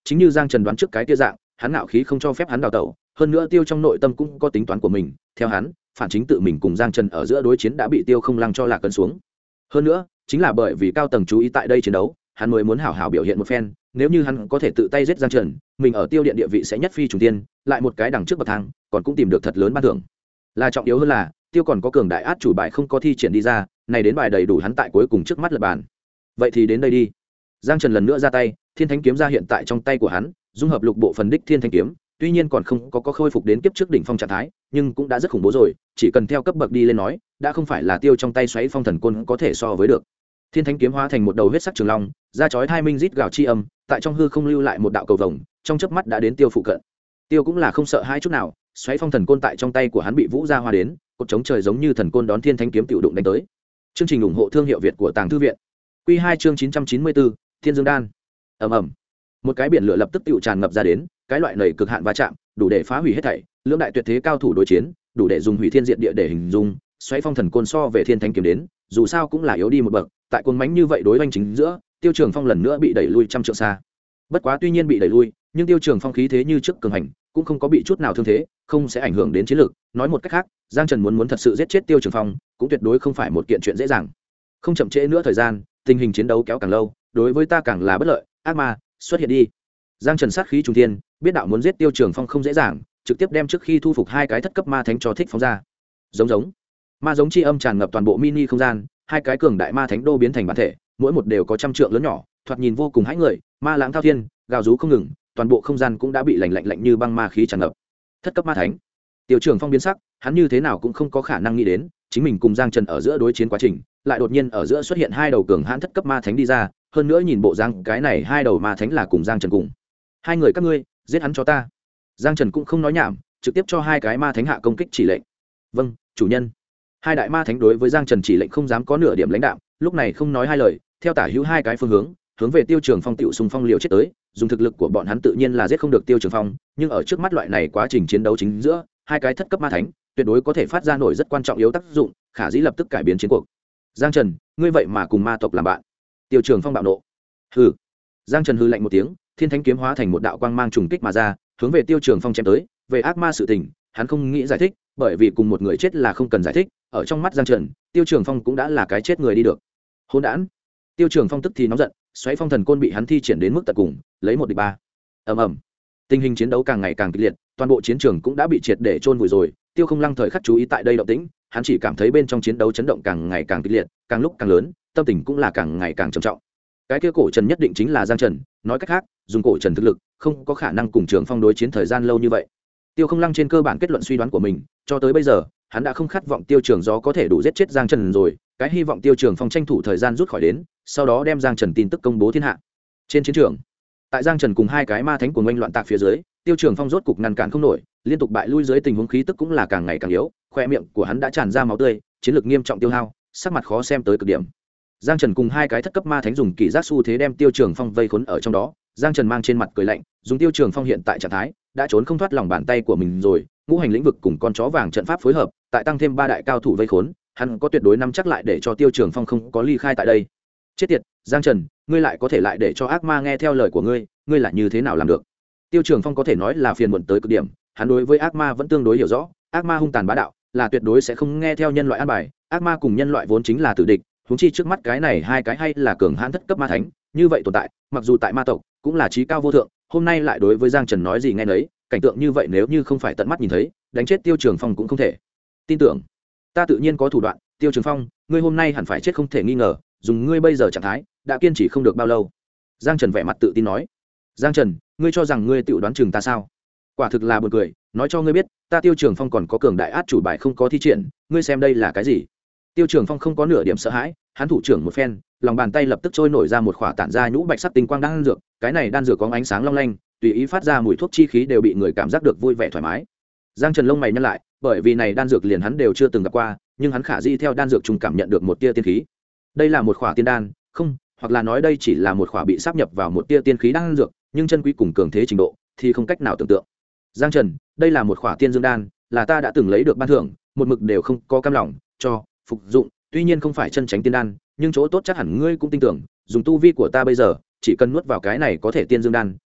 chính như Giang Trần đoán trước cái kia dạng, hắn ngạo khí không cho phép hắn đào tẩu, hơn nữa Tiêu trong nội tâm cũng có tính toán của mình, theo hắn, phản chính tự mình cùng Giang Trần ở giữa đối chiến đã bị Tiêu Không Lăng cho lạc cân xuống. Hơn nữa, chính là bởi vì cao tầng chú ý tại đây chiến đấu, hắn mới muốn hảo hảo biểu hiện một phen, nếu như hắn có thể tự tay giết Giang Trần, mình ở Tiêu điện địa vị sẽ nhất phi trùng tiên, lại một cái đằng trước bậc thang, còn cũng tìm được thật lớn ban thưởng. Là trọng yếu hơn là, Tiêu còn có cường đại át chủ bài không có thi triển đi ra, này đến bài đầy đủ hắn tại cuối cùng trước mắt lật bàn. Vậy thì đến đây đi. Giang Trần lần nữa ra tay, Thiên Thánh kiếm ra hiện tại trong tay của hắn, dung hợp lục bộ phần đích Thiên Thánh kiếm, tuy nhiên còn không có khôi phục đến kiếp trước đỉnh phong trạng thái, nhưng cũng đã rất khủng bố rồi, chỉ cần theo cấp bậc đi lên nói, đã không phải là Tiêu trong tay xoáy phong thần côn có thể so với được. Thiên Thánh kiếm hóa thành một đầu huyết sắc trường long, ra chói hai minh rít gào chi âm, tại trong hư không lưu lại một đạo cầu vồng, trong chớp mắt đã đến Tiêu phụ cận. Tiêu cũng là không sợ hãi chút nào, xoáy phong thần côn tại trong tay của hắn bị vũ ra hoa đến, cột chống trời giống như thần côn đón Thiên Thánh kiếm tiểu đụng đánh tới. Chương trình ủng hộ thương hiệu Việt của Tàng Thư viện. Quy 2 chương 994, Thiên Dương đan. Ầm ầm. Một cái biển lửa lập tức tựu tràn ngập ra đến, cái loại nảy cực hạn va chạm, đủ để phá hủy hết thảy, lưỡng đại tuyệt thế cao thủ đối chiến, đủ để dùng hủy thiên diệt địa để hình dung, xoáy phong thần côn so về Thiên Thánh kiếm đến, dù sao cũng là yếu đi một bậc, tại cuồng mãnh như vậy đối oanh chính giữa, Tiêu Trường Phong lần nữa bị đẩy lui trăm trượng xa. Bất quá tuy nhiên bị đẩy lui, nhưng Tiêu Trường Phong khí thế như trước cường hành, cũng không có bị chút nào thương thế, không sẽ ảnh hưởng đến chiến lược. Nói một cách khác, Giang Trần muốn thật sự giết chết Tiêu Trường Phong, cũng tuyệt đối không phải một kiện chuyện dễ dàng. Không chậm trễ nữa thời gian, tình hình chiến đấu kéo càng lâu, đối với ta càng là bất lợi. Ác ma, xuất hiện đi. Giang Trần sát khí trùng thiên, biết đạo muốn giết Tiêu Trường Phong không dễ dàng, trực tiếp đem trước khi thu phục hai cái thất cấp ma thánh cho thích phóng ra. Giống ma giống chi âm tràn ngập toàn bộ mini không gian, hai cái cường đại ma thánh đô biến thành bản thể, mỗi một đều có trăm trượng lớn nhỏ, thoạt nhìn vô cùng hãi người, ma lãng thao thiên, gào rú không ngừng, toàn bộ không gian cũng đã bị lạnh như băng ma khí tràn ngập. Thất cấp ma thánh. Tiêu Trường Phong biến sắc, hắn như thế nào cũng không có khả năng nghĩ đến, chính mình cùng Giang Trần ở giữa đối chiến quá trình, lại đột nhiên ở giữa xuất hiện hai đầu cường hãn thất cấp ma thánh đi ra, hơn nữa nhìn bộ Giang, cái này hai đầu ma thánh là cùng Giang Trần cùng. Hai người các ngươi, giết hắn cho ta. Giang Trần cũng không nói nhảm, trực tiếp cho hai cái ma thánh hạ công kích chỉ lệnh. Vâng, chủ nhân. Hai đại ma thánh đối với Giang Trần chỉ lệnh không dám có nửa điểm lãnh đạm, lúc này không nói hai lời, theo tả hữu hai cái phương hướng về Tiêu Trường Phong tiểu xung phong liều chết tới, dùng thực lực của bọn hắn tự nhiên là giết không được Tiêu Trường Phong, nhưng ở trước mắt loại này quá trình chiến đấu chính giữa, hai cái thất cấp ma thánh, tuyệt đối có thể phát ra nổi rất quan trọng yếu tác dụng, khả dĩ lập tức cải biến chiến cuộc. Giang Trần, ngươi vậy mà cùng ma tộc làm bạn? Tiêu Trường Phong bạo nộ. Hừ. Giang Trần hừ lạnh một tiếng, Thiên Thánh kiếm hóa thành một đạo quang mang trùng kích mà ra, hướng về Tiêu Trường Phong chém tới. Về ác ma sự tình, hắn không nghĩ giải thích, bởi vì cùng một người chết là không cần giải thích, ở trong mắt Giang Trần, Tiêu Trường Phong cũng đã là cái chết người đi được. Hỗn đản. Tiêu Trường Phong tức thì nóng giận, xoáy phong thần côn bị hắn thi triển đến mức tận cùng, lấy 1-3. Ầm ầm. Tình hình chiến đấu càng ngày càng kịch liệt, toàn bộ chiến trường cũng đã bị triệt để chôn vùi rồi. Tiêu Không Lăng thời khắc chú ý tại đây động tĩnh, hắn chỉ cảm thấy bên trong chiến đấu chấn động càng ngày càng kịch liệt, càng lúc càng lớn, tâm tình cũng là càng ngày càng trầm trọng. Cái kia cổ Trần nhất định chính là Giang Trần, nói cách khác, dùng cổ Trần thực lực, không có khả năng cùng Trường Phong đối chiến thời gian lâu như vậy. Tiêu Không Lăng trên cơ bản kết luận suy đoán của mình, cho tới bây giờ, hắn đã không khát vọng Tiêu Trường Gió có thể đủ giết chết Giang Trần rồi, cái hy vọng Tiêu Trường Phong tranh thủ thời gian rút khỏi đến, sau đó đem Giang Trần tin tức công bố thiên hạ. Trên chiến trường, tại Giang Trần cùng hai cái ma thánh của ngoanh loạn tạc phía dưới, Tiêu Trường Phong rốt cục ngăn cản không nổi, liên tục bại lui dưới tình huống khí tức cũng là càng ngày càng yếu, khoe miệng của hắn đã tràn ra máu tươi, chiến lược nghiêm trọng tiêu hao, sắc mặt khó xem tới cực điểm. Giang Trần cùng hai cái thất cấp ma thánh dùng kỳ giác xu thế đem Tiêu Trường Phong vây khốn ở trong đó, Giang Trần mang trên mặt cười lạnh, dùng Tiêu Trường Phong hiện tại trạng thái, đã trốn không thoát lòng bàn tay của mình rồi, ngũ hành lĩnh vực cùng con chó vàng trận pháp phối hợp, tại tăng thêm ba đại cao thủ vây khốn, hắn có tuyệt đối nắm chắc lại để cho Tiêu Trường Phong không có ly khai tại đây. Chết tiệt, Giang Trần, ngươi lại có thể lại để cho ác ma nghe theo lời của ngươi là như thế nào làm được? Tiêu Trường Phong có thể nói là phiền muộn tới cực điểm, hắn đối với ác ma vẫn tương đối hiểu rõ, ác ma hung tàn bá đạo, là tuyệt đối sẽ không nghe theo nhân loại an bài, ác ma cùng nhân loại vốn chính là tử địch, huống chi trước mắt cái này hai cái hay là cường hãn thất cấp ma thánh, như vậy tồn tại, mặc dù tại ma tộc cũng là chí cao vô thượng, hôm nay lại đối với Giang Trần nói gì nghe nấy, cảnh tượng như vậy nếu như không phải tận mắt nhìn thấy, đánh chết Tiêu Trường Phong cũng không thể. Tin tưởng, ta tự nhiên có thủ đoạn, Tiêu Trường Phong, ngươi hôm nay hẳn phải chết không thể nghi ngờ, dùng ngươi bây giờ trạng thái, đã kiên trì không được bao lâu. Giang Trần vẻ mặt tự tin nói. Giang Trần, ngươi cho rằng ngươi tự đoán chừng ta sao? Quả thực là buồn cười, nói cho ngươi biết, ta Tiêu Trường Phong còn có cường đại át chủ bài không có thi triển, ngươi xem đây là cái gì? Tiêu Trường Phong không có nửa điểm sợ hãi, hắn thủ trưởng một phen, lòng bàn tay lập tức trôi nổi ra một khỏa tản ra nhũ bạch sắc tinh quang đan dược, cái này đan dược có ánh sáng long lanh, tùy ý phát ra mùi thuốc chi khí đều bị người cảm giác được vui vẻ thoải mái. Giang Trần lông mày nhăn lại, bởi vì này đan dược liền hắn đều chưa từng gặp qua, nhưng hắn khả dĩ theo đan dược trùng cảm nhận được một tia tiên khí. Đây là một khỏa tiên đan, không, hoặc là nói đây chỉ là một khỏa bị sáp nhập vào một tia tiên khí đan dược, nhưng chân quý cùng cường thế trình độ thì không cách nào tưởng tượng. Giang Trần, đây là một khỏa tiên dương đan, là ta đã từng lấy được ban thưởng, một mực đều không có cam lòng cho phục dụng, tuy nhiên không phải chân tránh tiên đan, nhưng chỗ tốt chắc hẳn ngươi cũng tin tưởng, dùng tu vi của ta bây giờ, chỉ cần nuốt vào cái này có thể tiên dương đan,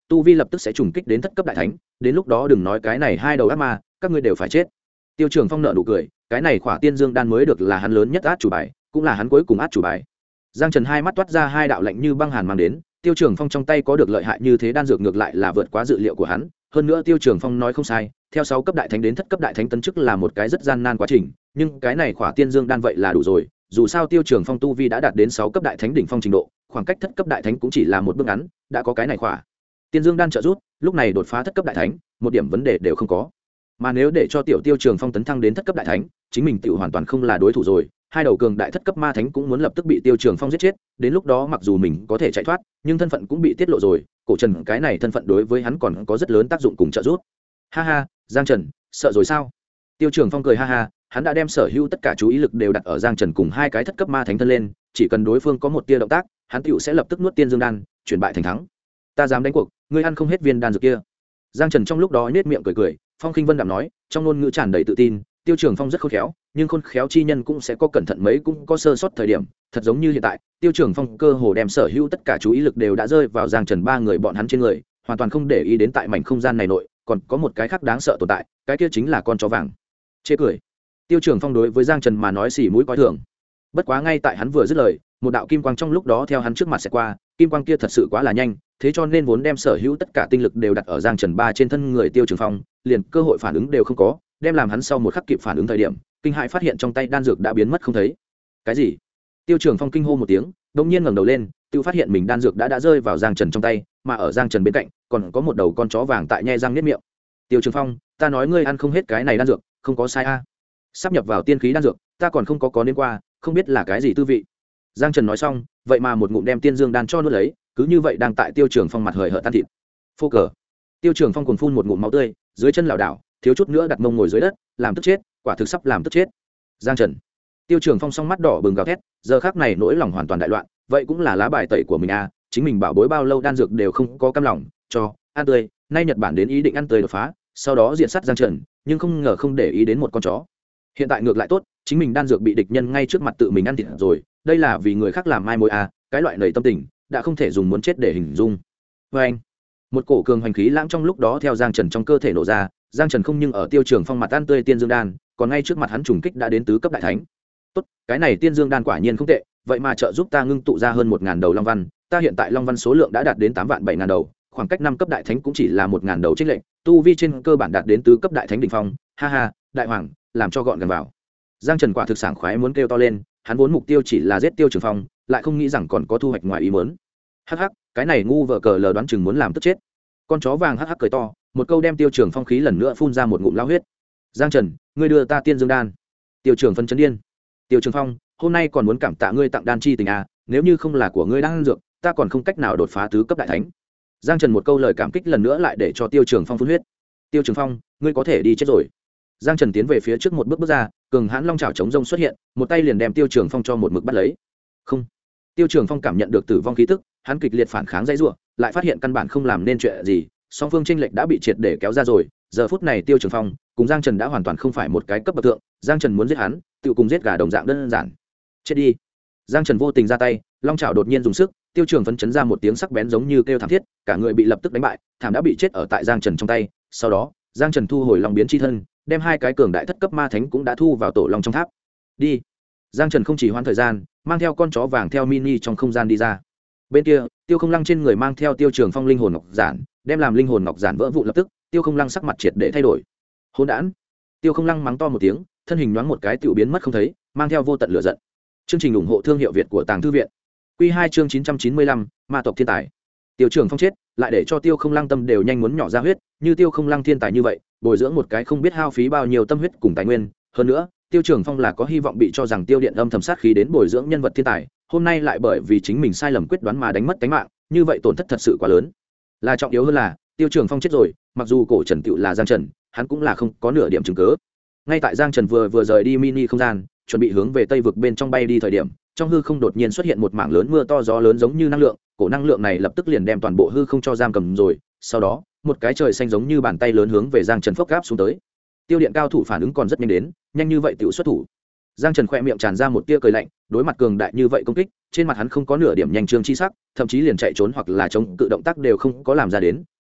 tu vi lập tức sẽ trùng kích đến thất cấp đại thánh, đến lúc đó đừng nói cái này hai đầu ác ma, các ngươi đều phải chết. Tiêu Trường Phong nở nụ cười, cái này khỏa tiên dương đan mới được là hắn lớn nhất át chủ bài, cũng là hắn cuối cùng át chủ bài. Giang Trần hai mắt toát ra hai đạo lạnh như băng hàn mang đến, Tiêu Trường Phong trong tay có được lợi hại như thế đan dược ngược lại là vượt quá dự liệu của hắn, hơn nữa Tiêu Trường Phong nói không sai, theo 6 cấp đại thánh đến thất cấp đại thánh tấn chức là một cái rất gian nan quá trình, nhưng cái này khỏa tiên dương đan vậy là đủ rồi, dù sao Tiêu Trường Phong tu vi đã đạt đến 6 cấp đại thánh đỉnh phong trình độ, khoảng cách thất cấp đại thánh cũng chỉ là một bước ngắn, đã có cái này khỏa tiên dương đan trợ giúp, lúc này đột phá thất cấp đại thánh, một điểm vấn đề đều không có. Mà nếu để cho Tiêu Trường Phong tấn thăng đến thất cấp đại thánh, chính mình tiểu hoàn toàn không là đối thủ rồi, hai đầu cường đại thất cấp ma thánh cũng muốn lập tức bị Tiêu Trường Phong giết chết, đến lúc đó mặc dù mình có thể chạy thoát, nhưng thân phận cũng bị tiết lộ rồi, Cổ Trần cái này thân phận đối với hắn còn có rất lớn tác dụng cùng trợ giúp. Ha ha, Giang Trần, sợ rồi sao? Tiêu Trường Phong cười ha ha, hắn đã đem sở hữu tất cả chú ý lực đều đặt ở Giang Trần cùng hai cái thất cấp ma thánh thân lên, chỉ cần đối phương có một tia động tác, hắn tiểu sẽ lập tức nuốt tiên dương đan, chuyển bại thành thắng. Ta dám đánh cuộc, ngươi ăn không hết viên đan dược kia. Giang Trần trong lúc đó nhếch miệng cười cười, Phong Khinh Vân đạm nói, trong ngôn ngữ tràn đầy tự tin, Tiêu Trường Phong rất khôn khéo, nhưng khôn khéo chi nhân cũng sẽ có cẩn thận mấy cũng có sơ sót thời điểm, thật giống như hiện tại, Tiêu Trường Phong cơ hồ đem sở hữu tất cả chú ý lực đều đã rơi vào Giang Trần ba người bọn hắn trên người, hoàn toàn không để ý đến tại mảnh không gian này nội, còn có một cái khác đáng sợ tồn tại, cái kia chính là con chó vàng. Chê cười. Tiêu Trường Phong đối với Giang Trần mà nói xỉ mũi coi thường. Bất quá ngay tại hắn vừa dứt lời, một đạo kim quang trong lúc đó theo hắn trước mặt sẽ qua, kim quang kia thật sự quá là nhanh, thế cho nên vốn đem sở hữu tất cả tinh lực đều đặt ở Giang Trần ba trên thân người Tiêu Trường Phong, liền cơ hội phản ứng đều không có, đem làm hắn sau một khắc kịp phản ứng thời điểm, kinh hãi phát hiện trong tay đan dược đã biến mất không thấy. Cái gì? Tiêu Trường Phong kinh hô một tiếng, đột nhiên ngẩng đầu lên, tiêu phát hiện mình đan dược đã rơi vào Giang Trần trong tay, mà ở Giang Trần bên cạnh, còn có một đầu con chó vàng tại nhe răng niết miệng. Tiêu Trường Phong, ta nói ngươi ăn không hết cái này đan dược, không có sai a. Sắp nhập vào tiên khí đan dược, ta còn không có đến qua, không biết là cái gì tư vị. Giang Trần nói xong, vậy mà một ngụm đem tiên dương đan cho nuốt lấy, cứ như vậy đang tại Tiêu Trường Phong mặt hời hợt tan thịt. Phô cờ. Tiêu Trường Phong cuồng phun một ngụm máu tươi, dưới chân lảo đảo, thiếu chút nữa đặt mông ngồi dưới đất, làm tức chết, quả thực sắp làm tức chết. Giang Trần. Tiêu Trường Phong song mắt đỏ bừng gào thét, giờ khắc này nỗi lòng hoàn toàn đại loạn, vậy cũng là lá bài tẩy của mình a, chính mình bảo bối bao lâu đan dược đều không có cam lòng, cho ăn tươi, nay Nhật Bản đến ý định ăn tươi đột phá, sau đó diện sát Giang Trần, nhưng không ngờ không để ý đến một con chó. Hiện tại ngược lại tốt, chính mình đan dược bị địch nhân ngay trước mặt tự mình ăn thịt rồi, đây là vì người khác làm mai mối a, cái loại nảy tâm tình, đã không thể dùng muốn chết để hình dung. Và anh, một cổ cường hoành khí lãng trong lúc đó theo Giang Trần trong cơ thể nổ ra, Giang Trần không nhưng ở Tiêu Trường Phong mặt ăn tươi tiên dương đan, còn ngay trước mặt hắn trùng kích đã đến tứ cấp đại thánh. Tốt, cái này tiên dương đan quả nhiên không tệ, vậy mà trợ giúp ta ngưng tụ ra hơn 1000 đầu long văn, ta hiện tại long văn số lượng đã đạt đến 87000 đầu, khoảng cách 5 cấp đại thánh cũng chỉ là 1000 đầu chênh lệch, tu vi trên cơ bản đạt đến tứ cấp đại thánh đỉnh phong, ha ha, đại hoàng, làm cho gọn gàng vào. Giang Trần quả thực sảng khoái muốn kêu to lên, hắn vốn mục tiêu chỉ là giết Tiêu Trường Phong, lại không nghĩ rằng còn có thu hoạch ngoài ý muốn. Hắc hắc, cái này ngu vợ cờ lờ đoán chừng muốn làm tức chết. Con chó vàng hắc hắc cười to, một câu đem Tiêu Trường Phong khí lần nữa phun ra một ngụm lao huyết. Giang Trần, ngươi đưa ta tiên dương đan. Tiêu Trường phân chấn điên. Tiêu Trường Phong, hôm nay còn muốn cảm tạ ngươi tặng đan chi tình à, nếu như không là của ngươi đang ăn dược, ta còn không cách nào đột phá tứ cấp đại thánh. Giang Trần một câu lời cảm kích lần nữa lại để cho Tiêu Trường Phong phun huyết. Tiêu Trường Phong, ngươi có thể đi chết rồi. Giang Trần tiến về phía trước một bước bước ra, cường hãn long chảo chống rông xuất hiện, một tay liền đem Tiêu Trường Phong cho một mực bắt lấy. Không. Tiêu Trường Phong cảm nhận được tử vong khí tức, hắn kịch liệt phản kháng dãy rủa, lại phát hiện căn bản không làm nên chuyện gì, song phương chênh lệch đã bị triệt để kéo ra rồi. Giờ phút này Tiêu Trường Phong cùng Giang Trần đã hoàn toàn không phải một cái cấp bậc thượng, Giang Trần muốn giết hắn, tự cùng giết gà đồng dạng đơn giản. Chết đi. Giang Trần vô tình ra tay, long chảo đột nhiên dùng sức, Tiêu Trường phấn chấn ra một tiếng sắc bén giống như kêu thảm thiết, cả người bị lập tức đánh bại, thảm đã bị chết ở tại Giang Trần trong tay. Sau đó, Giang Trần thu hồi long biến chi thân, đem hai cái cường đại thất cấp ma thánh cũng đã thu vào tổ long trong tháp. Đi. Giang Trần không chỉ hoãn thời gian, mang theo con chó vàng theo mini trong không gian đi ra. Bên kia, Tiêu Không Lăng trên người mang theo Tiêu Trường Phong linh hồn ngọc giản, đem làm linh hồn ngọc giản vỡ vụn lập tức, Tiêu Không Lăng sắc mặt triệt để thay đổi. Hỗn đản. Tiêu Không Lăng mắng to một tiếng, thân hình nhoáng một cái tiểu biến mất không thấy, mang theo vô tận lửa giận. Chương trình ủng hộ thương hiệu Việt của Tàng Thư viện. Quy 2 chương 995, ma tộc thiên tài. Tiêu Trường Phong chết, lại để cho Tiêu Không Lăng tâm đều nhanh muốn nhỏ ra huyết, như Tiêu Không Lăng thiên tài như vậy, bồi dưỡng một cái không biết hao phí bao nhiêu tâm huyết cùng tài nguyên, hơn nữa, Tiêu Trường Phong là có hy vọng bị cho rằng Tiêu Điện âm thầm sát khí đến bồi dưỡng nhân vật thiên tài, hôm nay lại bởi vì chính mình sai lầm quyết đoán mà đánh mất tính mạng, như vậy tổn thất thật sự quá lớn. Là trọng yếu hơn là, Tiêu Trường Phong chết rồi, mặc dù Cổ Trần tựu là Giang Trần, hắn cũng là không có nửa điểm chứng cứ. Ngay tại Giang Trần vừa rời đi mini không gian, chuẩn bị hướng về tây vực bên trong bay đi thời điểm, trong hư không đột nhiên xuất hiện một mảng lớn mưa to gió lớn giống như năng lượng, cổ năng lượng này lập tức liền đem toàn bộ hư không cho giam cầm rồi, sau đó, một cái trời xanh giống như bàn tay lớn hướng về Giang Trần phốc gáp xuống tới. Tiêu Điện cao thủ phản ứng còn rất nhanh đến, nhanh như vậy tiểu xuất thủ. Giang Trần khẽ miệng tràn ra một tia cười lạnh, đối mặt cường đại như vậy công kích, trên mặt hắn không có nửa điểm nhanh trương chi sắc, thậm chí liền chạy trốn hoặc là chống cự động tác đều không có làm ra đến,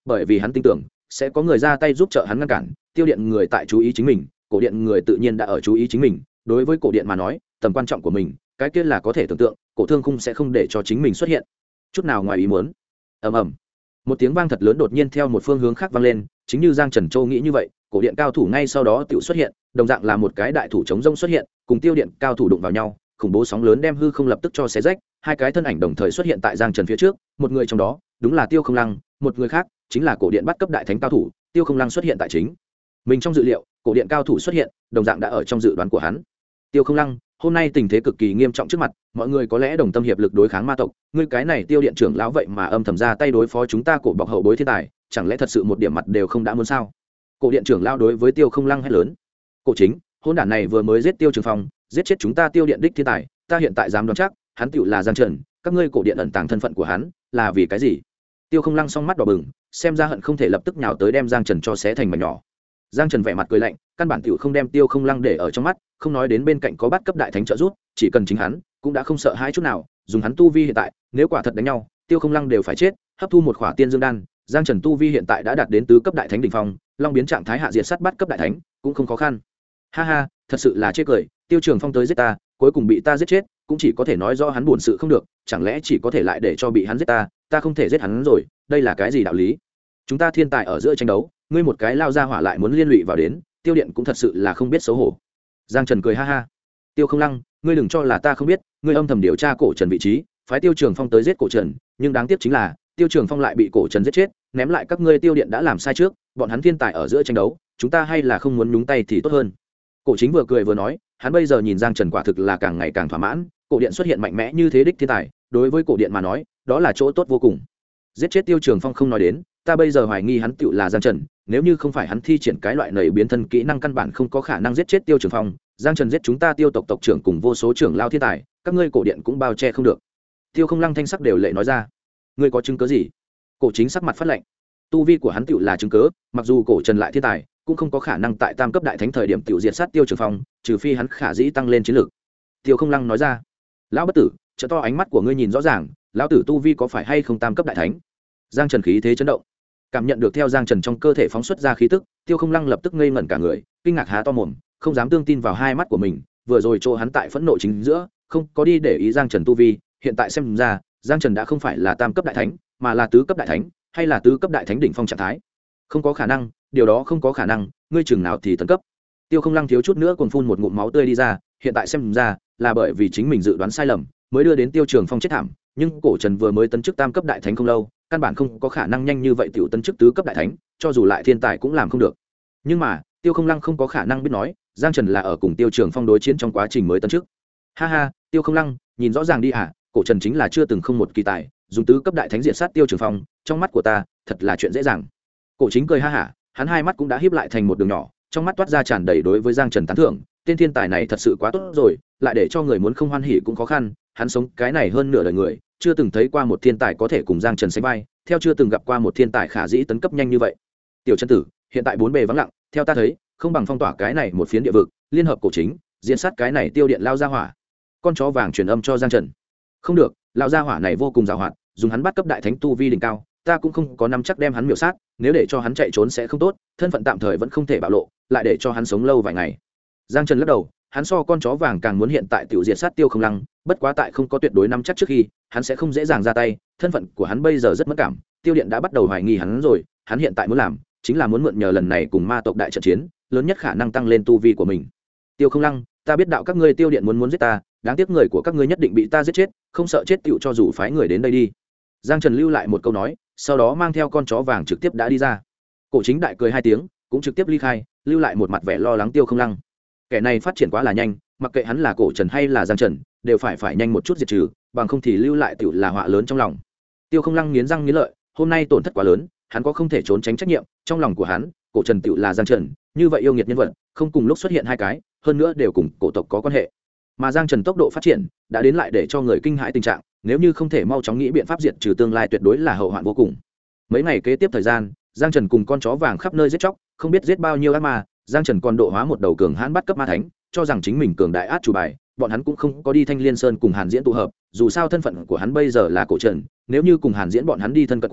bởi vì hắn tin tưởng sẽ có người ra tay giúp trợ hắn ngăn cản. Tiêu điện người tại chú ý chính mình, cổ điện người tự nhiên đã ở chú ý chính mình. Đối với cổ điện mà nói, tầm quan trọng của mình cái kia là có thể tưởng tượng, cổ thương khung sẽ không để cho chính mình xuất hiện chút nào ngoài ý muốn. Ầm ầm, một tiếng vang thật lớn đột nhiên theo một phương hướng khác vang lên, chính như Giang Trần Châu nghĩ như vậy, cổ điện cao thủ ngay sau đó tự xuất hiện, đồng dạng là một cái đại thủ chống rông xuất hiện, cùng tiêu điện cao thủ đụng vào nhau, khủng bố sóng lớn đem hư không lập tức cho xé rách. Hai cái thân ảnh đồng thời xuất hiện tại Giang Trần phía trước, một người trong đó đúng là Tiêu Không Lăng, một người khác chính là cổ điện bắt cấp đại thánh cao thủ. Tiêu Không Lăng xuất hiện tại chính mình trong dự liệu, cổ điện cao thủ xuất hiện đồng dạng đã ở trong dự đoán của hắn. Tiêu Không Lăng, hôm nay tình thế cực kỳ nghiêm trọng trước mặt, mọi người có lẽ đồng tâm hiệp lực đối kháng ma tộc, ngươi cái này Tiêu điện trưởng lão vậy mà âm thầm ra tay đối phó chúng ta cổ bọc hậu bối thiên tài, chẳng lẽ thật sự một điểm mặt đều không đã muốn sao? Cổ điện trưởng lão đối với Tiêu Không Lăng hét lớn. Cổ chính, hôn đản này vừa mới giết Tiêu Trường Phong, giết chết chúng ta Tiêu điện đích thiên tài, ta hiện tại dám đoán chắc hắn tựu là Giang Trần, các ngươi cổ điện ẩn tàng thân phận của hắn là vì cái gì? Tiêu Không Lăng song mắt đỏ bừng, xem ra hận không thể lập tức nhào tới đem Giang Trần cho xé thành mảnh nhỏ. Giang Trần vẻ mặt cười lạnh, căn bản tựu không đem Tiêu Không Lăng để ở trong mắt, không nói đến bên cạnh có bắt cấp đại thánh trợ giúp, chỉ cần chính hắn cũng đã không sợ hãi chút nào. Dùng hắn tu vi hiện tại, nếu quả thật đánh nhau, Tiêu Không Lăng đều phải chết. Hấp thu một khỏa tiên dương đan, Giang Trần tu vi hiện tại đã đạt đến tứ cấp đại thánh đỉnh phong, long biến trạng thái hạ diệt sát bắt cấp đại thánh cũng không khó khăn. Ha ha, thật sự là chê cười, Tiêu Trường Phong tới giết ta, cuối cùng bị ta giết chết, cũng chỉ có thể nói do hắn buồn sự không được, chẳng lẽ chỉ có thể lại để cho bị hắn giết ta, ta không thể giết hắn rồi, đây là cái gì đạo lý? Chúng ta thiên tài ở giữa tranh đấu, ngươi một cái lao ra hỏa lại muốn liên lụy vào đến, Tiêu điện cũng thật sự là không biết xấu hổ. Giang Trần cười ha ha. Tiêu Không Lăng, ngươi đừng cho là ta không biết, ngươi âm thầm điều tra cổ Trần vị trí, phái Tiêu Trường Phong tới giết cổ Trần, nhưng đáng tiếc chính là Tiêu Trường Phong lại bị cổ Trần giết chết, ném lại các ngươi Tiêu điện đã làm sai trước, bọn hắn thiên tài ở giữa tranh đấu, chúng ta hay là không muốn nhúng tay thì tốt hơn. Cổ chính vừa cười vừa nói, hắn bây giờ nhìn Giang Trần quả thực là càng ngày càng thỏa mãn, cổ điện xuất hiện mạnh mẽ như thế đích thiên tài, đối với cổ điện mà nói, đó là chỗ tốt vô cùng. Giết chết Tiêu Trường Phong không nói đến, ta bây giờ hoài nghi hắn tựu là Giang Trần, nếu như không phải hắn thi triển cái loại nảy biến thân kỹ năng căn bản không có khả năng giết chết Tiêu Trường Phong, Giang Trần giết chúng ta Tiêu tộc tộc trưởng cùng vô số trưởng lao thiên tài, các ngươi cổ điện cũng bao che không được. Tiêu Không Lăng thanh sắc đều lệ nói ra. Ngươi có chứng cứ gì? Cổ chính sắc mặt phát lạnh. Tu vi của hắn tựu là chứng cứ, mặc dù cổ Trần lại thiên tài, cũng không có khả năng tại tam cấp đại thánh thời điểm tiểu diệt sát Tiêu Trường Phong, trừ phi hắn khả dĩ tăng lên chiến lược. Tiêu Không Lăng nói ra. Lão bất tử, trợ to ánh mắt của ngươi nhìn rõ ràng, lão tử tu vi có phải hay không tam cấp đại thánh? Giang Trần khí thế chấn động, cảm nhận được theo Giang Trần trong cơ thể phóng xuất ra khí tức, Tiêu Không Lăng lập tức ngây ngẩn cả người, kinh ngạc há to mồm, không dám tương tin vào hai mắt của mình. Vừa rồi chỗ hắn tại phẫn nộ chính giữa, không có đi để ý Giang Trần tu vi, hiện tại xem ra, Giang Trần đã không phải là tam cấp đại thánh, mà là tứ cấp đại thánh, hay là tứ cấp đại thánh đỉnh phong trạng thái. Không có khả năng, điều đó không có khả năng, ngươi chừng nào thì tấn cấp? Tiêu Không Lăng thiếu chút nữa còn phun một ngụm máu tươi đi ra, hiện tại xem ra là bởi vì chính mình dự đoán sai lầm, mới đưa đến Tiêu Trường Phong chết thảm, nhưng cổ Trần vừa mới tấn chức tam cấp đại thánh không lâu, căn bản không có khả năng nhanh như vậy tiểu tấn chức tứ cấp đại thánh, cho dù lại thiên tài cũng làm không được. Nhưng mà, Tiêu Không Lăng không có khả năng biết nói, Giang Trần là ở cùng Tiêu Trường Phong đối chiến trong quá trình mới tấn chức. Ha ha, Tiêu Không Lăng, nhìn rõ ràng đi à, cổ Trần chính là chưa từng không một kỳ tài, dùng tứ cấp đại thánh diện sát Tiêu Trường Phong, trong mắt của ta, thật là chuyện dễ dàng. Cổ chính cười ha hả, hắn hai mắt cũng đã híp lại thành một đường nhỏ, trong mắt toát ra tràn đầy đối với Giang Trần tán thưởng, tên thiên tài này thật sự quá tốt rồi, lại để cho người muốn không hoan hỉ cũng khó khăn, hắn sống cái này hơn nửa đời người, chưa từng thấy qua một thiên tài có thể cùng Giang Trần sánh vai, theo chưa từng gặp qua một thiên tài khả dĩ tấn cấp nhanh như vậy. Tiểu chân tử, hiện tại bốn bề vắng lặng, theo ta thấy, không bằng phong tỏa cái này một phiến địa vực, liên hợp cổ chính, diễn sát cái này Tiêu điện lao ra hỏa. Con chó vàng truyền âm cho Giang Trần. Không được, lao ra hỏa này vô cùng giàu hoạt, dùng hắn bắt cấp đại thánh tu vi đỉnh cao, ta cũng không có nắm chắc đem hắn miểu sát, nếu để cho hắn chạy trốn sẽ không tốt, thân phận tạm thời vẫn không thể bạo lộ, lại để cho hắn sống lâu vài ngày. Giang Trần lắc đầu, hắn so con chó vàng càng muốn hiện tại tiểu diệt sát Tiêu Không Lăng, bất quá tại không có tuyệt đối nắm chắc trước khi, hắn sẽ không dễ dàng ra tay, thân phận của hắn bây giờ rất mất cảm, Tiêu điện đã bắt đầu hoài nghi hắn rồi, hắn hiện tại muốn làm chính là muốn mượn nhờ lần này cùng ma tộc đại trận chiến, lớn nhất khả năng tăng lên tu vi của mình. Tiêu Không Lăng, ta biết đạo các ngươi Tiêu điện muốn giết ta, đáng tiếc người của các ngươi nhất định bị ta giết chết, không sợ chết tiểu cho dù phái người đến đây đi. Giang Trần lưu lại một câu nói, sau đó mang theo con chó vàng trực tiếp đã đi ra. Cổ chính đại cười hai tiếng, cũng trực tiếp ly khai, lưu lại một mặt vẻ lo lắng Tiêu Không Lăng. Kẻ này phát triển quá là nhanh, mặc kệ hắn là cổ Trần hay là Giang Trần, đều phải nhanh một chút diệt trừ, bằng không thì lưu lại tiểu là họa lớn trong lòng. Tiêu Không Lăng nghiến răng nghiến lợi, hôm nay tổn thất quá lớn, hắn có không thể trốn tránh trách nhiệm, trong lòng của hắn, cổ Trần tiểu là Giang Trần, như vậy yêu nghiệt nhân vật, không cùng lúc xuất hiện hai cái, hơn nữa đều cùng cổ tộc có quan hệ. Mà Giang Trần tốc độ phát triển đã đến lại để cho người kinh hãi tình trạng, nếu như không thể mau chóng nghĩ biện pháp diệt trừ tương lai tuyệt đối là hậu hoạn vô cùng. Mấy ngày kế tiếp thời gian, Giang Trần cùng con chó vàng khắp nơi giết chóc, không biết giết bao nhiêu ác ma, Giang Trần còn độ hóa một đầu cường hãn bắt cấp ma thánh, cho rằng chính mình cường đại át chủ bài, bọn hắn cũng không có đi Thanh Liên Sơn cùng Hàn Diễn tụ hợp, dù sao thân phận của hắn bây giờ là cổ Trần, nếu như cùng Hàn Diễn bọn hắn đi thân cận quá,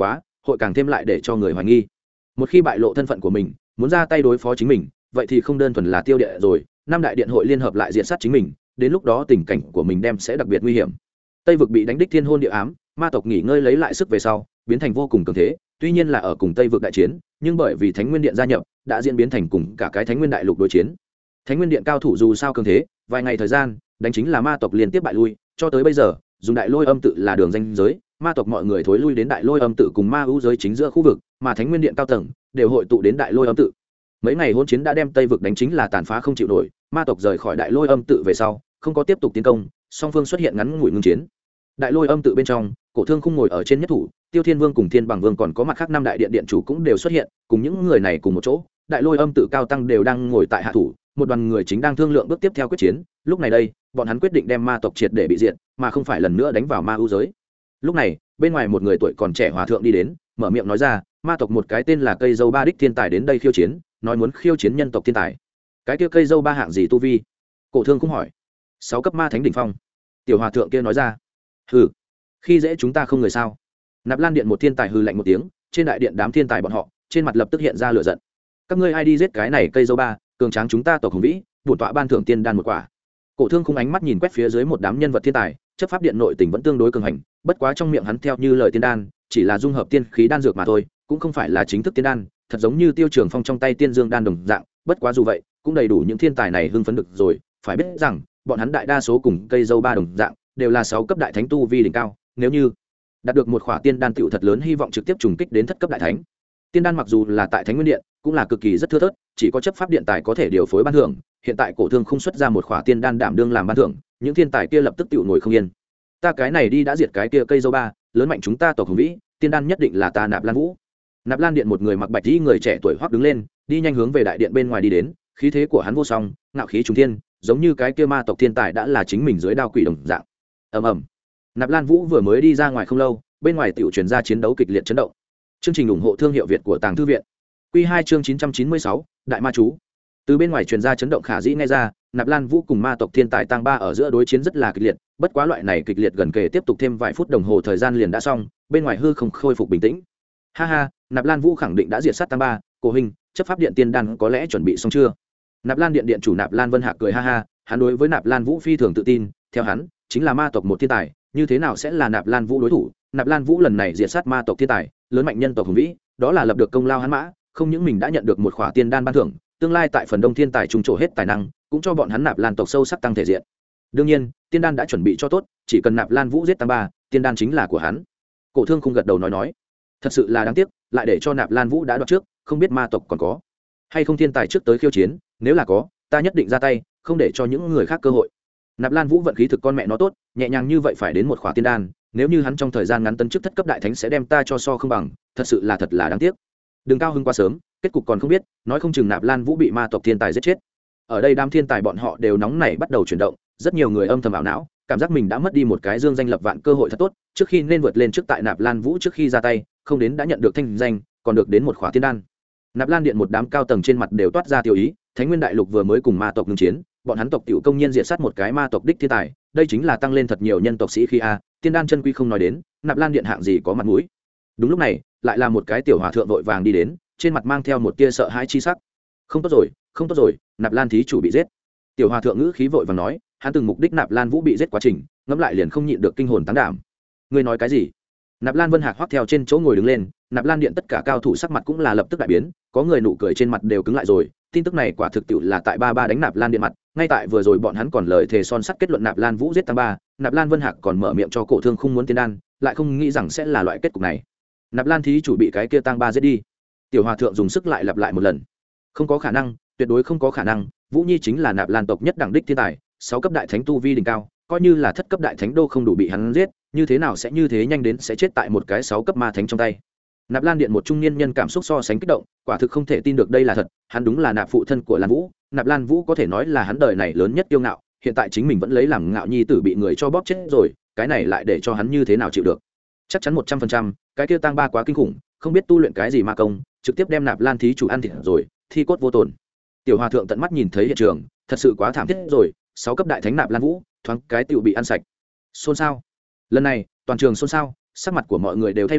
hội càng thêm lại để cho người hoài nghi. Một khi bại lộ thân phận của mình, muốn ra tay đối phó chính mình, vậy thì không đơn thuần là tiêu địa rồi, năm đại điện hội liên hợp lại diệt sát chính mình, đến lúc đó tình cảnh của mình đem sẽ đặc biệt nguy hiểm. Tây vực bị đánh đích thiên hôn địa ám, ma tộc nghỉ ngơi lấy lại sức về sau, biến thành vô cùng cường thế, tuy nhiên là ở cùng Tây vực đại chiến, nhưng bởi vì Thánh Nguyên Điện gia nhập, đã diễn biến thành cùng cả cái Thánh Nguyên đại lục đối chiến. Thánh Nguyên Điện cao thủ dù sao cường thế, vài ngày thời gian, đánh chính là ma tộc liên tiếp bại lui, cho tới bây giờ, dùng Đại Lôi Âm tự là đường ranh giới, ma tộc mọi người thối lui đến Đại Lôi Âm tự cùng ma ưu giới chính giữa khu vực, mà Thánh Nguyên Điện cao tầng đều hội tụ đến Đại Lôi Âm tự. Mấy ngày hỗn chiến đã đem Tây vực đánh chính là tàn phá không chịu nổi, ma tộc rời khỏi Đại Lôi Âm tự về sau, không có tiếp tục tiến công, song phương xuất hiện ngắn ngủi ngưng chiến. Đại Lôi Âm tự bên trong, Cổ Thương Khung ngồi ở trên nhất thủ, Tiêu Thiên Vương cùng Thiên Bằng Vương còn có mặt khác năm đại điện điện chủ cũng đều xuất hiện, cùng những người này cùng một chỗ, Đại Lôi Âm tự cao tăng đều đang ngồi tại hạ thủ, một đoàn người chính đang thương lượng bước tiếp theo quyết chiến. Lúc này đây, bọn hắn quyết định đem ma tộc triệt để bị diệt, mà không phải lần nữa đánh vào ma ưu giới. Lúc này, bên ngoài một người tuổi còn trẻ hòa thượng đi đến, mở miệng nói ra, ma tộc một cái tên là Cây Dâu Ba đích thiên tài đến đây khiêu chiến, nói muốn khiêu chiến nhân tộc thiên tài. Cái kia Cây Dâu Ba hạng gì tu vi? Cổ Thương cũng hỏi. 6 cấp ma thánh đỉnh phong. Tiểu hòa thượng kia nói ra. Hừ, khi dễ chúng ta không người sao? Nạp Lan điện một thiên tài hừ lạnh một tiếng, trên đại điện đám thiên tài bọn họ, trên mặt lập tức hiện ra lửa giận. Các ngươi ai đi giết cái này Cây Dâu Ba, cường tráng chúng ta tộc hùng vĩ, bổn tọa ban thưởng tiên đan một quả. Cổ Thương khung ánh mắt nhìn quét phía dưới một đám nhân vật thiên tài, chấp pháp điện nội tình vẫn tương đối cường hành, bất quá trong miệng hắn theo như lời tiên đan, chỉ là dung hợp tiên khí đan dược mà thôi, cũng không phải là chính thức tiên đan, thật giống như Tiêu Trường Phong trong tay tiên dương đan đồng dạng, bất quá dù vậy, cũng đầy đủ những thiên tài này hưng phấn được rồi, phải biết rằng, bọn hắn đại đa số cùng Cây Dâu Ba đồng dạng, đều là 6 cấp đại thánh tu vi đỉnh cao, nếu như đạt được một khỏa tiên đan tiểu thật lớn hy vọng trực tiếp trùng kích đến thất cấp đại thánh. Tiên đan mặc dù là tại Thánh Nguyên Điện, cũng là cực kỳ rất thưa thớt, chỉ có chấp pháp điện tài có thể điều phối ban thưởng, hiện tại Cổ Thương không xuất ra một khỏa tiên đan đảm đương làm ban thưởng, những thiên tài kia lập tức tiểu ngồi không yên. Ta cái này đi đã diệt cái kia Cây Dâu Ba, lớn mạnh chúng ta tộc hùng vĩ, tiên đan nhất định là ta Nạp Lan Vũ. Nạp Lan điện một người mặc bạch y người trẻ tuổi hoắc đứng lên, đi nhanh hướng về đại điện bên ngoài đi đến, khí thế của hắn vô song, ngạo khí trùng thiên, giống như cái kia ma tộc thiên tài đã là chính mình dưới đao quỷ đồng dạng. Ầm ầm. Nạp Lan Vũ vừa mới đi ra ngoài không lâu, bên ngoài tiểu truyền ra chiến đấu kịch liệt chấn động. Chương trình ủng hộ thương hiệu Việt của Tàng Thư viện. Quy 2 chương 996, Đại Ma chú. Từ bên ngoài truyền ra chấn động khả dĩ nghe ra, Nạp Lan Vũ cùng ma tộc thiên tài Tang Ba ở giữa đối chiến rất là kịch liệt, bất quá loại này kịch liệt gần kề tiếp tục thêm vài phút đồng hồ thời gian liền đã xong, bên ngoài hư không khôi phục bình tĩnh. Ha ha, Nạp Lan Vũ khẳng định đã diệt sát Tang Ba, Cổ huynh, chấp pháp điện tiên đan có lẽ chuẩn bị xong chưa? Nạp Lan điện điện chủ Nạp Lan Vân Hạc cười ha ha, hắn đối với Nạp Lan Vũ phi thường tự tin, theo hắn, chính là ma tộc một thiên tài, như thế nào sẽ là Nạp Lan Vũ đối thủ? Nạp Lan Vũ lần này diệt sát ma tộc thiên tài, lớn mạnh nhân tộc hùng vĩ, đó là lập được công lao hắn mã, không những mình đã nhận được một khỏa tiên đan ban thưởng, tương lai tại phần đông thiên tài trùng trổ hết tài năng, cũng cho bọn hắn Nạp Lan tộc sâu sắc tăng thể diện. Đương nhiên, tiên đan đã chuẩn bị cho tốt, chỉ cần Nạp Lan Vũ giết Tang Ba, tiên đan chính là của hắn. Cổ Thương không gật đầu nói, thật sự là đáng tiếc, lại để cho Nạp Lan Vũ đã đoạt trước, không biết ma tộc còn có hay không thiên tài trước tới khiêu chiến, nếu là có, ta nhất định ra tay, không để cho những người khác cơ hội. Nạp Lan Vũ vận khí thực con mẹ nó tốt, nhẹ nhàng như vậy phải đến một khỏa tiên đan, nếu như hắn trong thời gian ngắn tấn chức thất cấp đại thánh sẽ đem ta cho so không bằng, thật là đáng tiếc. Đừng cao hứng quá sớm, kết cục còn không biết, nói không chừng Nạp Lan Vũ bị ma tộc thiên tài giết chết. Ở đây đám thiên tài bọn họ đều nóng nảy bắt đầu chuyển động, rất nhiều người âm thầm ảo não, cảm giác mình đã mất đi một cái dương danh lập vạn cơ hội thật tốt, trước khi nên vượt lên trước tại Nạp Lan Vũ trước khi ra tay, không đến đã nhận được thanh danh, còn được đến một khỏa tiên đan. Nạp Lan điện một đám cao tầng trên mặt đều toát ra tiêu ý, Thánh Nguyên đại lục vừa mới cùng ma tộc ngưng chiến, bọn hắn tộc tiểu công nhiên diệt sát một cái ma tộc đích thiên tài, đây chính là tăng lên thật nhiều nhân tộc sĩ khí a, tiên đan chân quý không nói đến, Nạp Lan điện hạng gì có mặt mũi. Đúng lúc này, lại là một cái tiểu hòa thượng vội vàng đi đến, trên mặt mang theo một tia sợ hãi chi sắc. Không tốt rồi, Nạp Lan thí chủ bị giết. Tiểu hòa thượng ngữ khí vội vàng nói, hắn từng mục đích Nạp Lan Vũ bị giết quá trình, ngẫm lại liền không nhịn được kinh hồn táng đảm. Ngươi nói cái gì? Nạp Lan Vân Hạc hoắc theo trên chỗ ngồi đứng lên, Nạp Lan điện tất cả cao thủ sắc mặt cũng là lập tức đại biến, có người nụ cười trên mặt đều cứng lại rồi, tin tức này quả thực tiệu là tại ba đánh Nạp Lan điện mặt, ngay tại vừa rồi bọn hắn còn lời thề son sắt kết luận Nạp Lan Vũ giết Tang Ba, Nạp Lan Vân Hạc còn mở miệng cho Cổ Thương không muốn tiên đan, lại không nghĩ rằng sẽ là loại kết cục này. Nạp Lan thí chủ bị cái kia Tang Ba giết đi. Tiểu hòa thượng dùng sức lại lặp lại một lần. Không có khả năng, tuyệt đối không có khả năng, Vũ Nhi chính là Nạp Lan tộc nhất đẳng đích thiên tài, 6 cấp đại thánh tu vi đỉnh cao, coi như là thất cấp đại thánh đô không đủ bị hắn giết, như thế nào sẽ như thế nhanh đến sẽ chết tại một cái 6 cấp ma thánh trong tay. Nạp Lan điện một trung niên nhân cảm xúc so sánh kích động, quả thực không thể tin được đây là thật, hắn đúng là Nạp phụ thân của Lan Vũ, Nạp Lan Vũ có thể nói là hắn đời này lớn nhất yêu ngạo, hiện tại chính mình vẫn lấy làm ngạo nhi tử bị người cho bóp chết rồi, cái này lại để cho hắn như thế nào chịu được. Chắc chắn 100%, cái kia Tang Ba quá kinh khủng, không biết tu luyện cái gì ma công, trực tiếp đem Nạp Lan thí chủ ăn thịt rồi, thi cốt vô tổn. Tiểu hòa thượng tận mắt nhìn thấy hiện trường, thật sự quá thảm thiết rồi, 6 cấp đại thánh Nạp Lan Vũ, thoáng cái tiểu bị ăn sạch. Xôn xao. Lần này, toàn trường xôn xao, sắc mặt của mọi người đều thay đổi,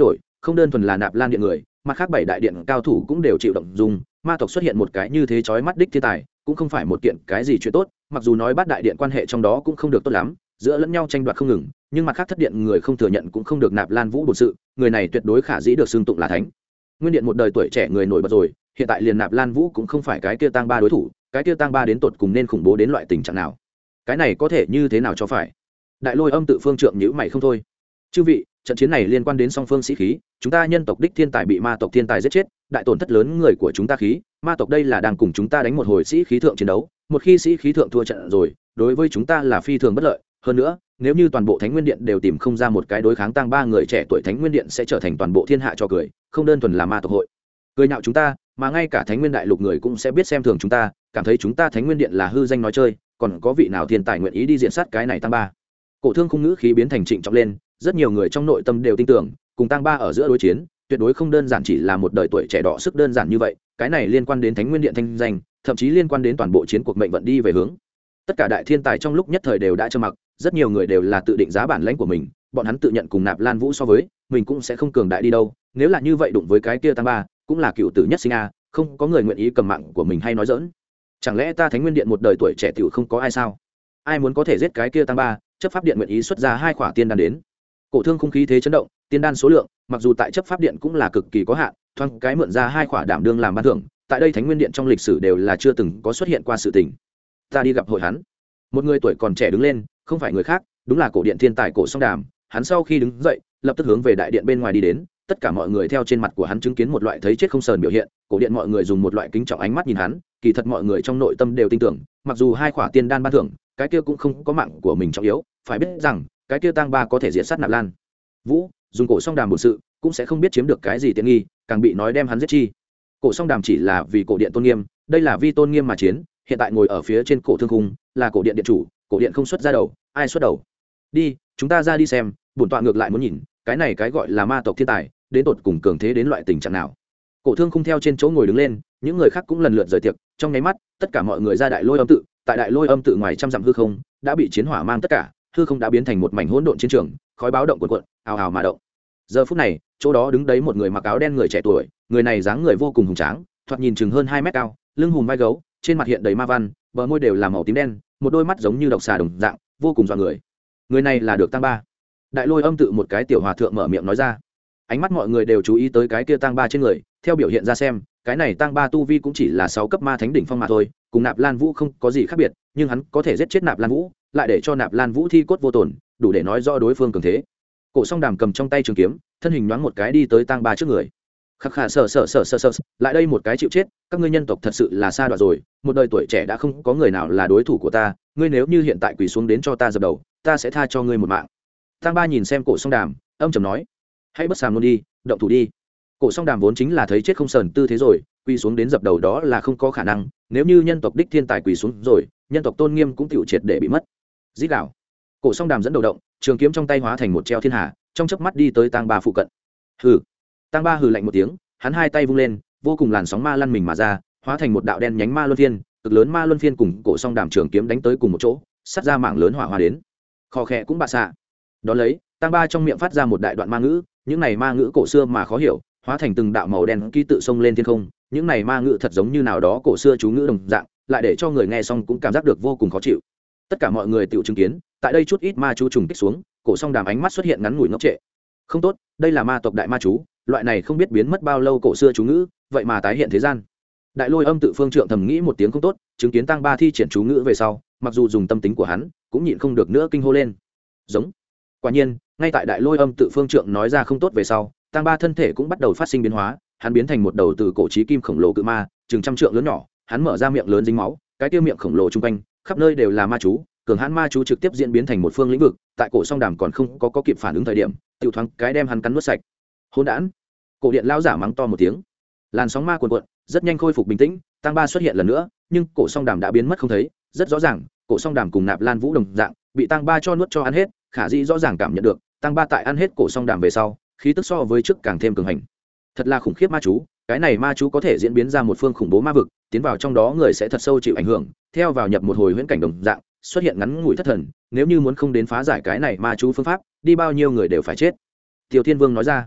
không đơn thuần là Nạp Lan điện người, mặt khác 7 đại điện cao thủ cũng đều chịu động dung, ma tộc xuất hiện một cái như thế chói mắt đích thiên tài, cũng không phải một kiện cái gì chuyện tốt, mặc dù nói bát đại điện quan hệ trong đó cũng không được tốt lắm, giữa lẫn nhau tranh đoạt không ngừng, nhưng mặt khác thất điện người không thừa nhận cũng không được Nạp Lan Vũ bổn sự, người này tuyệt đối khả dĩ được xưng tụng là thánh. Nguyên điện một đời tuổi trẻ người nổi bật rồi, hiện tại liền Nạp Lan Vũ cũng không phải cái kia tang ba đối thủ, cái kia tang ba đến tột cùng nên khủng bố đến loại tình trạng nào, cái này có thể như thế nào cho phải. Đại Lôi Âm tự phương trượng nhíu mày không thôi. Chư vị, trận chiến này liên quan đến song phương sĩ khí, chúng ta nhân tộc đích thiên tài bị ma tộc thiên tài giết chết, đại tổn thất lớn người của chúng ta khí, ma tộc đây là đang cùng chúng ta đánh một hồi sĩ khí thượng chiến đấu, một khi sĩ khí thượng thua trận rồi, đối với chúng ta là phi thường bất lợi. Hơn nữa, nếu như toàn bộ Thánh Nguyên Điện đều tìm không ra một cái đối kháng tang ba người trẻ tuổi, Thánh Nguyên Điện sẽ trở thành toàn bộ thiên hạ cho cười, không đơn thuần là ma tộc hội cười nhạo chúng ta, mà ngay cả Thánh Nguyên Đại Lục người cũng sẽ biết xem thường chúng ta, cảm thấy chúng ta Thánh Nguyên Điện là hư danh nói chơi, còn có vị nào thiên tài nguyện ý đi diện sát cái này tang ba. Cổ Thương khung ngữ khí biến thành trịnh trọng lên, rất nhiều người trong nội tâm đều tin tưởng, cùng tang ba ở giữa đối chiến, tuyệt đối không đơn giản chỉ là một đời tuổi trẻ đỏ sức đơn giản như vậy, cái này liên quan đến Thánh Nguyên Điện thanh danh, thậm chí liên quan đến toàn bộ chiến cuộc mệnh vận đi về hướng. Tất cả đại thiên tài trong lúc nhất thời đều đã trầm mặc, rất nhiều người đều là tự định giá bản lãnh của mình, bọn hắn tự nhận cùng Nạp Lan Vũ so với, mình cũng sẽ không cường đại đi đâu, nếu là như vậy đụng với cái kia tang ba, cũng là cựu tử nhất sinh a, không có người nguyện ý cầm mạng của mình hay nói giỡn. Chẳng lẽ ta Thánh Nguyên Điện một đời tuổi trẻ tiểu không có ai sao? Ai muốn có thể giết cái kia tang ba, chấp pháp điện nguyện ý xuất ra 2 khỏa tiên đan đến. Cổ Thương không khí thế chấn động, tiên đan số lượng, mặc dù tại chấp pháp điện cũng là cực kỳ có hạn, thoáng cái mượn ra 2 khỏa đảm đương làm ban thưởng, tại đây Thánh Nguyên Điện trong lịch sử đều là chưa từng có xuất hiện qua sự tình. Ta đi gặp hội hắn. Một người tuổi còn trẻ đứng lên, không phải người khác, đúng là cổ điện thiên tài Cổ Song Đàm. Hắn sau khi đứng dậy, lập tức hướng về đại điện bên ngoài đi đến, tất cả mọi người theo trên mặt của hắn chứng kiến một loại thấy chết không sờn biểu hiện. Cổ điện mọi người dùng một loại kính trọng ánh mắt nhìn hắn, kỳ thật mọi người trong nội tâm đều tin tưởng, mặc dù 2 khỏa tiên đan ban thưởng, cái kia cũng không có mạng của mình trọng yếu, phải biết rằng cái kia tang ba có thể diệt sát Nạp Lan Vũ, dùng Cổ Song Đàm bổn sự cũng sẽ không biết chiếm được cái gì tiện nghi, càng bị nói đem hắn giết chi. Cổ Song Đàm chỉ là vì cổ điện tôn nghiêm, đây là vi tôn nghiêm mà chiến, hiện tại ngồi ở phía trên Cổ Thương khung là cổ điện điện chủ, cổ điện không xuất ra đầu, ai xuất đầu? Đi, chúng ta ra đi xem, bổn tọa ngược lại muốn nhìn, cái này cái gọi là ma tộc thiên tài, đến tột cùng cường thế đến loại tình trạng nào. Cổ Thương khung theo trên chỗ ngồi đứng lên, những người khác cũng lần lượt rời tiệc, trong nháy mắt, tất cả mọi người ra Đại Lôi Âm tự, tại Đại Lôi Âm tự ngoài trăm dặm hư không, đã bị chiến hỏa mang tất cả, hư không đã biến thành một mảnh hỗn độn chiến trường, khói báo động cuồn cuộn, ào ào mà động. Giờ phút này, chỗ đó đứng đấy một người mặc áo đen người trẻ tuổi, người này dáng người vô cùng hùng tráng, thoạt nhìn chừng hơn 2 mét cao, lưng hùm vai gấu, trên mặt hiện đầy ma văn, bờ môi đều là màu tím đen, một đôi mắt giống như độc xà đồng dạng, vô cùng dọa người. Người này là được tang ba. Đại Lôi Âm tự một cái tiểu hòa thượng mở miệng nói ra. Ánh mắt mọi người đều chú ý tới cái kia tang ba trên người, theo biểu hiện ra xem, cái này tang ba tu vi cũng chỉ là 6 cấp ma thánh đỉnh phong mà thôi, cùng Nạp Lan Vũ không có gì khác biệt, nhưng hắn có thể giết chết Nạp Lan Vũ, lại để cho Nạp Lan Vũ thi cốt vô tổn, đủ để nói rõ đối phương cường thế. Cổ Song Đàm cầm trong tay trường kiếm, thân hình nhoáng một cái đi tới tang ba trước người. Khắc khà sợ, lại đây một cái chịu chết, các ngươi nhân tộc thật sự là xa đoạn rồi, một đời tuổi trẻ đã không có người nào là đối thủ của ta, ngươi nếu như hiện tại quỳ xuống đến cho ta dập đầu, ta sẽ tha cho ngươi một mạng. Tang ba nhìn xem Cổ Song Đàm, âm trầm nói, hãy bất sàm luôn đi, động thủ đi. Cổ Song Đàm vốn chính là thấy chết không sờn tư thế rồi, quỳ xuống đến dập đầu đó là không có khả năng, nếu như nhân tộc đích thiên tài quỳ xuống rồi, nhân tộc tôn nghiêm cũng tiểu triệt để bị mất. Rít gào. Cổ Song Đàm dẫn đầu động, trường kiếm trong tay hóa thành một treo thiên hà, trong chớp mắt đi tới tang ba phụ cận. Hừ. Tang ba hừ lạnh một tiếng, hắn hai tay vung lên, vô cùng làn sóng ma lăn mình mà ra, hóa thành một đạo đen nhánh ma luân phiên, cực lớn ma luân phiên cùng Cổ Song Đàm trường kiếm đánh tới cùng một chỗ, sát ra mạng lớn hỏa hoa đến. Kho khẽ cũng bạ xạ. Đó lấy, tang ba trong miệng phát ra một đại đoạn ma ngữ, những này ma ngữ cổ xưa mà khó hiểu, hóa thành từng đạo màu đen ký tự xông lên thiên không, những này ma ngữ thật giống như nào đó cổ xưa chú ngữ đồng dạng, lại để cho người nghe xong cũng cảm giác được vô cùng khó chịu. Tất cả mọi người tự chứng kiến, tại đây chút ít ma chú trùng kích xuống, Cổ Song Đàm ánh mắt xuất hiện ngắn ngủi ngốc trệ. Không tốt, đây là ma tộc đại ma chú, loại này không biết biến mất bao lâu cổ xưa chú ngữ, vậy mà tái hiện thế gian. Đại Lôi Âm tự phương trượng thầm nghĩ một tiếng không tốt, chứng kiến tang ba thi triển chú ngữ về sau, mặc dù dùng tâm tính của hắn, cũng nhịn không được nữa kinh hô lên. Giống. Quả nhiên, ngay tại Đại Lôi Âm tự phương trượng nói ra không tốt về sau, tang ba thân thể cũng bắt đầu phát sinh biến hóa, hắn biến thành một đầu từ cổ chí kim khổng lồ cự ma, chừng trăm trượng lớn nhỏ, hắn mở ra miệng lớn dính máu, cái tiêu miệng khổng lồ trung quanh, khắp nơi đều là ma chú, cường hãn ma chú trực tiếp diễn biến thành một phương lĩnh vực, tại Cổ Song Đàm còn không có kịp phản ứng thời điểm, tiểu thoáng cái đem hắn cắn nuốt sạch. Hỗn đản! Cổ điện lão giả mắng to một tiếng. Làn sóng ma cuồn cuộn, rất nhanh khôi phục bình tĩnh, tang ba xuất hiện lần nữa, nhưng Cổ Song Đàm đã biến mất không thấy, rất rõ ràng, Cổ Song Đàm cùng Nạp Lan Vũ đồng dạng, bị tang ba cho nuốt cho ăn hết, khả dĩ rõ ràng cảm nhận được, tang ba tại ăn hết Cổ Song Đàm về sau, khí tức so với trước càng thêm cường hành. Thật là khủng khiếp ma chú, cái này ma chú có thể diễn biến ra một phương khủng bố ma vực, tiến vào trong đó người sẽ thật sâu chịu ảnh hưởng, theo vào nhập một hồi huyễn cảnh đồng dạng, xuất hiện ngắn ngủi thất thần, nếu như muốn không đến phá giải cái này ma chú phương pháp, đi bao nhiêu người đều phải chết. Tiêu Thiên Vương nói ra.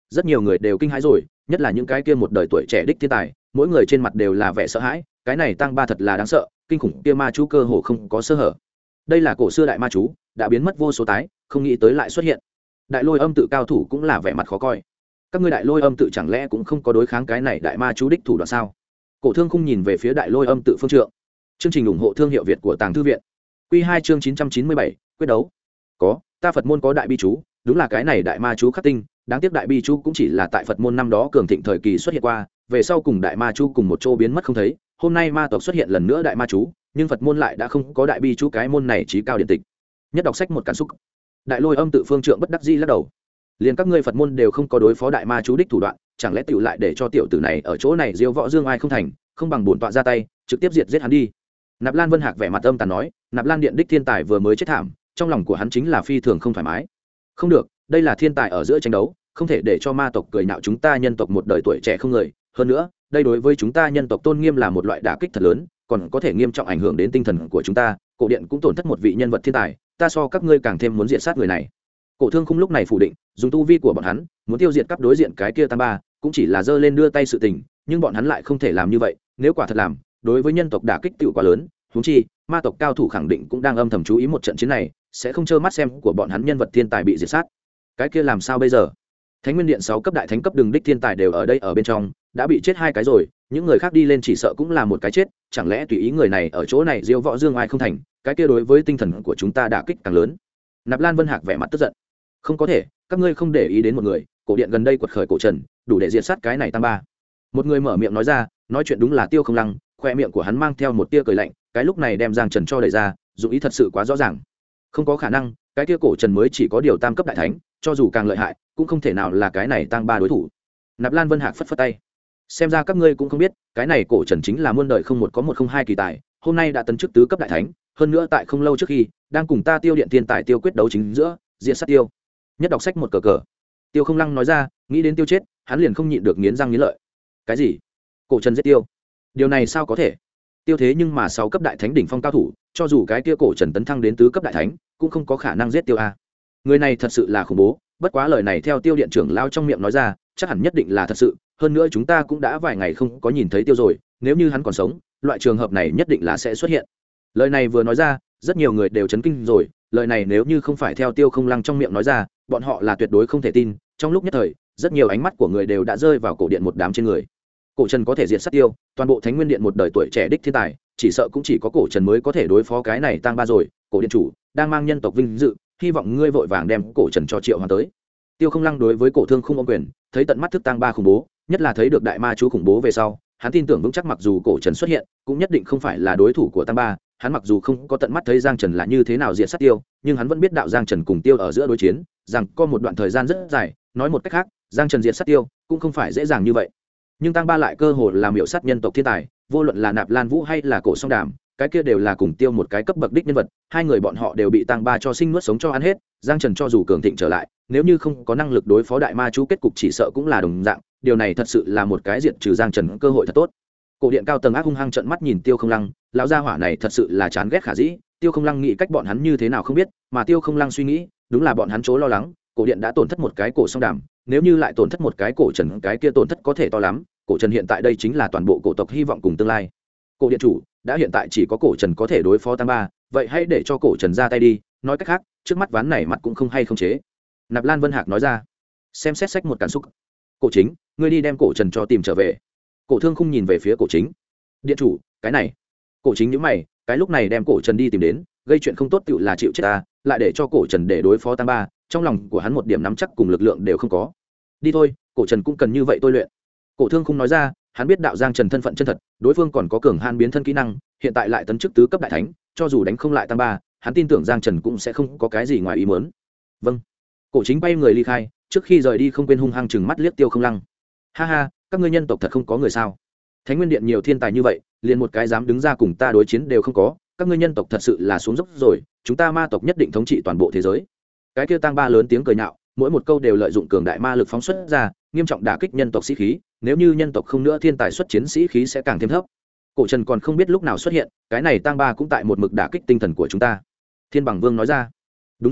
rất nhiều người đều kinh hãi rồi, nhất là những cái kia một đời tuổi trẻ đích thiên tài, mỗi người trên mặt đều là vẻ sợ hãi, cái này tăng ba thật là đáng sợ, kinh khủng kia ma chú cơ hồ không có sơ hở. Đây là cổ xưa đại ma chú, đã biến mất vô số tái, không nghĩ tới lại xuất hiện. Đại Lôi Âm tự cao thủ cũng là vẻ mặt khó coi. Các ngươi Đại Lôi Âm tự chẳng lẽ cũng không có đối kháng cái này đại ma chú đích thủ đoạn sao? Cổ Thương Khung nhìn về phía Đại Lôi Âm tự phương trượng. Chương trình ủng hộ thương hiệu Việt của Tàng Thư viện. Quy 2 chương 997, quyết đấu. Có, ta Phật môn có đại bi chú, đúng là cái này đại ma chú khắc tinh, đáng tiếc đại bi chú cũng chỉ là tại Phật môn năm đó cường thịnh thời kỳ xuất hiện qua, về sau cùng đại ma chú cùng một chỗ biến mất không thấy. Hôm nay ma tộc xuất hiện lần nữa đại ma chú, nhưng Phật môn lại đã không có đại bi chú, cái môn này chí cao điển tịch. Nhất đọc sách một cản xúc. Đại Lôi Âm tự phương trượng bất đắc dĩ lắc đầu. Liền các ngươi Phật môn đều không có đối phó đại ma chú đích thủ đoạn, chẳng lẽ tiểu lại để cho tiểu tử này ở chỗ này diêu võ dương ai không thành, không bằng bổn tọa ra tay, trực tiếp diệt giết hắn đi. Nạp Lan Vân Hạc vẻ mặt âm tàn nói, Nạp Lan điện đích thiên tài vừa mới chết thảm, trong lòng của hắn chính là phi thường không thoải mái. Không được, đây là thiên tài ở giữa tranh đấu, không thể để cho ma tộc cười nhạo chúng ta nhân tộc một đời tuổi trẻ không người, hơn nữa, đây đối với chúng ta nhân tộc tôn nghiêm là một loại đả kích thật lớn, còn có thể nghiêm trọng ảnh hưởng đến tinh thần của chúng ta. Cổ điện cũng tổn thất một vị nhân vật thiên tài, ta so các ngươi càng thêm muốn diệt sát người này. Cổ Thương Khung lúc này phủ định, dùng tu vi của bọn hắn, muốn tiêu diệt cấp đối diện cái kia tam ba, cũng chỉ là giơ lên đưa tay sự tình, nhưng bọn hắn lại không thể làm như vậy, nếu quả thật làm, đối với nhân tộc đả kích tiểu quá lớn, huống chi, ma tộc cao thủ khẳng định cũng đang âm thầm chú ý một trận chiến này, sẽ không trơ mắt xem của bọn hắn nhân vật thiên tài bị diệt sát. Cái kia làm sao bây giờ? Thánh Nguyên Điện 6 cấp đại thánh cấp đường đích thiên tài đều ở đây ở bên trong, đã bị chết 2 cái rồi, những người khác đi lên chỉ sợ cũng là một cái chết, chẳng lẽ tùy ý người này ở chỗ này diêu võ dương ai không thành, cái kia đối với tinh thần của chúng ta đả kích càng lớn. Nạp Lan Vân Hạc vẻ mặt tức giận. Không có thể, các ngươi không để ý đến một người, cổ điện gần đây quật khởi cổ trần, đủ để diệt sát cái này tăng ba. Một người mở miệng nói ra, nói chuyện đúng là Tiêu Không Lăng, khoe miệng của hắn mang theo một tia cười lạnh, cái lúc này đem Giang Trần cho đẩy ra, dụng ý thật sự quá rõ ràng. Không có khả năng, cái kia cổ trần mới chỉ có điều tam cấp đại thánh, cho dù càng lợi hại, cũng không thể nào là cái này tăng ba đối thủ. Nạp Lan Vân Hạc phất phất tay. Xem ra các ngươi cũng không biết, cái này cổ trần chính là muôn đời không một có một không hai kỳ tài, hôm nay đã tấn chức tứ cấp đại thánh, hơn nữa tại không lâu trước khi, đang cùng ta Tiêu điện thiên tài Tiêu quyết đấu chính giữa, diện sát Tiêu. Nhất đọc sách một cờ cờ. Tiêu Không Lăng nói ra, nghĩ đến Tiêu chết, hắn liền không nhịn được nghiến răng nghiến lợi. Cái gì? Cổ trần giết Tiêu? Điều này sao có thể? Tiêu thế nhưng mà 6 cấp đại thánh đỉnh phong cao thủ, cho dù cái kia cổ trần tấn thăng đến tứ cấp đại thánh, cũng không có khả năng giết Tiêu a. Người này thật sự là khủng bố, bất quá lời này theo Tiêu điện trưởng lao trong miệng nói ra, chắc hẳn nhất định là thật sự, hơn nữa chúng ta cũng đã vài ngày không có nhìn thấy Tiêu rồi, nếu như hắn còn sống, loại trường hợp này nhất định là sẽ xuất hiện. Lời này vừa nói ra, rất nhiều người đều chấn kinh rồi, lời này nếu như không phải theo Tiêu Không Lăng trong miệng nói ra, bọn họ là tuyệt đối không thể tin. Trong lúc nhất thời, rất nhiều ánh mắt của người đều đã rơi vào cổ điện một đám trên người. Cổ trần có thể diệt sát Tiêu, toàn bộ Thánh Nguyên Điện một đời tuổi trẻ đích thiên tài, chỉ sợ cũng chỉ có cổ trần mới có thể đối phó cái này tăng ba rồi. Cổ điện chủ đang mang nhân tộc vinh dự, hy vọng ngươi vội vàng đem cổ trần cho triệu hoàn tới. Tiêu Không Lăng đối với Cổ Thương Khung ôm quyền, thấy tận mắt thức tăng ba khủng bố, nhất là thấy được đại ma chú khủng bố về sau, hắn tin tưởng vững chắc mặc dù cổ trần xuất hiện, cũng nhất định không phải là đối thủ của tăng ba. Hắn mặc dù không có tận mắt thấy Giang Trần là như thế nào diệt sát Tiêu, nhưng hắn vẫn biết đạo Giang Trần cùng Tiêu ở giữa đối chiến, rằng có một đoạn thời gian rất dài, nói một cách khác, Giang Trần diệt sát Tiêu cũng không phải dễ dàng như vậy. Nhưng tăng ba lại cơ hồ là miểu sát nhân tộc thiên tài, vô luận là Nạp Lan Vũ hay là Cổ Song Đàm, cái kia đều là cùng Tiêu một cái cấp bậc đích nhân vật, hai người bọn họ đều bị tăng ba cho sinh nuốt sống cho ăn hết. Giang Trần cho dù cường thịnh trở lại, nếu như không có năng lực đối phó đại ma chú, kết cục chỉ sợ cũng là đồng dạng, điều này thật sự là một cái diện trừ Giang Trần cơ hội thật tốt. Cổ điện cao tầng ác hung hăng trợn mắt nhìn Tiêu Không Lăng, lão gia hỏa này thật sự là chán ghét khả dĩ. Tiêu Không Lăng nghĩ cách bọn hắn như thế nào không biết, mà Tiêu Không Lăng suy nghĩ, đúng là bọn hắn chỗ lo lắng, cổ điện đã tổn thất một cái Cổ Song Đàm, nếu như lại tổn thất một cái cổ trần, cái kia tổn thất có thể to lắm. Cổ trần hiện tại đây chính là toàn bộ cổ tộc hy vọng cùng tương lai. Cổ điện chủ đã hiện tại chỉ có cổ trần có thể đối phó tăng ba, vậy hãy để cho cổ trần ra tay đi, nói cách khác, trước mắt ván này mặt cũng không hay không chế. Nạp Lan Vân Hạc nói ra. Xem xét sách một cảm xúc. Cổ chính, ngươi đi đem cổ trần cho tìm trở về. Cổ Thương Khung nhìn về phía cổ chính. Điện chủ, cái này. Cổ chính nhíu mày, cái lúc này đem cổ trần đi tìm đến, gây chuyện không tốt tựu là chịu chết ta, lại để cho cổ trần để đối phó tăng ba, trong lòng của hắn một điểm nắm chắc cùng lực lượng đều không có. Đi thôi, cổ trần cũng cần như vậy tôi luyện. Cổ Thương Khung nói ra, hắn biết đạo Giang Trần thân phận chân thật, đối phương còn có cường han biến thân kỹ năng, hiện tại lại tấn chức tứ cấp đại thánh, cho dù đánh không lại tăng ba, hắn tin tưởng Giang Trần cũng sẽ không có cái gì ngoài ý muốn. Vâng. Cổ chính bay người ly khai, trước khi rời đi không quên hung hăng chừng mắt liếc Tiêu Không Lăng. Ha ha, các ngươi nhân tộc thật không có người sao? Thánh Nguyên Điện nhiều thiên tài như vậy, liền một cái dám đứng ra cùng ta đối chiến đều không có, các ngươi nhân tộc thật sự là xuống dốc rồi, chúng ta ma tộc nhất định thống trị toàn bộ thế giới. Cái kia tăng ba lớn tiếng cười nhạo, mỗi một câu đều lợi dụng cường đại ma lực phóng xuất ra, nghiêm trọng đả kích nhân tộc sĩ khí, nếu như nhân tộc không nữa thiên tài xuất chiến sĩ khí sẽ càng thêm thấp. Cổ trần còn không biết lúc nào xuất hiện, cái này tăng ba cũng tại một mực đả kích tinh thần của chúng ta. Thiên Bằng Vương nói ra. Đúng rồi,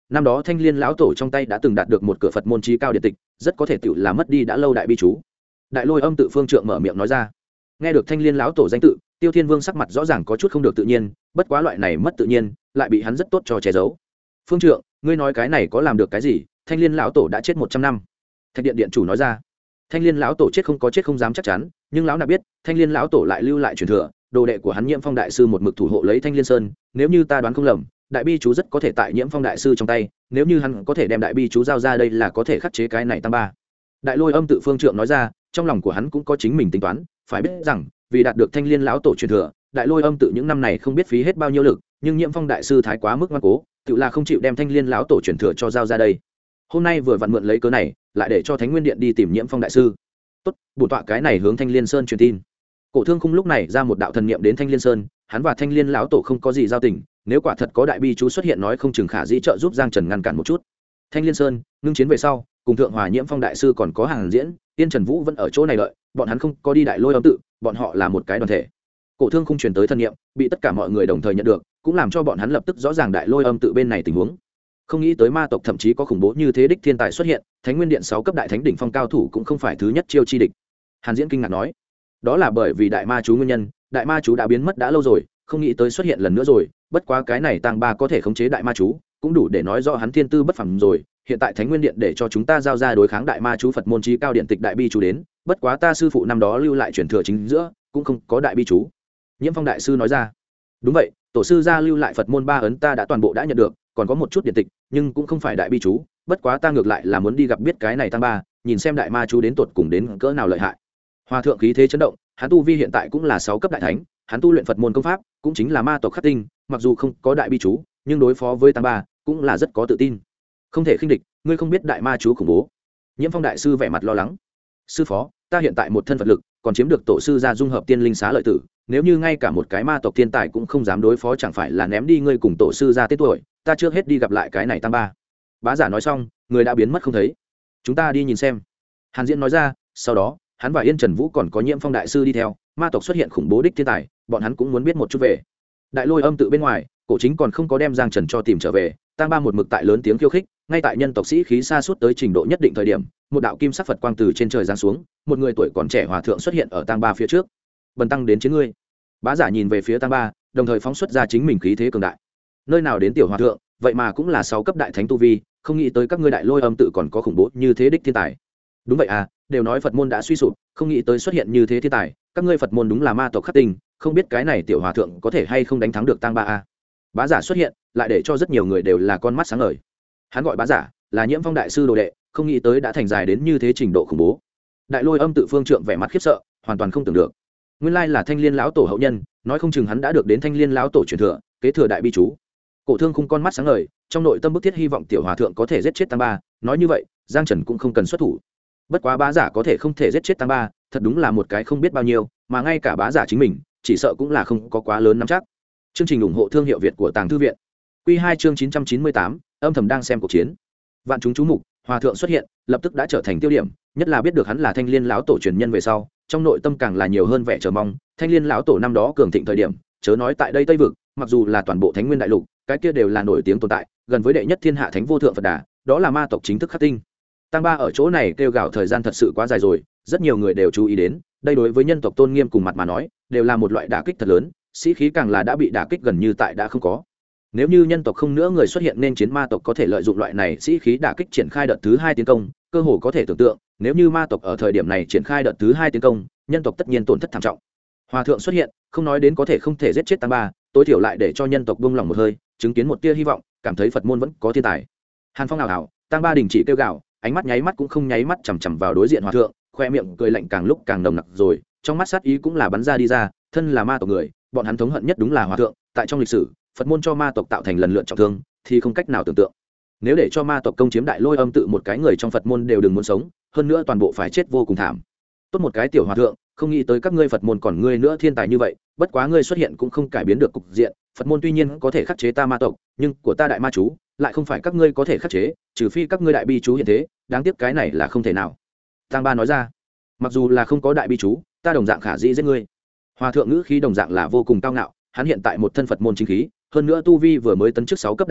năm đó thanh liên lão tổ trong tay đã từng đạt được một cửa Phật môn chí cao điện tịch, rất có thể tự là mất đi đã lâu đại bi chú. Đại Lôi Âm tự phương trượng mở miệng nói ra. Nghe được thanh liên lão tổ danh tự, Tiêu Thiên Vương sắc mặt rõ ràng có chút không được tự nhiên, bất quá loại này mất tự nhiên lại bị hắn rất tốt cho che giấu. Phương trượng, ngươi nói cái này có làm được cái gì? Thanh liên lão tổ đã chết 100 năm. Thạch điện điện chủ nói ra. Thanh liên lão tổ chết không dám chắc chắn, nhưng lão nào biết thanh liên lão tổ lại lưu lại truyền thừa, đồ đệ của hắn Nhiễm Phong đại sư một mực thủ hộ lấy Thanh Liên Sơn, nếu như ta đoán không lầm, đại bi chú rất có thể tại Nhiễm Phong đại sư trong tay, nếu như hắn có thể đem đại bi chú giao ra đây là có thể khắc chế cái này tăng ba. Đại Lôi Âm tự phương trượng nói ra, trong lòng của hắn cũng có chính mình tính toán, phải biết rằng vì đạt được Thanh Liên lão tổ truyền thừa, Đại Lôi Âm tự những năm này không biết phí hết bao nhiêu lực, nhưng Nhiễm Phong đại sư thái quá mức ngoan cố, tự là không chịu đem Thanh Liên lão tổ truyền thừa cho giao ra đây. Hôm nay vừa vặn mượn lấy cớ này, lại để cho Thánh Nguyên Điện đi tìm Nhiễm Phong đại sư. Tốt, bổn tọa cái này hướng Thanh Liên Sơn truyền tin. Cổ Thương Khung lúc này ra một đạo thần niệm đến Thanh Liên Sơn, hắn và Thanh Liên lão tổ không có gì giao tình, nếu quả thật có đại bi chú xuất hiện nói không chừng khả dĩ trợ giúp Giang Trần ngăn cản một chút. Thanh Liên Sơn, ngưng chiến về sau, cùng Thượng Hòa Nhiễm Phong đại sư còn có Hàng Diễn, Tiên Trần Vũ vẫn ở chỗ này đợi, bọn hắn không có đi Đại Lôi Âm tự, bọn họ là một cái đoàn thể. Cổ Thương Khung truyền tới thần niệm, bị tất cả mọi người đồng thời nhận được, cũng làm cho bọn hắn lập tức rõ ràng Đại Lôi Âm tự bên này tình huống. Không nghĩ tới ma tộc thậm chí có khủng bố như thế đích thiên tài xuất hiện, Thánh Nguyên Điện 6 cấp đại thánh đỉnh phong cao thủ cũng không phải thứ nhất chiêu chi địch. Hàn Diễn kinh ngạc nói, đó là bởi vì đại ma chú nguyên nhân, đại ma chú đã biến mất đã lâu rồi, không nghĩ tới xuất hiện lần nữa rồi, bất quá cái này Tang Ba có thể khống chế đại ma chú, cũng đủ để nói rõ hắn thiên tư bất phàm rồi. Hiện tại Thánh Nguyên Điện để cho chúng ta giao ra đối kháng đại ma chú Phật môn chí cao điện tịch đại bi chú đến, bất quá ta sư phụ năm đó lưu lại truyền thừa chính giữa, cũng không có đại bi chú. Nhiễm Phong đại sư nói ra. Đúng vậy, tổ sư gia lưu lại Phật môn 3 ấn ta đã toàn bộ đã nhận được, còn có một chút điện tịch, nhưng cũng không phải đại bi chú, bất quá ta ngược lại là muốn đi gặp biết cái này Tang Ba, nhìn xem đại ma chú đến tột cùng đến cỡ nào lợi hại. Hòa thượng khí thế chấn động, hắn tu vi hiện tại cũng là 6 cấp đại thánh, hắn tu luyện Phật môn công pháp, cũng chính là ma tộc khắc tinh, mặc dù không có đại bi chú, nhưng đối phó với Tang Ba cũng là rất có tự tin. Không thể khinh địch, ngươi không biết đại ma chú khủng bố. Nhiễm Phong đại sư vẻ mặt lo lắng. Sư phó, ta hiện tại một thân Phật lực, còn chiếm được tổ sư gia dung hợp tiên linh xá lợi tử, nếu như ngay cả một cái ma tộc thiên tài cũng không dám đối phó chẳng phải là ném đi ngươi cùng tổ sư gia tên tuổi, ta trước hết đi gặp lại cái này Tang Ba. Bá giả nói xong, người đã biến mất không thấy. Chúng ta đi nhìn xem. Hàn Diễn nói ra, sau đó hắn và Yên Trần Vũ còn có Nhiễm Phong đại sư đi theo, ma tộc xuất hiện khủng bố đích thiên tài, bọn hắn cũng muốn biết một chút về. Đại Lôi Âm tự bên ngoài, Cổ Chính còn không có đem Giang Trần cho tìm trở về, Tang Ba một mực tại lớn tiếng khiêu khích, ngay tại nhân tộc sĩ khí xa suốt tới trình độ nhất định thời điểm, một đạo kim sắc Phật quang từ trên trời giáng xuống, một người tuổi còn trẻ hòa thượng xuất hiện ở Tang Ba phía trước. Bần tăng đến chiến ngươi. Bá giả nhìn về phía Tang Ba, đồng thời phóng xuất ra chính mình khí thế cường đại. Nơi nào đến tiểu hòa thượng, vậy mà cũng là 6 cấp đại thánh tu vi, không nghĩ tới các ngươi Đại Lôi Âm tự còn có khủng bố như thế đích thiên tài. Đúng vậy à, đều nói Phật môn đã suy sụp, không nghĩ tới xuất hiện như thế thiên tài, các ngươi Phật môn đúng là ma tộc khắc tinh, không biết cái này tiểu hòa thượng có thể hay không đánh thắng được Tang Ba a. Bá giả xuất hiện, lại để cho rất nhiều người đều là con mắt sáng ngời. Hắn gọi bá giả là Nhiễm Phong đại sư đồ đệ, không nghĩ tới đã thành dài đến như thế trình độ khủng bố. Đại Lôi Âm tự phương trượng vẻ mặt khiếp sợ, hoàn toàn không tưởng được. Nguyên lai là Thanh Liên lão tổ hậu nhân, nói không chừng hắn đã được đến Thanh Liên lão tổ truyền thừa, kế thừa đại bi chú. Cổ Thương Khung con mắt sáng ngời, trong nội tâm bức thiết hy vọng tiểu hòa thượng có thể giết chết Tang Ba, nói như vậy, Giang Trần cũng không cần xuất thủ. Bất quá bá giả có thể không thể giết chết Tang Ba, thật đúng là một cái không biết bao nhiêu, mà ngay cả bá giả chính mình, chỉ sợ cũng là không có quá lớn nắm chắc. Chương trình ủng hộ thương hiệu Việt của Tàng Thư viện. Quy 2 chương 998, âm thầm đang xem cuộc chiến. Vạn chúng chú mục, hòa thượng xuất hiện, lập tức đã trở thành tiêu điểm, nhất là biết được hắn là Thanh Liên lão tổ truyền nhân về sau, trong nội tâm càng là nhiều hơn vẻ chờ mong. Thanh Liên lão tổ năm đó cường thịnh thời điểm, chớ nói tại đây Tây vực, mặc dù là toàn bộ Thánh Nguyên đại lục, cái kia đều là nổi tiếng tồn tại, gần với đệ nhất thiên hạ thánh vô thượng Phật Đà, đó là ma tộc chính thức khắc tinh. Tang Ba ở chỗ này kêu gào thời gian thật sự quá dài rồi, rất nhiều người đều chú ý đến, đây đối với nhân tộc tôn nghiêm cùng mặt mà nói, đều là một loại đả kích thật lớn, sĩ khí càng là đã bị đả kích gần như tại đã không có. Nếu như nhân tộc không nữa người xuất hiện nên chiến ma tộc có thể lợi dụng loại này sĩ khí đả kích triển khai đợt thứ 2 tiến công, cơ hồ có thể tưởng tượng, nếu như ma tộc ở thời điểm này triển khai đợt thứ 2 tiến công, nhân tộc tất nhiên tổn thất thảm trọng. Hòa thượng xuất hiện, không nói đến có thể không thể giết chết Tang Ba, tối thiểu lại để cho nhân tộc buông lòng một hơi, chứng kiến một tia hy vọng, cảm thấy Phật môn vẫn có thiên tài. Hàn Phong ảo ảo, Tang Ba đình chỉ kêu gào, ánh mắt nháy mắt cũng không nháy mắt chằm chằm vào đối diện hòa thượng, khoe miệng cười lạnh càng lúc càng nồng nặc rồi, trong mắt sát ý cũng là bắn ra đi ra, thân là ma tộc người, bọn hắn thống hận nhất đúng là hòa thượng, tại trong lịch sử, Phật môn cho ma tộc tạo thành lần lượt trọng thương, thì không cách nào tưởng tượng. Nếu để cho ma tộc công chiếm Đại Lôi Âm tự một cái người trong Phật môn đều đừng muốn sống, hơn nữa toàn bộ phải chết vô cùng thảm. Tốt một cái tiểu hòa thượng, không nghĩ tới các ngươi Phật môn còn ngươi nữa thiên tài như vậy, bất quá ngươi xuất hiện cũng không cải biến được cục diện, Phật môn tuy nhiên có thể khắc chế ta ma tộc, nhưng của ta đại ma chú lại không phải các ngươi có thể khắc chế, trừ phi các ngươi đại bi chú hiện thế, đáng tiếc cái này là không thể nào. Tang Ba nói ra, mặc dù là không có đại bi chú, ta đồng dạng khả dĩ giết ngươi. Hòa thượng ngữ khí đồng dạng là vô cùng cao ngạo, hắn hiện tại một thân Phật môn chính khí, hơn nữa tu vi vừa mới tấn chức 6 cấp đại thánh,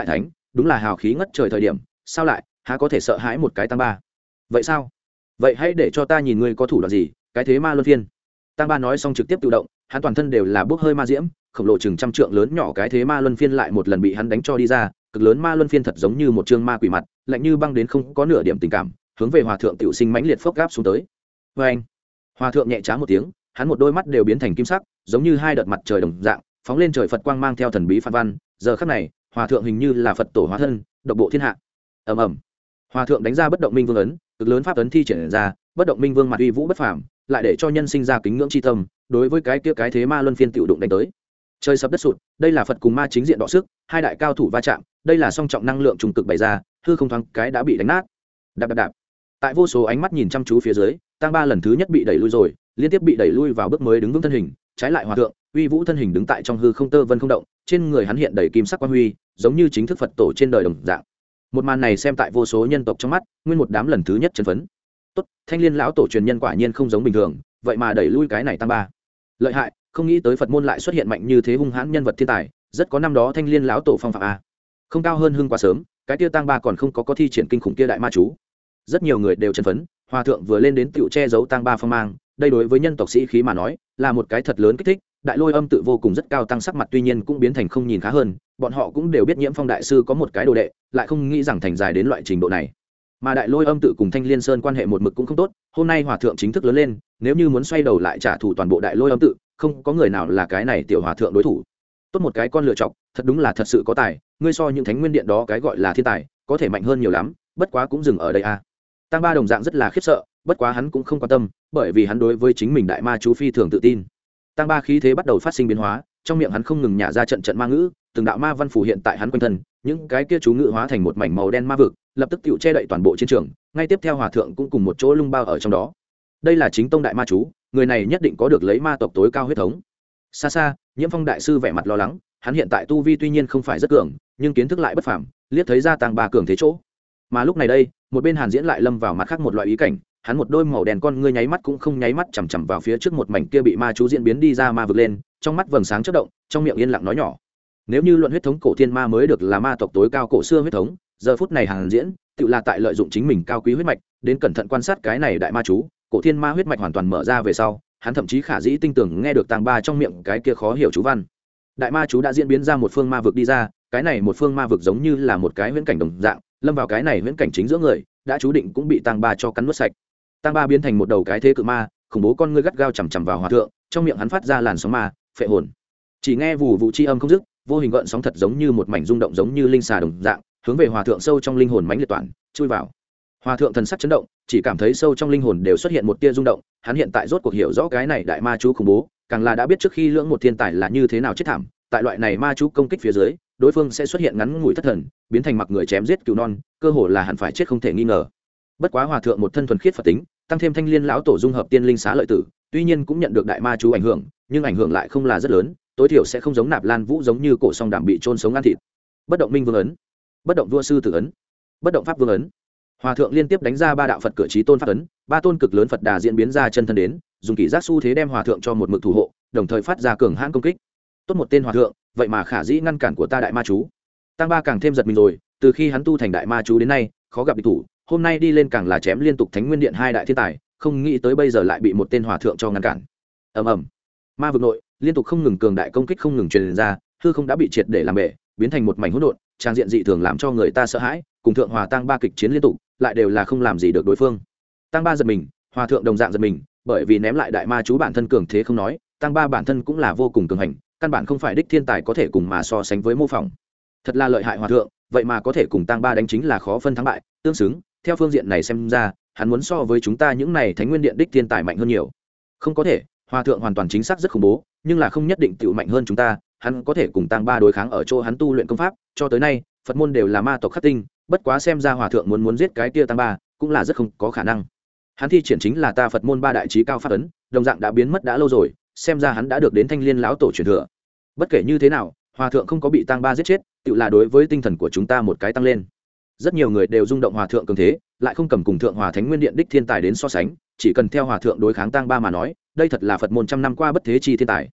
đúng là hào khí ngất trời thời điểm, sao lại há có thể sợ hãi một cái tăng ba. Vậy sao? Vậy hãy để cho ta nhìn ngươi có thủ đoạn gì, cái thế ma luân phiên. Tăng ba nói xong trực tiếp tự động, hắn toàn thân đều là bốc hơi ma diễm, khổng lồ chừng trăm trượng lớn nhỏ cái thế ma luân phiên lại một lần bị hắn đánh cho đi ra, cực lớn ma luân phiên thật giống như một trương ma quỷ mặt, lạnh như băng đến không có nửa điểm tình cảm, hướng về hòa thượng tiểu sinh mãnh liệt phốc gáp xuống tới. Và anh, hòa thượng nhẹ trá một tiếng, hắn một đôi mắt đều biến thành kim sắc, giống như hai đợt mặt trời đồng dạng, phóng lên trời Phật quang mang theo thần bí phản văn. Giờ khắc này, hòa thượng hình như là Phật tổ hóa thân, độc bộ thiên hạ. ầm ầm, hòa thượng đánh ra bất động minh vương ấn, cực lớn pháp ấn thi triển ra, bất động minh vương mặt uy vũ bất phàm, lại để cho nhân sinh ra kính ngưỡng chi tâm. Đối với cái kia cái thế ma luân phiên tiểu đụng đánh tới, trời sập đất sụt, đây là Phật cùng ma chính diện đọ sức, hai đại cao thủ va chạm, đây là song trọng năng lượng trùng cực bày ra, hư không thoáng cái đã bị đánh nát. Đạp đạp đạp. Tại vô số ánh mắt nhìn chăm chú phía dưới, Tăng Ba lần thứ nhất bị đẩy lui rồi, liên tiếp bị đẩy lui vào bước mới đứng vững thân hình, trái lại hòa thượng, uy vũ thân hình đứng tại trong hư không tơ vân không động, trên người hắn hiện đầy kim sắc quang huy, giống như chính thức Phật tổ trên đời đồng dạng. Một màn này xem tại vô số nhân tộc trong mắt, nguyên một đám lần thứ nhất chấn phấn. Tốt, Thanh Liên lão tổ truyền nhân quả nhiên không giống bình thường, vậy mà đẩy lui cái này Tăng Ba. Lợi hại, không nghĩ tới Phật môn lại xuất hiện mạnh như thế hung hãn nhân vật thiên tài, rất có năm đó Thanh Liên lão tổ phong phạm a. Không cao hơn hưng quá sớm, cái kia Tăng Ba còn không có thi triển kinh khủng kia đại ma chú. Rất nhiều người đều chấn phấn, hòa thượng vừa lên đến tựu che giấu Tăng Ba phong mang, đây đối với nhân tộc sĩ khí mà nói, là một cái thật lớn kích thích. Đại Lôi Âm tự vô cùng rất cao tăng sắc mặt tuy nhiên cũng biến thành không nhìn khá hơn, bọn họ cũng đều biết Nhiễm Phong đại sư có một cái đồ đệ, lại không nghĩ rằng thành dài đến loại trình độ này. Mà Đại Lôi Âm tự cùng Thanh Liên Sơn quan hệ một mực cũng không tốt, hôm nay hòa thượng chính thức lớn lên, nếu như muốn xoay đầu lại trả thù toàn bộ Đại Lôi Âm tự, không có người nào là cái này tiểu hòa thượng đối thủ. Tốt một cái con lựa chọc, thật đúng là thật sự có tài, ngươi so những thánh nguyên điện đó cái gọi là thiên tài, có thể mạnh hơn nhiều lắm, bất quá cũng dừng ở đây a. Tăng Ba đồng dạng rất là khiếp sợ, bất quá hắn cũng không quan tâm, bởi vì hắn đối với chính mình đại ma chú phi thường tự tin. Tăng Ba khí thế bắt đầu phát sinh biến hóa, trong miệng hắn không ngừng nhả ra trận trận ma ngữ, từng đạo ma văn phủ hiện tại hắn quanh thân, những cái kia chú ngữ hóa thành một mảnh màu đen ma vực, lập tức tựu che đậy toàn bộ chiến trường, ngay tiếp theo hòa thượng cũng cùng một chỗ lung bao ở trong đó. Đây là chính tông đại ma chú, người này nhất định có được lấy ma tộc tối cao huyết thống. Xa xa, Nhiễm Phong đại sư vẻ mặt lo lắng, hắn hiện tại tu vi tuy nhiên không phải rất cường, nhưng kiến thức lại bất phàm, liếc thấy ra Tăng Ba cường thế chỗ. Mà lúc này đây, một bên Hàn Diễn lại lâm vào mặt khác một loại ý cảnh, hắn một đôi màu đen con ngươi nháy mắt cũng không nháy mắt chằm chằm vào phía trước một mảnh kia bị ma chú diễn biến đi ra ma vực lên, trong mắt vầng sáng chớp động, trong miệng yên lặng nói nhỏ. Nếu như luận huyết thống cổ thiên ma mới được là ma tộc tối cao cổ xưa huyết thống, giờ phút này Hàn Diễn tự là tại lợi dụng chính mình cao quý huyết mạch, đến cẩn thận quan sát cái này đại ma chú, cổ thiên ma huyết mạch hoàn toàn mở ra về sau, hắn thậm chí khả dĩ tinh tường nghe được Tăng Ba trong miệng cái kia khó hiểu chú văn. Đại ma chú đã diễn biến ra một phương ma vực đi ra, cái này một phương ma vực giống như là một cái huyễn cảnh đồng dạng, lâm vào cái này huyễn cảnh chính giữa người, đã chú định cũng bị Tăng Ba cho cắn nuốt sạch. Tăng Ba biến thành một đầu cái thế cự ma, khủng bố con ngươi gắt gao chằm chằm vào hòa thượng, trong miệng hắn phát ra làn sóng ma, phệ hồn. Chỉ nghe vù vù chi âm không dứt, vô hình gợn sóng thật giống như một mảnh rung động giống như linh xà đồng dạng, hướng về hòa thượng sâu trong linh hồn mãnh liệt toàn, chui vào. Hòa thượng thần sắc chấn động, chỉ cảm thấy sâu trong linh hồn đều xuất hiện một tia rung động, hắn hiện tại rốt cuộc hiểu rõ cái này đại ma chú khủng bố, càng là đã biết trước khi lưỡng một thiên tài là như thế nào chết thảm, tại loại này ma chú công kích phía dưới, đối phương sẽ xuất hiện ngắn ngủi thất thần, biến thành mặc người chém giết cứu non, cơ hồ là hẳn phải chết không thể nghi ngờ. Bất quá hòa thượng một thân thuần khiết Phật tính, tăng thêm Thanh Liên lão tổ dung hợp tiên linh xá lợi tử, tuy nhiên cũng nhận được đại ma chú ảnh hưởng, nhưng ảnh hưởng lại không là rất lớn, tối thiểu sẽ không giống Nạp Lan Vũ giống như cổ song đảm bị trôn sống ăn thịt. Bất động minh vương ấn, bất động vua sư tử ấn, bất động pháp vương ấn. Hòa thượng liên tiếp đánh ra ba đạo Phật cửa chí tôn pháp ấn, ba tôn cực lớn Phật đà diễn biến ra chân thân đến, dùng kỷ giác xu thế đem hòa thượng cho một mực thủ hộ, đồng thời phát ra cường hãn công kích. Tốt một tên hòa thượng, vậy mà khả dĩ ngăn cản của ta đại ma chú. Tăng Ba càng thêm giật mình rồi, từ khi hắn tu thành đại ma chú đến nay, khó gặp địch thủ, hôm nay đi lên càng là chém liên tục Thánh Nguyên Điện hai đại thiên tài, không nghĩ tới bây giờ lại bị một tên hòa thượng cho ngăn cản. Ầm ầm, ma vực nội liên tục không ngừng cường đại công kích không ngừng truyền ra, hư không đã bị triệt để làm bể, biến thành một mảnh hỗn độn, trang diện dị thường làm cho người ta sợ hãi, cùng thượng hòa Tăng Ba kịch chiến liên tục, lại đều là không làm gì được đối phương. Tăng Ba giật mình, hòa thượng đồng dạng giật mình, bởi vì ném lại đại ma chú bản thân cường thế không nói, Tăng Ba bản thân cũng là vô cùng cường hành, căn bản không phải đích thiên tài có thể cùng mà so sánh với mô phỏng. Thật là lợi hại hòa thượng, vậy mà có thể cùng Tăng Ba đánh chính là khó phân thắng bại, tương xứng, theo phương diện này xem ra, hắn muốn so với chúng ta những này Thánh Nguyên Điện đích thiên tài mạnh hơn nhiều. Không có thể, hòa thượng hoàn toàn chính xác rất khủng bố, nhưng là không nhất định tựu mạnh hơn chúng ta, hắn có thể cùng Tăng Ba đối kháng ở chỗ hắn tu luyện công pháp, cho tới nay, Phật môn đều là ma tộc khắc tinh, bất quá xem ra hòa thượng muốn giết cái kia Tăng Ba, cũng là rất không có khả năng. Hắn thi triển chính là ta Phật môn ba đại chí cao pháp ấn, đồng dạng đã biến mất đã lâu rồi, xem ra hắn đã được đến Thanh Liên lão tổ truyền thừa. Bất kể như thế nào, hòa thượng không có bị Tăng Ba giết chết, tự là đối với tinh thần của chúng ta một cái tăng lên. Rất nhiều người đều rung động hòa thượng cường thế, lại không cầm cùng thượng hòa Thánh Nguyên Điện đích thiên tài đến so sánh, chỉ cần theo hòa thượng đối kháng Tăng Ba mà nói, đây thật là Phật môn trăm năm qua bất thế chi thiên tài.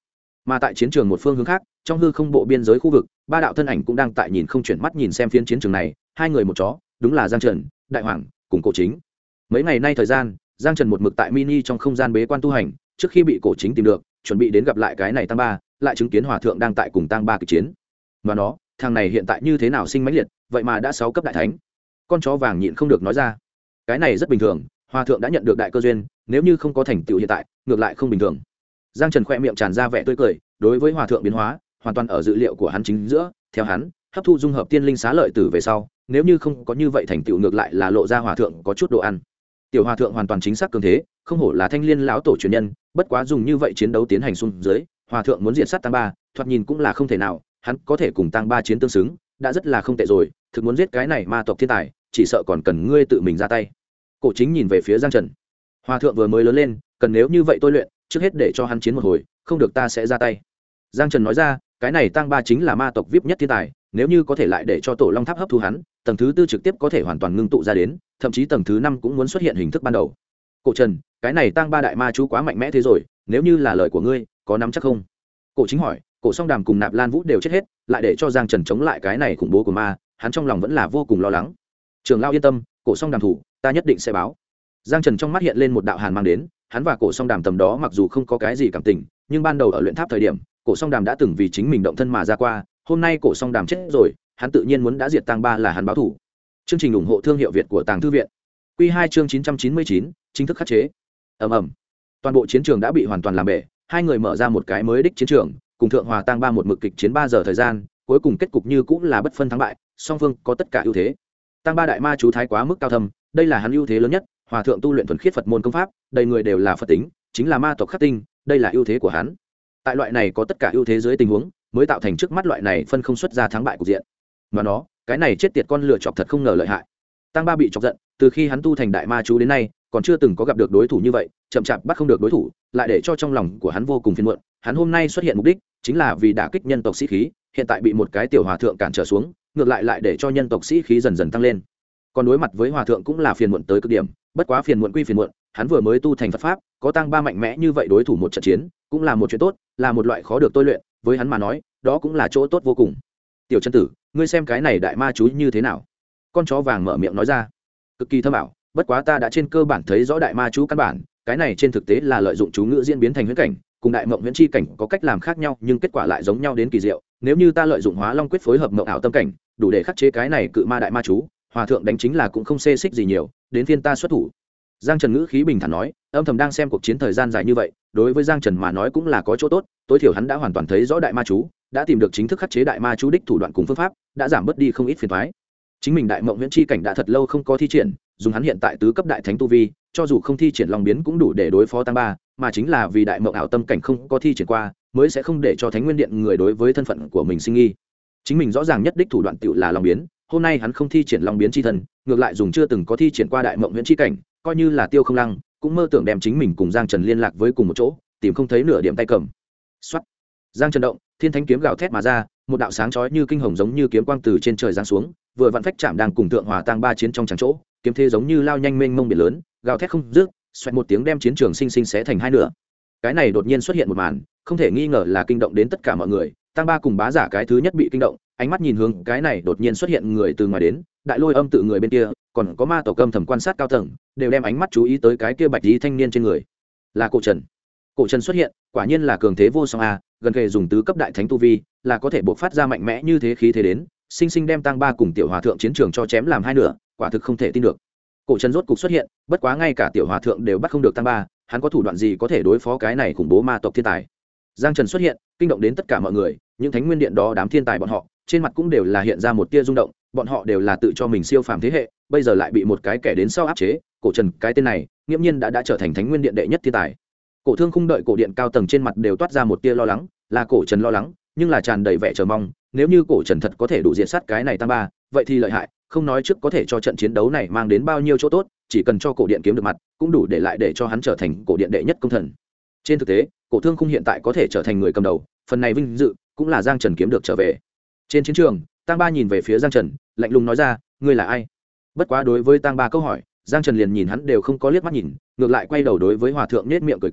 Mà tại chiến trường một phương hướng khác, trong hư không bộ biên giới khu vực, ba đạo thân ảnh cũng đang tại nhìn không chuyển mắt nhìn xem phiến chiến trường này, hai người một chó, đúng là Giang Trần, Đại Hoàng cùng Cổ Chính. Mấy ngày nay thời gian, Giang Trần một mực tại mini trong không gian bế quan tu hành, trước khi bị Cổ Chính tìm được, chuẩn bị đến gặp lại cái này Tăng Ba, lại chứng kiến Hòa thượng đang tại cùng Tăng Ba kịch chiến. Mà nó, thằng này hiện tại như thế nào sinh mãnh liệt, vậy mà đã 6 cấp đại thánh. Con chó vàng nhịn không được nói ra. Cái này rất bình thường, Hòa thượng đã nhận được đại cơ duyên, nếu như không có thành tựu hiện tại, ngược lại không bình thường. Giang Trần khẽ miệng tràn ra vẻ tươi cười, đối với Hòa thượng biến hóa, hoàn toàn ở dự liệu của hắn chính giữa, theo hắn, hấp thu dung hợp tiên linh xá lợi tử về sau, nếu như không có như vậy thành tựu ngược lại là lộ ra Hòa thượng có chút đồ ăn. Tiểu Hòa thượng hoàn toàn chính xác cường thế, không hổ là Thanh Liên lão tổ truyền nhân, bất quá dùng như vậy chiến đấu tiến hành xuống dưới, Hòa thượng muốn diệt sát Tăng Ba, thoạt nhìn cũng là không thể nào, hắn có thể cùng Tăng Ba chiến tương xứng, đã rất là không tệ rồi, thực muốn giết cái này ma tộc thiên tài, chỉ sợ còn cần ngươi tự mình ra tay. Cổ Chính nhìn về phía Giang Trần. Hòa thượng vừa mới lớn lên, cần nếu như vậy tôi luyện, trước hết để cho hắn chiến một hồi, không được ta sẽ ra tay. Giang Trần nói ra, cái này Tăng Ba chính là ma tộc vip nhất thiên tài, nếu như có thể lại để cho Tổ Long Tháp hấp thu hắn, tầng thứ 4 trực tiếp có thể hoàn toàn ngưng tụ ra đến, thậm chí tầng thứ 5 cũng muốn xuất hiện hình thức ban đầu. Cổ Trần, cái này Tăng Ba đại ma chú quá mạnh mẽ thế rồi, nếu như là lời của ngươi, có nắm chắc không? Cổ Chính hỏi. Cổ Song Đàm cùng Nạp Lan Vũ đều chết hết, lại để cho Giang Trần chống lại cái này khủng bố của ma, hắn trong lòng vẫn là vô cùng lo lắng. Trường lão yên tâm, Cổ Song Đàm thủ, ta nhất định sẽ báo. Giang Trần trong mắt hiện lên một đạo hàn mang đến, hắn và Cổ Song Đàm tầm đó mặc dù không có cái gì cảm tình, nhưng ban đầu ở luyện tháp thời điểm, Cổ Song Đàm đã từng vì chính mình động thân mà ra qua, hôm nay Cổ Song Đàm chết rồi, hắn tự nhiên muốn đã diệt Tăng Ba là hắn báo thủ. Chương trình ủng hộ thương hiệu Việt của Tàng Thư viện. Quy 2 chương 999, chính thức khắc chế. Ầm ầm. Toàn bộ chiến trường đã bị hoàn toàn làm bể, hai người mở ra một cái mới đích chiến trường, cùng Thượng Hòa Tăng Ba một mực kịch chiến 3 giờ thời gian, cuối cùng kết cục như cũng là bất phân thắng bại, song phương có tất cả ưu thế. Tăng Ba đại ma chú thái quá mức cao thâm, đây là hắn ưu thế lớn nhất, Hòa thượng tu luyện thuần khiết Phật môn công pháp, đầy người đều là Phật tính, chính là ma tộc khắc tinh, đây là ưu thế của hắn. Tại loại này có tất cả ưu thế dưới tình huống, mới tạo thành trước mắt loại này phân không xuất ra thắng bại cục diện. Mà nó, cái này chết tiệt con lừa chọc thật không ngờ lợi hại. Tăng Ba bị chọc giận, từ khi hắn tu thành đại ma chú đến nay, còn chưa từng có gặp được đối thủ như vậy, chậm chạp bắt không được đối thủ, lại để cho trong lòng của hắn vô cùng phiền muộn. Hắn hôm nay xuất hiện mục đích chính là vì đả kích nhân tộc sĩ khí, hiện tại bị một cái tiểu hòa thượng cản trở xuống, ngược lại để cho nhân tộc sĩ khí dần dần tăng lên. Còn đối mặt với hòa thượng cũng là phiền muộn tới cực điểm, bất quá phiền muộn quy phiền muộn, hắn vừa mới tu thành Phật pháp, có Tăng Ba mạnh mẽ như vậy đối thủ một trận chiến, cũng là một chuyện tốt, là một loại khó được tôi luyện, với hắn mà nói, đó cũng là chỗ tốt vô cùng. Tiểu chân tử, ngươi xem cái này đại ma chú như thế nào? Con chó vàng mở miệng nói ra. Cực kỳ thâm ảo, bất quá ta đã trên cơ bản thấy rõ đại ma chú căn bản, cái này trên thực tế là lợi dụng chú ngữ diễn biến thành huyễn cảnh, cùng đại mộng huyễn chi cảnh có cách làm khác nhau, nhưng kết quả lại giống nhau đến kỳ diệu. Nếu như ta lợi dụng Hóa Long quyết phối hợp mộng ảo tâm cảnh, đủ để khắc chế cái này cự ma đại ma chú, hòa thượng đánh chính là cũng không xê xích gì nhiều, đến phiên ta xuất thủ. Giang Trần ngữ khí bình thản nói, âm thầm đang xem cuộc chiến thời gian dài như vậy, đối với Giang Trần mà nói cũng là có chỗ tốt, tối thiểu hắn đã hoàn toàn thấy rõ đại ma chú, đã tìm được chính thức khắc chế đại ma chú đích thủ đoạn cùng phương pháp, đã giảm bớt đi không ít phiền toái. Chính mình đại mộng huyễn chi cảnh đã thật lâu không có thi triển, dùng hắn hiện tại tứ cấp đại thánh tu vi, cho dù không thi triển long biến cũng đủ để đối phó Tăng Ba, mà chính là vì đại mộng ảo tâm cảnh không có thi triển qua, mới sẽ không để cho Thánh Nguyên Điện người đối với thân phận của mình sinh nghi. Chính mình rõ ràng nhất đích thủ đoạn tựu là long biến, hôm nay hắn không thi triển long biến chi thân, ngược lại dùng chưa từng có thi triển qua đại mộng huyễn chi cảnh, coi như là Tiêu Không Lăng, cũng mơ tưởng đem chính mình cùng Giang Trần liên lạc với cùng một chỗ, tìm không thấy nửa điểm tay cầm. Soát. Giang Trần động, thiên thánh kiếm gào thét mà ra, một đạo sáng chói như kinh hồng giống như kiếm quang từ trên trời giáng xuống, vừa vặn phách chạm đang cùng Thượng Hòa Tăng Ba chiến trong trắng chỗ, kiếm thế giống như lao nhanh mênh mông biển lớn, gào thét không dứt, xoẹt một tiếng đem chiến trường sinh sinh xé thành hai nửa. Cái này đột nhiên xuất hiện một màn, không thể nghi ngờ là kinh động đến tất cả mọi người. Tăng Ba cùng Bá Giả cái thứ nhất bị kinh động, ánh mắt nhìn hướng cái này đột nhiên xuất hiện người từ ngoài đến, Đại Lôi Âm tự người bên kia, còn có ma tổ cơm thầm quan sát cao tầng, đều đem ánh mắt chú ý tới cái kia bạch y thanh niên trên người. Là Cổ Trần. Cổ Trần xuất hiện, quả nhiên là cường thế vô song a, gần kề dùng tứ cấp đại thánh tu vi, là có thể bộc phát ra mạnh mẽ như thế khí thế đến, sinh sinh đem Tăng Ba cùng tiểu hòa thượng chiến trường cho chém làm hai nửa, quả thực không thể tin được. Cổ Trần rốt cục xuất hiện, bất quá ngay cả tiểu hòa thượng đều bắt không được Tăng Ba, hắn có thủ đoạn gì có thể đối phó cái này khủng bố ma tộc thiên tài. Giang Trần xuất hiện, kinh động đến tất cả mọi người, những Thánh Nguyên Điện đó đám thiên tài bọn họ, trên mặt cũng đều là hiện ra một tia rung động, bọn họ đều là tự cho mình siêu phàm thế hệ, bây giờ lại bị một cái kẻ đến sau áp chế. Cổ Trần cái tên này, nghiễm nhiên đã trở thành Thánh Nguyên Điện đệ nhất thiên tài. Cổ Thương Khung đợi cổ điện cao tầng trên mặt đều toát ra một tia lo lắng, là Cổ Trần lo lắng, nhưng là tràn đầy vẻ chờ mong, nếu như Cổ Trần thật có thể đủ diệt sát cái này Tăng Ba, vậy thì lợi hại, không nói trước có thể cho trận chiến đấu này mang đến bao nhiêu chỗ tốt, chỉ cần cho cổ điện kiếm được mặt, cũng đủ để lại để cho hắn trở thành cổ điện đệ nhất công thần. Trên thực tế, Cổ Thương Khung hiện tại có thể trở thành người cầm đầu, phần này vinh dự cũng là Giang Trần kiếm được trở về. Trên chiến trường, Tăng Ba nhìn về phía Giang Trần, lạnh lùng nói ra, ngươi là ai? Bất quá đối với Tăng Ba câu hỏi, Giang Trần liền nhìn hắn đều không có liếc mắt nhìn, ngược lại quay đầu đối với hòa thượng nhếch miệng cười cười,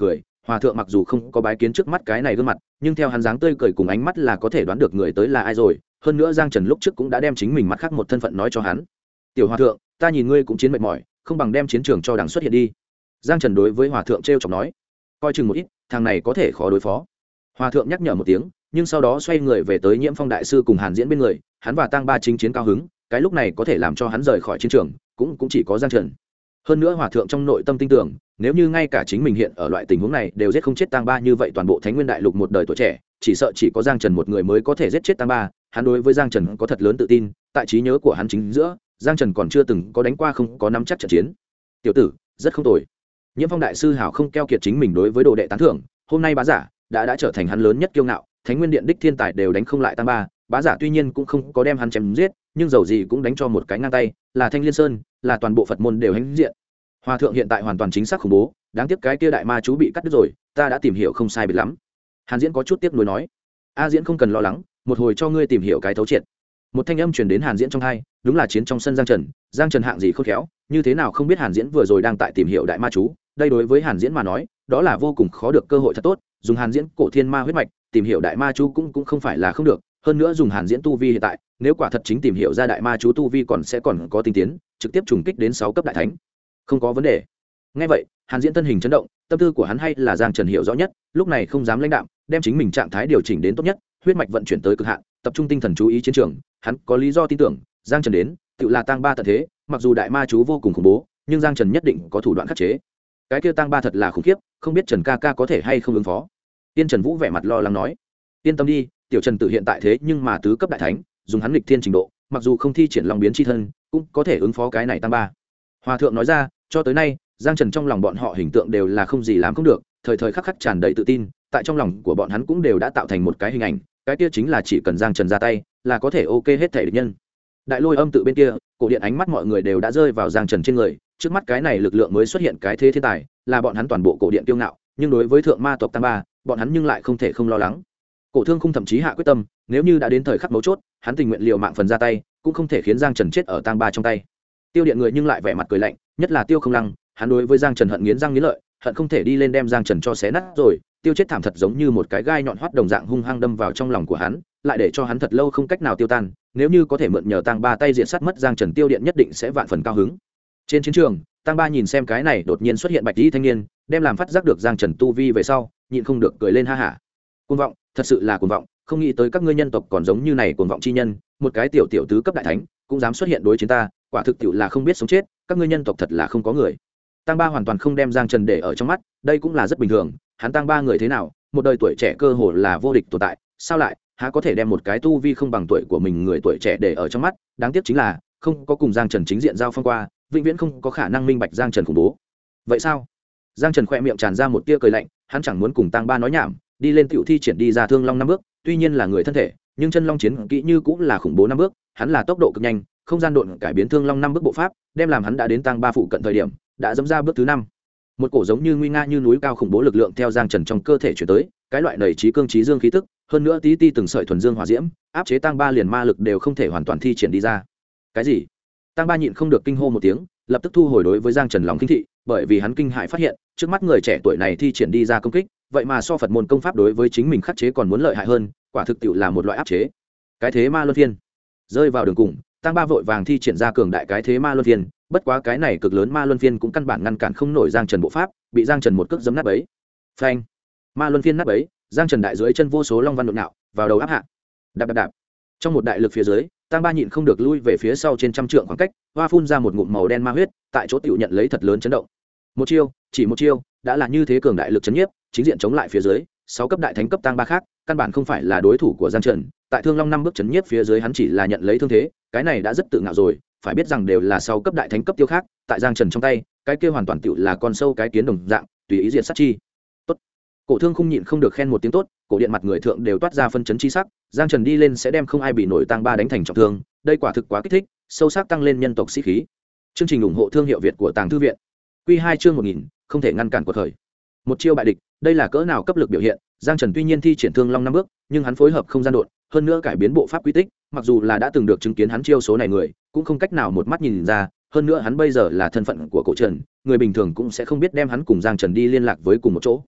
hòa thượng mặc dù không có bái kiến trước mắt cái này gương mặt, nhưng theo hắn dáng tươi cười cùng ánh mắt là có thể đoán được người tới là ai rồi. Hơn nữa Giang Trần lúc trước cũng đã đem chính mình mặt khác một thân phận nói cho hắn. Tiểu hòa thượng, ta nhìn ngươi cũng chiến mệt mỏi, không bằng đem chiến trường cho đằng xuất hiện đi. Giang Trần đối với hòa thượng trêu chọc nói, coi chừng một ít, thằng này có thể khó đối phó. Hòa thượng nhắc nhở một tiếng, nhưng sau đó xoay người về tới Nhiễm Phong đại sư cùng Hàn Diễn bên người, hắn và Tang Ba chính chiến cao hứng, cái lúc này có thể làm cho hắn rời khỏi chiến trường, cũng chỉ có Giang Trần. Hơn nữa hòa thượng trong nội tâm tin tưởng, nếu như ngay cả chính mình hiện ở loại tình huống này đều giết không chết Tang Ba như vậy, toàn bộ Thánh Nguyên Đại Lục một đời tuổi trẻ, chỉ sợ chỉ có Giang Trần một người mới có thể giết chết Tang Ba. Hắn đối với Giang Trần có thật lớn tự tin, tại trí nhớ của hắn chính giữa, Giang Trần còn chưa từng có đánh qua không có nắm chắc trận chiến. Tiểu tử, rất không tồi. Nhiễm Phong đại sư hảo không keo kiệt chính mình đối với đồ đệ tán thưởng, hôm nay bá giả đã trở thành hắn lớn nhất kiêu ngạo, Thánh Nguyên Điện đích thiên tài đều đánh không lại Tang Ba, bá giả tuy nhiên cũng không có đem hắn chém giết, nhưng dầu gì cũng đánh cho một cái ngang tay, là Thanh Liên Sơn, là toàn bộ Phật môn đều hãnh diện. Hòa thượng hiện tại hoàn toàn chính xác khủng bố, đáng tiếc cái kia đại ma chú bị cắt đứt rồi, ta đã tìm hiểu không sai biệt lắm. Hàn Diễn có chút tiếc nuối nói, a Diễn không cần lo lắng, một hồi cho ngươi tìm hiểu cái thấu triệt. Một thanh âm truyền đến Hàn Diễn trong tai, đúng là chiến trong sân Giang Trần hạng gì khôn khéo, như thế nào không biết Hàn Diễn vừa rồi đang tại tìm hiểu đại ma chú, đây đối với Hàn Diễn mà nói, đó là vô cùng khó được cơ hội thật tốt, dùng Hàn Diễn cổ thiên ma huyết mạch, tìm hiểu đại ma chú cũng không phải là không được, hơn nữa dùng Hàn Diễn tu vi hiện tại, nếu quả thật chính tìm hiểu ra đại ma chú tu vi còn có tinh tiến, trực tiếp trùng kích đến 6 cấp đại thánh. Không có vấn đề. Nghe vậy, Hàn Diễn thân hình chấn động, tâm tư của hắn hay là Giang Trần hiểu rõ nhất, lúc này không dám lãnh đạm, đem chính mình trạng thái điều chỉnh đến tốt nhất, huyết mạch vận chuyển tới cực hạn, tập trung tinh thần chú ý chiến trường, hắn có lý do tin tưởng, Giang Trần đến, tự là Tang Ba tận thế, mặc dù đại ma chú vô cùng khủng bố, nhưng Giang Trần nhất định có thủ đoạn khắc chế. Cái kia Tang Ba thật là khủng khiếp, không biết Trần ca ca có thể hay không ứng phó. Tiên Trần Vũ vẻ mặt lo lắng nói, yên tâm đi, tiểu Trần tự hiện tại thế nhưng mà tứ cấp đại thánh, dùng hắn nghịch thiên trình độ, mặc dù không thi triển long biến chi thân, cũng có thể ứng phó cái này Tang Ba. Hòa thượng nói ra, cho tới nay, Giang Trần trong lòng bọn họ hình tượng đều là không gì làm không được, thời thời khắc khắc tràn đầy tự tin, tại trong lòng của bọn hắn cũng đều đã tạo thành một cái hình ảnh, cái kia chính là chỉ cần Giang Trần ra tay, là có thể ok hết thể địch nhân. Đại Lôi Âm tự bên kia, cổ điện ánh mắt mọi người đều đã rơi vào Giang Trần trên người, trước mắt cái này lực lượng mới xuất hiện cái thế thiên tài, là bọn hắn toàn bộ cổ điện kiêu ngạo, nhưng đối với thượng ma tộc Tang Ba, bọn hắn nhưng lại không thể không lo lắng. Cổ Thương Khung thậm chí hạ quyết tâm, nếu như đã đến thời khắc mấu chốt, hắn tình nguyện liều mạng phần ra tay, cũng không thể khiến Giang Trần chết ở Tang Ba trong tay. Tiêu Điện người nhưng lại vẻ mặt cười lạnh, nhất là Tiêu Không Lăng, hắn đối với Giang Trần hận nghiến răng nghiến lợi, hận không thể đi lên đem Giang Trần cho xé nát rồi. Tiêu chết thảm thật giống như một cái gai nhọn hoắt đồng dạng hung hăng đâm vào trong lòng của hắn, lại để cho hắn thật lâu không cách nào tiêu tan. Nếu như có thể mượn nhờ Tang Ba tay diện sát mất Giang Trần, Tiêu Điện nhất định sẽ vạn phần cao hứng. Trên chiến trường, Tang Ba nhìn xem cái này đột nhiên xuất hiện bạch y thanh niên, đem làm phát giác được Giang Trần tu vi về sau, nhịn không được cười lên ha hả. Cuồng vọng, thật sự là cuồng vọng, không nghĩ tới các ngươi nhân tộc còn giống như này cuồng vọng chi nhân, một cái tiểu tiểu tứ cấp đại thánh cũng dám xuất hiện đối chiến ta, quả thực tiểu là không biết sống chết, các ngươi nhân tộc thật là không có người. Tang Ba hoàn toàn không đem Giang Trần để ở trong mắt, đây cũng là rất bình thường, hắn Tang Ba người thế nào, một đời tuổi trẻ cơ hồ là vô địch tồn tại, sao lại há có thể đem một cái tu vi không bằng tuổi của mình người tuổi trẻ để ở trong mắt, đáng tiếc chính là không có cùng Giang Trần chính diện giao phong qua, vĩnh viễn không có khả năng minh bạch Giang Trần khủng bố. Vậy sao? Giang Trần khẽ miệng tràn ra một tia cười lạnh, hắn chẳng muốn cùng Tang Ba nói nhảm, đi lên tiểu thi triển đi ra Thương Long 5 bước, tuy nhiên là người thân thể, nhưng chân long chiến kỹ như cũng là khủng bố 5 bước, hắn là tốc độ cực nhanh, không gian độn cải biến Thương Long 5 bước bộ pháp, đem làm hắn đã đến Tang Ba phụ cận thời điểm, đã dẫm ra bước thứ 5. Một cổ giống như nguy nga như núi cao khủng bố lực lượng theo Giang Trần trong cơ thể chuyển tới, cái loại nảy trí cương trí dương khí tức, hơn nữa tí từng sợi thuần dương hỏa diễm, áp chế Tang Ba liền ma lực đều không thể hoàn toàn thi triển đi ra. Cái gì? Tang Ba nhịn không được kinh hô một tiếng, lập tức thu hồi đối với Giang Trần lòng kinh thị, bởi vì hắn kinh hãi phát hiện, trước mắt người trẻ tuổi này thi triển đi ra công kích, vậy mà so Phật môn công pháp đối với chính mình khắc chế còn muốn lợi hại hơn, quả thực tiệu là một loại áp chế. Cái thế ma luân phiên, rơi vào đường cùng, Tang Ba vội vàng thi triển ra cường đại cái thế ma luân phiên, bất quá cái này cực lớn ma luân phiên cũng căn bản ngăn cản không nổi Giang Trần bộ pháp, bị Giang Trần một cước giẫm nát bấy. Phanh! Ma luân phiên nát bấy, Giang Trần đại dưới chân vô số long văn đột nhạo, vào đầu áp hạ. Đạp đạp đạp. Trong một đại lực phía dưới, Tang Ba nhịn không được lui về phía sau trên trăm trượng khoảng cách, hoa phun ra một ngụm màu đen ma huyết, tại chỗ tiểu nhận lấy thật lớn chấn động. Một chiêu, chỉ một chiêu, đã là như thế cường đại lực chấn nhiếp, chính diện chống lại phía dưới, 6 cấp đại thánh cấp Tang Ba khác, căn bản không phải là đối thủ của Giang Trần. Tại Thương Long 5 bước chấn nhiếp phía dưới hắn chỉ là nhận lấy thương thế, cái này đã rất tự ngạo rồi, phải biết rằng đều là 6 cấp đại thánh cấp tiêu khác, tại Giang Trần trong tay, cái kia hoàn toàn tiểu là con sâu cái kiến đồng dạng, tùy ý diệt sát chi. Tốt. Cổ Thương không nhịn không được khen một tiếng tốt, cổ điện mặt người thượng đều toát ra phân chấn chi sắc, Giang Trần đi lên sẽ đem không ai bị nổi Tang Ba đánh thành trọng thương, đây quả thực quá kích thích, sâu sắc tăng lên nhân tộc sĩ khí. Chương trình ủng hộ thương hiệu Việt của Tàng Thư viện. Quy 2 chương 1000, không thể ngăn cản cuộc khởi. Một chiêu bại địch, đây là cỡ nào cấp lực biểu hiện, Giang Trần tuy nhiên thi triển Thương Long 5 bước, nhưng hắn phối hợp không gian độn, hơn nữa cải biến bộ pháp quy tích, mặc dù là đã từng được chứng kiến hắn chiêu số này người, cũng không cách nào một mắt nhìn ra, hơn nữa hắn bây giờ là thân phận của Cổ Trần, người bình thường cũng sẽ không biết đem hắn cùng Giang Trần đi liên lạc với cùng một chỗ.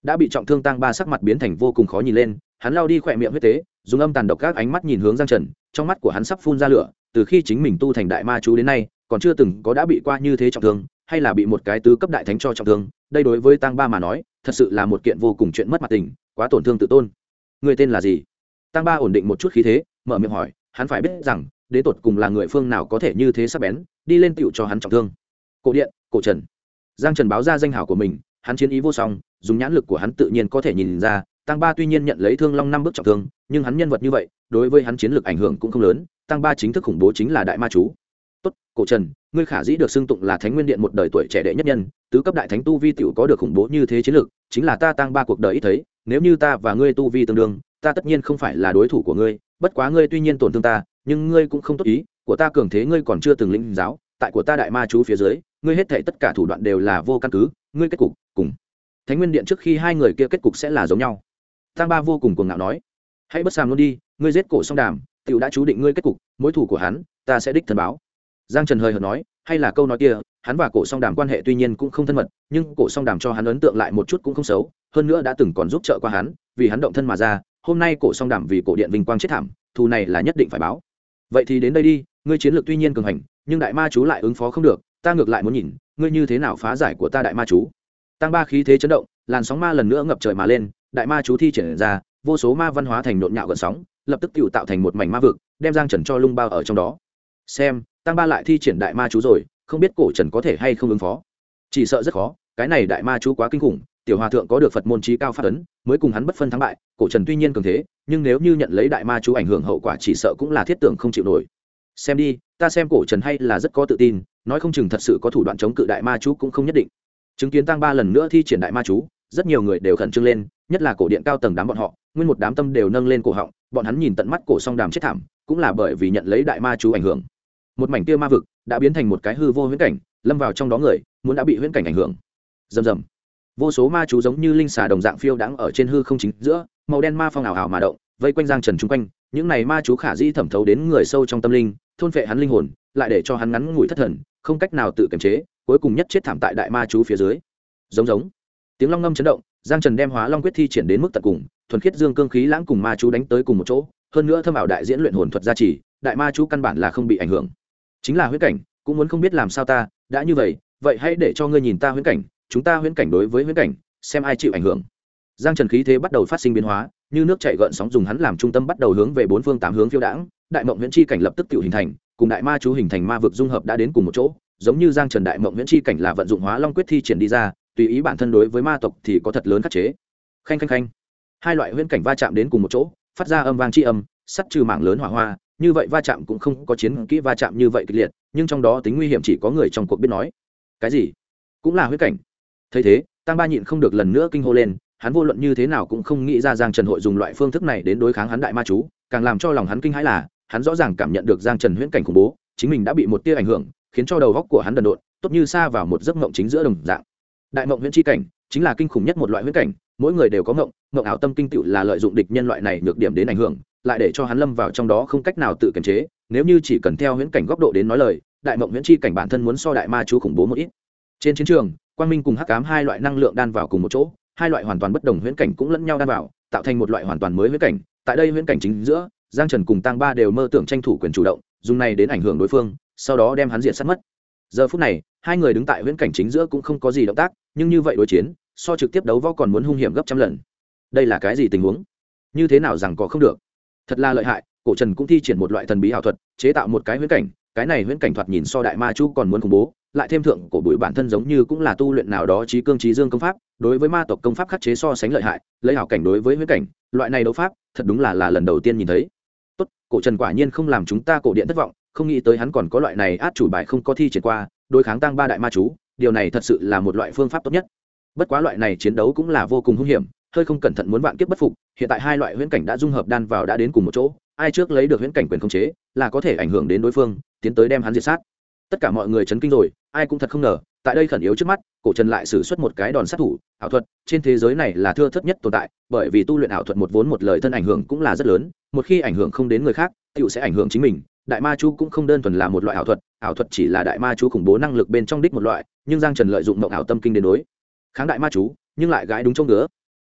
đã bị trọng thương tăng ba sắc mặt biến thành vô cùng khó nhìn lên, hắn lao đi khỏe miệng huyết tế, dùng âm tàn độc các ánh mắt nhìn hướng Giang Trần, trong mắt của hắn sắp phun ra lửa. Từ khi chính mình tu thành đại ma chú đến nay, còn chưa từng có đã bị qua như thế trọng thương, hay là bị một cái tứ cấp đại thánh cho trọng thương. Đây đối với tăng ba mà nói, thật sự là một kiện vô cùng chuyện mất mặt tình, quá tổn thương tự tôn. Người tên là gì? Tăng ba ổn định một chút khí thế, mở miệng hỏi. Hắn phải biết rằng, đến tột cùng là người phương nào có thể như thế sắc bén, đi lên tựu cho hắn trọng thương. Cổ Điện, Cổ Trần. Giang Trần báo ra danh hảo của mình, hắn chiến ý vô song, dùng nhãn lực của hắn tự nhiên có thể nhìn ra, Tăng Ba tuy nhiên nhận lấy Thương Long 5 bước trọng thương, nhưng hắn nhân vật như vậy, đối với hắn chiến lực ảnh hưởng cũng không lớn. Tăng Ba chính thức khủng bố chính là đại ma chú. Tốt, Cổ Trần, ngươi khả dĩ được xưng tụng là Thánh Nguyên Điện một đời tuổi trẻ đệ nhất nhân, tứ cấp đại thánh tu vi tiểu có được khủng bố như thế chiến lực, chính là ta Tăng Ba cuộc đời ít thấy, nếu như ta và ngươi tu vi tương đương, ta tất nhiên không phải là đối thủ của ngươi, bất quá ngươi tuy nhiên tổn thương ta, nhưng ngươi cũng không tốt ý, của ta cường thế ngươi còn chưa từng lĩnh giáo, tại của ta đại ma chú phía dưới, ngươi hết thảy tất cả thủ đoạn đều là vô căn cứ, ngươi kết cục cùng Thánh Nguyên Điện trước khi hai người kia kết cục sẽ là giống nhau. Tăng Ba vô cùng cuồng ngạo nói, hãy bất sàm luôn đi, ngươi giết Cổ Song Đàm, tiểu đã chú định ngươi kết cục, mối thù của hắn, ta sẽ đích thân báo. Giang Trần hơi hợt nói, hay là câu nói kia, hắn và Cổ Song Đàm quan hệ tuy nhiên cũng không thân mật, nhưng Cổ Song Đàm cho hắn ấn tượng lại một chút cũng không xấu, hơn nữa đã từng còn giúp trợ qua hắn, vì hắn động thân mà ra, hôm nay Cổ Song Đàm vì Cổ Điện vinh quang chết thảm, thù này là nhất định phải báo. Vậy thì đến đây đi, ngươi chiến lược tuy nhiên cường hành, nhưng đại ma chú lại ứng phó không được, ta ngược lại muốn nhìn, ngươi như thế nào phá giải của ta đại ma chú. Tăng Ba khí thế chấn động, làn sóng ma lần nữa ngập trời mà lên, đại ma chú thi triển ra, vô số ma văn hóa thành nhộn nhạo gợn sóng, lập tức tự tạo thành một mảnh ma vực, đem Giang Trần cho lung bao ở trong đó. Xem, Tăng Ba lại thi triển đại ma chú rồi, không biết Cổ Trần có thể hay không ứng phó. Chỉ sợ rất khó, cái này đại ma chú quá kinh khủng, tiểu hòa thượng có được Phật môn chí cao pháp ấn, mới cùng hắn bất phân thắng bại. Cổ Trần tuy nhiên cường thế, nhưng nếu như nhận lấy đại ma chú ảnh hưởng hậu quả chỉ sợ cũng là thiết tưởng không chịu nổi. Xem đi, ta xem Cổ Trần hay là rất có tự tin, nói không chừng thật sự có thủ đoạn chống cự đại ma chú cũng không nhất định. Chứng kiến Tăng Ba lần nữa thi triển đại ma chú, rất nhiều người đều khẩn trương lên, nhất là cổ điện cao tầng đám bọn họ, nguyên một đám tâm đều nâng lên cổ họng, bọn hắn nhìn tận mắt Cổ Song Đàm chết thảm, cũng là bởi vì nhận lấy đại ma chú ảnh hưởng. Một mảnh kia ma vực đã biến thành một cái hư vô huyễn cảnh, lâm vào trong đó người, muốn đã bị huyễn cảnh ảnh hưởng. Rầm rầm. Vô số ma chú giống như linh xà đồng dạng phiêu đãng ở trên hư không chính giữa, màu đen ma phong ảo ảo mà động, vây quanh Giang Trần chung quanh, những này ma chú khả dĩ thẩm thấu đến người sâu trong tâm linh, thôn phệ hắn linh hồn, lại để cho hắn ngắn ngủi thất thần, không cách nào tự kiềm chế, cuối cùng nhất chết thảm tại đại ma chú phía dưới. Giống giống. Tiếng long ngâm chấn động, Giang Trần đem Hóa Long quyết thi triển đến mức tận cùng, thuần khiết dương cương khí lãng cùng ma chú đánh tới cùng một chỗ, hơn nữa thâm ảo đại diễn luyện hồn thuật gia trì, đại ma chú căn bản là không bị ảnh hưởng. Chính là huyễn cảnh, cũng muốn không biết làm sao ta, đã như vậy, vậy hãy để cho ngươi nhìn ta huyễn cảnh, chúng ta huyễn cảnh đối với huyễn cảnh, xem ai chịu ảnh hưởng. Giang Trần khí thế bắt đầu phát sinh biến hóa, như nước chảy gợn sóng dùng hắn làm trung tâm bắt đầu hướng về bốn phương tám hướng phiêu đãng, đại mộng huyễn chi cảnh lập tức tự hình thành, cùng đại ma chú hình thành ma vực dung hợp đã đến cùng một chỗ, giống như Giang Trần đại mộng huyễn chi cảnh là vận dụng Hóa Long quyết thi triển đi ra, tùy ý bản thân đối với ma tộc thì có thật lớn khắc chế. Khanh khanh khanh. Hai loại huyễn cảnh va chạm đến cùng một chỗ, phát ra âm vang chi âm, sắt trừ mảng lớn hỏa hoa, như vậy va chạm cũng không có chiến kỹ va chạm như vậy kịch liệt, nhưng trong đó tính nguy hiểm chỉ có người trong cuộc biết nói. Cái gì? Cũng là huyễn cảnh. Thấy thế, Tăng Ba nhịn không được lần nữa kinh hô lên, hắn vô luận như thế nào cũng không nghĩ ra Giang Trần hội dùng loại phương thức này đến đối kháng hắn đại ma chú, càng làm cho lòng hắn kinh hãi là, hắn rõ ràng cảm nhận được Giang Trần huyễn cảnh khủng bố, chính mình đã bị một tia ảnh hưởng, khiến cho đầu óc của hắn đần độn, tốt như sa vào một giấc mộng chính giữa đồng dạng. Đại mộng huyễn chi cảnh chính là kinh khủng nhất một loại huyễn cảnh, mỗi người đều có mộng ảo tâm kinh tựu là lợi dụng địch nhân loại này nhược điểm đến ảnh hưởng, lại để cho hắn lâm vào trong đó không cách nào tự kiềm chế. Nếu như chỉ cần theo huyễn cảnh góc độ đến nói lời, đại mộng huyễn chi cảnh bản thân muốn so đại ma chú khủng bố một ít. Trên chiến trường, quang minh cùng hắc ám hai loại năng lượng đan vào cùng một chỗ, hai loại hoàn toàn bất đồng huyễn cảnh cũng lẫn nhau đan vào, tạo thành một loại hoàn toàn mới huyễn cảnh. Tại đây huyễn cảnh chính giữa, Giang Trần cùng Tăng Ba đều mơ tưởng tranh thủ quyền chủ động, dùng này đến ảnh hưởng đối phương, sau đó đem hắn diệt sát mất. Giờ phút này, hai người đứng tại huyễn cảnh chính giữa cũng không có gì động tác, nhưng như vậy đối chiến, so trực tiếp đấu võ còn muốn hung hiểm gấp trăm lần. Đây là cái gì tình huống? Như thế nào rằng có không được? Thật là lợi hại, Cổ Trần cũng thi triển một loại thần bí ảo thuật, chế tạo một cái huyễn cảnh, cái này huyễn cảnh thoạt nhìn so đại ma chú còn muốn khủng bố, lại thêm thượng cổ bụi bản thân giống như cũng là tu luyện nào đó chí cương chí dương công pháp, đối với ma tộc công pháp khắc chế so sánh lợi hại, lấy ảo cảnh đối với huyễn cảnh, loại này đấu pháp, thật đúng là lần đầu tiên nhìn thấy. Tốt, Cổ Trần quả nhiên không làm chúng ta Cổ điện thất vọng, không nghĩ tới hắn còn có loại này át chủ bài không có thi triển qua, đối kháng Tăng Ba đại ma chú, điều này thật sự là một loại phương pháp tốt nhất. Bất quá loại này chiến đấu cũng là vô cùng hung hiểm, hơi không cẩn thận muốn vạn kiếp bất phục, hiện tại hai loại huyễn cảnh đã dung hợp đan vào đã đến cùng một chỗ, ai trước lấy được huyễn cảnh quyền khống chế, là có thể ảnh hưởng đến đối phương, tiến tới đem hắn diệt sát. Tất cả mọi người chấn kinh rồi, ai cũng thật không ngờ, tại đây khẩn yếu trước mắt, Cổ Trần lại sử xuất một cái đòn sát thủ, ảo thuật, trên thế giới này là thưa thớt nhất tồn tại, bởi vì tu luyện ảo thuật một vốn một lời thân ảnh hưởng cũng là rất lớn, một khi ảnh hưởng không đến người khác, tựu sẽ ảnh hưởng chính mình. Đại ma chú cũng không đơn thuần là một loại ảo thuật chỉ là đại ma chú khủng bố năng lực bên trong đích một loại, nhưng Giang Trần lợi dụng mộng ảo tâm kinh đến đối kháng đại ma chú, nhưng lại gái đúng trong ngứa.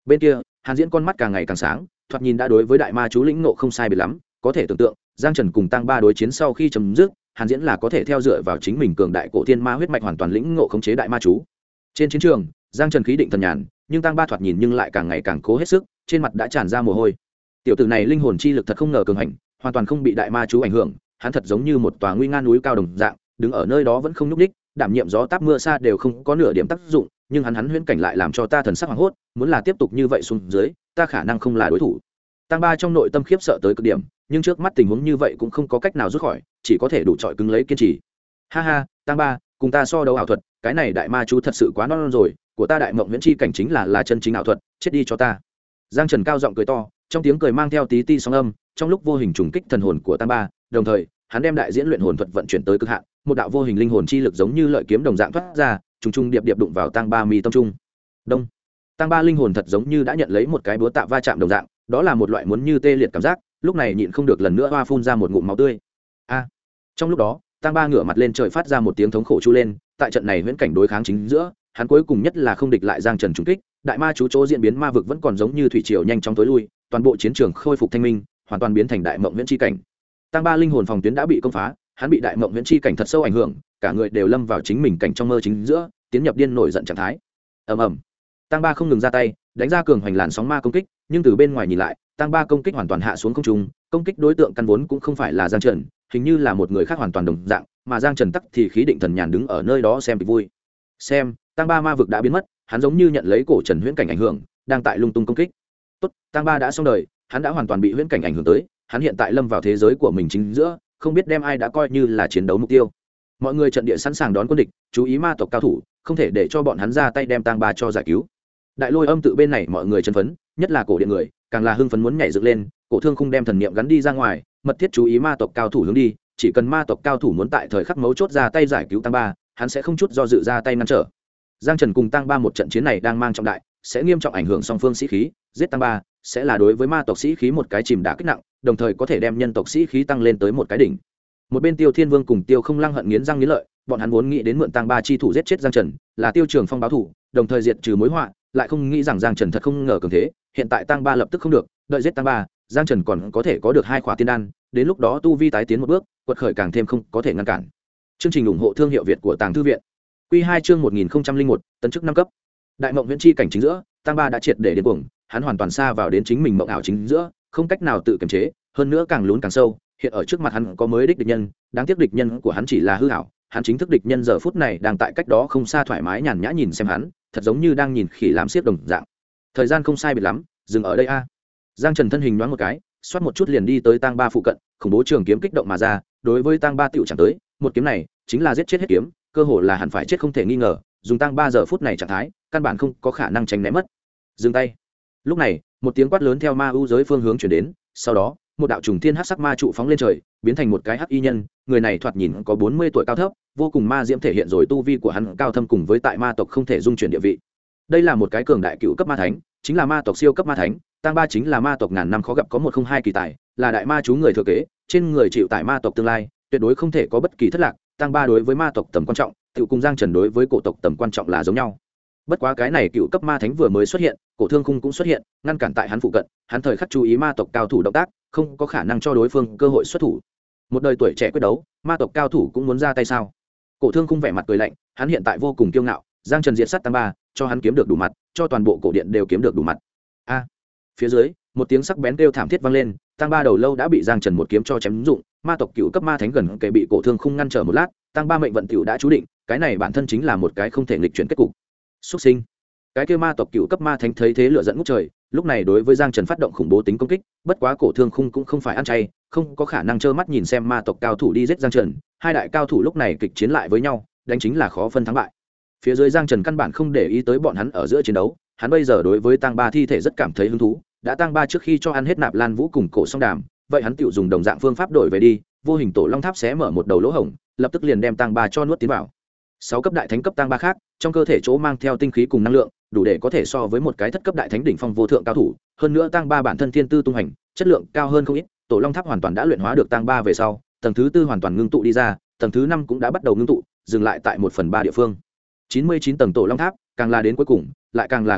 Bên kia Hàn Diễn con mắt càng ngày càng sáng, thoạt nhìn đã đối với đại ma chú lĩnh ngộ không sai biệt lắm, có thể tưởng tượng Giang Trần cùng Tăng Ba đối chiến sau khi chấm dứt, Hàn Diễn là có thể theo dựa vào chính mình cường đại cổ thiên ma huyết mạch hoàn toàn lĩnh ngộ khống chế đại ma chú. Trên chiến trường Giang Trần khí định thần nhàn, nhưng Tăng Ba thoạt nhìn nhưng lại càng ngày càng cố hết sức, trên mặt đã tràn ra mồ hôi. Tiểu tử này linh hồn chi lực thật không ngờ cường hành, hoàn toàn không bị đại ma chú ảnh hưởng, hắn thật giống như một tòa nguy nga núi cao đồng dạng, đứng ở nơi đó vẫn không nhúc nhích, đảm nhiệm gió táp mưa xa đều không có nửa điểm tác dụng, nhưng hắn huyễn cảnh lại làm cho ta thần sắc hoảng hốt, muốn là tiếp tục như vậy xuống dưới, ta khả năng không là đối thủ. Tăng Ba trong nội tâm khiếp sợ tới cực điểm, nhưng trước mắt tình huống như vậy cũng không có cách nào rút khỏi, chỉ có thể đủ trọi cứng lấy kiên trì. Ha ha, Tăng Ba, cùng ta so đấu ảo thuật, cái này đại ma chú thật sự quá non rồi, của ta đại mộng huyễn chi cảnh chính là chân chính ảo thuật, chết đi cho ta. Giang Trần cao giọng cười to, trong tiếng cười mang theo tí ti sóng âm, trong lúc vô hình trùng kích thần hồn của Tăng Ba, đồng thời hắn đem đại diễn luyện hồn thuật vận chuyển tới cực hạn, một đạo vô hình linh hồn chi lực giống như lợi kiếm đồng dạng thoát ra, trùng trùng điệp điệp đụng vào Tăng Ba mi tâm trung. Đông. Tăng Ba linh hồn thật giống như đã nhận lấy một cái búa tạ va chạm đồng dạng, đó là một loại muốn như tê liệt cảm giác, lúc này nhịn không được lần nữa hoa phun ra một ngụm máu tươi. A. Trong lúc đó, Tăng Ba ngửa mặt lên trời phát ra một tiếng thống khổ chu lên, tại trận này huyễn cảnh đối kháng chính giữa, hắn cuối cùng nhất là không địch lại Giang Trần trùng kích, đại ma chú chỗ diễn biến ma vực vẫn còn giống như thủy triều nhanh chóng tối lui, toàn bộ chiến trường khôi phục thanh minh, hoàn toàn biến thành đại mộng huyễn chi cảnh. Tăng Ba linh hồn phòng tuyến đã bị công phá, hắn bị đại mộng huyễn chi cảnh thật sâu ảnh hưởng, cả người đều lâm vào chính mình cảnh trong mơ chính giữa, tiến nhập điên nổi giận trạng thái. Ầm ầm. Tăng Ba không ngừng ra tay, đánh ra cường hoành làn sóng ma công kích, nhưng từ bên ngoài nhìn lại, Tăng Ba công kích hoàn toàn hạ xuống không trung, công kích đối tượng căn vốn cũng không phải là Giang Trần, hình như là một người khác hoàn toàn đồng dạng, mà Giang Trần tắc thì khí định thần nhàn đứng ở nơi đó xem kịch vui. Xem, Tăng Ba ma vực đã biến mất, hắn giống như nhận lấy cổ trần huyễn cảnh ảnh hưởng, đang tại lung tung công kích. Tốt, Tăng Ba đã xong đời, hắn đã hoàn toàn bị huyễn cảnh ảnh hưởng tới, hắn hiện tại lâm vào thế giới của mình chính giữa, không biết đem ai đã coi như là chiến đấu mục tiêu. Mọi người trận địa sẵn sàng đón quân địch, chú ý ma tộc cao thủ, không thể để cho bọn hắn ra tay đem Tăng Ba cho giải cứu. Đại Lôi Âm tự bên này mọi người chân phấn, nhất là cổ điện người, càng là hưng phấn muốn nhảy dựng lên, cổ thương khung đem thần niệm gắn đi ra ngoài, mật thiết chú ý ma tộc cao thủ hướng đi, chỉ cần ma tộc cao thủ muốn tại thời khắc mấu chốt ra tay giải cứu Tăng Ba, hắn sẽ không chút do dự ra tay ngăn trở. Giang Trần cùng Tăng Ba một trận chiến này đang mang trọng đại, sẽ nghiêm trọng ảnh hưởng song phương sĩ khí, giết Tăng Ba sẽ là đối với ma tộc sĩ khí một cái chìm đả kích nặng, đồng thời có thể đem nhân tộc sĩ khí tăng lên tới một cái đỉnh. Một bên Tiêu Thiên Vương cùng Tiêu Không Lăng hận nghiến răng nghiến lợi, bọn hắn vốn nghĩ đến mượn Tăng Ba chi thủ giết chết Giang Trần, là Tiêu Trường Phong báo thủ, đồng thời diệt trừ mối họa, lại không nghĩ rằng Giang Trần thật không ngờ cường thế, hiện tại Tăng Ba lập tức không được, đợi giết Tăng Ba, Giang Trần còn có thể có được 2 khóa tiên đan, đến lúc đó tu vi tái tiến một bước, quật khởi càng thêm không có thể ngăn cản. Chương trình ủng hộ thương hiệu Việt của Tàng Thư viện. Quy 2 chương 1001, tấn chức 5 cấp. Đại mộng huyễn chi cảnh chính giữa, Tăng Ba đã triệt để điên cuồng, hắn hoàn toàn xa vào đến chính mình mộng ảo chính giữa, không cách nào tự kiềm chế, hơn nữa càng lún càng sâu, hiện ở trước mặt hắn có mới địch nhân, đáng tiếc địch nhân của hắn chỉ là hư ảo, hắn chính thức địch nhân giờ phút này đang tại cách đó không xa thoải mái nhàn nhã nhìn xem hắn, thật giống như đang nhìn khỉ làm xiếc đồng dạng. Thời gian không sai biệt lắm, dừng ở đây a. Giang Trần thân hình nhoáng một cái, xoát một chút liền đi tới Tăng Ba phụ cận, khủng bố trường kiếm kích động mà ra, đối với Tăng Ba tiểu chẳng tới, một kiếm này chính là giết chết hết kiếm, cơ hồ là hẳn phải chết không thể nghi ngờ, dùng Tăng Ba giờ phút này trạng thái, căn bản không có khả năng tránh né mất. Dừng tay. Lúc này, một tiếng quát lớn theo ma u giới phương hướng truyền đến, sau đó, một đạo trùng thiên hắc sắc ma trụ phóng lên trời, biến thành một cái hắc y nhân, người này thoạt nhìn có 40 tuổi cao thấp, vô cùng ma diễm thể hiện rồi tu vi của hắn cao thâm cùng với tại ma tộc không thể dung chuyển địa vị. Đây là một cái cường đại cựu cấp ma thánh, chính là ma tộc siêu cấp ma thánh, Tăng Ba chính là ma tộc ngàn năm khó gặp có 102 kỳ tài, là đại ma chú người thừa kế, trên người chịu tại ma tộc tương lai, tuyệt đối không thể có bất kỳ thất lạc. Tăng Ba đối với ma tộc tầm quan trọng, tự cùng Giang Trần đối với cổ tộc tầm quan trọng là giống nhau. Bất quá cái này cựu cấp ma thánh vừa mới xuất hiện, cổ thương khung cũng xuất hiện, ngăn cản tại hắn phụ cận, hắn thời khắc chú ý ma tộc cao thủ động tác, không có khả năng cho đối phương cơ hội xuất thủ. Một đời tuổi trẻ quyết đấu, ma tộc cao thủ cũng muốn ra tay sao? Cổ thương khung vẻ mặt cười lạnh, hắn hiện tại vô cùng kiêu ngạo, Giang Trần diệt sát Tăng Ba, cho hắn kiếm được đủ mặt, cho toàn bộ cổ điện đều kiếm được đủ mặt. A! Phía dưới, một tiếng sắc bén kêu thảm thiết vang lên, Tăng Ba đầu lâu đã bị Giang Trần một kiếm cho chém rụng, ma tộc cựu cấp ma thánh gần kề bị cổ thương khung ngăn trở một lát, Tăng Ba mệnh vận tiểu đã chú định, cái này bản thân chính là một cái không thể nghịch chuyển kết cục. Xuất sinh. Cái kia ma tộc cựu cấp ma thánh thấy thế lửa giận ngút trời, lúc này đối với Giang Trần phát động khủng bố tính công kích, bất quá cổ thương khung cũng không phải ăn chay, không có khả năng trơ mắt nhìn xem ma tộc cao thủ đi giết Giang Trần, hai đại cao thủ lúc này kịch chiến lại với nhau, đánh chính là khó phân thắng bại. Phía dưới Giang Trần căn bản không để ý tới bọn hắn ở giữa chiến đấu, hắn bây giờ đối với Tăng Ba thi thể rất cảm thấy hứng thú, đã Tăng Ba trước khi cho ăn hết nạp lan vũ cùng cổ song đàm, vậy hắn tự dùng đồng dạng phương pháp đổi về đi, vô hình tổ long tháp xé mở một đầu lỗ hổng, lập tức liền đem Tăng Ba cho nuốt tiến vào. 6 cấp đại thánh cấp Tăng Ba khác, trong cơ thể chỗ mang theo tinh khí cùng năng lượng, đủ để có thể so với một cái thất cấp đại thánh đỉnh phong vô thượng cao thủ, hơn nữa Tăng Ba bản thân thiên tư tung hành, chất lượng cao hơn không ít, tổ long tháp hoàn toàn đã luyện hóa được Tăng Ba về sau, tầng thứ 4 hoàn toàn ngưng tụ đi ra, tầng thứ 5 cũng đã bắt đầu ngưng tụ, dừng lại tại 1/3 địa phương. 99 tầng tổ long tháp, càng là đến cuối cùng, lại càng là cường hành,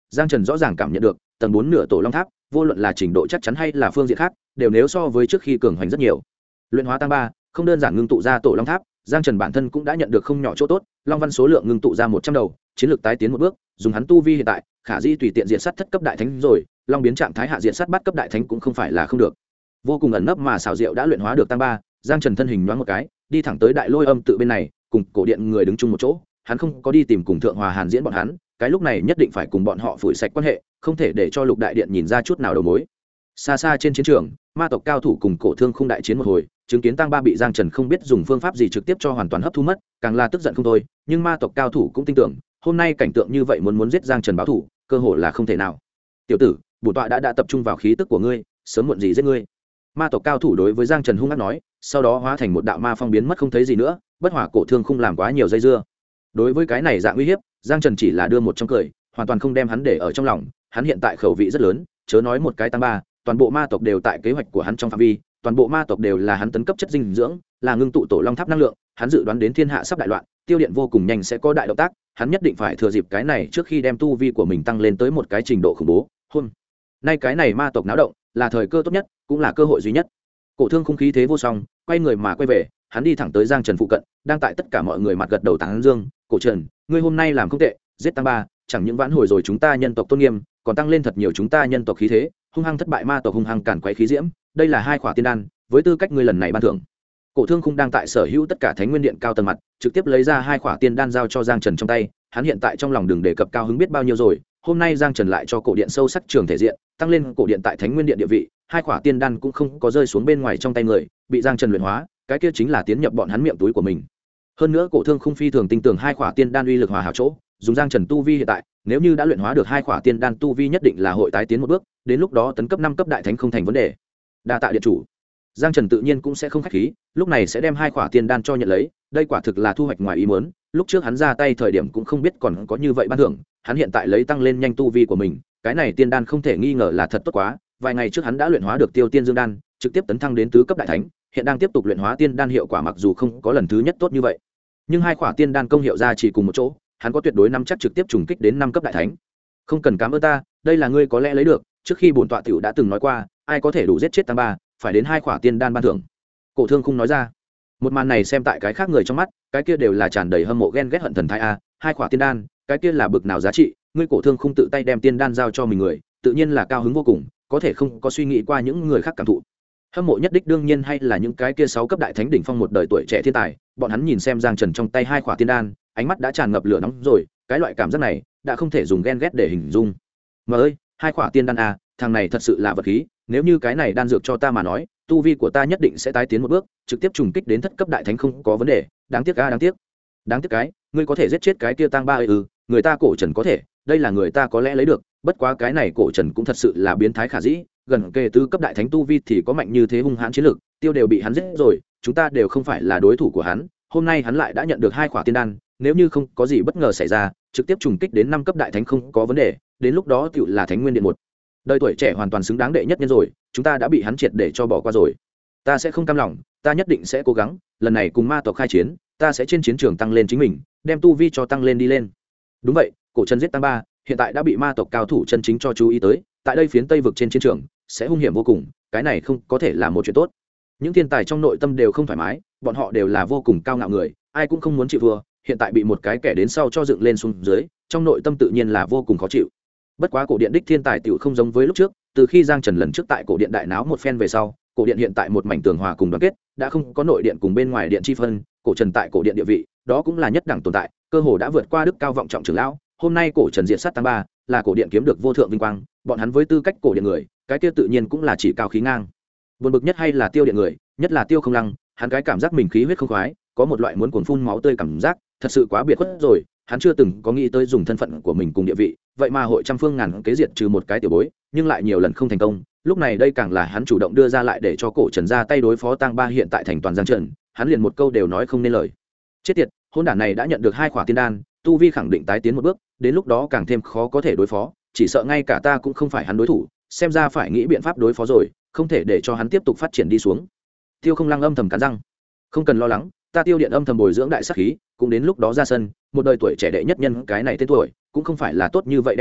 Giang Trần rõ ràng cảm nhận được tầng 4 nửa tổ long tháp vô luận là trình độ chắc chắn hay là phương diện khác đều nếu so với trước khi cường hoành rất nhiều. Luyện hóa tăng 3 không đơn giản ngưng tụ ra tổ long tháp, Giang Trần bản thân cũng đã nhận được không nhỏ chỗ tốt, long văn số lượng ngưng tụ ra 100 đầu, chiến lược tái tiến một bước, dùng hắn tu vi hiện tại, khả dĩ tùy tiện diện sát thất cấp đại thánh rồi, long biến trạng thái hạ diện sát bắt cấp đại thánh cũng không phải là không được. Vô cùng ẩn nấp mà xảo diệu đã luyện hóa được tăng 3, Giang Trần thân hình nhoáng một cái, đi thẳng tới đại lôi âm tự bên này, cùng cổ điện người đứng chung một chỗ, hắn không có đi tìm cùng thượng hòa hàn diễn bọn hắn, cái lúc này nhất định phải cùng bọn họ phủi sạch quan hệ, không thể để cho Lục đại điện nhìn ra chút nào đầu mối. Xa xa trên chiến trường, ma tộc cao thủ cùng cổ thương khung đại chiến một hồi, chứng kiến tăng 3 bị Giang Trần không biết dùng phương pháp gì trực tiếp cho hoàn toàn hấp thu mất, càng là tức giận không thôi, nhưng ma tộc cao thủ cũng tin tưởng, hôm nay cảnh tượng như vậy muốn giết Giang Trần báo thủ, cơ hội là không thể nào. Tiểu tử, bổn tọa đã tập trung vào khí tức của ngươi, sớm muộn gì giết ngươi. Ma tộc cao thủ đối với Giang Trần hung ác nói, sau đó hóa thành một đạo ma phong biến mất không thấy gì nữa, bất hỏa cổ thương khung làm quá nhiều dây dưa. Đối với cái này dạng uy hiếp, Giang Trần chỉ là đưa một trong cười, hoàn toàn không đem hắn để ở trong lòng, hắn hiện tại khẩu vị rất lớn, chớ nói một cái tăng 3, toàn bộ ma tộc đều tại kế hoạch của hắn trong phạm vi, toàn bộ ma tộc đều là hắn tấn cấp chất dinh dưỡng, là ngưng tụ tổ long tháp năng lượng, hắn dự đoán đến thiên hạ sắp đại loạn, tiêu điện vô cùng nhanh sẽ có đại động tác, hắn nhất định phải thừa dịp cái này trước khi đem tu vi của mình tăng lên tới một cái trình độ khủng bố. Hôm nay cái này ma tộc náo động, là thời cơ tốt nhất, cũng là cơ hội duy nhất. Cổ thương khung khí thế vô song, quay người mà quay về, hắn đi thẳng tới Giang Trần phụ cận, đang tại tất cả mọi người mặt gật đầu tán dương, "Cổ Trần, ngươi hôm nay làm không tệ, giết tăng 3, chẳng những vãn hồi rồi chúng ta nhân tộc tôn nghiêm, còn tăng lên thật nhiều chúng ta nhân tộc khí thế, hung hăng thất bại ma tộc hung hăng càn quấy khí diễm, đây là 2 khỏa tiên đan, với tư cách ngươi lần này ban thưởng." Cổ thương khung đang tại sở hữu tất cả Thánh Nguyên Điện cao tầng mặt, trực tiếp lấy ra 2 khỏa tiên đan giao cho Giang Trần trong tay, hắn hiện tại trong lòng đừng đề cập cao hứng biết bao nhiêu rồi, hôm nay Giang Trần lại cho cổ điện sâu sắc trường thể diện, tăng lên cổ điện tại Thánh Nguyên Điện địa vị, 2 khỏa tiên đan cũng không có rơi xuống bên ngoài trong tay người, bị Giang Trần luyện hóa, cái kia chính là tiến nhập bọn hắn miệng túi của mình. Hơn nữa cổ thương khung phi thường tin tưởng 2 khỏa tiên đan uy lực hòa hảo chỗ, dùng Giang Trần tu vi hiện tại, nếu như đã luyện hóa được 2 khỏa tiên đan tu vi nhất định là hội tái tiến một bước, đến lúc đó tấn cấp 5 cấp đại thánh không thành vấn đề. Đa tạ điện chủ. Giang Trần tự nhiên cũng sẽ không khách khí, lúc này sẽ đem 2 khỏa tiên đan cho nhận lấy, đây quả thực là thu hoạch ngoài ý muốn, lúc trước hắn ra tay thời điểm cũng không biết còn có như vậy ban thưởng, hắn hiện tại lấy tăng lên nhanh tu vi của mình, cái này tiên đan không thể nghi ngờ là thật tốt quá, vài ngày trước hắn đã luyện hóa được Tiêu Tiên Dương đan, trực tiếp tấn thăng đến tứ cấp đại thánh, hiện đang tiếp tục luyện hóa tiên đan hiệu quả mặc dù không có lần thứ nhất tốt như vậy, nhưng 2 khỏa tiên đan công hiệu ra chỉ cùng một chỗ, hắn có tuyệt đối nắm chắc trực tiếp trùng kích đến 5 cấp đại thánh. Không cần cảm ơn ta, đây là ngươi có lẽ lấy được, trước khi bổn tọa tiểu đã từng nói qua, ai có thể đủ giết chết tăng 3, phải đến 2 khỏa tiên đan ban thưởng. Cổ thương khung nói ra. Một màn này xem tại cái khác người trong mắt, cái kia đều là tràn đầy hâm mộ ghen ghét hận thần thái a, 2 khỏa tiên đan, cái kia là bực nào giá trị, ngươi cổ thương khung tự tay đem tiên đan giao cho mình người, tự nhiên là cao hứng vô cùng, có thể không có suy nghĩ qua những người khác cảm thụ. Hâm mộ nhất đích đương nhiên hay là những cái kia 6 cấp đại thánh đỉnh phong một đời tuổi trẻ thiên tài, bọn hắn nhìn xem Giang Trần trong tay 2 khỏa tiên đan, ánh mắt đã tràn ngập lửa nóng rồi, cái loại cảm giác này đã không thể dùng ghen ghét để hình dung. Mà ơi, 2 khỏa tiên đan a, thằng này thật sự là vật khí, nếu như cái này đan dược cho ta mà nói, tu vi của ta nhất định sẽ tái tiến một bước, trực tiếp trùng kích đến thất cấp đại thánh không có vấn đề, đáng tiếc a, đáng tiếc. Đáng tiếc cái, ngươi có thể giết chết cái kia tang 3 người ta cổ Trần có thể, đây là người ta có lẽ lấy được, bất quá cái này cổ Trần cũng thật sự là biến thái khả dĩ, gần kề tứ cấp đại thánh tu vi thì có mạnh như thế hung hãn chiến lực, tiêu đều bị hắn giết rồi, chúng ta đều không phải là đối thủ của hắn, hôm nay hắn lại đã nhận được 2 khỏa tiên đan, nếu như không có gì bất ngờ xảy ra, trực tiếp trùng kích đến 5 cấp đại thánh không có vấn đề, đến lúc đó tựu là Thánh Nguyên Điện một đời tuổi trẻ hoàn toàn xứng đáng đệ nhất nhân rồi, chúng ta đã bị hắn triệt để cho bỏ qua rồi. Ta sẽ không cam lòng, ta nhất định sẽ cố gắng, lần này cùng ma tộc khai chiến, ta sẽ trên chiến trường tăng lên chính mình, đem tu vi cho tăng lên đi lên. Đúng vậy, cổ Trần giết tăng 3, hiện tại đã bị ma tộc cao thủ chân chính cho chú ý tới, tại đây phiến Tây vực trên chiến trường sẽ hung hiểm vô cùng, cái này không có thể là một chuyện tốt. Những thiên tài trong nội tâm đều không thoải mái, bọn họ đều là vô cùng cao ngạo người, ai cũng không muốn chịu thua, hiện tại bị một cái kẻ đến sau cho dựng lên xuống dưới, trong nội tâm tự nhiên là vô cùng khó chịu. Bất quá cổ điện đích thiên tài tiểu không giống với lúc trước, từ khi Giang Trần lần trước tại cổ điện đại náo một phen về sau, cổ điện hiện tại một mảnh tường hòa cùng đoàn kết, đã không có nội điện cùng bên ngoài điện chi phân, cổ Trần tại cổ điện địa vị, đó cũng là nhất đẳng tồn tại, cơ hồ đã vượt qua đức cao vọng trọng trưởng lão, hôm nay cổ Trần diệt sát tăng 3, là cổ điện kiếm được vô thượng vinh quang, bọn hắn với tư cách cổ điện người, cái kia tự nhiên cũng là chỉ cao khí ngang. Buồn bực nhất hay là Tiêu điện người, nhất là Tiêu Không Lăng, hắn cái cảm giác mình khí huyết không khoái, có một loại muốn cuồn phun máu tươi cảm giác, thật sự quá biệt khuất rồi, hắn chưa từng có nghĩ tới dùng thân phận của mình cùng địa vị, vậy mà hội trăm phương ngàn kế diệt trừ một cái tiểu bối, nhưng lại nhiều lần không thành công, lúc này đây càng là hắn chủ động đưa ra lại để cho cổ Trần ra tay đối phó tăng 3 hiện tại thành toàn Giang Trần, hắn liền một câu đều nói không nên lời. Chết tiệt, hôn đản này đã nhận được 2 khỏa tiên đan, tu vi khẳng định tái tiến một bước, đến lúc đó càng thêm khó có thể đối phó, chỉ sợ ngay cả ta cũng không phải hắn đối thủ, xem ra phải nghĩ biện pháp đối phó rồi, không thể để cho hắn tiếp tục phát triển đi xuống. Tiêu Không Lăng âm thầm cắn răng, không cần lo lắng, ta Tiêu điện âm thầm bồi dưỡng đại sát khí, cũng đến lúc đó ra sân, một đời tuổi trẻ đệ nhất nhân cái này tên tuổi, cũng không phải là tốt như vậy đem làm,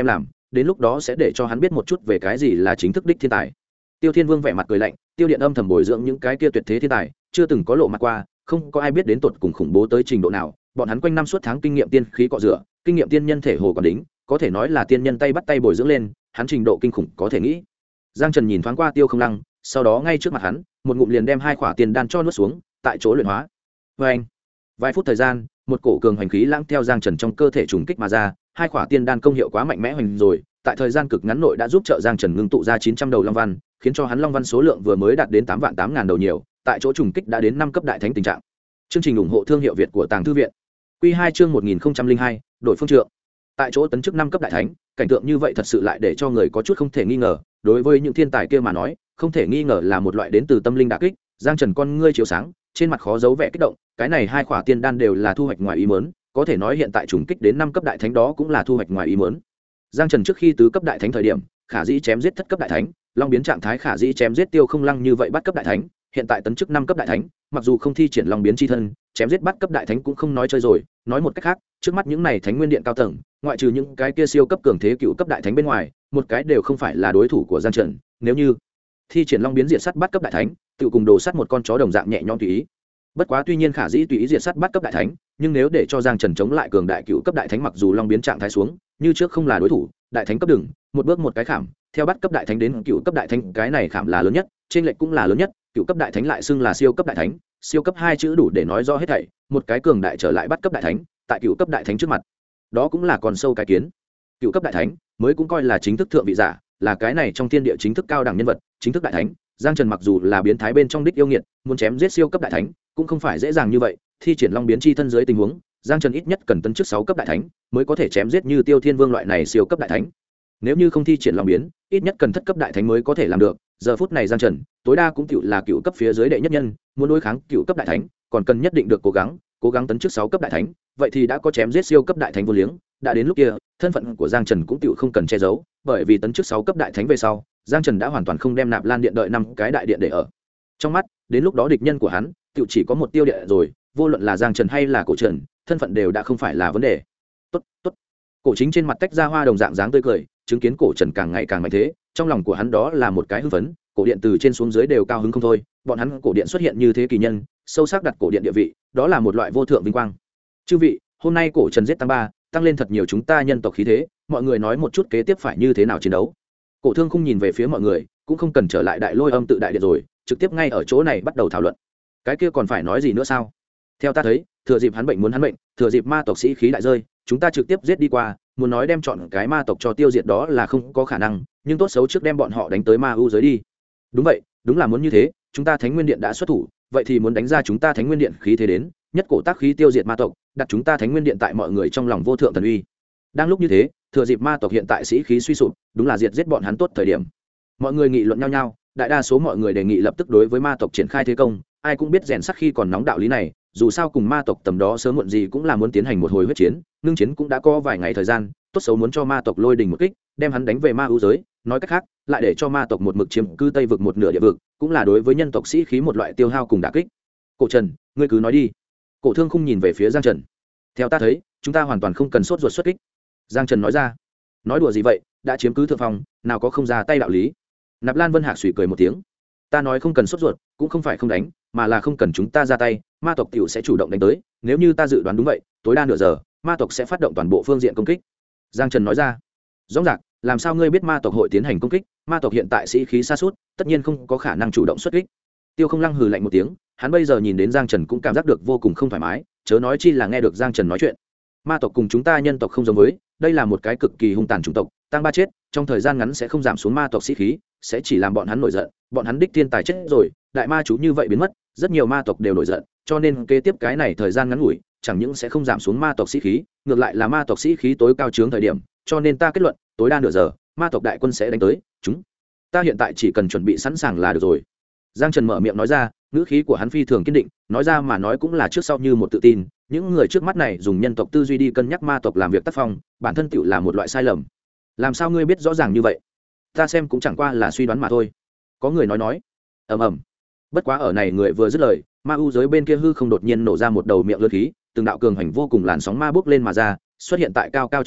đến lúc đó sẽ để cho hắn biết một chút về cái gì là chính thức đích thiên tài. Tiêu Thiên Vương vẻ mặt cười lạnh, Tiêu Điện âm thầm bồi dưỡng những cái kia tuyệt thế thiên tài, chưa từng có lộ mặt qua, không có ai biết đến tột cùng khủng bố tới trình độ nào. Bọn hắn quanh năm suốt tháng kinh nghiệm tiên khí cọ rửa, kinh nghiệm tiên nhân thể hồ còn đính, có thể nói là tiên nhân tay bắt tay bồi dưỡng lên, hắn trình độ kinh khủng có thể nghĩ. Giang Trần nhìn thoáng qua Tiêu Không Lăng, sau đó ngay trước mặt hắn, một ngụm liền đem 2 khỏa tiên đan cho nuốt xuống, tại chỗ luyện hóa. Oeng! Vài phút thời gian, một cổ cường hành khí lãng theo Giang Trần trong cơ thể trùng kích mà ra, 2 khỏa tiên đan công hiệu quá mạnh mẽ hoành rồi, tại thời gian cực ngắn nội đã giúp trợ Giang Trần ngưng tụ ra 900 đầu long văn, khiến cho hắn long văn số lượng vừa mới đạt đến 8.800.000 đầu nhiều, tại chỗ trùng kích đã đến 5 cấp đại thánh tình trạng. Chương trình ủng hộ thương hiệu Việt của Tàng Thư viện. Quy 2 chương 1002, đổi phương trượng. Tại chỗ tấn chức 5 cấp đại thánh, cảnh tượng như vậy thật sự lại để cho người có chút không thể nghi ngờ, đối với những thiên tài kia mà nói, không thể nghi ngờ là một loại đến từ tâm linh đả kích. Giang Trần con ngươi chiếu sáng, trên mặt khó giấu vẻ kích động, cái này 2 khỏa tiên đan đều là thu hoạch ngoài ý muốn, có thể nói hiện tại trùng kích đến 5 cấp đại thánh đó cũng là thu hoạch ngoài ý muốn. Giang Trần trước khi tứ cấp đại thánh thời điểm, khả dĩ chém giết thất cấp đại thánh, long biến trạng thái khả dĩ chém giết Tiêu Không Lăng như vậy bắt cấp đại thánh, hiện tại tấn chức 5 cấp đại thánh, mặc dù không thi triển long biến chi thân, chém giết bắt cấp đại thánh cũng không nói chơi rồi, nói một cách khác, trước mắt những này thánh nguyên điện cao tầng, ngoại trừ những cái kia siêu cấp cường thế cựu cấp đại thánh bên ngoài, một cái đều không phải là đối thủ của Giang Trần, nếu như thi triển long biến diệt sát bắt cấp đại thánh, tự cùng đồ sát một con chó đồng dạng nhẹ nhõm tùy ý. Bất quá tuy nhiên khả dĩ tùy ý diệt sát bắt cấp đại thánh, nhưng nếu để cho Giang Trần chống lại cường đại cựu cấp đại thánh, mặc dù long biến trạng thái xuống, như trước không là đối thủ, đại thánh cấp đừng, một bước một cái khảm, theo bắt cấp đại thánh đến cựu cấp đại thánh, cái này khảm là lớn nhất, trên lệch cũng là lớn nhất, cựu cấp đại thánh lại xưng là siêu cấp đại thánh, siêu cấp 2 chữ đủ để nói rõ hết thảy, một cái cường đại trở lại bắt cấp đại thánh, tại cựu cấp đại thánh trước mặt, đó cũng là còn sâu cái kiến. Cựu cấp đại thánh mới cũng coi là chính thức thượng vị giả, là cái này trong thiên địa chính thức cao đẳng nhân vật, chính thức đại thánh. Giang Trần mặc dù là biến thái bên trong đích yêu nghiệt, muốn chém giết siêu cấp đại thánh cũng không phải dễ dàng như vậy, thi triển long biến chi thân dưới tình huống, Giang Trần ít nhất cần tấn chức 6 cấp đại thánh mới có thể chém giết như Tiêu Thiên Vương loại này siêu cấp đại thánh. Nếu như không thi triển long biến, ít nhất cần thất cấp đại thánh mới có thể làm được. Giờ phút này Giang Trần tối đa cũng là cựu cấp phía dưới đệ nhất nhân, muốn đối kháng cựu cấp đại thánh còn cần nhất định được cố gắng tấn chức 6 cấp đại thánh, vậy thì đã có chém giết siêu cấp đại thánh vô liếng. Đã đến lúc kia, thân phận của Giang Trần cũng không cần che giấu, bởi vì tấn chức 6 cấp đại thánh về sau, Giang Trần đã hoàn toàn không đem Nạp Lan điện đợi 5 cái đại điện để ở trong mắt, đến lúc đó địch nhân của hắn chỉ có một Tiêu Điện rồi, vô luận là Giang Trần hay là Cổ Trần, thân phận đều đã không phải là vấn đề. Tốt, tốt. Cổ Chính trên mặt tách ra hoa đồng dạng dáng tươi cười, chứng kiến Cổ Trần càng ngày càng mạnh thế, trong lòng của hắn đó là một cái hưng phấn, cổ điện từ trên xuống dưới đều cao hứng không thôi, bọn hắn cổ điện xuất hiện như thế kỳ nhân, sâu sắc đặt cổ điện địa vị, đó là một loại vô thượng vinh quang. Chư vị, hôm nay Cổ Trần giết tăng 3, tăng lên thật nhiều chúng ta nhân tộc khí thế, mọi người nói một chút kế tiếp phải như thế nào chiến đấu. Cổ Thương không nhìn về phía mọi người, cũng không cần trở lại Đại Lôi Âm tự đại điện rồi, trực tiếp ngay ở chỗ này bắt đầu thảo luận. Cái kia còn phải nói gì nữa sao? Theo ta thấy, thừa dịp hắn bệnh muốn hắn bệnh, thừa dịp ma tộc sĩ khí đại rơi, chúng ta trực tiếp giết đi qua, muốn nói đem chọn cái ma tộc cho tiêu diệt đó là không có khả năng, nhưng tốt xấu trước đem bọn họ đánh tới ma u giới đi. Đúng vậy, đúng là muốn như thế, chúng ta Thánh Nguyên Điện đã xuất thủ, vậy thì muốn đánh ra chúng ta Thánh Nguyên Điện khí thế đến, nhất cổ tác khí tiêu diệt ma tộc, đặt chúng ta Thánh Nguyên Điện tại mọi người trong lòng vô thượng thần uy. Đang lúc như thế, thừa dịp ma tộc hiện tại sĩ khí suy sụp, đúng là diệt giết bọn hắn tốt thời điểm. Mọi người nghị luận nhau nhau, đại đa số mọi người đề nghị lập tức đối với ma tộc triển khai thế công, ai cũng biết rèn sắt khi còn nóng đạo lý này, dù sao cùng ma tộc tầm đó sớm muộn gì cũng là muốn tiến hành một hồi huyết chiến, ngưng chiến cũng đã có vài ngày thời gian, tốt xấu muốn cho ma tộc lôi đình một kích, đem hắn đánh về ma ưu giới, nói cách khác, lại để cho ma tộc một mực chiếm cư Tây vực một nửa địa vực, cũng là đối với nhân tộc sĩ khí một loại tiêu hao cùng đả kích. Cổ Trần, ngươi cứ nói đi. Cổ Thương không nhìn về phía Giang Trần. Theo ta thấy, chúng ta hoàn toàn không cần sốt ruột xuất kích. Giang Trần nói ra. Nói đùa gì vậy, đã chiếm cứ thượng phòng, nào có không ra tay đạo lý. Nạp Lan Vân Hạc suy cười một tiếng. Ta nói không cần sốt ruột, cũng không phải không đánh, mà là không cần chúng ta ra tay, ma tộc tiểu sẽ chủ động đánh tới, nếu như ta dự đoán đúng vậy, tối đa nửa giờ, ma tộc sẽ phát động toàn bộ phương diện công kích. Giang Trần nói ra. Rõ ràng, làm sao ngươi biết ma tộc hội tiến hành công kích? Ma tộc hiện tại sĩ khí sa sút, tất nhiên không có khả năng chủ động xuất kích. Tiêu Không Lăng hừ lạnh một tiếng, hắn bây giờ nhìn đến Giang Trần cũng cảm giác được vô cùng không thoải mái, chớ nói chi là nghe được Giang Trần nói chuyện. Ma tộc cùng chúng ta nhân tộc không giống với, đây là một cái cực kỳ hung tàn chủng tộc, tăng ba chết, trong thời gian ngắn sẽ không giảm xuống ma tộc sĩ khí, sẽ chỉ làm bọn hắn nổi giận, bọn hắn đích thiên tài chết rồi, đại ma chú như vậy biến mất, rất nhiều ma tộc đều nổi giận, cho nên kế tiếp cái này thời gian ngắn ngủi, chẳng những sẽ không giảm xuống ma tộc sĩ khí, ngược lại là ma tộc sĩ khí tối cao trướng thời điểm, cho nên ta kết luận, tối đa nửa giờ, ma tộc đại quân sẽ đánh tới, chúng ta hiện tại chỉ cần chuẩn bị sẵn sàng là được rồi. Giang Trần mở miệng nói ra, ngữ khí của hắn phi thường kiên định, nói ra mà nói cũng là trước sau như một tự tin, những người trước mắt này dùng nhân tộc tư duy đi cân nhắc ma tộc làm việc tác phong, bản thân tựu là một loại sai lầm. Làm sao ngươi biết rõ ràng như vậy? Ta xem cũng chẳng qua là suy đoán mà thôi. Có người nói. Ầm ầm. Bất quá ở này người vừa dứt lời, ma u giới bên kia hư không đột nhiên nổ ra một đầu miệng lớn khí, từng đạo cường hành vô cùng làn sóng ma bốc lên mà ra, xuất hiện tại cao cao trên không,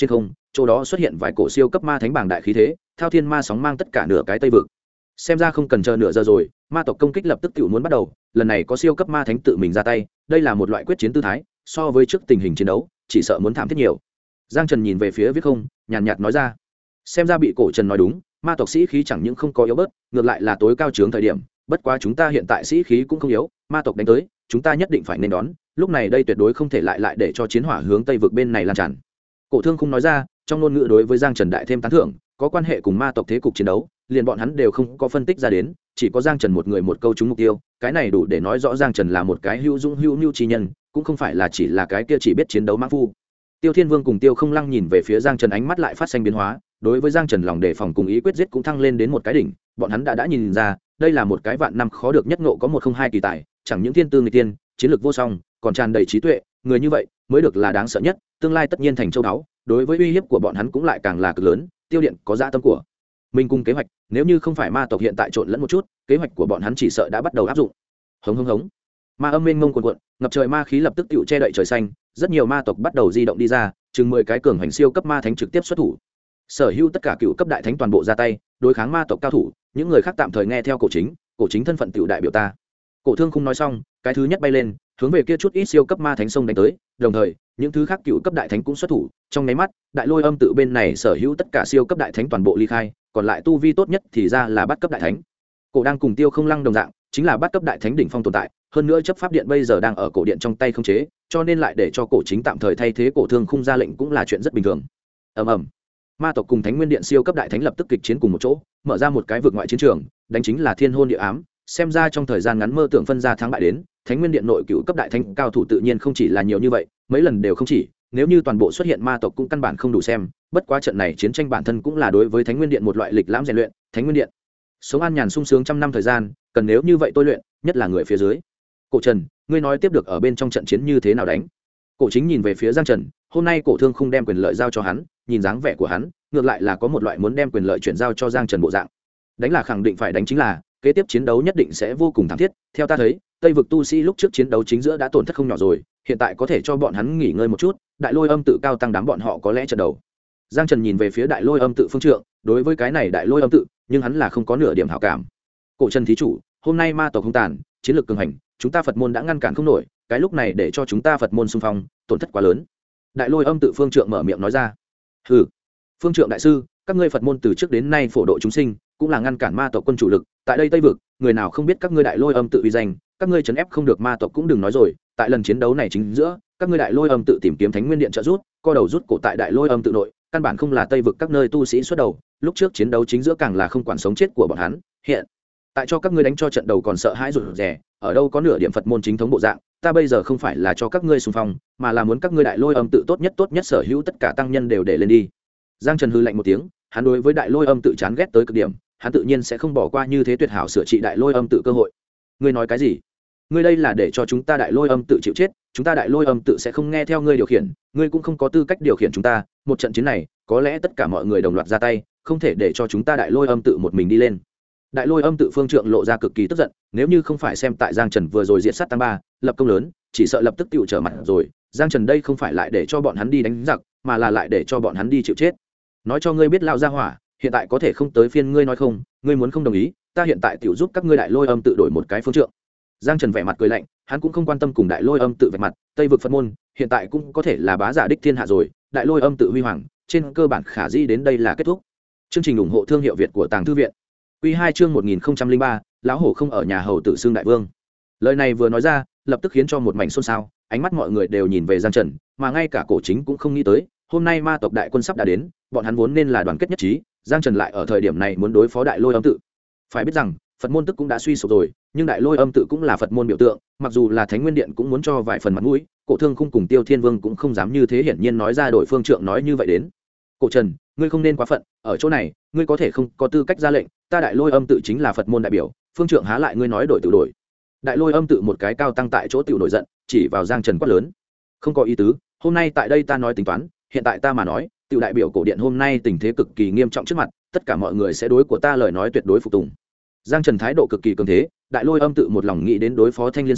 chỗ đó xuất hiện vài cổ siêu cấp ma thánh bảng đại khí thế, thao thiên ma sóng mang tất cả nửa cái tây vực. Xem ra không cần chờ nửa giờ rồi, ma tộc công kích lập tức tự muốn bắt đầu, lần này có siêu cấp ma thánh tự mình ra tay, đây là một loại quyết chiến tư thái, so với trước tình hình chiến đấu chỉ sợ muốn thảm thiết nhiều. Giang Trần nhìn về phía Viết Không, nhàn nhạt nói ra. Xem ra bị Cổ Trần nói đúng, ma tộc sĩ khí chẳng những không có yếu bớt, ngược lại là tối cao trướng thời điểm, bất quá chúng ta hiện tại sĩ khí cũng không yếu, ma tộc đánh tới, chúng ta nhất định phải nên đón, lúc này đây tuyệt đối không thể lại để cho chiến hỏa hướng tây vực bên này lan tràn. Cổ Thương không nói ra, trong ngôn ngữ đối với Giang Trần đại thêm tán thưởng, có quan hệ cùng ma tộc thế cục chiến đấu, liền bọn hắn đều không có phân tích ra đến, chỉ có Giang Trần một người một câu trúng mục tiêu, cái này đủ để nói rõ Giang Trần là một cái hữu dũng hữu nhu chi nhân, cũng không phải là chỉ là cái kia chỉ biết chiến đấu mãng phu. Tiêu Thiên Vương cùng Tiêu Không Lăng nhìn về phía Giang Trần, ánh mắt lại phát sinh biến hóa, đối với Giang Trần lòng đề phòng cùng ý quyết giết cũng thăng lên đến một cái đỉnh, bọn hắn đã nhìn ra, đây là một cái vạn năm khó được nhất ngộ có 102 kỳ tài, chẳng những thiên tư người tiên, chiến lược vô song, còn tràn đầy trí tuệ, người như vậy mới được là đáng sợ nhất, tương lai tất nhiên thành châu báu, đối với uy hiếp của bọn hắn cũng lại càng là cực lớn. Tiêu Điện có dạ tâm của mình cùng kế hoạch, nếu như không phải ma tộc hiện tại trộn lẫn một chút, kế hoạch của bọn hắn chỉ sợ đã bắt đầu áp dụng. Hống hống hống. Ma âm mênh mông cuồn cuộn, ngập trời ma khí lập tức tựu che đậy trời xanh, rất nhiều ma tộc bắt đầu di động đi ra, chừng 10 cái cường hành siêu cấp ma thánh trực tiếp xuất thủ. Sở hữu tất cả cựu cấp đại thánh toàn bộ ra tay, đối kháng ma tộc cao thủ, những người khác tạm thời nghe theo cổ chính thân phận tiểu đại biểu ta. Cổ Thương không nói xong, cái thứ nhất bay lên, hướng về kia chút ít siêu cấp ma thánh sông đánh tới, đồng thời, những thứ khác cựu cấp đại thánh cũng xuất thủ, trong nháy mắt, Đại Lôi Âm tự bên này sở hữu tất cả siêu cấp đại thánh toàn bộ ly khai, còn lại tu vi tốt nhất thì ra là bắt cấp đại thánh. Cổ đang cùng Tiêu Không Lăng đồng dạng, chính là bắt cấp đại thánh đỉnh phong tồn tại, hơn nữa chấp pháp điện bây giờ đang ở cổ điện trong tay không chế, cho nên lại để cho cổ chính tạm thời thay thế Cổ Thương khung ra lệnh cũng là chuyện rất bình thường. Ầm ầm. Ma tộc cùng Thánh Nguyên Điện siêu cấp đại thánh lập tức kịch chiến cùng một chỗ, mở ra một cái vực ngoại chiến trường, đánh chính là thiên hôn địa ám, xem ra trong thời gian ngắn mơ tưởng phân ra thắng bại đến. Thánh Nguyên Điện nội cựu cấp đại thánh cao thủ tự nhiên không chỉ là nhiều như vậy, mấy lần đều không chỉ, nếu như toàn bộ xuất hiện ma tộc cũng căn bản không đủ xem, bất quá trận này chiến tranh bản thân cũng là đối với Thánh Nguyên Điện một loại lịch lãm rèn luyện. Thánh Nguyên Điện sống an nhàn sung sướng trăm năm thời gian, cần nếu như vậy tôi luyện, nhất là người phía dưới. Cổ Trần, ngươi nói tiếp được ở bên trong trận chiến như thế nào đánh? Cổ chính nhìn về phía Giang Trần, hôm nay Cổ Thương không đem quyền lợi giao cho hắn, nhìn dáng vẻ của hắn, ngược lại là có một loại muốn đem quyền lợi chuyển giao cho Giang Trần bộ dạng. Đánh là khẳng định phải đánh, chính là kế tiếp chiến đấu nhất định sẽ vô cùng thảm thiết. Theo ta thấy, Tây vực tu sĩ lúc trước chiến đấu chính giữa đã tổn thất không nhỏ rồi, hiện tại có thể cho bọn hắn nghỉ ngơi một chút, Đại Lôi Âm tự cao tăng đám bọn họ có lẽ trận đầu. Giang Trần nhìn về phía Đại Lôi Âm tự phương trượng, đối với cái này Đại Lôi Âm tự, nhưng hắn là không có nửa điểm hảo cảm. Cổ Trần thí chủ, hôm nay ma tộc hung tàn, chiến lược cường hành, chúng ta Phật môn đã ngăn cản không nổi, cái lúc này để cho chúng ta Phật môn xung phong, tổn thất quá lớn. Đại Lôi Âm tự phương trượng mở miệng nói ra. Hừ, phương trượng đại sư, các ngươi Phật môn từ trước đến nay phổ độ chúng sinh, cũng là ngăn cản ma tộc quân chủ lực, tại đây Tây vực, người nào không biết các ngươi Đại Lôi Âm tự uy danh, các ngươi trấn ép không được ma tộc cũng đừng nói rồi, tại lần chiến đấu này chính giữa, các ngươi Đại Lôi Âm tự tìm kiếm Thánh Nguyên Điện trợ giúp, co đầu rút cổ tại Đại Lôi Âm tự nội, căn bản không là Tây vực các nơi tu sĩ xuất đầu, lúc trước chiến đấu chính giữa càng là không quản sống chết của bọn hắn, hiện tại cho các ngươi đánh cho trận đầu còn sợ hãi rụt rè, ở đâu có nửa điểm Phật môn chính thống bộ dạng, ta bây giờ không phải là cho các ngươi xung phong, mà là muốn các ngươi Đại Lôi Âm tự tốt nhất sở hữu tất cả tăng nhân đều để lên đi. Giang Trần hư lạnh một tiếng, hắn đối với Đại Lôi Âm tự chán ghét tới cực điểm, hắn tự nhiên sẽ không bỏ qua như thế tuyệt hảo sửa trị Đại Lôi Âm tự cơ hội. Ngươi nói cái gì? Ngươi đây là để cho chúng ta Đại Lôi Âm tự chịu chết, chúng ta Đại Lôi Âm tự sẽ không nghe theo ngươi điều khiển, ngươi cũng không có tư cách điều khiển chúng ta, một trận chiến này, có lẽ tất cả mọi người đồng loạt ra tay, không thể để cho chúng ta Đại Lôi Âm tự một mình đi lên. Đại Lôi Âm tự phương trượng lộ ra cực kỳ tức giận, nếu như không phải xem tại Giang Trần vừa rồi diệt sát tăng ba, lập công lớn, chỉ sợ lập tức tựu trở mặt rồi. Giang Trần đây không phải lại để cho bọn hắn đi đánh giặc, mà là lại để cho bọn hắn đi chịu chết. Nói cho ngươi biết lão gia hỏa, hiện tại có thể không tới phiên ngươi nói không, ngươi muốn không đồng ý, ta hiện tại tiểu giúp các ngươi Đại Lôi Âm tự đổi một cái phương trượng. Giang Trần vẻ mặt cười lạnh, hắn cũng không quan tâm cùng Đại Lôi Âm tự vạch mặt, Tây vực Phật môn, hiện tại cũng có thể là bá giả đích thiên hạ rồi, Đại Lôi Âm tự huy hoàng, trên cơ bản khả dĩ đến đây là kết thúc. Chương trình ủng hộ thương hiệu Việt của Tàng Thư viện. Quy 2 chương 1003, lão hổ không ở nhà hầu tử xương đại vương. Lời này vừa nói ra, lập tức khiến cho một mảnh xôn xao, ánh mắt mọi người đều nhìn về Giang Trần, mà ngay cả cổ chính cũng không nghĩ tới, hôm nay ma tộc đại quân sắp đã đến, bọn hắn vốn nên là đoàn kết nhất trí, Giang Trần lại ở thời điểm này muốn đối phó Đại Lôi Âm tự. Phải biết rằng, Phật môn tức cũng đã suy sụp rồi, nhưng Đại Lôi Âm tự cũng là Phật môn biểu tượng, mặc dù là Thánh Nguyên Điện cũng muốn cho vài phần mặt mũi, Cổ Thương Khung cùng Tiêu Thiên Vương cũng không dám như thế hiển nhiên nói ra đổi phương trượng nói như vậy đến. Cổ Trần, ngươi không nên quá phận, ở chỗ này, ngươi có thể không có tư cách ra lệnh, ta Đại Lôi Âm tự chính là Phật môn đại biểu, phương trượng há lại ngươi nói đổi tự đổi. Đại Lôi Âm tự một cái cao tăng tại chỗ tiểu nổi giận, chỉ vào Giang Trần quát lớn. Không có ý tứ, hôm nay tại đây ta nói tính toán, hiện tại ta mà nói, tiểu đại biểu cổ điện hôm nay tình thế cực kỳ nghiêm trọng trước mặt, tất cả mọi người sẽ đối của ta lời nói tuyệt đối phục tùng. Giang Trần thái độ cực kỳ cường thế, Đại Lôi Âm tự một lòng nghĩ đến đối phó Thanh Liên Sơn,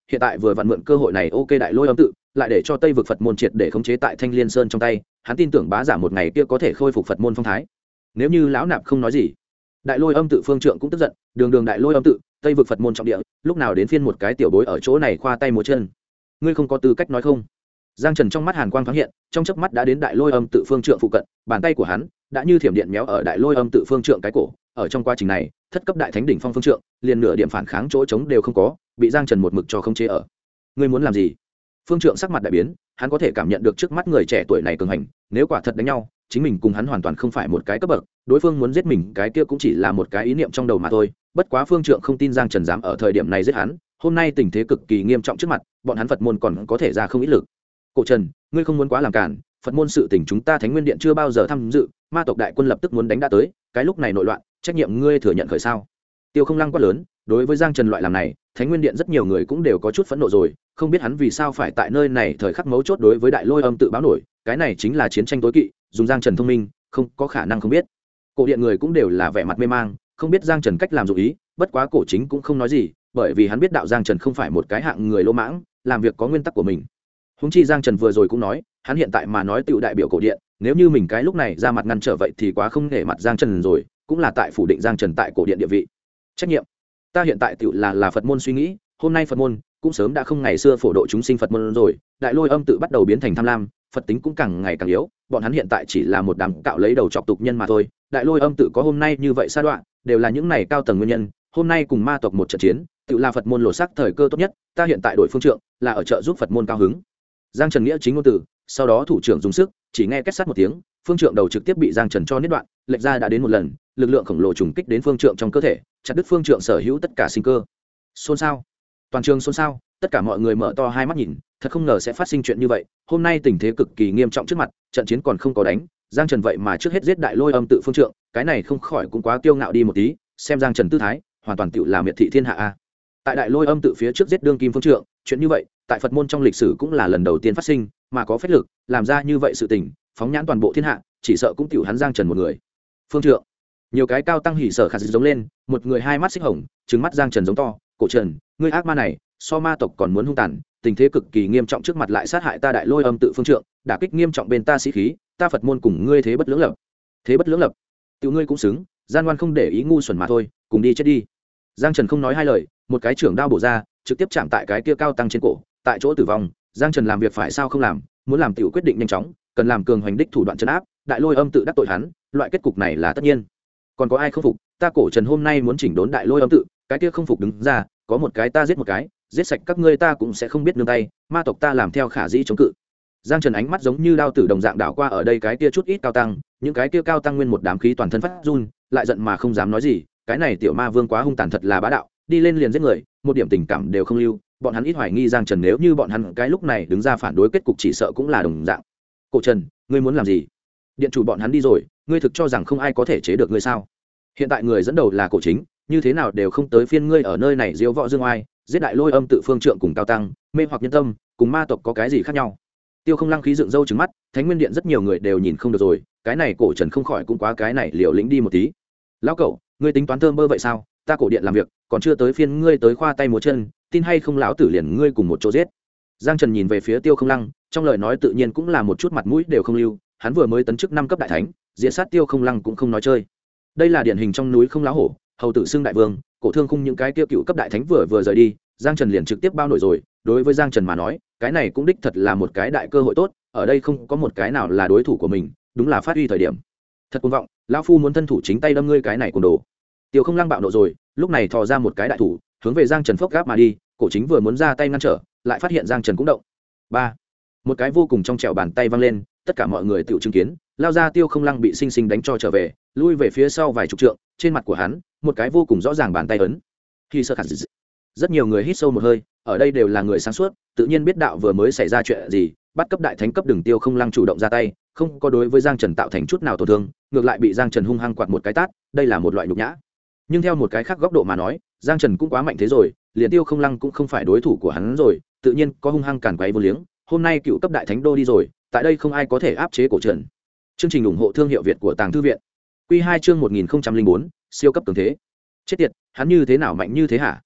hiện tại vừa vặn mượn cơ hội này ok đại lôi âm tự lại để cho tây vực Phật môn triệt để khống chế tại Thanh Liên Sơn trong tay, hắn tin tưởng bá giả một ngày kia có thể khôi phục Phật môn phong thái. Nếu như lão nạp không nói gì, đại lôi âm tự phương trượng cũng tức giận, đường đại lôi âm tự, tây vực Phật môn trọng địa, lúc nào đến phiên một cái tiểu bối ở chỗ này khoa tay múa chân. Ngươi không có tư cách nói không? Giang Trần trong mắt hàn quang thoáng hiện, trong chớp mắt đã đến đại lôi âm tự phương trượng phụ cận, bàn tay của hắn đã như thiểm điện méo ở đại lôi âm tự phương trượng cái cổ. Ở trong quá trình này, thất cấp đại thánh đỉnh phong phương trượng liền nửa điểm phản kháng chỗ trống đều không có, bị Giang Trần một mực cho khống chế ở. Ngươi muốn làm gì? Phương trượng sắc mặt đại biến, hắn có thể cảm nhận được trước mắt người trẻ tuổi này cường hành, nếu quả thật đánh nhau, chính mình cùng hắn hoàn toàn không phải một cái cấp bậc, đối phương muốn giết mình cái kia cũng chỉ là một cái ý niệm trong đầu mà thôi. Bất quá Phương trượng không tin Giang Trần dám ở thời điểm này giết hắn, hôm nay tình thế cực kỳ nghiêm trọng trước mặt, bọn hắn Phật môn còn có thể ra không ít lực. Cổ Trần, ngươi không muốn quá làm cản, Phật môn sự tình chúng ta Thánh Nguyên Điện chưa bao giờ tham dự, ma tộc đại quân lập tức muốn đánh đã tới, cái lúc này nội loạn, trách nhiệm ngươi thừa nhận khởi sao? Tiêu Không Lăng quát lớn, đối với Giang Trần loại làm này, Thánh Nguyên Điện rất nhiều người cũng đều có chút phẫn nộ rồi, không biết hắn vì sao phải tại nơi này thời khắc mấu chốt đối với đại lôi âm tự báo nổi, cái này chính là chiến tranh tối kỵ, dùng Giang Trần thông minh, không có khả năng không biết. Cổ điện người cũng đều là vẻ mặt mê mang, không biết Giang Trần cách làm dụng ý, bất quá cổ chính cũng không nói gì, bởi vì hắn biết đạo Giang Trần không phải một cái hạng người lỗ mãng, làm việc có nguyên tắc của mình. Huống chi Giang Trần vừa rồi cũng nói, hắn hiện tại mà nói tựu đại biểu cổ điện, nếu như mình cái lúc này ra mặt ngăn trở vậy thì quá không nể mặt Giang Trần rồi, cũng là tại phủ định Giang Trần tại cổ điện địa vị. Trách nhiệm, ta hiện tại tựu là Phật môn suy nghĩ, hôm nay Phật môn cũng sớm đã không ngày xưa phổ độ chúng sinh Phật môn rồi, đại lôi âm tự bắt đầu biến thành tham lam, Phật tính cũng càng ngày càng yếu, bọn hắn hiện tại chỉ là một đám cạo lấy đầu chọc tục nhân mà thôi. Đại lôi âm tự có hôm nay như vậy sa đoạn, đều là những này cao tầng nguyên nhân, hôm nay cùng ma tộc một trận chiến, tự là Phật môn lộ sắc thời cơ tốt nhất, ta hiện tại đổi phương trượng, là ở trợ giúp Phật môn cao hứng. Giang Trần nghĩa chính ngôn từ, sau đó thủ trưởng dùng sức, chỉ nghe két sắt một tiếng, phương trượng đầu trực tiếp bị Giang Trần cho niết đoạn, lệch ra đã đến một lần, lực lượng khổng lồ trùng kích đến phương trượng trong cơ thể, chặt đứt phương trượng sở hữu tất cả sinh cơ. Xôn xao, toàn trường xôn xao, tất cả mọi người mở to hai mắt nhìn, thật không ngờ sẽ phát sinh chuyện như vậy. Hôm nay tình thế cực kỳ nghiêm trọng trước mặt, trận chiến còn không có đánh, Giang Trần vậy mà trước hết giết đại lôi âm tự phương trượng, cái này không khỏi cũng quá kiêu ngạo đi một tí. Xem Giang Trần tư thái, hoàn toàn tựu là miệt thị thiên hạ a. Tại đại lôi âm tự phía trước giết đương kim phương trượng, chuyện như vậy tại Phật môn trong lịch sử cũng là lần đầu tiên phát sinh, mà có phép lực làm ra như vậy sự tình, phóng nhãn toàn bộ thiên hạ, chỉ sợ cũng tiểu hắn Giang Trần một người. Phương trượng, nhiều cái cao tăng hỉ sở khả giống lên, một người hai mắt xích hồng, trừng mắt Giang Trần giống to, cổ Trần, ngươi ác ma này, so ma tộc còn muốn hung tàn, tình thế cực kỳ nghiêm trọng trước mặt lại sát hại ta đại lôi âm tự phương trượng, đả kích nghiêm trọng bên ta sĩ khí, ta Phật môn cùng ngươi thế bất lưỡng lập. Thế bất lưỡng lập, tiểu ngươi cũng xứng, gian ngoan không để ý ngu xuẩn mà thôi, cùng đi chết đi. Giang Trần không nói hai lời, một cái trưởng đao bổ ra, trực tiếp chạm tại cái kia cao tăng trên cổ, tại chỗ tử vong. Giang Trần làm việc phải sao không làm, muốn làm tiểu quyết định nhanh chóng, cần làm cường hoành đích thủ đoạn trấn áp, đại lôi âm tự đắc tội hắn, loại kết cục này là tất nhiên. Còn có ai không phục, ta cổ Trần hôm nay muốn chỉnh đốn đại lôi âm tự, cái kia không phục đứng ra, có một cái ta giết một cái, giết sạch các ngươi ta cũng sẽ không biết nương tay, ma tộc ta làm theo khả dĩ chống cự. Giang Trần ánh mắt giống như đao tử đồng dạng đảo qua ở đây cái kia chút ít cao tăng, những cái kia cao tăng nguyên một đám khí toàn thân phát run, lại giận mà không dám nói gì, cái này tiểu ma vương quá hung tàn thật là bá đạo, đi lên liền giết người, một điểm tình cảm đều không lưu. Bọn hắn ít hoài nghi Giang Trần, nếu như bọn hắn cái lúc này đứng ra phản đối, kết cục chỉ sợ cũng là đồng dạng. Cổ Trần, ngươi muốn làm gì? Điện chủ bọn hắn đi rồi, ngươi thực cho rằng không ai có thể chế được ngươi sao? Hiện tại người dẫn đầu là cổ chính, như thế nào đều không tới phiên ngươi ở nơi này diêu võ dương oai, giết đại lôi âm tự phương trượng cùng cao tăng, mê hoặc nhân tâm, cùng ma tộc có cái gì khác nhau? Tiêu Không Lăng khí dựng râu trừng mắt, Thánh Nguyên Điện rất nhiều người đều nhìn không được rồi, cái này cổ Trần không khỏi cũng quá cái này liều lĩnh đi một tí. Lão cẩu, ngươi tính toán thơm bơ vậy sao? Ta cổ điện làm việc, còn chưa tới phiên ngươi tới khoa tay múa chân, tin hay không lão tử liền ngươi cùng một chỗ giết. Giang Trần nhìn về phía Tiêu Không Lăng, trong lời nói tự nhiên cũng là một chút mặt mũi đều không lưu, hắn vừa mới tấn chức 5 cấp đại thánh, diệt sát Tiêu Không Lăng cũng không nói chơi. Đây là điển hình trong núi không láo hổ, hầu tử xưng đại vương, cổ thương khung những cái kia cựu cấp đại thánh vừa rời đi, Giang Trần liền trực tiếp bao nổi rồi. Đối với Giang Trần mà nói, cái này cũng đích thật là một cái đại cơ hội tốt, ở đây không có một cái nào là đối thủ của mình, đúng là phát huy thời điểm. Thật cuồng vọng, lão phu muốn thân thủ chính tay đâm ngươi cái này cuồng đồ. Tiêu Không Lăng bạo nộ rồi, lúc này thò ra một cái đại thủ, hướng về Giang Trần phốc gáp mà đi, cổ chính vừa muốn ra tay ngăn trở, lại phát hiện Giang Trần cũng động. Ba, một cái vô cùng trong trẻo bàn tay văng lên, tất cả mọi người tự chứng kiến, lao ra Tiêu Không Lăng bị sinh sinh đánh cho trở về, lui về phía sau vài chục trượng, trên mặt của hắn, một cái vô cùng rõ ràng bàn tay ấn. Khi sơ khả dị. Rất nhiều người hít sâu một hơi, ở đây đều là người sáng suốt, tự nhiên biết đạo vừa mới xảy ra chuyện gì, bắt cấp đại thánh cấp đừng Tiêu Không Lăng chủ động ra tay, không có đối với Giang Trần tạo thành chút nào tổn thương, ngược lại bị Giang Trần hung hăng quạt một cái tát, đây là một loại nhục nhã. Nhưng theo một cái khác góc độ mà nói, Giang Trần cũng quá mạnh thế rồi, liền Tiêu Không Lăng cũng không phải đối thủ của hắn rồi, tự nhiên có hung hăng cản quấy vô liếng. Hôm nay cựu cấp đại thánh đô đi rồi, tại đây không ai có thể áp chế cổ Trần. Chương trình ủng hộ thương hiệu Việt của Tàng Thư viện. Quy 2 chương 1004, siêu cấp cường thế. Chết tiệt, hắn như thế nào mạnh như thế hả?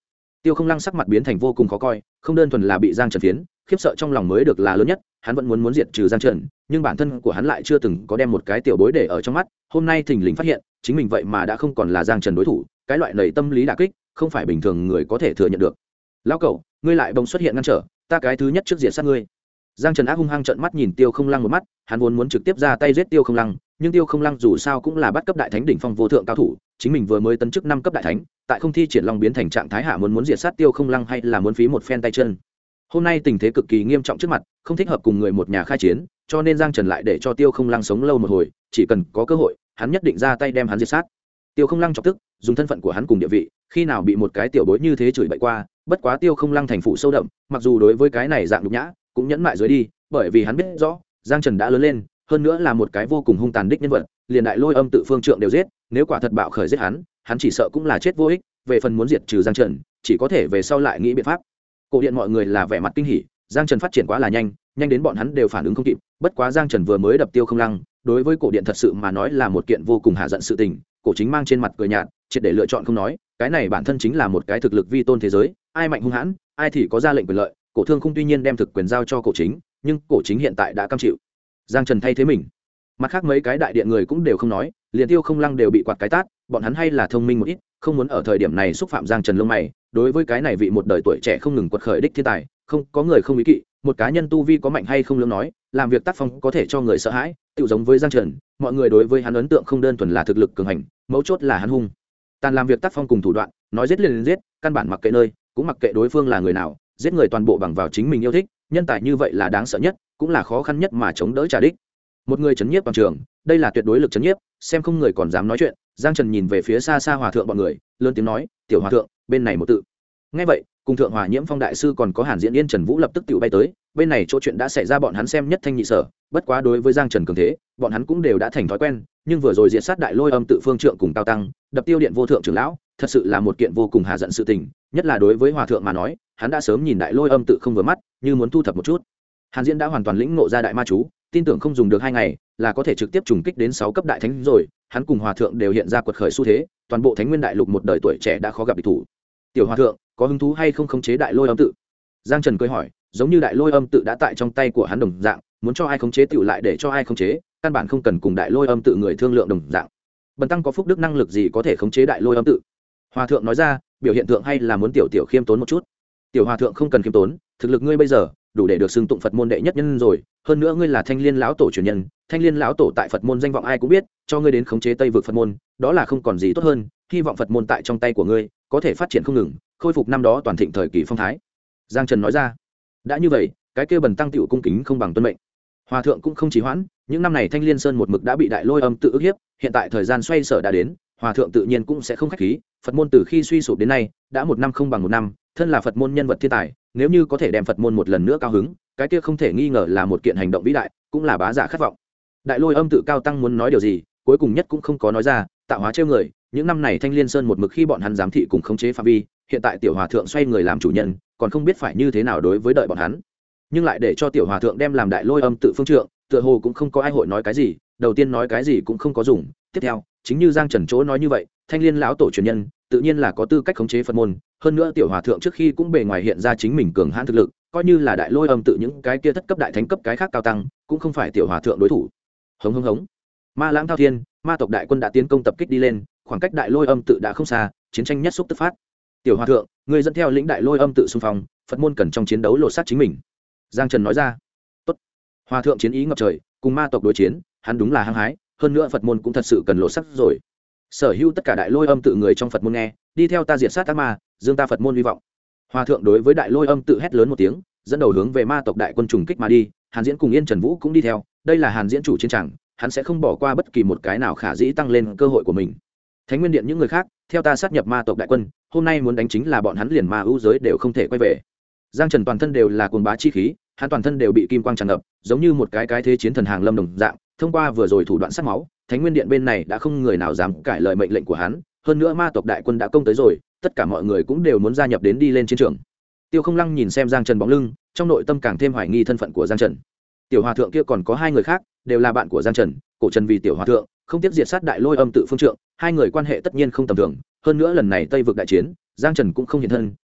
Tiêu Không Lăng sắc mặt biến thành vô cùng khó coi, không đơn thuần là bị Giang Trần phiến, khiếp sợ trong lòng mới được là lớn nhất, hắn vẫn muốn diệt trừ Giang Trần, nhưng bản thân của hắn lại chưa từng có đem một cái tiểu bối để ở trong mắt, hôm nay thình lình phát hiện, chính mình vậy mà đã không còn là Giang Trần đối thủ, cái loại nảy tâm lý đả kích, không phải bình thường người có thể thừa nhận được. Lão cẩu, ngươi lại bỗng xuất hiện ngăn trở, ta cái thứ nhất trước diệt sát ngươi. Giang Trần ác hung hăng trợn mắt nhìn Tiêu Không Lăng một mắt, hắn vốn muốn trực tiếp ra tay giết Tiêu Không Lăng, nhưng Tiêu Không Lăng dù sao cũng là bắt cấp đại thánh đỉnh phong vô thượng cao thủ, chính mình vừa mới tấn chức 5 cấp đại thánh, tại không thi triển long biến thành trạng thái hạ muốn diệt sát Tiêu Không Lăng hay là muốn phí một phen tay chân. Hôm nay tình thế cực kỳ nghiêm trọng trước mặt, không thích hợp cùng người một nhà khai chiến, cho nên Giang Trần lại để cho Tiêu Không Lăng sống lâu một hồi, chỉ cần có cơ hội, hắn nhất định ra tay đem hắn diệt sát. Tiêu Không Lăng chọc tức, dùng thân phận của hắn cùng địa vị, khi nào bị một cái tiểu bối như thế chửi bậy qua, bất quá Tiêu Không Lăng thành phụ sâu đậm, mặc dù đối với cái này dạng nhục nhã, cũng nhẫn mại dưới đi, bởi vì hắn biết rõ, Giang Trần đã lớn lên, hơn nữa là một cái vô cùng hung tàn đích nhân vật, liền Đại Lôi Âm tự phương trượng đều giết, nếu quả thật bạo khởi giết hắn chỉ sợ cũng là chết vô ích, về phần muốn diệt trừ Giang Trần, chỉ có thể về sau lại nghĩ biện pháp. Cổ điện mọi người là vẻ mặt kinh hỉ, Giang Trần phát triển quá là nhanh đến bọn hắn đều phản ứng không kịp, bất quá Giang Trần vừa mới đập Tiêu Không Lăng, đối với cổ điện thật sự mà nói là một kiện vô cùng hạ giận sự tình, cổ chính mang trên mặt cười nhạt, triệt để lựa chọn không nói, cái này bản thân chính là một cái thực lực vi tôn thế giới, ai mạnh hung hãn, ai thì có ra lệnh quyền lợi, cổ thương không tuy nhiên đem thực quyền giao cho cổ chính, nhưng cổ chính hiện tại đã cam chịu. Giang Trần thay thế mình, mặt khác mấy cái đại điện người cũng đều không nói, liền Tiêu Không Lăng đều bị quạt cái tát, bọn hắn hay là thông minh một ít, không muốn ở thời điểm này xúc phạm Giang Trần lông mày, đối với cái này vị một đời tuổi trẻ không ngừng quật khởi đích thiên tài, không có người không ý kỵ, một cá nhân tu vi có mạnh hay không lưỡng nói, làm việc tác phong có thể cho người sợ hãi, tự giống với Giang Trần, mọi người đối với hắn ấn tượng không đơn thuần là thực lực cường hành, mấu chốt là hắn hung tàn, làm việc tác phong cùng thủ đoạn, nói giết liền giết, căn bản mặc kệ nơi, cũng mặc kệ đối phương là người nào, giết người toàn bộ bằng vào chính mình yêu thích, nhân tài như vậy là đáng sợ nhất, cũng là khó khăn nhất mà chống đỡ trả đích. Một người chấn nhiếp toàn trường, đây là tuyệt đối lực chấn nhiếp, xem không người còn dám nói chuyện. Giang Trần nhìn về phía xa xa hòa thượng bọn người, lớn tiếng nói, tiểu hòa thượng, bên này một tự. Nghe vậy, cùng thượng hòa nhiễm phong đại sư còn có Hàn Diễn Yên Trần Vũ lập tức tự bay tới, bên này chỗ chuyện đã xảy ra bọn hắn xem nhất thanh nhị sở, bất quá đối với Giang Trần cường thế, bọn hắn cũng đều đã thành thói quen, nhưng vừa rồi diệt sát Đại Lôi Âm tự phương trượng cùng cao tăng, đập tiêu điện vô thượng trưởng lão, thật sự là một kiện vô cùng hà giận sự tình, nhất là đối với hòa thượng mà nói, hắn đã sớm nhìn Đại Lôi Âm tự không vừa mắt, như muốn thu thập một chút. Hàn Diễn đã hoàn toàn lĩnh ngộ ra đại ma chú, tin tưởng không dùng được 2 ngày là có thể trực tiếp trùng kích đến 6 cấp đại thánh rồi, hắn cùng hòa thượng đều hiện ra quật khởi xu thế, toàn bộ Thánh Nguyên Đại Lục một đời tuổi trẻ đã khó gặp địch thủ. Tiểu hòa thượng, có hứng thú hay không khống chế Đại Lôi Âm tự? Giang Trần cười hỏi, giống như Đại Lôi Âm tự đã tại trong tay của hắn đồng dạng, muốn cho ai khống chế tiểu lại để cho ai khống chế, căn bản không cần cùng Đại Lôi Âm tự người thương lượng đồng dạng. Bần tăng có phúc đức năng lực gì có thể khống chế Đại Lôi Âm tự? Hòa thượng nói ra, biểu hiện tượng hay là muốn tiểu khiêm tốn một chút. Tiểu hòa thượng không cần khiêm tốn, thực lực ngươi bây giờ đủ để được xưng tụng Phật môn đệ nhất nhân rồi, hơn nữa ngươi là Thanh Liên lão tổ truyền nhân, Thanh Liên lão tổ tại Phật môn danh vọng ai cũng biết, cho ngươi đến khống chế Tây vực Phật môn, đó là không còn gì tốt hơn, hy vọng Phật môn tại trong tay của ngươi có thể phát triển không ngừng, khôi phục năm đó toàn thịnh thời kỳ phong thái. Giang Trần nói ra, đã như vậy, cái kia bần tăng tiểu cung kính không bằng tuân mệnh. Hòa thượng cũng không trì hoãn, những năm này Thanh Liên Sơn một mực đã bị Đại Lôi Âm tự ức hiếp, hiện tại thời gian xoay sở đã đến, hòa thượng tự nhiên cũng sẽ không khách khí, Phật môn từ khi suy sụp đến nay, đã 1 năm không bằng 1 năm, thân là Phật môn nhân vật thiên tài, nếu như có thể đem Phật môn một lần nữa cao hứng, cái kia không thể nghi ngờ là một kiện hành động vĩ đại, cũng là bá giả khát vọng. Đại Lôi Âm tự cao tăng muốn nói điều gì, cuối cùng nhất cũng không có nói ra, tạo hóa trêu người, những năm này Thanh Liên Sơn một mực khi bọn hắn giám thị cùng khống chế phạm vi, hiện tại tiểu hòa thượng xoay người làm chủ nhân, còn không biết phải như thế nào đối với đợi bọn hắn. Nhưng lại để cho tiểu hòa thượng đem làm Đại Lôi Âm tự phương trượng, tựa hồ cũng không có ai hội nói cái gì, đầu tiên nói cái gì cũng không có dùng, tiếp theo, chính như Giang Trần chỗ nói như vậy, Thanh Liên lão tổ truyền nhân, tự nhiên là có tư cách khống chế Phật môn, hơn nữa tiểu hòa thượng trước khi cũng bề ngoài hiện ra chính mình cường hãn thực lực, coi như là Đại Lôi Âm tự những cái kia thất cấp đại thánh cấp cái khác cao tăng, cũng không phải tiểu hòa thượng đối thủ. Hống hống hống. Ma lãng thao thiên, ma tộc đại quân đã tiến công tập kích đi lên, khoảng cách Đại Lôi Âm tự đã không xa, chiến tranh nhất xúc tức phát. Tiểu hòa thượng, người dẫn theo lĩnh Đại Lôi Âm tự xung phong, Phật môn cần trong chiến đấu lột xác chính mình. Giang Trần nói ra. Tốt. Hòa thượng chiến ý ngập trời, cùng ma tộc đối chiến, hắn đúng là hăng hái, hơn nữa Phật môn cũng thật sự cần lột xác rồi. Sở hữu tất cả Đại Lôi Âm tự người trong Phật môn nghe, đi theo ta diệt sát ác ma, dương ta Phật môn hy vọng. Hòa thượng đối với Đại Lôi Âm tự hét lớn một tiếng, dẫn đầu hướng về ma tộc đại quân trùng kích mà đi. Hàn Diễn cùng Yên Trần Vũ cũng đi theo, đây là Hàn Diễn chủ chiến trường, hắn sẽ không bỏ qua bất kỳ một cái nào khả dĩ tăng lên cơ hội của mình. Thánh Nguyên Điện những người khác, theo ta sát nhập ma tộc đại quân, hôm nay muốn đánh chính là bọn hắn liền ma ưu giới đều không thể quay về. Giang Trần toàn thân đều là cuồng bá chi khí, hắn toàn thân đều bị kim quang tràn ngập, giống như một cái thế chiến thần hàng lâm đồng dạng. Thông qua vừa rồi thủ đoạn sát máu, Thánh Nguyên Điện bên này đã không người nào dám cãi lời mệnh lệnh của hắn, hơn nữa ma tộc đại quân đã công tới rồi, tất cả mọi người cũng đều muốn gia nhập đến đi lên chiến trường. Tiêu Không Lăng nhìn xem Giang Trần bóng lưng, trong nội tâm càng thêm hoài nghi thân phận của Giang Trần. Tiểu hòa thượng kia còn có 2 người khác, đều là bạn của Giang Trần, cổ Trần vì tiểu hòa thượng, không tiếp diệt sát Đại Lôi Âm tự phương trượng, 2 người quan hệ tất nhiên không tầm thường, hơn nữa lần này Tây vực đại chiến, Giang Trần cũng không hiện thân,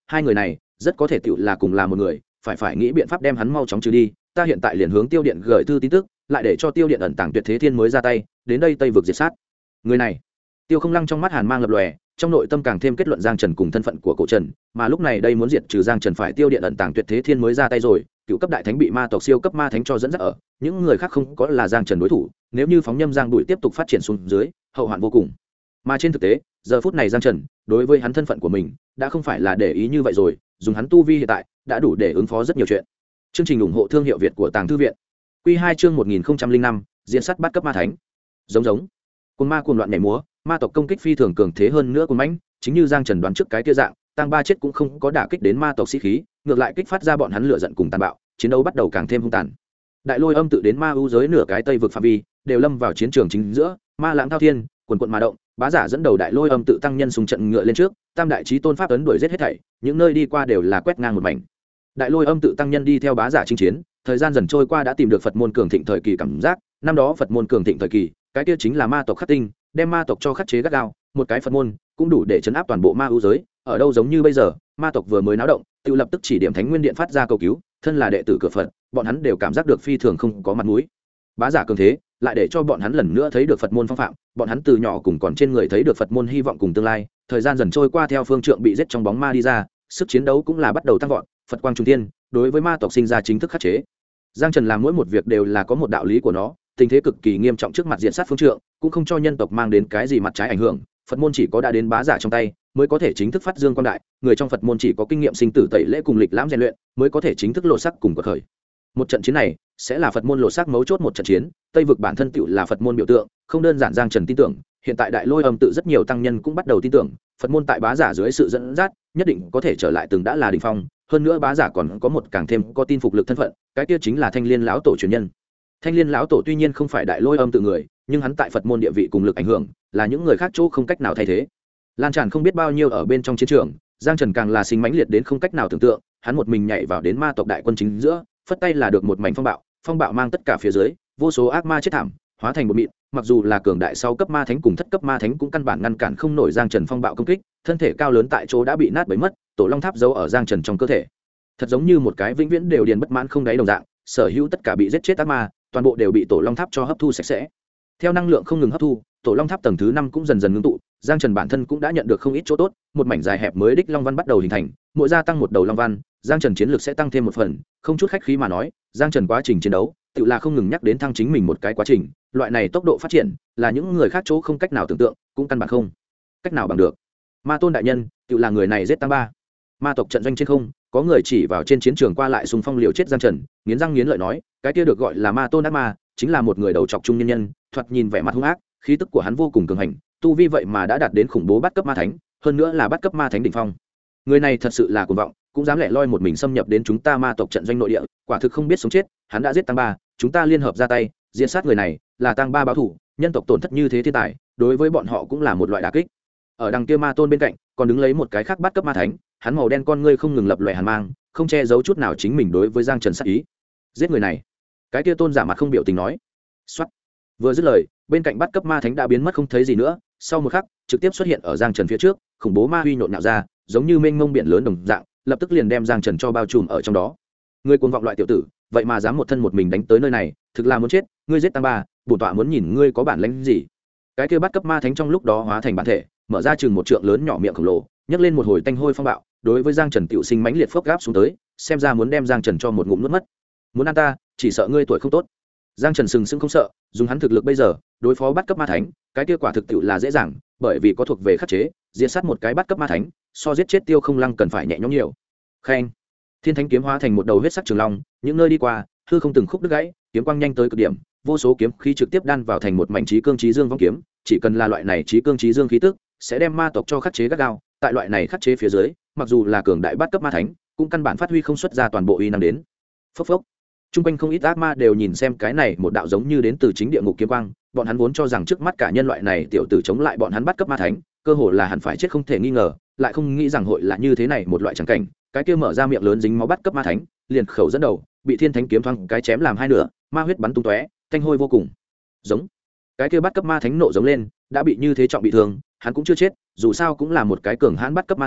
hai người này rất có thể tựu là cùng là một người, phải nghĩ biện pháp đem hắn mau chóng trừ đi. Ta hiện tại liền hướng Tiêu Điện gửi thư tin tức, lại để cho Tiêu Điện ẩn tàng Tuyệt Thế Thiên mới ra tay, đến đây Tây vực diệt sát. Người này, Tiêu Không Lăng trong mắt hàn mang lập lòe, trong nội tâm càng thêm kết luận Giang Trần cùng thân phận của Cổ Trần, mà lúc này đây muốn diệt trừ Giang Trần phải Tiêu Điện ẩn tàng Tuyệt Thế Thiên mới ra tay rồi, cựu cấp đại thánh bị ma tộc siêu cấp ma thánh cho dẫn dắt ở, những người khác không có là Giang Trần đối thủ, nếu như phóng nhâm Giang Bụi tiếp tục phát triển xuống dưới, hậu hoạn vô cùng. Mà trên thực tế, giờ phút này Giang Trần, đối với hắn thân phận của mình, đã không phải là để ý như vậy rồi, dùng hắn tu vi hiện tại, đã đủ để ứng phó rất nhiều chuyện. Chương trình ủng hộ thương hiệu Việt của Tàng Thư viện. Quy 2 chương 1005, diễn sát bắt cấp ma thánh. Giống. Cuồng ma cuồng loạn nhảy múa, ma tộc công kích phi thường cường thế hơn nữa cuồng mãnh, chính như Giang Trần đoán trước cái kia dạng, Tang Ba chết cũng không có đả kích đến ma tộc sĩ khí, ngược lại kích phát ra bọn hắn lửa giận cùng tàn bạo, chiến đấu bắt đầu càng thêm hung tàn. Đại lôi âm tự đến ma ưu giới nửa cái Tây vực phạm vi, đều lâm vào chiến trường chính giữa, ma lãng thao thiên, quần quần mà động, bá giả dẫn đầu đại lôi âm tự tăng nhân xung trận ngựa lên trước, tam đại chí tôn pháp ấn đuổi giết hết thảy, những nơi đi qua đều là quét ngang một mảnh. Đại lôi âm tự tăng nhân đi theo bá giả chinh chiến, thời gian dần trôi qua đã tìm được Phật môn cường thịnh thời kỳ cảm giác, năm đó Phật môn cường thịnh thời kỳ, cái kia chính là ma tộc khắc tinh, đem ma tộc cho khắc chế gắt gao, một cái Phật môn cũng đủ để chấn áp toàn bộ ma ưu giới, ở đâu giống như bây giờ, ma tộc vừa mới náo động, tự lập tức chỉ điểm Thánh Nguyên Điện phát ra cầu cứu, thân là đệ tử cửa Phật, bọn hắn đều cảm giác được phi thường không có mặt mũi. Bá giả cường thế, lại để cho bọn hắn lần nữa thấy được Phật môn phong phạm, bọn hắn từ nhỏ cùng còn trên người thấy được Phật môn hy vọng cùng tương lai, thời gian dần trôi qua theo phương trượng bị giết trong bóng ma đi ra, sức chiến đấu cũng là bắt đầu tăng vọt, Phật quang trung thiên, đối với ma tộc sinh ra chính thức khắc chế. Giang Trần làm mỗi một việc đều là có một đạo lý của nó, tình thế cực kỳ nghiêm trọng trước mặt diện sát phương trượng, cũng không cho nhân tộc mang đến cái gì mặt trái ảnh hưởng, Phật môn chỉ có đã đến bá giả trong tay, mới có thể chính thức phát dương quang đại, người trong Phật môn chỉ có kinh nghiệm sinh tử tẩy lễ cùng lịch lãm rèn luyện, mới có thể chính thức lộ sắc cùng quật khởi. Một trận chiến này sẽ là Phật môn lộ sắc mấu chốt một trận chiến, Tây vực bản thân tựu là Phật môn biểu tượng, không đơn giản Giang Trần tin tưởng, hiện tại đại lôi âm tự rất nhiều tăng nhân cũng bắt đầu tin tưởng, Phật môn tại bá giả dưới sự dẫn dắt, nhất định có thể trở lại từng đã là đỉnh phong, hơn nữa bá giả còn có một càng thêm có tin phục lực thân phận, cái kia chính là Thanh Liên lão tổ truyền nhân. Thanh Liên lão tổ tuy nhiên không phải đại lôi âm tự người, nhưng hắn tại Phật môn địa vị cùng lực ảnh hưởng, là những người khác chỗ không cách nào thay thế. Lan tràn không biết bao nhiêu ở bên trong chiến trường, Giang Trần càng là sinh mãnh liệt đến không cách nào tưởng tượng, hắn một mình nhảy vào đến ma tộc đại quân chính giữa, phất tay là được một mảnh phong bạo mang tất cả phía dưới, vô số ác ma chết thảm, hóa thành một mịn, mặc dù là cường đại sau cấp ma thánh cùng thất cấp ma thánh cũng căn bản ngăn cản không nổi Giang Trần phong bạo công kích, thân thể cao lớn tại chỗ đã bị nát bấy mất, tổ long tháp giấu ở Giang Trần trong cơ thể. Thật giống như một cái vĩnh viễn đều điền bất mãn không đáy đồng dạng, sở hữu tất cả bị giết chết ác ma, toàn bộ đều bị tổ long tháp cho hấp thu sạch sẽ. Theo năng lượng không ngừng hấp thu, tổ long tháp tầng thứ 5 cũng dần dần ngưng tụ, Giang Trần bản thân cũng đã nhận được không ít chỗ tốt, một mảnh dài hẹp mới đích long văn bắt đầu hình thành, mỗi gia tăng một đầu long văn, Giang Trần chiến lược sẽ tăng thêm một phần, không chút khách khí mà nói, Giang Trần quá trình chiến đấu, tự là không ngừng nhắc đến thăng chính mình một cái quá trình, loại này tốc độ phát triển, là những người khác chỗ không cách nào tưởng tượng, cũng căn bản không cách nào bằng được. Ma Tôn đại nhân, tự là người này giết tăng ba. Ma tộc trận doanh trên không, có người chỉ vào trên chiến trường qua lại xung phong liều chết Giang Trần, nghiến răng nghiến lợi nói, cái kia được gọi là Ma Tôn ác ma, chính là một người đầu trọc trung nhân nhân, thoạt nhìn vẻ mặt hung ác, khí tức của hắn vô cùng cường hành, tu vi vậy mà đã đạt đến khủng bố bắt cấp ma thánh, hơn nữa là bắt cấp ma thánh đỉnh phong. Người này thật sự là cuồng vọng, cũng dám lẻ loi một mình xâm nhập đến chúng ta ma tộc trận doanh nội địa, quả thực không biết sống chết, hắn đã giết tăng ba, chúng ta liên hợp ra tay, diệt sát người này, là tăng ba báo thủ, nhân tộc tổn thất như thế thiên tài, đối với bọn họ cũng là một loại đả kích. Ở đằng kia Ma Tôn bên cạnh, còn đứng lấy một cái khác bắt cấp ma thánh, hắn màu đen con ngươi không ngừng lập lòe hàn mang, không che giấu chút nào chính mình đối với Giang Trần sát ý. Giết người này. Cái kia Tôn giả mặt không biểu tình nói. Soát. Vừa dứt lời, bên cạnh bắt cấp ma thánh đã biến mất không thấy gì nữa, sau một khắc, trực tiếp xuất hiện ở Giang Trần phía trước, khủng bố ma huy nhộn nhạo ra, giống như mênh mông biển lớn đồng dạng, lập tức liền đem Giang Trần cho bao trùm ở trong đó. Ngươi cuồng vọng loại tiểu tử, vậy mà dám một thân một mình đánh tới nơi này, thực là muốn chết, ngươi giết tăng ba, bổn tọa muốn nhìn ngươi có bản lĩnh gì. Cái kia bắt cấp ma thánh trong lúc đó hóa thành bản thể, mở ra chừng một trượng lớn nhỏ miệng khổng lồ, nhấc lên một hồi tanh hôi phong bạo, đối với Giang Trần tiểu sinh mãnh liệt phốc gáp xuống tới, xem ra muốn đem Giang Trần cho một ngụm nuốt mất. Muốn ăn ta, chỉ sợ ngươi tuổi không tốt. Giang Trần sừng sững không sợ, dùng hắn thực lực bây giờ, đối phó bắt cấp ma thánh, cái kia quả thực tiệu là dễ dàng, bởi vì có thuộc về khắc chế, diệt sát một cái bắt cấp ma thánh, so giết chết Tiêu Không Lăng cần phải nhẹ nhõm nhiều. Khen. Thiên Thánh kiếm hóa thành một đầu huyết sắc trường long, những nơi đi qua, hư không từng khúc đứt gãy, kiếm quang nhanh tới cực điểm, vô số kiếm khí trực tiếp đan vào thành một mảnh chí cương chí dương vong kiếm, chỉ cần là loại này chí cương chí dương khí tức, sẽ đem ma tộc cho khắc chế gắt gao, tại loại này khắc chế phía dưới, mặc dù là cường đại bắt cấp ma thánh, cũng căn bản phát huy không xuất ra toàn bộ uy năng đến. Phốc phốc. Trung quanh không ít ác ma đều nhìn xem cái này một đạo giống như đến từ chính địa ngục kiếm quang, bọn hắn vốn cho rằng trước mắt cả nhân loại này tiểu tử chống lại bọn hắn bắt cấp ma thánh, cơ hồ là hẳn phải chết không thể nghi ngờ, lại không nghĩ rằng hội là như thế này một loại chẳng cảnh, cái kia mở ra miệng lớn dính máu bắt cấp ma thánh, liền khẩu dẫn đầu, bị Thiên Thánh kiếm thoáng cái chém làm hai nửa, ma huyết bắn tung tóe, thanh hôi vô cùng. Giống. Cái kia bắt cấp ma thánh nộ giống lên, đã bị như thế trọng bị thương, hắn cũng chưa chết, dù sao cũng là một cái cường hãn bắt cấp ma thánh,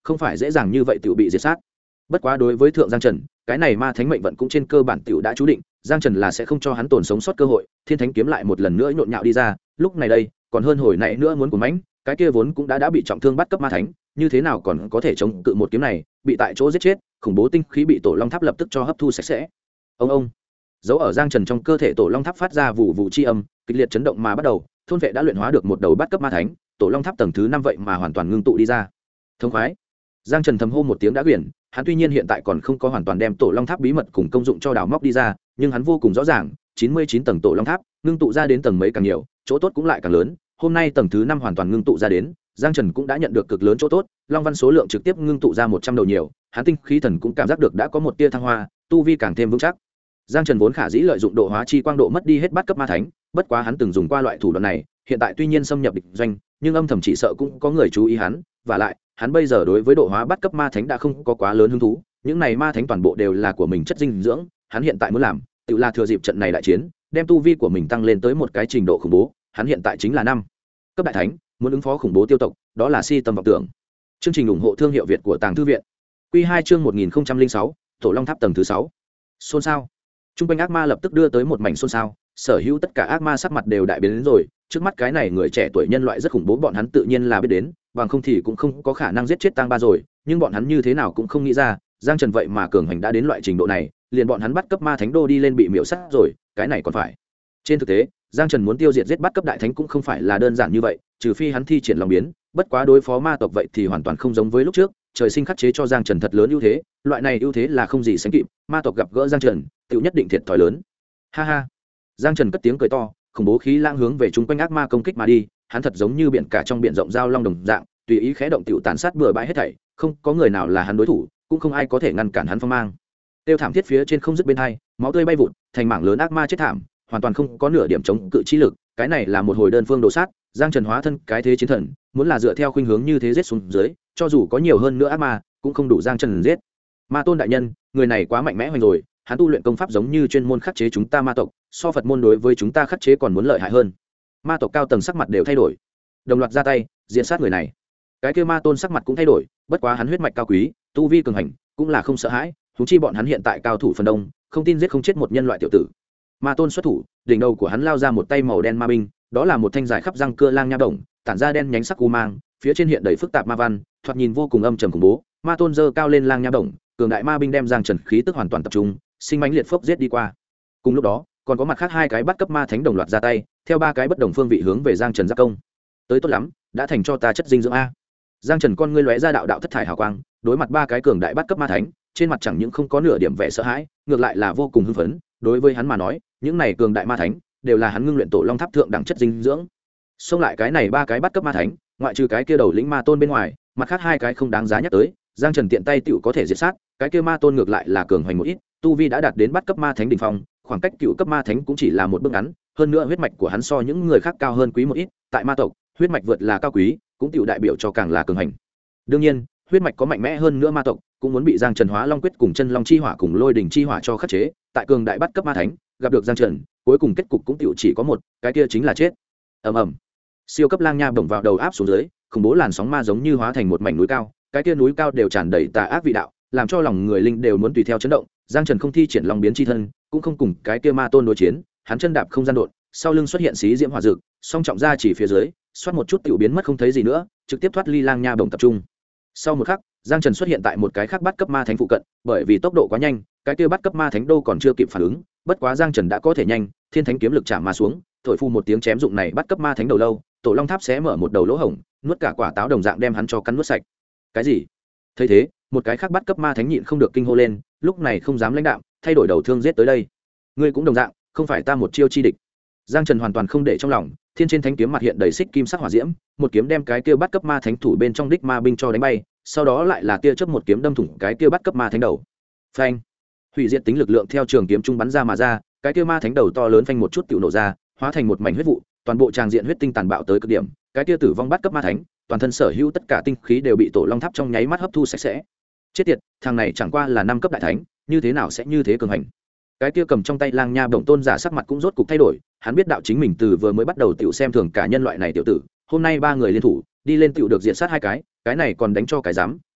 không phải dễ dàng như vậy tự bị diệt sát. Bất quá đối với thượng Giang Trần, cái này ma thánh mệnh vận cũng trên cơ bản tiểu đã chú định, Giang Trần là sẽ không cho hắn tồn sống sót cơ hội. Thiên thánh kiếm lại một lần nữa nhộn nhạo đi ra, lúc này đây còn hơn hồi nãy nữa muốn của mãnh, cái kia vốn cũng đã bị trọng thương bắt cấp ma thánh, như thế nào còn có thể chống cự một kiếm này, bị tại chỗ giết chết, khủng bố tinh khí bị tổ long tháp lập tức cho hấp thu sạch sẽ. Ông dấu ở Giang Trần trong cơ thể tổ long tháp phát ra vụ vụ chi âm, kịch liệt chấn động mà bắt đầu, thôn vệ đã luyện hóa được một đầu bắt cấp ma thánh, tổ long tháp tầng thứ 5 vậy mà hoàn toàn ngưng tụ đi ra. Thông khoái. Giang Trần thầm hô một tiếng đã quyển, hắn tuy nhiên hiện tại còn không có hoàn toàn đem tổ long tháp bí mật cùng công dụng cho đào móc đi ra, nhưng hắn vô cùng rõ ràng, 99 tầng tổ long tháp, ngưng tụ ra đến tầng mấy càng nhiều, chỗ tốt cũng lại càng lớn. Hôm nay tầng thứ 5 hoàn toàn ngưng tụ ra đến, Giang Trần cũng đã nhận được cực lớn chỗ tốt, long văn số lượng trực tiếp ngưng tụ ra 100 đầu nhiều, hắn tinh khí thần cũng cảm giác được đã có một tia thăng hoa, tu vi càng thêm vững chắc. Giang Trần vốn khả dĩ lợi dụng độ hóa chi quang độ mất đi hết bát cấp ma thánh, bất quá hắn từng dùng qua loại thủ đoạn này, hiện tại tuy nhiên xâm nhập địch doanh, nhưng âm thầm chỉ sợ cũng có người chú ý hắn, và lại, hắn bây giờ đối với độ hóa bát cấp ma thánh đã không có quá lớn hứng thú, những này ma thánh toàn bộ đều là của mình chất dinh dưỡng, hắn hiện tại muốn làm, tự là thừa dịp trận này đại chiến, đem tu vi của mình tăng lên tới một cái trình độ khủng bố, hắn hiện tại chính là 5 cấp đại thánh, muốn ứng phó khủng bố tiêu tộc, đó là si tâm vọng tưởng. Chương trình ủng hộ thương hiệu Việt của Tàng Thư viện. Quy 2 chương 1006, Tổ Long Tháp tầng thứ 6. Xôn xao. Trung quanh ác ma lập tức đưa tới một mảnh xôn xao, sở hữu tất cả ác ma sắc mặt đều đại biến đến rồi, trước mắt cái này người trẻ tuổi nhân loại rất khủng bố, bọn hắn tự nhiên là biết đến, bằng không thì cũng không có khả năng giết chết Tang Ba rồi, nhưng bọn hắn như thế nào cũng không nghĩ ra, Giang Trần vậy mà cường hành đã đến loại trình độ này, liền bọn hắn bắt cấp ma thánh đô đi lên bị miểu sát rồi, cái này còn phải. Trên thực tế, Giang Trần muốn tiêu diệt giết bắt cấp đại thánh cũng không phải là đơn giản như vậy, trừ phi hắn thi triển long biến, bất quá đối phó ma tộc vậy thì hoàn toàn không giống với lúc trước, trời sinh khắc chế cho Giang Trần thật lớn ưu thế, loại này ưu thế là không gì sánh kịp, ma tộc gặp gỡ Giang Trần, tự nhất định thiệt thòi lớn. Ha ha. Giang Trần cất tiếng cười to, khủng bố khí lãng hướng về chúng quanh ác ma công kích mà đi, hắn thật giống như biển cả trong biển rộng giao long đồng dạng, tùy ý khẽ động tiểu tàn sát bừa bãi hết thảy, không có người nào là hắn đối thủ, cũng không ai có thể ngăn cản hắn phong mang. Tiêu thảm thiết phía trên không dứt bên hai, máu tươi bay vụt, thành mảng lớn ác ma chết thảm, hoàn toàn không có nửa điểm chống cự chi lực, cái này là một hồi đơn phương đồ sát, Giang Trần hóa thân cái thế chiến thần, muốn là dựa theo khuynh hướng như thế giết xuống dưới, cho dù có nhiều hơn nữa ác ma, cũng không đủ Giang Trần giết. Ma tôn đại nhân, người này quá mạnh mẽ hoành rồi, hắn tu luyện công pháp giống như chuyên môn khắc chế chúng ta ma tộc, so Phật môn đối với chúng ta khắc chế còn muốn lợi hại hơn. Ma tộc cao tầng sắc mặt đều thay đổi, đồng loạt ra tay diện sát người này. Cái kia ma tôn sắc mặt cũng thay đổi, bất quá hắn huyết mạch cao quý, tu vi cường hành, cũng là không sợ hãi, huống chi bọn hắn hiện tại cao thủ phần đông, không tin giết không chết một nhân loại tiểu tử. Ma tôn xuất thủ, đỉnh đầu của hắn lao ra một tay màu đen ma binh, đó là một thanh dài khắp răng cưa lang nha đồng, tản ra đen nhánh sắc u mang, phía trên hiện đầy phức tạp ma văn, thoạt nhìn vô cùng âm trầm khủng bố. Ma tôn giơ cao lên lang nha đồng, cường đại ma binh đem Giang Trần khí tức hoàn toàn tập trung, sinh mãnh liệt phốc giết đi qua. Cùng lúc đó, còn có mặt khác hai cái bắt cấp ma thánh đồng loạt ra tay, theo ba cái bất đồng phương vị hướng về Giang Trần giáp công. Tới tốt lắm, đã thành cho ta chất dinh dưỡng a. Giang Trần con ngươi lóe ra đạo đạo thất thải hào quang, đối mặt ba cái cường đại bắt cấp ma thánh, trên mặt chẳng những không có nửa điểm vẻ sợ hãi, ngược lại là vô cùng hưng phấn. Đối với hắn mà nói, những này cường đại ma thánh đều là hắn ngưng luyện tổ long tháp thượng đẳng chất dinh dưỡng. Xông lại cái này ba cái bắt cấp ma thánh, ngoại trừ cái kia đầu lĩnh ma tôn bên ngoài, mặt khác hai cái không đáng giá nhắc tới, Giang Trần tiện tay tựu có thể diệt sát, cái kia ma tôn ngược lại là cường hoành một ít, tu vi đã đạt đến bắt cấp ma thánh đỉnh phong, khoảng cách cựu cấp ma thánh cũng chỉ là một bước ngắn, hơn nữa huyết mạch của hắn so những người khác cao hơn quý một ít, tại ma tộc, huyết mạch vượt là cao quý, cũng tựu đại biểu cho càng là cường hành. Đương nhiên, huyết mạch có mạnh mẽ hơn nữa ma tộc, cũng muốn bị Giang Trần hóa long quyết cùng chân long chi hỏa cùng lôi đỉnh chi hỏa cho khắc chế, tại cường đại bắt cấp ma thánh, gặp được Giang Trần, cuối cùng kết cục cũng tựu chỉ có một, cái kia chính là chết. Ầm ầm. Siêu cấp lang nha bổng vào đầu áp xuống dưới, khủng bố làn sóng ma giống như hóa thành một mảnh núi cao, cái kia núi cao đều tràn đầy tà ác vị đạo, làm cho lòng người linh đều muốn tùy theo chấn động. Giang Trần không thi triển long biến chi thân, cũng không cùng cái kia ma tôn đối chiến, hắn chân đạp không gian đột, sau lưng xuất hiện xí diễm hỏa dược, song trọng ra chỉ phía dưới, xoát một chút tiểu biến mất không thấy gì nữa, trực tiếp thoát ly lang nha bổng tập trung. Sau một khắc, Giang Trần xuất hiện tại một cái khác bắt cấp ma thánh phụ cận, bởi vì tốc độ quá nhanh, cái kia bắt cấp ma thánh đô còn chưa kịp phản ứng, bất quá Giang Trần đã có thể nhanh, thiên thánh kiếm lực chạm mà xuống, thổi phu một tiếng chém dụng này bắt cấp ma thánh đầu lâu, tổ long tháp xé mở một đầu lỗ hổng, nuốt cả quả táo đồng dạng đem hắn cho cắn nuốt sạch. Cái gì? Thấy thế, một cái khác bắt cấp ma thánh nhịn không được kinh hô lên, lúc này không dám lãnh đạm, thay đổi đầu thương giết tới đây. Ngươi cũng đồng dạng, không phải ta một chiêu chi địch. Giang Trần hoàn toàn không để trong lòng, thiên trên thánh kiếm mặt hiện đầy xích kim sắc hỏa diễm, một kiếm đem cái kia bắt cấp ma thánh thủ bên trong đích ma binh cho đánh bay, sau đó lại là tia chớp một kiếm đâm thủng cái kia bắt cấp ma thánh đầu. Phanh! Hủy diệt tính lực lượng theo trường kiếm trung bắn ra mà ra, cái kia ma thánh đầu to lớn phanh một chút tiểu nổ ra, hóa thành một mảnh huyết vụ, toàn bộ tràng diện huyết tinh tàn bạo tới cực điểm, cái kia tử vong bắt cấp ma thánh, toàn thân sở hữu tất cả tinh khí đều bị tổ long tháp trong nháy mắt hấp thu sạch sẽ. Chết tiệt, thằng này chẳng qua là 5 cấp đại thánh, như thế nào sẽ như thế cường hành. Cái kia cầm trong tay lang nha bổng tôn giả sắc mặt cũng rốt cục thay đổi, hắn biết đạo chính mình từ vừa mới bắt đầu tiểu xem thường cả nhân loại này tiểu tử, hôm nay ba người liên thủ, đi lên tiểu được diện sát hai cái này còn đánh cho cái dám,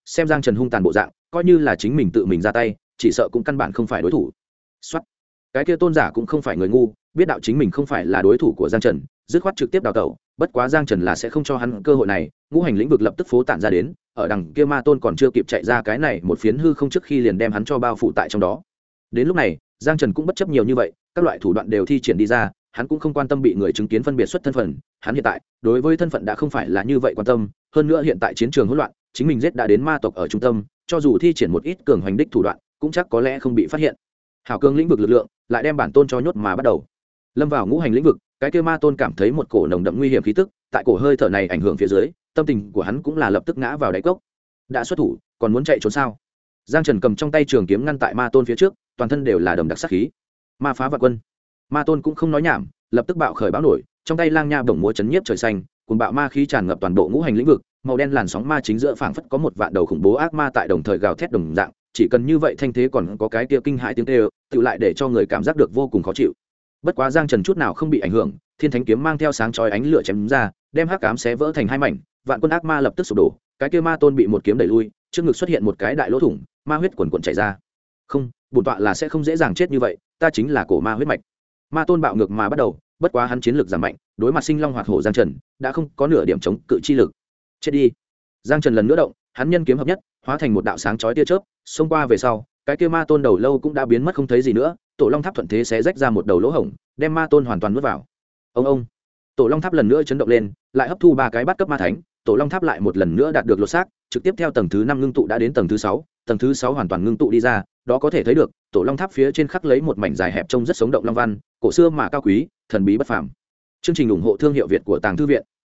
xem Giang Trần hung tàn bộ dạng, coi như là chính mình tự mình ra tay, chỉ sợ cũng căn bản không phải đối thủ. Soát. Cái kia tôn giả cũng không phải người ngu, biết đạo chính mình không phải là đối thủ của Giang Trần, dứt khoát trực tiếp đào tẩu. Bất quá Giang Trần là sẽ không cho hắn cơ hội này, ngũ hành lĩnh vực lập tức phố tản ra đến, ở đằng kia ma tôn còn chưa kịp chạy ra cái này một phiến hư không trước khi liền đem hắn cho bao phủ tại trong đó. Đến lúc này, Giang Trần cũng bất chấp nhiều như vậy, các loại thủ đoạn đều thi triển đi ra, hắn cũng không quan tâm bị người chứng kiến phân biệt xuất thân phận, hắn hiện tại, đối với thân phận đã không phải là như vậy quan tâm, hơn nữa hiện tại chiến trường hỗn loạn, chính mình giết đã đến ma tộc ở trung tâm, cho dù thi triển một ít cường hành đích thủ đoạn, cũng chắc có lẽ không bị phát hiện. Hảo cường lĩnh vực lực lượng, lại đem bản tôn cho nhốt mà bắt đầu. Lâm vào ngũ hành lĩnh vực, cái kia ma tôn cảm thấy một cổ nồng đậm nguy hiểm khí tức, tại cổ hơi thở này ảnh hưởng phía dưới, tâm tình của hắn cũng là lập tức ngã vào đáy cốc. Đã xuất thủ, còn muốn chạy trốn sao? Giang Trần cầm trong tay trường kiếm ngăn tại ma tôn phía trước, toàn thân đều là đầm đặc sát khí. Ma phá vạn quân. Ma tôn cũng không nói nhảm, lập tức bạo khởi báo nổi, trong tay lang nha bổng múa chấn nhiếp trời xanh, cuồng bạo ma khí tràn ngập toàn bộ ngũ hành lĩnh vực, màu đen làn sóng ma chính giữa phảng phất có một vạn đầu khủng bố ác ma tại đồng thời gào thét đồng dạng, chỉ cần như vậy thanh thế còn có cái kia kinh hãi tiếng kêu, tự lại để cho người cảm giác được vô cùng khó chịu. Bất quá Giang Trần chút nào không bị ảnh hưởng, thiên thánh kiếm mang theo sáng chói ánh lửa chém ra, đem hắc ám xé vỡ thành hai mảnh, vạn quân ác ma lập tức sụp đổ, cái kia ma tôn bị một kiếm đẩy lui, trước ngực xuất hiện một cái đại lỗ thủng, ma huyết quần quần chảy ra. Không, bổn tọa là sẽ không dễ dàng chết như vậy, ta chính là cổ ma huyết mạch. Ma tôn bạo ngược mà bắt đầu, bất quá hắn chiến lực giảm mạnh, đối mặt sinh long hoạt hổ Giang Trần, đã không có nửa điểm chống cự chi lực. Chết đi. Giang Trần lần nữa động, hắn nhân kiếm hợp nhất, hóa thành một đạo sáng chói tia chớp, xông qua về sau, cái kia ma tôn đầu lâu cũng đã biến mất không thấy gì nữa, tổ long tháp thuận thế xé rách ra một đầu lỗ hổng, đem ma tôn hoàn toàn nuốt vào. Ông, tổ long tháp lần nữa chấn động lên, lại hấp thu ba cái bát cấp ma thánh, tổ long tháp lại một lần nữa đạt được lột xác, trực tiếp theo tầng thứ 5 ngưng tụ đã đến tầng thứ 6, tầng thứ 6 hoàn toàn ngưng tụ đi ra, đó có thể thấy được, tổ long tháp phía trên khắc lấy một mảnh dài hẹp trông rất sống động long văn, cổ xưa mà cao quý, thần bí bất phàm. Chương trình ủng hộ thương hiệu Việt của Tàng Thư viện.